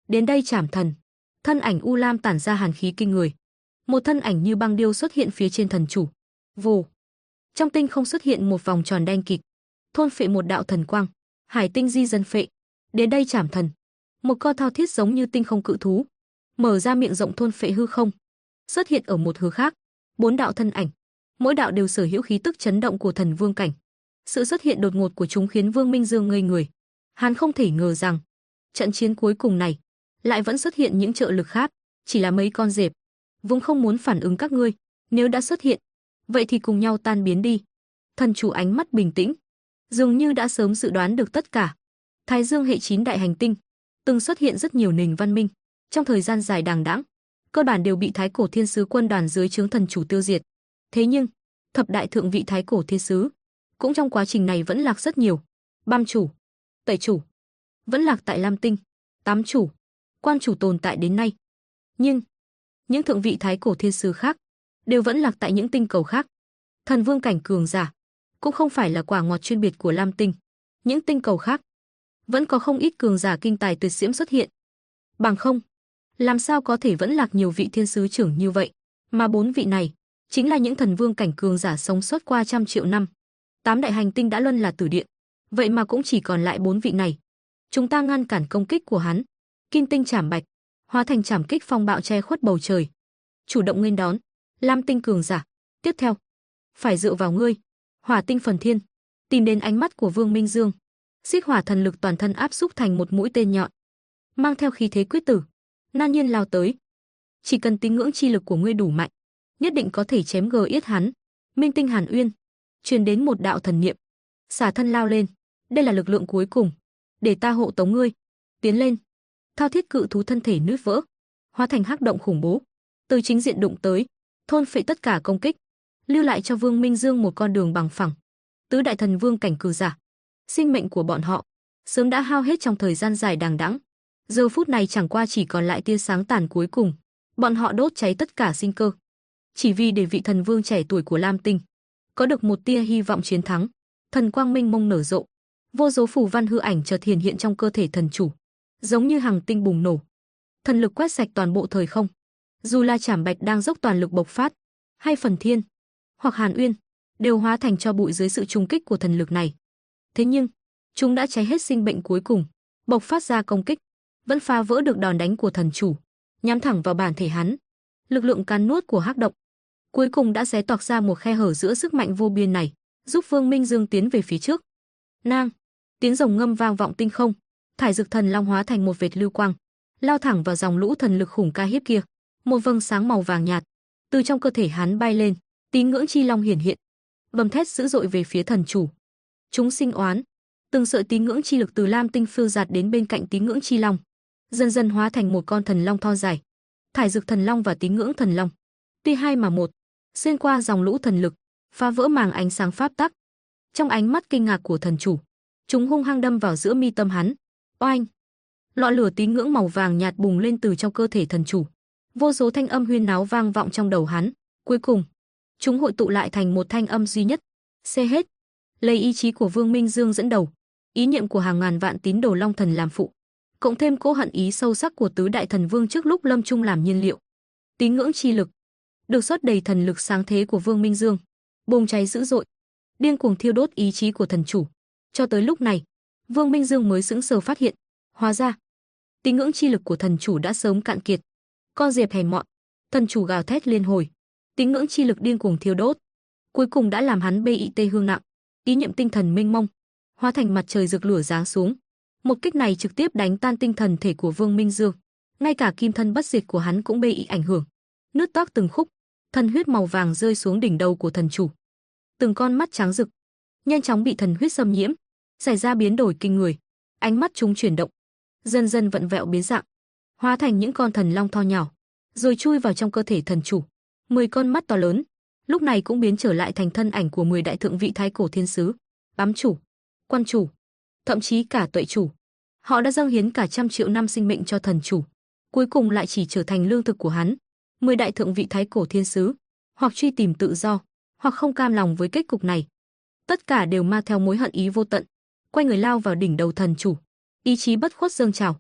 Đến đây trảm thần. Thân ảnh u lam tản ra hàn khí kinh người. Một thân ảnh như băng điêu xuất hiện phía trên thần chủ. Vù. Trong tinh không xuất hiện một vòng tròn đen kịt, thôn phệ một đạo thần quang. Hải tinh di dân phệ. Đến đây trảm thần. Một con thao thiết giống như tinh không cự thú, mở ra miệng rộng thôn phệ hư không. Xuất hiện ở một hướng khác, 4 đạo thân ảnh, mỗi đạo đều sở hữu khí tức chấn động của thần vương cảnh. Sự xuất hiện đột ngột của chúng khiến Vương Minh Dương ngây người. Hắn không thể ngờ rằng trận chiến cuối cùng này lại vẫn xuất hiện những trợ lực khác, chỉ là mấy con dẹp. Vốn không muốn phản ứng các ngươi, nếu đã xuất hiện, vậy thì cùng nhau tan biến đi. Thần chủ ánh mắt bình tĩnh, dường như đã sớm dự đoán được tất cả. Thái Dương hệ 9 đại hành tinh, từng xuất hiện rất nhiều nền văn minh, trong thời gian dài đằng đẵng, cơ bản đều bị Thái Cổ Thiên Sứ quân đoàn dưới trướng thần chủ tiêu diệt. Thế nhưng, thập đại thượng vị Thái Cổ Thiên Sứ cũng trong quá trình này vẫn lạc rất nhiều. Băm chủ, tẩy chủ, vẫn lạc tại Lam Tinh, tám chủ, quan chủ tồn tại đến nay. Nhưng, những thượng vị Thái Cổ Thiên Sứ khác đều vẫn lạc tại những tinh cầu khác. Thần vương cảnh cường giả cũng không phải là quả ngọt chuyên biệt của Lam Tinh. Những tinh cầu khác vẫn có không ít cường giả kinh tài tuyệt diễm xuất hiện. Bằng không, làm sao có thể vẫn lạc nhiều vị thiên sứ trưởng như vậy, mà 4 vị này chính là những thần vương cảnh cường giả sống sót qua trăm triệu năm. 8 đại hành tinh đã luân là tử điện, vậy mà cũng chỉ còn lại 4 vị này. Chúng ta ngăn cản công kích của hắn. Kim tinh chảm bạch, hóa thành chảm kích phong bạo che khuất bầu trời. Chủ động nghênh đón, Lam tinh cường giả. Tiếp theo, phải dựa vào ngươi. Hỏa tinh phần thiên, tìm đến ánh mắt của Vương Minh Dương. Xích hỏa thần lực toàn thân áp xúc thành một mũi tên nhọn, mang theo khí thế quyết tử, nan nhiên lao tới. Chỉ cần tín ngưỡng chi lực của ngươi đủ mạnh, nhất định có thể chém gờ yết hắn. Minh tinh hàn uyên, truyền đến một đạo thần niệm, xả thân lao lên. Đây là lực lượng cuối cùng, để ta hộ tống ngươi. Tiến lên. Thao thiết cự thú thân thể nứt vỡ, hóa thành hắc động khủng bố, từ chính diện đụng tới, thôn phệ tất cả công kích, lưu lại cho Vương Minh Dương một con đường bằng phẳng. Tứ đại thần vương cảnh cử giả, sinh mệnh của bọn họ sớm đã hao hết trong thời gian dài đằng đẵng, giờ phút này chẳng qua chỉ còn lại tia sáng tàn cuối cùng. Bọn họ đốt cháy tất cả sinh cơ, chỉ vì để vị thần vương trẻ tuổi của Lam Tinh có được một tia hy vọng chiến thắng. Thần quang minh mông nở rộ, vô số phù văn hư ảnh chợt hiện hiện trong cơ thể thần chủ, giống như hàng tinh bùng nổ. Thần lực quét sạch toàn bộ thời không. Dù là chảm bạch đang dốc toàn lực bộc phát, hay phần thiên hoặc hàn uyên, đều hóa thành tro bụi dưới sự trùng kích của thần lực này. Thế nhưng, chúng đã cháy hết sinh mệnh cuối cùng, bộc phát ra công kích, vẫn phá vỡ được đòn đánh của thần chủ, nhắm thẳng vào bản thể hắn. Lực lượng cắn nuốt của hắc động cuối cùng đã xé toạc ra một khe hở giữa sức mạnh vô biên này, giúp Vương Minh Dương tiến về phía trước. Nang, tiếng rồng ngâm vang vọng tinh không, thải dực thần long hóa thành một vệt lưu quang, lao thẳng vào dòng lũ thần lực khủng ca hiếp kia. Một vầng sáng màu vàng nhạt từ trong cơ thể hắn bay lên, tín ngưỡng chi long hiển hiện, bầm thét dữ dội về phía thần chủ. Chúng sinh oán, từng sợi tín ngưỡng chi lực từ Lam Tinh phiêu dạt đến bên cạnh tín ngưỡng chi long, dần dần hóa thành một con thần long thon dài. Thải dực thần long và tín ngưỡng thần long, tuy hai mà một, xuyên qua dòng lũ thần lực, phá vỡ màng ánh sáng pháp tắc. Trong ánh mắt kinh ngạc của thần chủ, chúng hung hăng đâm vào giữa mi tâm hắn. Oanh! Ngọn lửa tín ngưỡng màu vàng nhạt bùng lên từ trong cơ thể thần chủ. Vô số thanh âm huyên náo vang vọng trong đầu hắn. Cuối cùng, chúng hội tụ lại thành một thanh âm duy nhất. Xê hết. Lấy ý chí của Vương Minh Dương dẫn đầu, ý niệm của hàng ngàn vạn tín đồ long thần làm phụ, cộng thêm cỗ hận ý sâu sắc của tứ đại thần vương trước lúc lâm chung làm nhiên liệu. Tín ngưỡng chi lực được rót đầy thần lực sáng thế của Vương Minh Dương, bùng cháy dữ dội, điên cuồng thiêu đốt ý chí của thần chủ. Cho tới lúc này, Vương Minh Dương mới sững sờ phát hiện, hóa ra tín ngưỡng chi lực của thần chủ đã sớm cạn kiệt. Con dẹp hèn mọn, thần chủ gào thét liên hồi, tín ngưỡng chi lực điên cuồng thiêu đốt, cuối cùng đã làm hắn BIT hương nặng, ý niệm tinh thần mênh mông, hóa thành mặt trời rực lửa giáng xuống. Một kích này trực tiếp đánh tan tinh thần thể của Vương Minh Dương, ngay cả kim thân bất diệt của hắn cũng bị ảnh hưởng, nứt toác từng khúc, thần huyết màu vàng rơi xuống đỉnh đầu của thần chủ. Từng con mắt trắng rực, nhanh chóng bị thần huyết xâm nhiễm, xảy ra biến đổi kinh người, ánh mắt chúng chuyển động, dần dần vặn vẹo biến dạng, hóa thành những con thần long to nhỏ, rồi chui vào trong cơ thể thần chủ. 10 con mắt to lớn, lúc này cũng biến trở lại thành thân ảnh của 10 đại thượng vị Thái Cổ Thiên Sứ, bám chủ, quan chủ, thậm chí cả tuệ chủ. Họ đã dâng hiến cả trăm triệu năm sinh mệnh cho thần chủ, cuối cùng lại chỉ trở thành lương thực của hắn. 10 đại thượng vị Thái Cổ Thiên Sứ, hoặc truy tìm tự do, hoặc không cam lòng với kết cục này. Tất cả đều ma theo mối hận ý vô tận, quay người lao vào đỉnh đầu thần chủ, ý chí bất khuất dâng trào,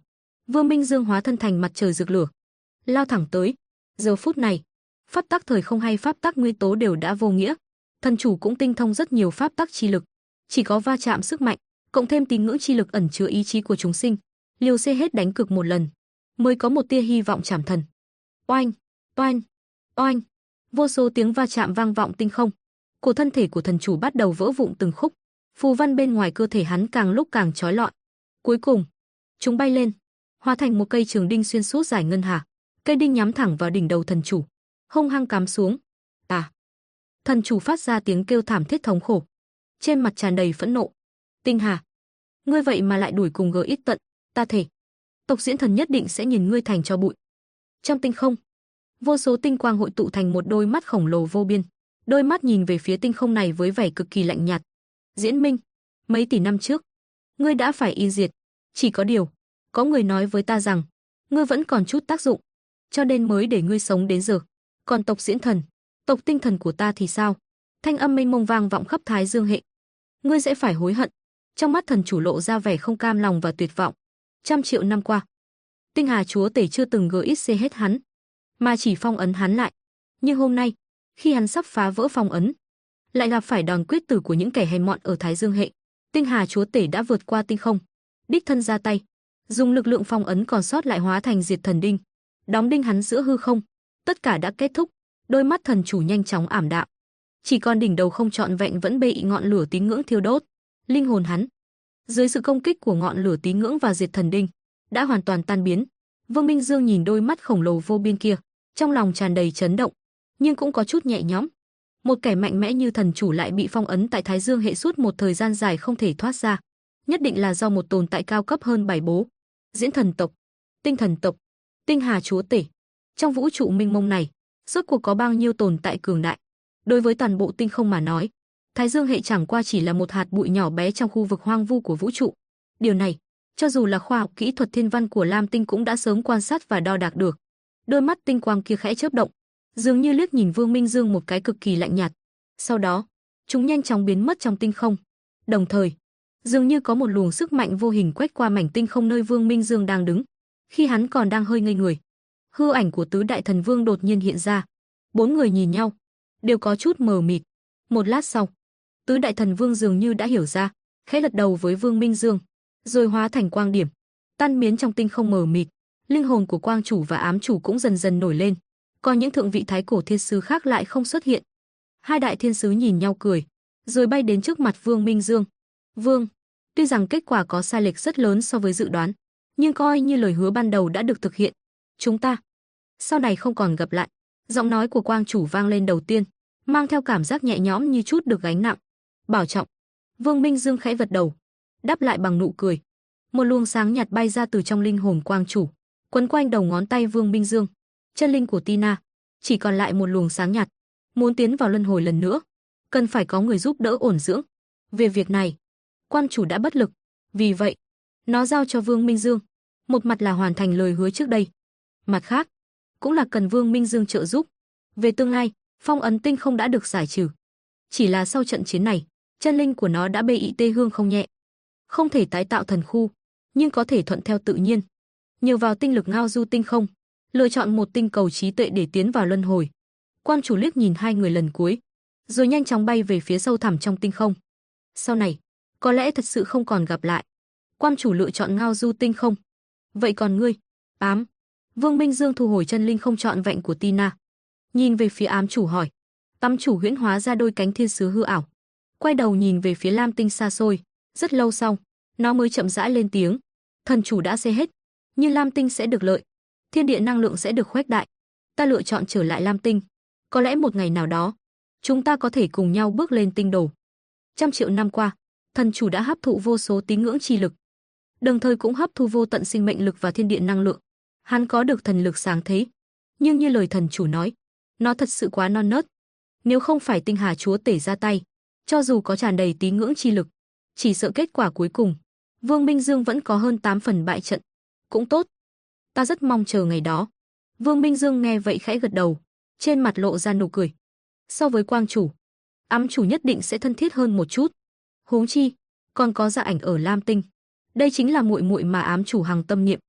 Vương Minh Dương hóa thân thành mặt trời rực lửa, lao thẳng tới. Giờ phút này, pháp tắc thời không hay pháp tắc nguyên tố đều đã vô nghĩa. Thần chủ cũng tinh thông rất nhiều pháp tắc chi lực, chỉ có va chạm sức mạnh, cộng thêm tín ngưỡng chi lực ẩn chứa ý chí của chúng sinh, liều xê hết đánh cực một lần, mới có một tia hy vọng chảm thần. Oanh, oanh, oanh, vô số tiếng va chạm vang vọng tinh không. Cổ thân thể của thần chủ bắt đầu vỡ vụn từng khúc, phù văn bên ngoài cơ thể hắn càng lúc càng chói lọi. Cuối cùng, chúng bay lên, hóa thành một cây trường đinh xuyên suốt giải ngân hà. Cây đinh nhắm thẳng vào đỉnh đầu thần chủ, hung hăng cắm xuống. Thần chủ phát ra tiếng kêu thảm thiết thống khổ, trên mặt tràn đầy phẫn nộ. Tinh Hà, ngươi vậy mà lại đuổi cùng ít tận, ta thề, tộc Diễn Thần nhất định sẽ nhìn ngươi thành tro bụi. Trong tinh không, vô số tinh quang hội tụ thành một đôi mắt khổng lồ vô biên. Đôi mắt nhìn về phía tinh không này với vẻ cực kỳ lạnh nhạt. Diễn Minh, mấy tỷ năm trước, ngươi đã phải y diệt. Chỉ có điều, có người nói với ta rằng, ngươi vẫn còn chút tác dụng, cho nên mới để ngươi sống đến giờ. Còn tộc Diễn Thần, tộc tinh thần của ta thì sao? Thanh âm mênh mông vang vọng khắp Thái Dương hệ. Ngươi sẽ phải hối hận. Trong mắt thần chủ lộ ra vẻ không cam lòng và tuyệt vọng. 100 triệu năm qua, Tinh Hà Chúa Tể chưa từng GXC hết hắn, mà chỉ phong ấn hắn lại. Nhưng hôm nay, khi hắn sắp phá vỡ phong ấn, lại gặp phải đòn quyết tử của những kẻ hèn mọn ở Thái Dương hệ. Tinh Hà Chúa Tể đã vượt qua tinh không, đích thân ra tay, dùng lực lượng phong ấn còn sót lại hóa thành diệt thần đinh, đóng đinh hắn giữa hư không. Tất cả đã kết thúc. Đôi mắt thần chủ nhanh chóng ảm đạm, chỉ còn đỉnh đầu không trọn vẹn vẫn bị ngọn lửa tín ngưỡng thiêu đốt. Linh hồn hắn, dưới sự công kích của ngọn lửa tín ngưỡng và diệt thần đinh, đã hoàn toàn tan biến. Vương Minh Dương nhìn đôi mắt khổng lồ vô biên kia, trong lòng tràn đầy chấn động, nhưng cũng có chút nhẹ nhõm. Một kẻ mạnh mẽ như thần chủ lại bị phong ấn tại Thái Dương hệ suốt một thời gian dài không thể thoát ra, nhất định là do một tồn tại cao cấp hơn bài bố. Diễn thần tộc, tinh thần tộc, Tinh Hà Chúa Tể. Trong vũ trụ mênh mông này, rốt cuộc có bao nhiêu tồn tại cường đại? Đối với toàn bộ tinh không mà nói, Thái Dương hệ chẳng qua chỉ là một hạt bụi nhỏ bé trong khu vực hoang vu của vũ trụ. Điều này, cho dù là khoa học kỹ thuật thiên văn của Lam Tinh cũng đã sớm quan sát và đo đạc được. Đôi mắt tinh quang kia khẽ chớp động, dường như liếc nhìn Vương Minh Dương một cái cực kỳ lạnh nhạt. Sau đó, chúng nhanh chóng biến mất trong tinh không. Đồng thời, dường như có một luồng sức mạnh vô hình quét qua mảnh tinh không nơi Vương Minh Dương đang đứng. Khi hắn còn đang hơi ngây người, hư ảnh của tứ đại thần vương đột nhiên hiện ra. Bốn người nhìn nhau, đều có chút mờ mịt. Một lát sau, tứ đại thần vương dường như đã hiểu ra, khẽ gật đầu với Vương Minh Dương, rồi hóa thành quang điểm, tan biến trong tinh không mờ mịt. Linh hồn của quang chủ và ám chủ cũng dần dần nổi lên, còn những thượng vị thái cổ thiên sứ khác lại không xuất hiện. Hai đại thiên sứ nhìn nhau cười, rồi bay đến trước mặt Vương Minh Dương. Vương, tuy rằng kết quả có sai lệch rất lớn so với dự đoán, nhưng coi như lời hứa ban đầu đã được thực hiện. Chúng ta sau này không còn gặp lại. Giọng nói của quang chủ vang lên đầu tiên, mang theo cảm giác nhẹ nhõm như chút được gánh nặng. Bảo trọng. Vương Minh Dương khẽ gật đầu, đáp lại bằng nụ cười. Một luồng sáng nhạt bay ra từ trong linh hồn quang chủ, quấn quanh đầu ngón tay Vương Minh Dương. Chân linh của Tina, chỉ còn lại một luồng sáng nhạt. Muốn tiến vào luân hồi lần nữa, cần phải có người giúp đỡ ổn dưỡng. Về việc này, quan chủ đã bất lực, vì vậy, nó giao cho Vương Minh Dương. Một mặt là hoàn thành lời hứa trước đây, mặt khác, cũng là cần Vương Minh Dương trợ giúp. Về tương lai, phong ấn tinh không đã được giải trừ. Chỉ là sau trận chiến này, chân linh của nó đã bị tê hương không nhẹ. Không thể tái tạo thần khu, nhưng có thể thuận theo tự nhiên. Nhờ vào tinh lực ngao du tinh không, lựa chọn một tinh cầu trí tuệ để tiến vào luân hồi. Quan chủ liếc nhìn hai người lần cuối, rồi nhanh chóng bay về phía sâu thẳm trong tinh không. Sau này, có lẽ thật sự không còn gặp lại. Quan chủ lựa chọn ngao du tinh không. Vậy còn ngươi, ám? Vương Minh Dương thu hồi chân linh không trọn vẹn của Tina, nhìn về phía ám chủ hỏi. Ám chủ huyễn hóa ra đôi cánh thiên sứ hư ảo, quay đầu nhìn về phía Lam Tinh xa xôi. Rất lâu sau, nó mới chậm rãi lên tiếng. Thần chủ đã xây hết, nhưng Lam Tinh sẽ được lợi, thiên địa năng lượng sẽ được khuếch đại. Ta lựa chọn trở lại Lam Tinh. Có lẽ một ngày nào đó, chúng ta có thể cùng nhau bước lên tinh đồ. 100 triệu năm qua, thần chủ đã hấp thụ vô số tín ngưỡng chi lực, đồng thời cũng hấp thu vô tận sinh mệnh lực và thiên địa năng lượng. Hắn có được thần lực sáng thế, nhưng như lời thần chủ nói, nó thật sự quá non nớt. Nếu không phải Tinh Hà Chúa Tể ra tay, cho dù có tràn đầy tín ngưỡng chi lực, chỉ sợ kết quả cuối cùng, Vương Minh Dương vẫn có hơn 8 phần bại trận. Cũng tốt, ta rất mong chờ ngày đó. Vương Minh Dương nghe vậy khẽ gật đầu, trên mặt lộ ra nụ cười. So với quang chủ, ám chủ nhất định sẽ thân thiết hơn một chút. Huống chi, còn có Dạ Ảnh ở Lam Tinh. Đây chính là muội muội mà ám chủ hằng tâm niệm.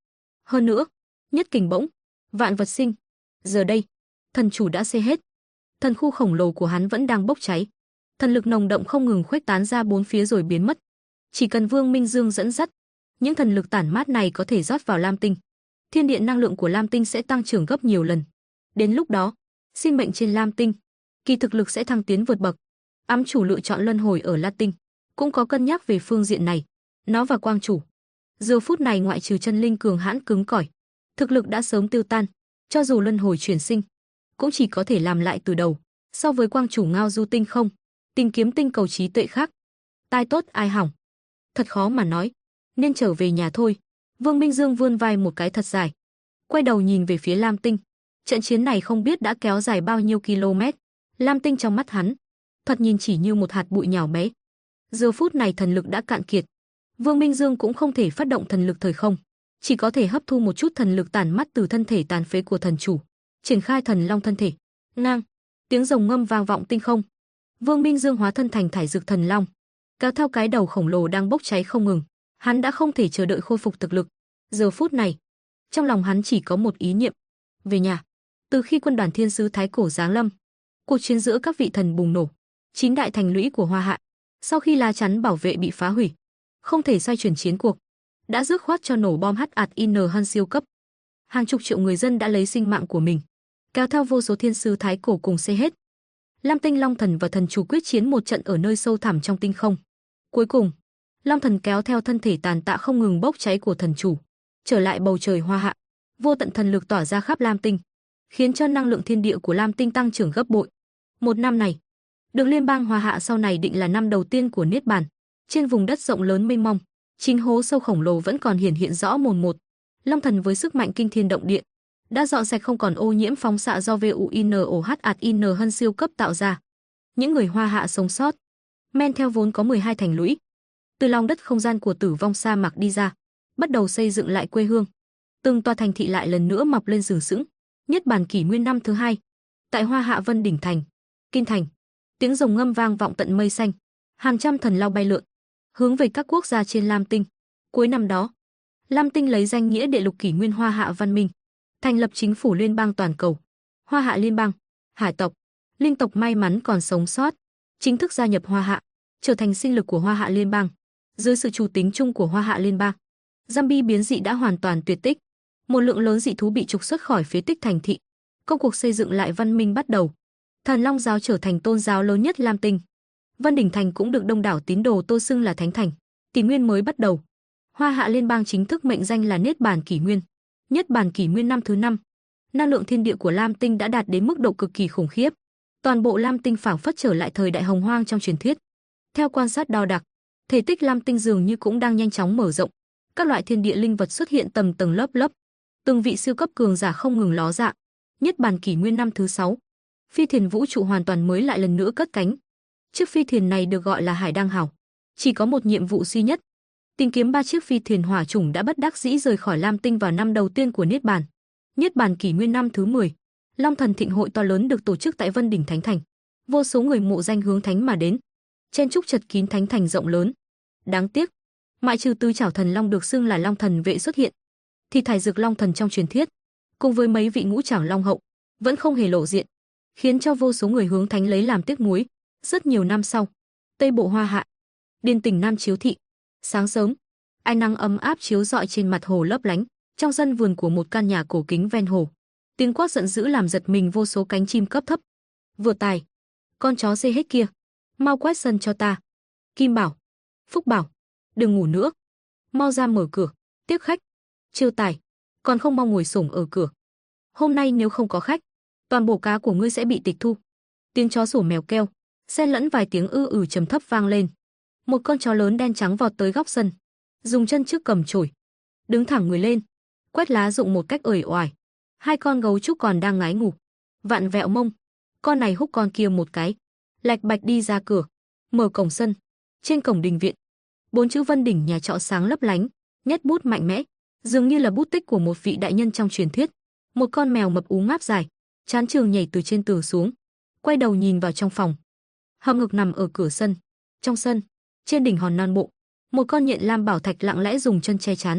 Hơn nữa, nhất kình bỗng, vạn vật sinh. Giờ đây, thần chủ đã xê hết. Thần khu khổng lồ của hắn vẫn đang bốc cháy. Thần lực nồng đậm không ngừng khuếch tán ra bốn phía rồi biến mất. Chỉ cần Vương Minh Dương dẫn dắt, những thần lực tản mát này có thể rót vào Lam Tinh. Thiên điện năng lượng của Lam Tinh sẽ tăng trưởng gấp nhiều lần. Đến lúc đó, sinh mệnh trên Lam Tinh, kỳ thực lực sẽ thăng tiến vượt bậc. Ám chủ lựa chọn luân hồi ở La Tinh, cũng có cân nhắc về phương diện này. Nó và Quang chủ, giờ phút này ngoại trừ chân linh cường hãn cứng cỏi, thực lực đã sớm tiêu tan, cho dù luân hồi chuyển sinh, cũng chỉ có thể làm lại từ đầu. So với Quang chủ ngao du tinh không, tìm kiếm tinh cầu trí tuệ khác, tai tốt ai hỏng. Thật khó mà nói, nên trở về nhà thôi. Vương Minh Dương vươn vai một cái thật dài, quay đầu nhìn về phía Lam Tinh. Trận chiến này không biết đã kéo dài bao nhiêu km. Lam Tinh trong mắt hắn, thật nhìn chỉ như một hạt bụi nhỏ bé. Giờ phút này thần lực đã cạn kiệt. Vương Minh Dương cũng không thể phát động thần lực thời không, chỉ có thể hấp thu một chút thần lực tản mát từ thân thể tàn phế của thần chủ, triển khai thần long thân thể. Ngang, tiếng rồng ngâm vang vọng tinh không. Vương Minh Dương hóa thân thành thải dược thần long, kéo theo cái đầu khổng lồ đang bốc cháy không ngừng. Hắn đã không thể chờ đợi khôi phục thực lực. Giờ phút này, trong lòng hắn chỉ có một ý niệm: về nhà. Từ khi quân đoàn thiên sứ thái cổ giáng lâm, cuộc chiến giữa các vị thần bùng nổ. 9 đại thành lũy của Hoa Hạ, sau khi lá chắn bảo vệ bị phá hủy, không thể xoay chuyển chiến cuộc, đã dứt khoát cho nổ bom HATIN hơn siêu cấp. Hàng chục triệu người dân đã lấy sinh mạng của mình, kéo theo vô số thiên sứ thái cổ cùng xê hết. Lam Tinh Long Thần và thần chủ quyết chiến một trận ở nơi sâu thẳm trong tinh không. Cuối cùng, Long Thần kéo theo thân thể tàn tạ không ngừng bốc cháy của thần chủ, trở lại bầu trời Hoa Hạ. Vô tận thần lực tỏa ra khắp Lam Tinh, khiến cho năng lượng thiên địa của Lam Tinh tăng trưởng gấp bội. Một năm này, được liên bang Hoa Hạ sau này định là năm đầu tiên của Niết Bàn. Trên vùng đất rộng lớn mênh mông, 9 hố sâu khổng lồ vẫn còn hiển hiện rõ mồn một. Long Thần với sức mạnh kinh thiên động địa đã dọn sạch không còn ô nhiễm phóng xạ do VUNOHATIN hơn siêu cấp tạo ra. Những người Hoa Hạ sống sót, men theo vốn có 12 thành lũy, từ lòng đất không gian của tử vong sa mạc đi ra, bắt đầu xây dựng lại quê hương. Từng tòa thành thị lại lần nữa mọc lên sừng sững. Niết Bàn kỷ nguyên năm thứ 2, tại Hoa Hạ Vân Đỉnh Thành, Kinh Thành, tiếng rồng ngâm vang vọng tận mây xanh, hàng trăm thần lao bay lượn, hướng về các quốc gia trên Lam Tinh. Cuối năm đó, Lam Tinh lấy danh nghĩa đệ lục kỷ nguyên Hoa Hạ văn minh, thành lập chính phủ liên bang toàn cầu. Hoa Hạ liên bang, hải tộc, linh tộc may mắn còn sống sót, chính thức gia nhập Hoa Hạ, trở thành sinh lực của Hoa Hạ liên bang. Dưới sự chủ tính chung của Hoa Hạ liên bang, zombie biến dị đã hoàn toàn tuyệt tích. Một lượng lớn dị thú bị trục xuất khỏi phế tích thành thị. Công cuộc xây dựng lại văn minh bắt đầu. Thần Long giáo trở thành tôn giáo lớn nhất Lam Tinh. Vân Đỉnh Thành cũng được đông đảo tín đồ tô xưng là thánh thành. Kỷ nguyên mới bắt đầu. Hoa Hạ liên bang chính thức mệnh danh là Niết Bàn kỷ nguyên. Niết Bàn kỷ nguyên năm thứ 5. Năng lượng thiên địa của Lam Tinh đã đạt đến mức độ cực kỳ khủng khiếp. Toàn bộ Lam Tinh phảng phất trở lại thời đại hồng hoang trong truyền thuyết. Theo quan sát đo đạc, thể tích Lam Tinh dường như cũng đang nhanh chóng mở rộng. Các loại thiên địa linh vật xuất hiện tầng tầng lớp lớp. Từng vị siêu cấp cường giả không ngừng ló dạng. Niết Bàn kỷ nguyên năm thứ 6, phi thuyền vũ trụ hoàn toàn mới lại lần nữa cất cánh. Chiếc phi thuyền này được gọi là Hải Đăng Hào, chỉ có một nhiệm vụ duy nhất: tìm kiếm 3 chiếc phi thuyền hỏa chủng đã bất đắc dĩ rời khỏi Lam Tinh vào năm đầu tiên của Niết Bàn. Niết Bàn kỷ nguyên năm thứ 10, Long Thần thịnh hội to lớn được tổ chức tại Vân Đỉnh Thánh Thành. Vô số người mộ danh hướng thánh mà đến, chen chúc chật kín thánh thành rộng lớn. Đáng tiếc, ngoại trừ tứ trảo thần long được xưng là Long Thần vệ xuất hiện, thì thải dược Long Thần trong truyền thuyết, cùng với mấy vị ngũ trảo long hậu, vẫn không hề lộ diện, khiến cho vô số người hướng thánh lấy làm tiếc nuối. Rất nhiều năm sau, Tây Bộ Hoa Hạ, Điền tỉnh Nam Chiếu thị. Sáng sớm, ánh nắng ấm áp chiếu rọi trên mặt hồ lấp lánh, trong sân vườn của một căn nhà cổ kính ven hồ. Tiếng quát giận dữ làm giật mình vô số cánh chim cấp thấp. Vừa tài, con chó xê hết kia, mau quét sân cho ta. Kim Bảo, Phúc Bảo, đừng ngủ nữa, mau ra mở cửa, tiếp khách. Chiêu Tài, còn không mau ngồi xổm ở cửa. Hôm nay nếu không có khách, toàn bộ cá của ngươi sẽ bị tịch thu. Tiếng chó sủa mèo kêu, xen lẫn vài tiếng trầm thấp vang lên. Một con chó lớn đen trắng vọt tới góc sân, dùng chân trước cầm chổi, đứng thẳng người lên, quét lá rụng một cách uể oải. 2 con gấu trúc còn đang ngái ngủ, vặn vẹo mông, con này húc con kia một cái, lạch bạch đi ra cửa, mở cổng sân. Trên cổng đình viện, 4 chữ Vân Đỉnh nhà trọ sáng lấp lánh, nét bút mạnh mẽ, dường như là bút tích của một vị đại nhân trong truyền thuyết. Một con mèo mập ú ngáp dài, chán trường nhảy từ trên tường xuống, quay đầu nhìn vào trong phòng. Hầm ngực nằm ở cửa sân. Trong sân, trên đỉnh hòn non bộ, một con nhện lam bảo thạch lặng lẽ dùng chân che chắn.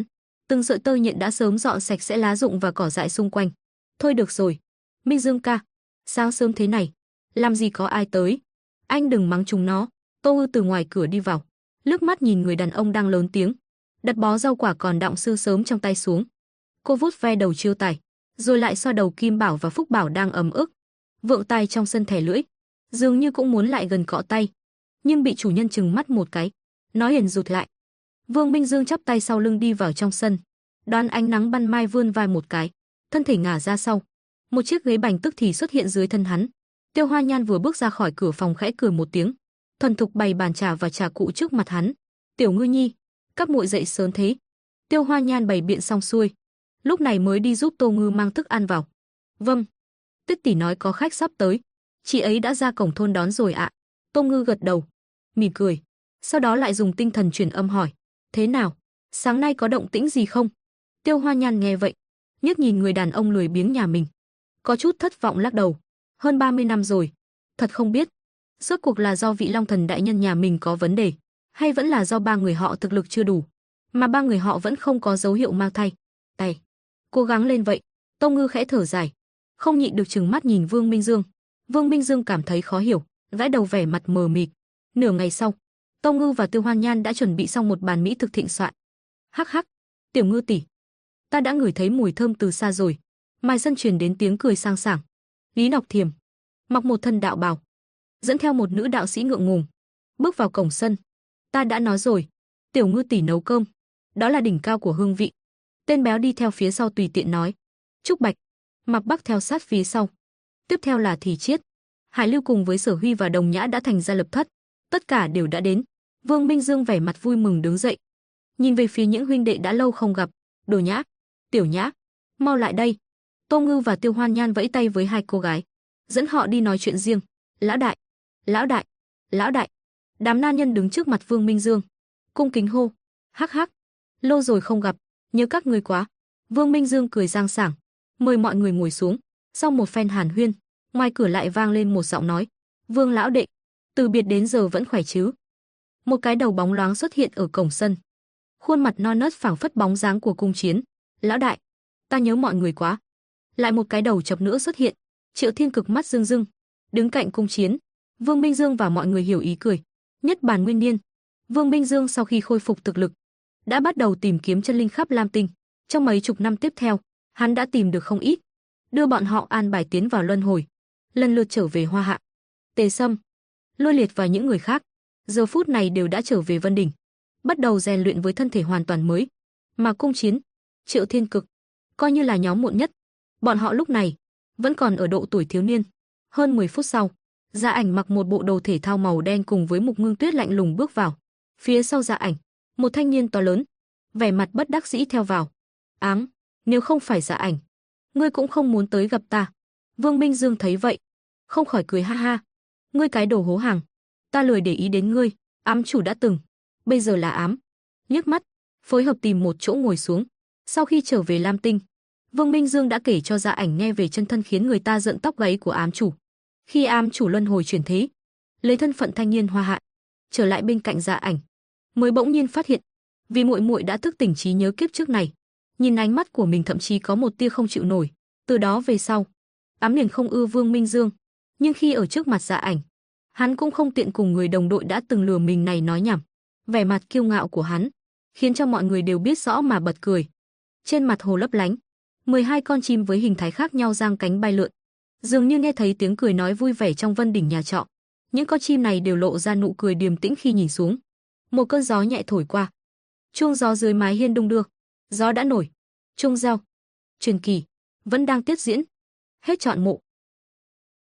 Từng sợi tơ nhện đã sớm dọn sạch sẽ lá rụng và cỏ dại xung quanh. Thôi được rồi, Minh Dương ca, sáng sớm thế này, làm gì có ai tới? Anh đừng mắng chúng nó. Tô Ư từ ngoài cửa đi vào, liếc mắt nhìn người đàn ông đang lớn tiếng, đặt bó rau quả còn đọng sương sớm trong tay xuống. Cô vuốt ve đầu Chiêu Tài, rồi lại xoa đầu Kim Bảo và Phúc Bảo đang ấm ức. Vượng Tài trong sân thẻ lưỡi, dường như cũng muốn lại gần cọ tay, nhưng bị chủ nhân trừng mắt một cái, nói liền rụt lại. Vương Minh Dương chắp tay sau lưng đi vào trong sân, đón ánh nắng ban mai vươn vai một cái, thân thể ngả ra sau. Một chiếc ghế bành tức thì xuất hiện dưới thân hắn. Tiêu Hoa Nhan vừa bước ra khỏi cửa phòng khẽ cười một tiếng, thuần thục bày bàn trà và trà cụ trước mặt hắn. "Tiểu Ngư Nhi, các muội dậy sớm thế?" Tiêu Hoa Nhan bày biện xong xuôi, lúc này mới đi giúp Tô Ngư mang thức ăn vào. "Vâng, Tuyết tỷ nói có khách sắp tới, chị ấy đã ra cổng thôn đón rồi ạ." Tô Ngư gật đầu, mỉm cười, sau đó lại dùng tinh thần truyền âm hỏi: "Thế nào, sáng nay có động tĩnh gì không?" Tiêu Hoa Nhan nghe vậy, nhếch nhìn người đàn ông lười biếng nhà mình, có chút thất vọng lắc đầu. Hơn 30 năm rồi, thật không biết, rốt cuộc là do vị Long Thần đại nhân nhà mình có vấn đề, hay vẫn là do ba người họ thực lực chưa đủ, mà ba người họ vẫn không có dấu hiệu mang thai. Tay, cố gắng lên vậy. Tô Ngư khẽ thở dài, không nhịn được trừng mắt nhìn Vương Minh Dương. Vương Minh Dương cảm thấy khó hiểu, gãi đầu vẻ mặt mờ mịt. Nửa ngày sau, Tô Ngư và Tiêu Hoa Nhan đã chuẩn bị xong một bàn mỹ thực thịnh soạn. "Hắc hắc, Tiểu Ngư tỷ, ta đã ngửi thấy mùi thơm từ xa rồi." Mai sân truyền đến tiếng cười sang sảng. Lý Nọc Thiềm mặc một thân đạo bào, dẫn theo một nữ đạo sĩ ngượng ngùng, bước vào cổng sân. "Ta đã nói rồi, Tiểu Ngư tỷ nấu cơm, đó là đỉnh cao của hương vị." Tên béo đi theo phía sau tùy tiện nói. Trúc Bạch, Mạc Bắc theo sát phía sau. Tiếp theo là Thì Chiết, Hải Lưu cùng với Sở Huy và Đồng Nhã đã thành gia lập thất, tất cả đều đã đến. Vương Minh Dương vẻ mặt vui mừng đứng dậy, nhìn về phía những huynh đệ đã lâu không gặp. "Đồ Nhã, Tiểu Nhã, mau lại đây." Tô Ngư và Tiêu Hoan Nhan vẫy tay với hai cô gái, dẫn họ đi nói chuyện riêng. "Lão đại, lão đại, lão đại." Đám nam nhân đứng trước mặt Vương Minh Dương, cung kính hô. "Hắc hắc, lâu rồi không gặp, nhớ các người quá." Vương Minh Dương cười sang sảng, mời mọi người ngồi xuống. Sau một phen hàn huyên, ngoài cửa lại vang lên một giọng nói. "Vương lão đệ, từ biệt đến giờ vẫn khỏe chứ?" Một cái đầu bóng loáng xuất hiện ở cổng sân, khuôn mặt non nớt phảng phất bóng dáng của Cung Chiến. "Lão đại, ta nhớ mọi người quá." Lại một cái đầu chọc nữa xuất hiện, Triệu Thiên Cực mắt rưng rưng, đứng cạnh Cung Chiến. Vương Minh Dương và mọi người hiểu ý cười. Nhất bản nguyên niên, Vương Minh Dương sau khi khôi phục thực lực, đã bắt đầu tìm kiếm chân linh khắp Lam Tinh. Trong mấy chục năm tiếp theo, hắn đã tìm được không ít, đưa bọn họ an bài tiến vào luân hồi, lần lượt trở về Hoa Hạ. Tề Sâm, Lôi Liệt và những người khác, giờ phút này đều đã trở về Vân Đỉnh, bắt đầu rèn luyện với thân thể hoàn toàn mới. Mà Cung Chiến, Triệu Thiên Cực, coi như là nhóm muộn nhất. Bọn họ lúc này vẫn còn ở độ tuổi thiếu niên. Hơn 10 phút sau, Dạ Ảnh mặc một bộ đồ thể thao màu đen cùng với Mục Ngưng Tuyết lạnh lùng bước vào. Phía sau Dạ Ảnh, một thanh niên to lớn, vẻ mặt bất đắc dĩ theo vào. "Áng, nếu không phải Dạ Ảnh, ngươi cũng không muốn tới gặp ta." Vương Minh Dương thấy vậy, không khỏi cười ha ha. "Ngươi cái đồ hố hàng, ta lười để ý đến ngươi, ám chủ đã từng, bây giờ là ám." Nhếch mắt, phối hợp tìm một chỗ ngồi xuống. Sau khi trở về Lam Tinh, Vương Minh Dương đã kể cho Dạ Ảnh nghe về chân thân khiến người ta giận tóc gáy của ám chủ. Khi ám chủ luân hồi chuyển thế, lấy thân phận thanh niên Hoa Hạ, trở lại bên cạnh Dạ Ảnh, mới bỗng nhiên phát hiện, vì muội muội đã thức tỉnh trí nhớ kiếp trước này. Nhìn ánh mắt của mình thậm chí có một tia không chịu nổi. Từ đó về sau, ám liền không ưa Vương Minh Dương, nhưng khi ở trước mặt Dạ Ảnh, hắn cũng không tiện cùng người đồng đội đã từng lừa mình này nói nhảm. Vẻ mặt kiêu ngạo của hắn khiến cho mọi người đều biết rõ mà bật cười. Trên mặt hồ lấp lánh, 12 con chim với hình thái khác nhau giang cánh bay lượn, dường như nghe thấy tiếng cười nói vui vẻ trong Vân Đỉnh nhà trọ. Những con chim này đều lộ ra nụ cười điềm tĩnh khi nhìn xuống. Một cơn gió nhẹ thổi qua, chuông gió dưới mái hiên đung đưa. Gió đã nổi, chuông reo. Truyền kỳ vẫn đang tiếp diễn. Hết trọn bộ.